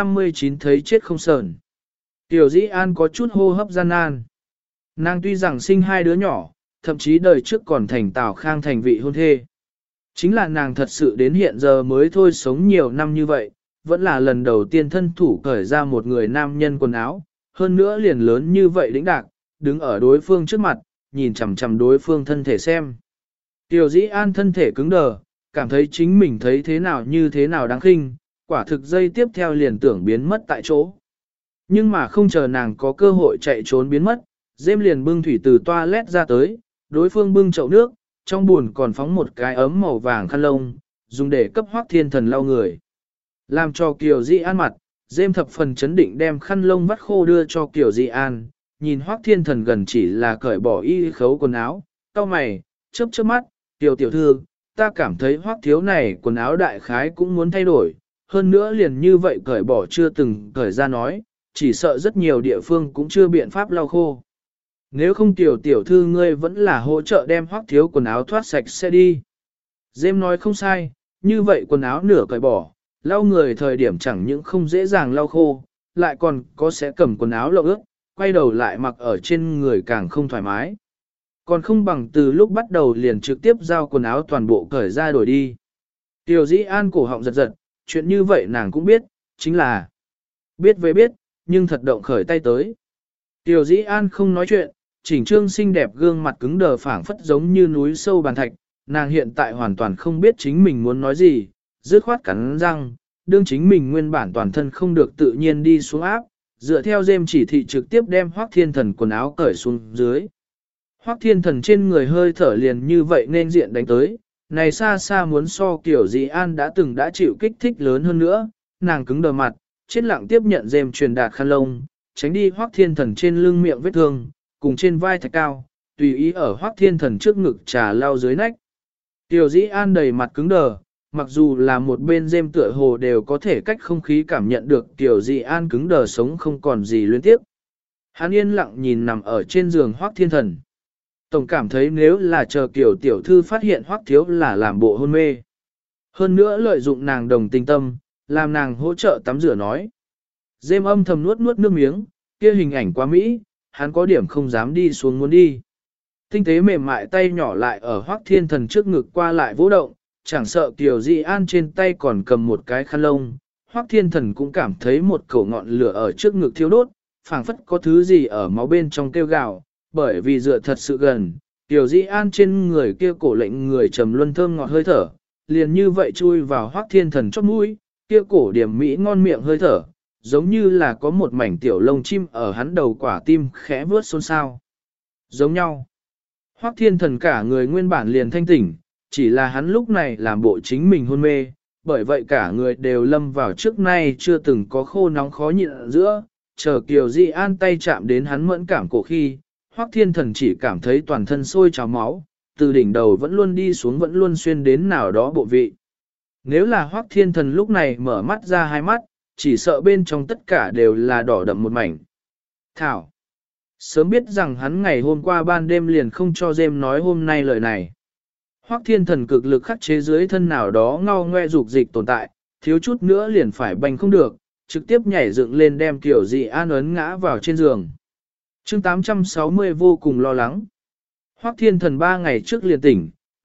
859 thấy chết không sờn. Kiều Di An có chút hô hấp gian nan. Nàng tuy rằng sinh hai đứa nhỏ, thậm chí đời trước còn thành Tào Khang thành vị hôn thê. Chính là nàng thật sự đến hiện giờ mới thôi sống nhiều năm như vậy, vẫn là lần đầu tiên thân thủ cởi ra một người nam nhân quần áo, hơn nữa liền lớn như vậy đĩnh đạc, đứng ở đối phương trước mặt, nhìn chằm chằm đối phương thân thể xem. Tiểu Dĩ An thân thể cứng đờ, cảm thấy chính mình thấy thế nào như thế nào đáng khinh, quả thực dây tiếp theo liền tưởng biến mất tại chỗ. Nhưng mà không chờ nàng có cơ hội chạy trốn biến mất, Dêm liền bưng thủy từ toilet ra tới, đối phương bưng chậu nước, trong buồn còn phóng một cái ấm màu vàng khăn lông, dùng để cấp Hoắc Thiên Thần lau người. Làm cho Kiều Di An mặt, Dêm thập phần chấn định đem khăn lông vắt khô đưa cho Kiều Di An, nhìn Hoắc Thiên Thần gần chỉ là cởi bỏ y khấu quần áo, cau mày, chớp chớp mắt, Kiều tiểu thư, ta cảm thấy Hoắc thiếu này quần áo đại khái cũng muốn thay đổi, hơn nữa liền như vậy cởi bỏ chưa từng cởi ra nói, chỉ sợ rất nhiều địa phương cũng chưa biện pháp lau khô. Nếu không tiểu thư ngươi vẫn là hỗ trợ đem Hoắc thiếu quần áo thoát sạch sẽ đi. Dêm nói không sai, như vậy quần áo nửa cởi bỏ, lau người thời điểm chẳng những không dễ dàng lau khô, lại còn có sẽ cầm quần áo lộng ướt, quay đầu lại mặc ở trên người càng không thoải mái. Còn không bằng từ lúc bắt đầu liền trực tiếp giao quần áo toàn bộ cởi ra đổi đi. Tiểu Dĩ An cổ họng giật giật, chuyện như vậy nàng cũng biết, chính là biết với biết, nhưng thật động khởi tay tới. Tiểu Dĩ An không nói chuyện, chỉnh trương xinh đẹp gương mặt cứng đờ phảng phất giống như núi sâu bàn thạch, nàng hiện tại hoàn toàn không biết chính mình muốn nói gì, dứt khoát cắn răng, đương chính mình nguyên bản toàn thân không được tự nhiên đi xuống áp, dựa theo Dêm chỉ thị trực tiếp đem Hoắc Thiên Thần quần áo cởi xuống dưới. Hoắc Thiên Thần trên người hơi thở liền như vậy nên diện đánh tới, này xa xa muốn so Kiều Dĩ An đã chịu kích thích lớn hơn nữa, nàng cứng đờ mặt, chết lặng tiếp nhận Dêm truyền đạt khăn lông, tránh đi Hoắc Thiên Thần trên lưng miệng vết thương, cùng trên vai thạch cao, tùy ý ở Hoắc Thiên Thần trước ngực trà lau dưới nách. Tiểu Dĩ An đầy mặt cứng đờ, mặc dù là một bên Dêm tựa hồ đều có thể cách không khí cảm nhận được Tiểu Dĩ An cứng đờ sống không còn gì luyến tiếp. Hắn yên lặng nhìn nằm ở trên giường Hoắc Thiên Thần. Tổng cảm thấy nếu là chờ Kiều tiểu thư phát hiện Hoắc thiếu là làm bộ hôn mê. Hơn nữa lợi dụng nàng đồng tình tâm, làm nàng hỗ trợ tắm rửa nói. Dêm âm thầm nuốt nước miếng, kia hình ảnh quá mỹ, hắn có điểm không dám đi xuống muốn đi. Tinh tế mềm mại tay nhỏ lại ở Hoắc Thiên Thần trước ngực qua lại vỗ động, chẳng sợ Kiều Di An trên tay còn cầm một cái khăn lông. Hoắc Thiên Thần cũng cảm thấy một cổ ngọn lửa ở trước ngực thiêu đốt, phảng phất có thứ gì ở máu bên trong kêu gào, bởi vì dựa thật sự gần, Kiều Di An trên người kia cổ lệnh người trầm luân thơm ngọt hơi thở, liền như vậy chui vào Hoắc Thiên Thần chóp mũi, kia cổ điểm mỹ ngon miệng hơi thở, giống như là có một mảnh tiểu lông chim ở hắn đầu quả tim khẽ vướt xôn xao. Giống nhau. Hoắc Thiên Thần cả người nguyên bản liền thanh tỉnh, chỉ là hắn lúc này làm bộ chính mình hôn mê, bởi vậy cả người đều lâm vào trước nay chưa từng có khô nóng khó nhịn ở giữa, chờ Kiều Di An tay chạm đến hắn mẫn cảm cổ khi, Hoắc Thiên Thần chỉ cảm thấy toàn thân sôi trào máu, từ đỉnh đầu vẫn luôn đi xuống vẫn luôn xuyên đến nào đó bộ vị. Nếu là Hoắc Thiên Thần lúc này mở mắt ra hai mắt, chỉ sợ bên trong tất cả đều là đỏ đậm một mảnh. Thảo! Sớm biết rằng hắn ngày hôm qua ban đêm liền không cho Dêm nói hôm nay lời này. Hoắc Thiên Thần cực lực khắc chế dưới thân nào đó ngao ngoe dục dịch tồn tại, thiếu chút nữa liền phải bành không được, trực tiếp nhảy dựng lên đem Kiều Dị An ấn ngã vào trên giường. Chương 860 vô cùng lo lắng. Hoắc Thiên Thần 3 ngày trước liền tỉnh,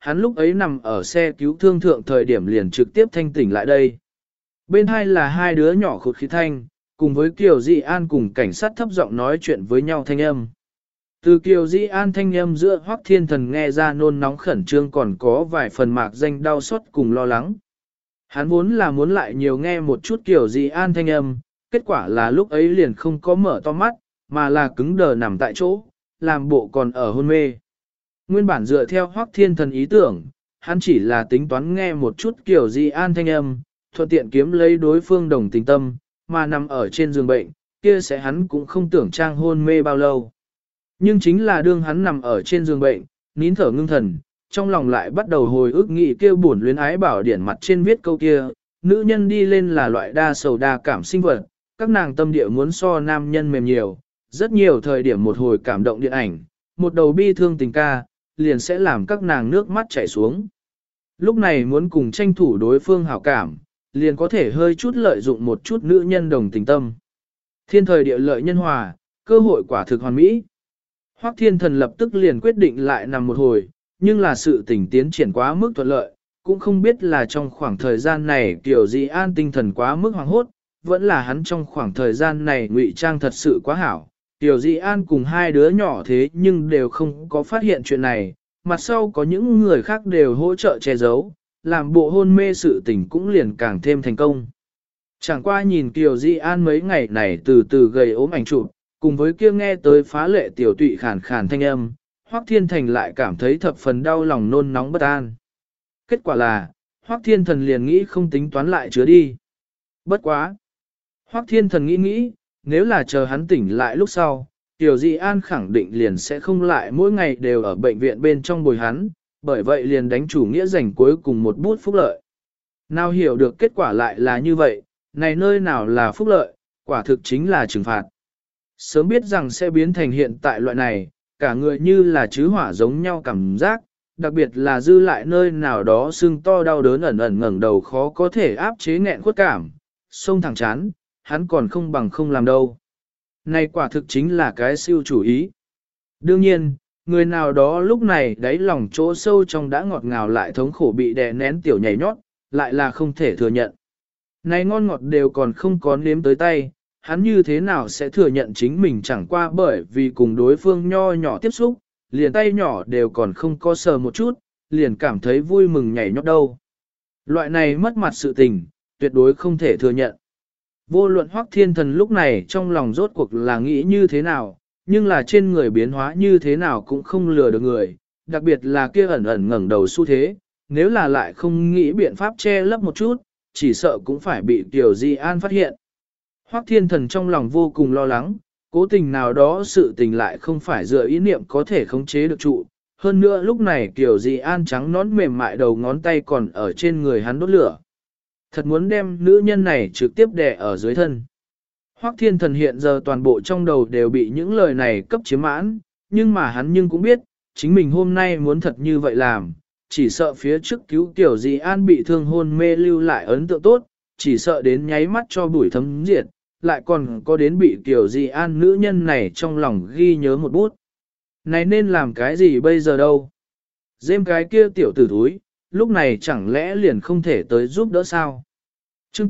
hắn lúc ấy nằm ở xe cứu thương thượng thời điểm liền trực tiếp thanh tỉnh lại đây. Bên hai là hai đứa nhỏ khụt khí thanh, cùng với Kiều Dị An cùng cảnh sát thấp giọng nói chuyện với nhau thanh âm. Từ Kiều Dị An thanh âm giữa Hoắc Thiên Thần nghe ra nôn nóng khẩn trương còn có vài phần mạc danh đau xót cùng lo lắng. Hắn vốn là muốn lại nhiều nghe một chút Kiều Dị An thanh âm, kết quả là lúc ấy liền không có mở to mắt, mà là cứng đờ nằm tại chỗ, làm bộ còn ở hôn mê. Nguyên bản dựa theo Hoắc Thiên Thần ý tưởng, hắn chỉ là tính toán nghe một chút Kiều Dị An thanh âm, thuận tiện kiếm lấy đối phương đồng tình tâm, mà nằm ở trên giường bệnh, kia sẽ hắn cũng không tưởng trang hôn mê bao lâu. Nhưng chính là đương hắn nằm ở trên giường bệnh, nín thở ngưng thần, trong lòng lại bắt đầu hồi ức nghĩ kêu buồn luyến ái bảo điển mặt trên viết câu kia, nữ nhân đi lên là loại đa sầu đa cảm sinh vật, các nàng tâm địa muốn so nam nhân mềm nhiều, rất nhiều thời điểm một hồi cảm động điện ảnh, một đầu bi thương tình ca, liền sẽ làm các nàng nước mắt chảy xuống. Lúc này muốn cùng tranh thủ đối phương hảo cảm, liền có thể hơi chút lợi dụng một chút nữ nhân đồng tình tâm. Thiên thời địa lợi nhân hòa, cơ hội quả thực hoàn mỹ. Hoắc Thiên Thần lập tức liền quyết định lại nằm một hồi, nhưng là sự tình tiến triển quá mức thuận lợi, cũng không biết là trong khoảng thời gian này Kiều Dị An tinh thần quá mức hoảng hốt, vẫn là hắn trong khoảng thời gian này ngụy trang thật sự quá hảo. Kiều Dị An cùng hai đứa nhỏ thế nhưng đều không có phát hiện chuyện này, mặt sau có những người khác đều hỗ trợ che giấu, làm bộ hôn mê sự tình cũng liền càng thêm thành công. Chẳng qua nhìn Kiều Dị An mấy ngày này từ từ gầy ốm ảnh chụp, cùng với kia nghe tới phá lệ tiểu tụy khàn khàn thanh âm, Hoắc Thiên Thành lại cảm thấy thập phần đau lòng nôn nóng bất an. Kết quả là, Hoắc Thiên Thần liền nghĩ không tính toán lại chứa đi. Bất quá. Hoắc Thiên Thần nghĩ, nếu là chờ hắn tỉnh lại lúc sau, Tiểu Dị An khẳng định liền sẽ không lại mỗi ngày đều ở bệnh viện bên trong bồi hắn, bởi vậy liền đánh chủ nghĩa giành cuối cùng một bút phúc lợi. Nào hiểu được kết quả lại là như vậy, này nơi nào là phúc lợi, quả thực chính là trừng phạt. Sớm biết rằng sẽ biến thành hiện tại loại này, cả người như là chứ hỏa giống nhau cảm giác, đặc biệt là dư lại nơi nào đó sưng to đau đớn ẩn ẩn ngẩng đầu khó có thể áp chế nghẹn khuất cảm, sông thẳng chán, hắn còn không bằng không làm đâu. Này quả thực chính là cái siêu chủ ý. Đương nhiên, người nào đó lúc này đáy lòng chỗ sâu trong đã ngọt ngào lại thống khổ bị đè nén tiểu nhảy nhót, lại là không thể thừa nhận. Này ngon ngọt đều còn không có nếm tới tay, hắn như thế nào sẽ thừa nhận chính mình chẳng qua bởi vì cùng đối phương nho nhỏ tiếp xúc, liền tay nhỏ đều còn không có sờ một chút, liền cảm thấy vui mừng nhảy nhót đâu. Loại này mất mặt sự tình, tuyệt đối không thể thừa nhận. Vô luận Hoắc Thiên Thần lúc này trong lòng rốt cuộc là nghĩ như thế nào, nhưng là trên người biến hóa như thế nào cũng không lừa được người, đặc biệt là kia ẩn ẩn ngẩng đầu xu thế, nếu là lại không nghĩ biện pháp che lấp một chút, chỉ sợ cũng phải bị Tiểu Dị An phát hiện. Hoắc Thiên Thần trong lòng vô cùng lo lắng, cố tình nào đó sự tình lại không phải dựa ý niệm có thể khống chế được trụ. Hơn nữa lúc này Tiểu Dị An trắng nón mềm mại đầu ngón tay còn ở trên người hắn đốt lửa. Thật muốn đem nữ nhân này trực tiếp đè ở dưới thân. Hoắc Thiên Thần hiện giờ toàn bộ trong đầu đều bị những lời này cấp chiếm mãn, nhưng mà hắn cũng biết, chính mình hôm nay muốn thật như vậy làm, chỉ sợ phía trước cứu Tiểu Dị An bị thương hôn mê lưu lại ấn tượng tốt, chỉ sợ đến nháy mắt cho bụi thấm diệt, lại còn có đến bị Tiểu Dị An nữ nhân này trong lòng ghi nhớ một bút. Này nên làm cái gì bây giờ đâu? Dêm cái kia tiểu tử thúi, lúc này chẳng lẽ liền không thể tới giúp đỡ sao? Chương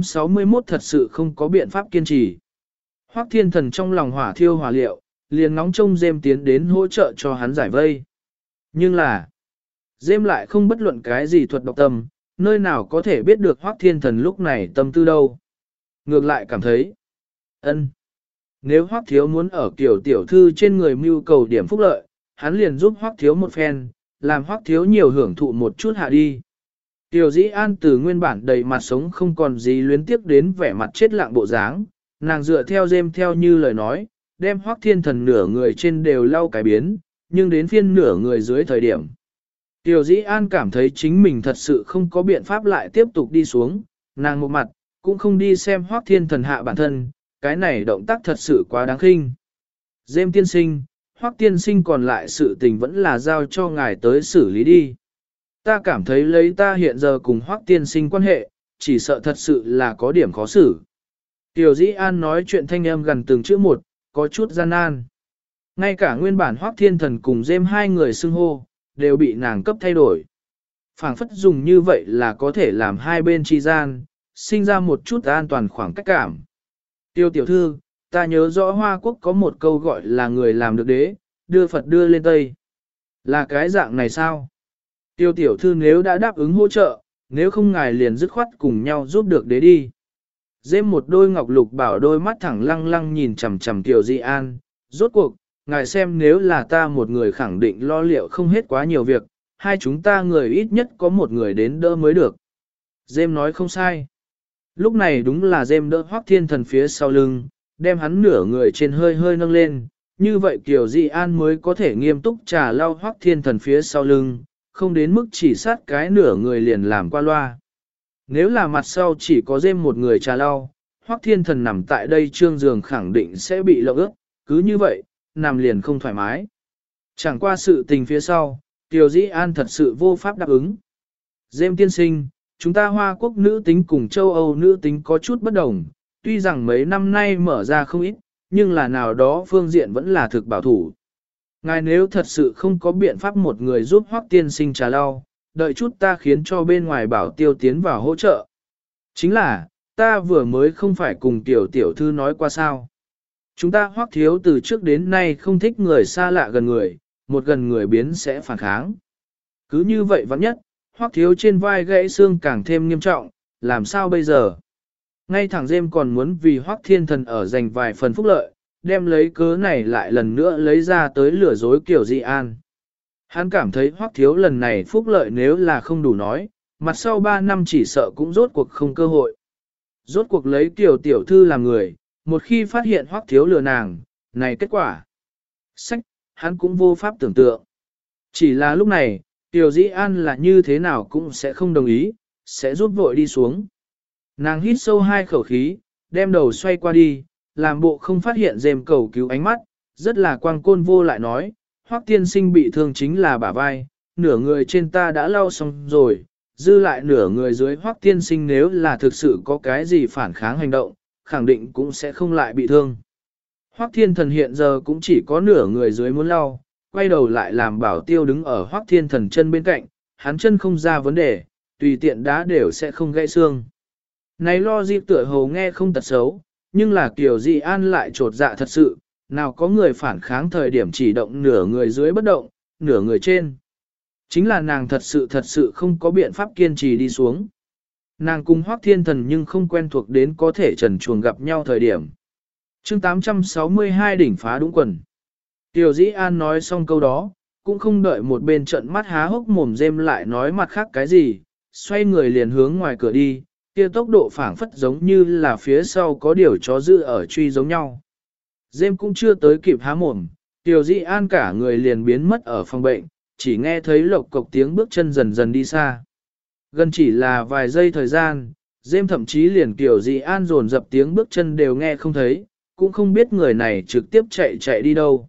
861 thật sự không có biện pháp kiên trì. Hoắc Thiên Thần trong lòng hỏa thiêu hỏa liệu, liền nóng trông Dêm tiến đến hỗ trợ cho hắn giải vây. Nhưng là, Dêm lại không bất luận cái gì thuật độc tâm, nơi nào có thể biết được Hoắc Thiên Thần lúc này tâm tư đâu. Ngược lại cảm thấy, nếu Hoắc Thiếu muốn ở kiểu tiểu thư trên người mưu cầu điểm phúc lợi, hắn liền giúp Hoắc Thiếu một phen, làm Hoắc Thiếu nhiều hưởng thụ một chút hạ đi. Tiểu Dĩ An từ nguyên bản đầy mặt sống không còn gì luyến tiếc đến vẻ mặt chết lặng bộ dáng, nàng dựa theo Dêm theo như lời nói, đem Hoắc Thiên Thần nửa người trên đều lau cái biến, nhưng đến phiên nửa người dưới thời điểm. Tiểu Dĩ An cảm thấy chính mình thật sự không có biện pháp lại tiếp tục đi xuống, nàng một mặt, cũng không đi xem Hoắc Thiên Thần hạ bản thân, cái này động tác thật sự quá đáng khinh. Dêm tiên sinh, Hoắc tiên sinh còn lại sự tình vẫn là giao cho ngài tới xử lý đi. Ta cảm thấy lấy ta hiện giờ cùng Hoắc tiên sinh quan hệ, chỉ sợ thật sự là có điểm khó xử. Tiểu Dĩ An nói chuyện thanh âm gần từng chữ một, có chút gian nan. Ngay cả nguyên bản Hoắc Thiên Thần cùng Dêm hai người xưng hô, đều bị nàng cấp thay đổi. Phảng phất dùng như vậy là có thể làm hai bên chi gian, sinh ra một chút an toàn khoảng cách cảm. Tiêu tiểu thư, ta nhớ rõ Hoa Quốc có một câu gọi là người làm được đế, đưa Phật đưa lên Tây. Là cái dạng này sao? Tiêu tiểu thư nếu đã đáp ứng hỗ trợ, nếu không ngài liền dứt khoát cùng nhau giúp được đế đi. Dêm một đôi ngọc lục bảo đôi mắt thẳng lăng lăng nhìn chằm chằm Tiểu Di An, rốt cuộc, ngài xem nếu là ta một người khẳng định lo liệu không hết quá nhiều việc, hai chúng ta người ít nhất có một người đến đỡ mới được. Dêm nói không sai. Lúc này đúng là Dêm đỡ Hoắc Thiên Thần phía sau lưng, đem hắn nửa người trên hơi hơi nâng lên, như vậy Tiểu Di An mới có thể nghiêm túc trà lau Hoắc Thiên Thần phía sau lưng, không đến mức chỉ sát cái nửa người liền làm qua loa. Nếu là mặt sau chỉ có Dêm một người trà lau, Hoắc Thiên Thần nằm tại đây trương giường khẳng định sẽ bị lộng ướt, cứ như vậy, nằm liền không thoải mái. Chẳng qua sự tình phía sau, Tiểu Di An thật sự vô pháp đáp ứng. Dêm tiên sinh, chúng ta Hoa Quốc nữ tính cùng châu Âu nữ tính có chút bất đồng, tuy rằng mấy năm nay mở ra không ít, nhưng là nào đó phương diện vẫn là thực bảo thủ. Ngài nếu thật sự không có biện pháp một người giúp Hoắc tiên sinh trà lau, đợi chút ta khiến cho bên ngoài bảo tiêu tiến vào hỗ trợ. Chính là, ta vừa mới không phải cùng tiểu tiểu thư nói qua sao. Chúng ta Hoắc thiếu từ trước đến nay không thích người xa lạ gần người, một gần người biến sẽ phản kháng. Cứ như vậy vắng nhất, Hoắc thiếu trên vai gãy xương càng thêm nghiêm trọng, làm sao bây giờ? Ngay thẳng Dêm còn muốn vì Hoắc Thiên Thần ở dành vài phần phúc lợi, đem lấy cớ này lại lần nữa lấy ra tới lừa dối Kiều Di An. Hắn cảm thấy Hoắc thiếu lần này phúc lợi nếu là không đủ nói, mặt sau 3 năm chỉ sợ cũng rốt cuộc không cơ hội. Rốt cuộc lấy Kiều tiểu thư làm người, một khi phát hiện Hoắc thiếu lừa nàng, này kết quả. Sách, hắn cũng vô pháp tưởng tượng. Chỉ là lúc này, Kiều Di An là như thế nào cũng sẽ không đồng ý, sẽ rút vội đi xuống. Nàng hít sâu 2 khẩu khí, đem đầu xoay qua đi, làm bộ không phát hiện Dêm cầu cứu ánh mắt, rất là quang côn vô lại nói, Hoắc tiên sinh bị thương chính là bả vai, nửa người trên ta đã lau xong rồi, dư lại nửa người dưới Hoắc tiên sinh nếu là thực sự có cái gì phản kháng hành động, khẳng định cũng sẽ không lại bị thương. Hoắc Thiên Thần hiện giờ cũng chỉ có nửa người dưới muốn lau, quay đầu lại làm Bảo Tiêu đứng ở Hoắc Thiên Thần chân bên cạnh, hắn chân không ra vấn đề, tùy tiện đá đều sẽ không gãy xương. Này lo dịp tựa hồ nghe không tật xấu, nhưng là Kiều Di An lại trột dạ thật sự, nào có người phản kháng thời điểm chỉ động nửa người dưới bất động, nửa người trên. Chính là nàng thật sự không có biện pháp kiên trì đi xuống. Nàng cùng Hoắc Thiên Thần nhưng không quen thuộc đến có thể trần chuồng gặp nhau thời điểm. Chương 862 đỉnh phá đúng quần. Kiều Di An nói xong câu đó, cũng không đợi một bên trận mắt há hốc mồm Dêm lại nói mặt khác cái gì, xoay người liền hướng ngoài cửa đi, kia tốc độ phảng phất giống như là phía sau có điều chó dữ ở truy giống nhau. Dêm cũng chưa tới kịp há mồm, Kiều Di An cả người liền biến mất ở phòng bệnh, chỉ nghe thấy lộc cộc tiếng bước chân dần dần đi xa. Gần chỉ là vài giây thời gian, Dêm thậm chí liền Kiều Di An dồn dập tiếng bước chân đều nghe không thấy, cũng không biết người này trực tiếp chạy đi đâu.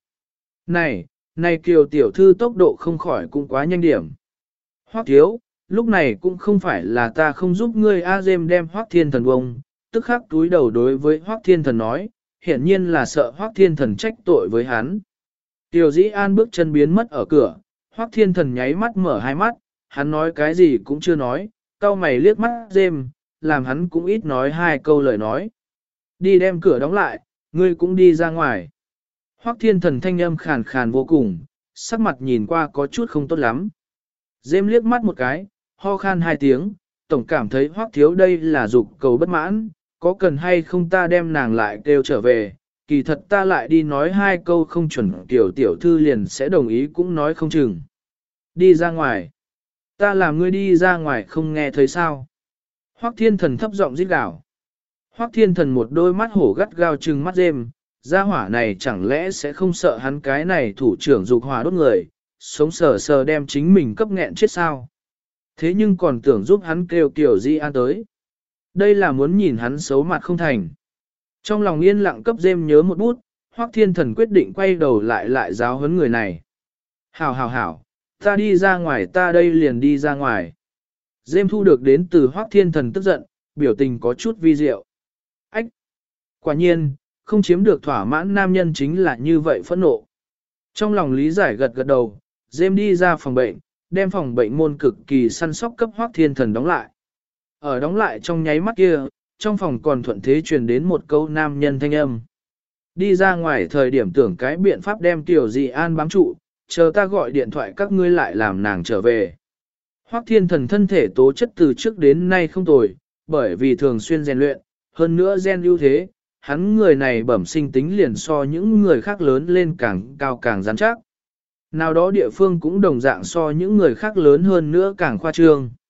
Này Kiều tiểu thư tốc độ không khỏi cũng quá nhanh điểm. Hoắc thiếu, lúc này cũng không phải là ta không giúp ngươi A Dêm đem Hoắc Thiên Thần bông, tức khắc túi đầu đối với Hoắc Thiên Thần nói, hiển nhiên là sợ Hoắc Thiên Thần trách tội với hắn. Tiểu Dĩ An bước chân biến mất ở cửa, Hoắc Thiên Thần nháy mắt mở hai mắt, hắn nói cái gì cũng chưa nói, cau mày liếc mắt Dêm, làm hắn cũng ít nói 2 câu lời nói. Đi đem cửa đóng lại, ngươi cũng đi ra ngoài. Hoắc Thiên Thần thanh âm khàn khàn vô cùng, sắc mặt nhìn qua có chút không tốt lắm. Dêm liếc mắt một cái, ho khan 2 tiếng, tổng cảm thấy Hoắc thiếu đây là dục cầu bất mãn, có cần hay không ta đem nàng lại kêu trở về, kỳ thật ta lại đi nói 2 câu không chuẩn tiểu thư liền sẽ đồng ý cũng nói không chừng. Đi ra ngoài. Ta làm ngươi đi ra ngoài không nghe thấy sao. Hoắc Thiên Thần thấp giọng rít gào. Hoắc Thiên Thần một đôi mắt hổ gắt gao trừng mắt Dêm, gia hỏa này chẳng lẽ sẽ không sợ hắn cái này thủ trưởng dục hỏa đốt người, sống sờ sờ đem chính mình cấp nghẹn chết sao. Thế nhưng còn tưởng giúp hắn kêu Kiều Di An tới. Đây là muốn nhìn hắn xấu mặt không thành. Trong lòng yên lặng cấp Dêm nhớ một bút, Hoắc Thiên Thần quyết định quay đầu lại giáo huấn người này. Hảo, ta đi ra ngoài ta đây liền đi ra ngoài. Dêm thu được đến từ Hoắc Thiên Thần tức giận, biểu tình có chút vi diệu. Ách! Quả nhiên, không chiếm được thỏa mãn nam nhân chính là như vậy phẫn nộ. Trong lòng lý giải gật đầu, Dêm đi ra phòng bệnh, đem phòng bệnh môn cực kỳ săn sóc cấp Hoắc Thiên Thần đóng lại. Ở đóng lại trong nháy mắt kia, trong phòng còn thuận thế truyền đến một câu nam nhân thanh âm. Đi ra ngoài thời điểm tưởng cái biện pháp đem Tiểu Dị An bám trụ, chờ ta gọi điện thoại các ngươi lại làm nàng trở về. Hoắc Thiên Thần thân thể tố chất từ trước đến nay không tồi, bởi vì thường xuyên rèn luyện, hơn nữa gen ưu thế, hắn người này bẩm sinh tính liền so những người khác lớn lên càng cao càng rắn chắc. Nào đó địa phương cũng đồng dạng so những người khác lớn hơn nữa càng khoa trương.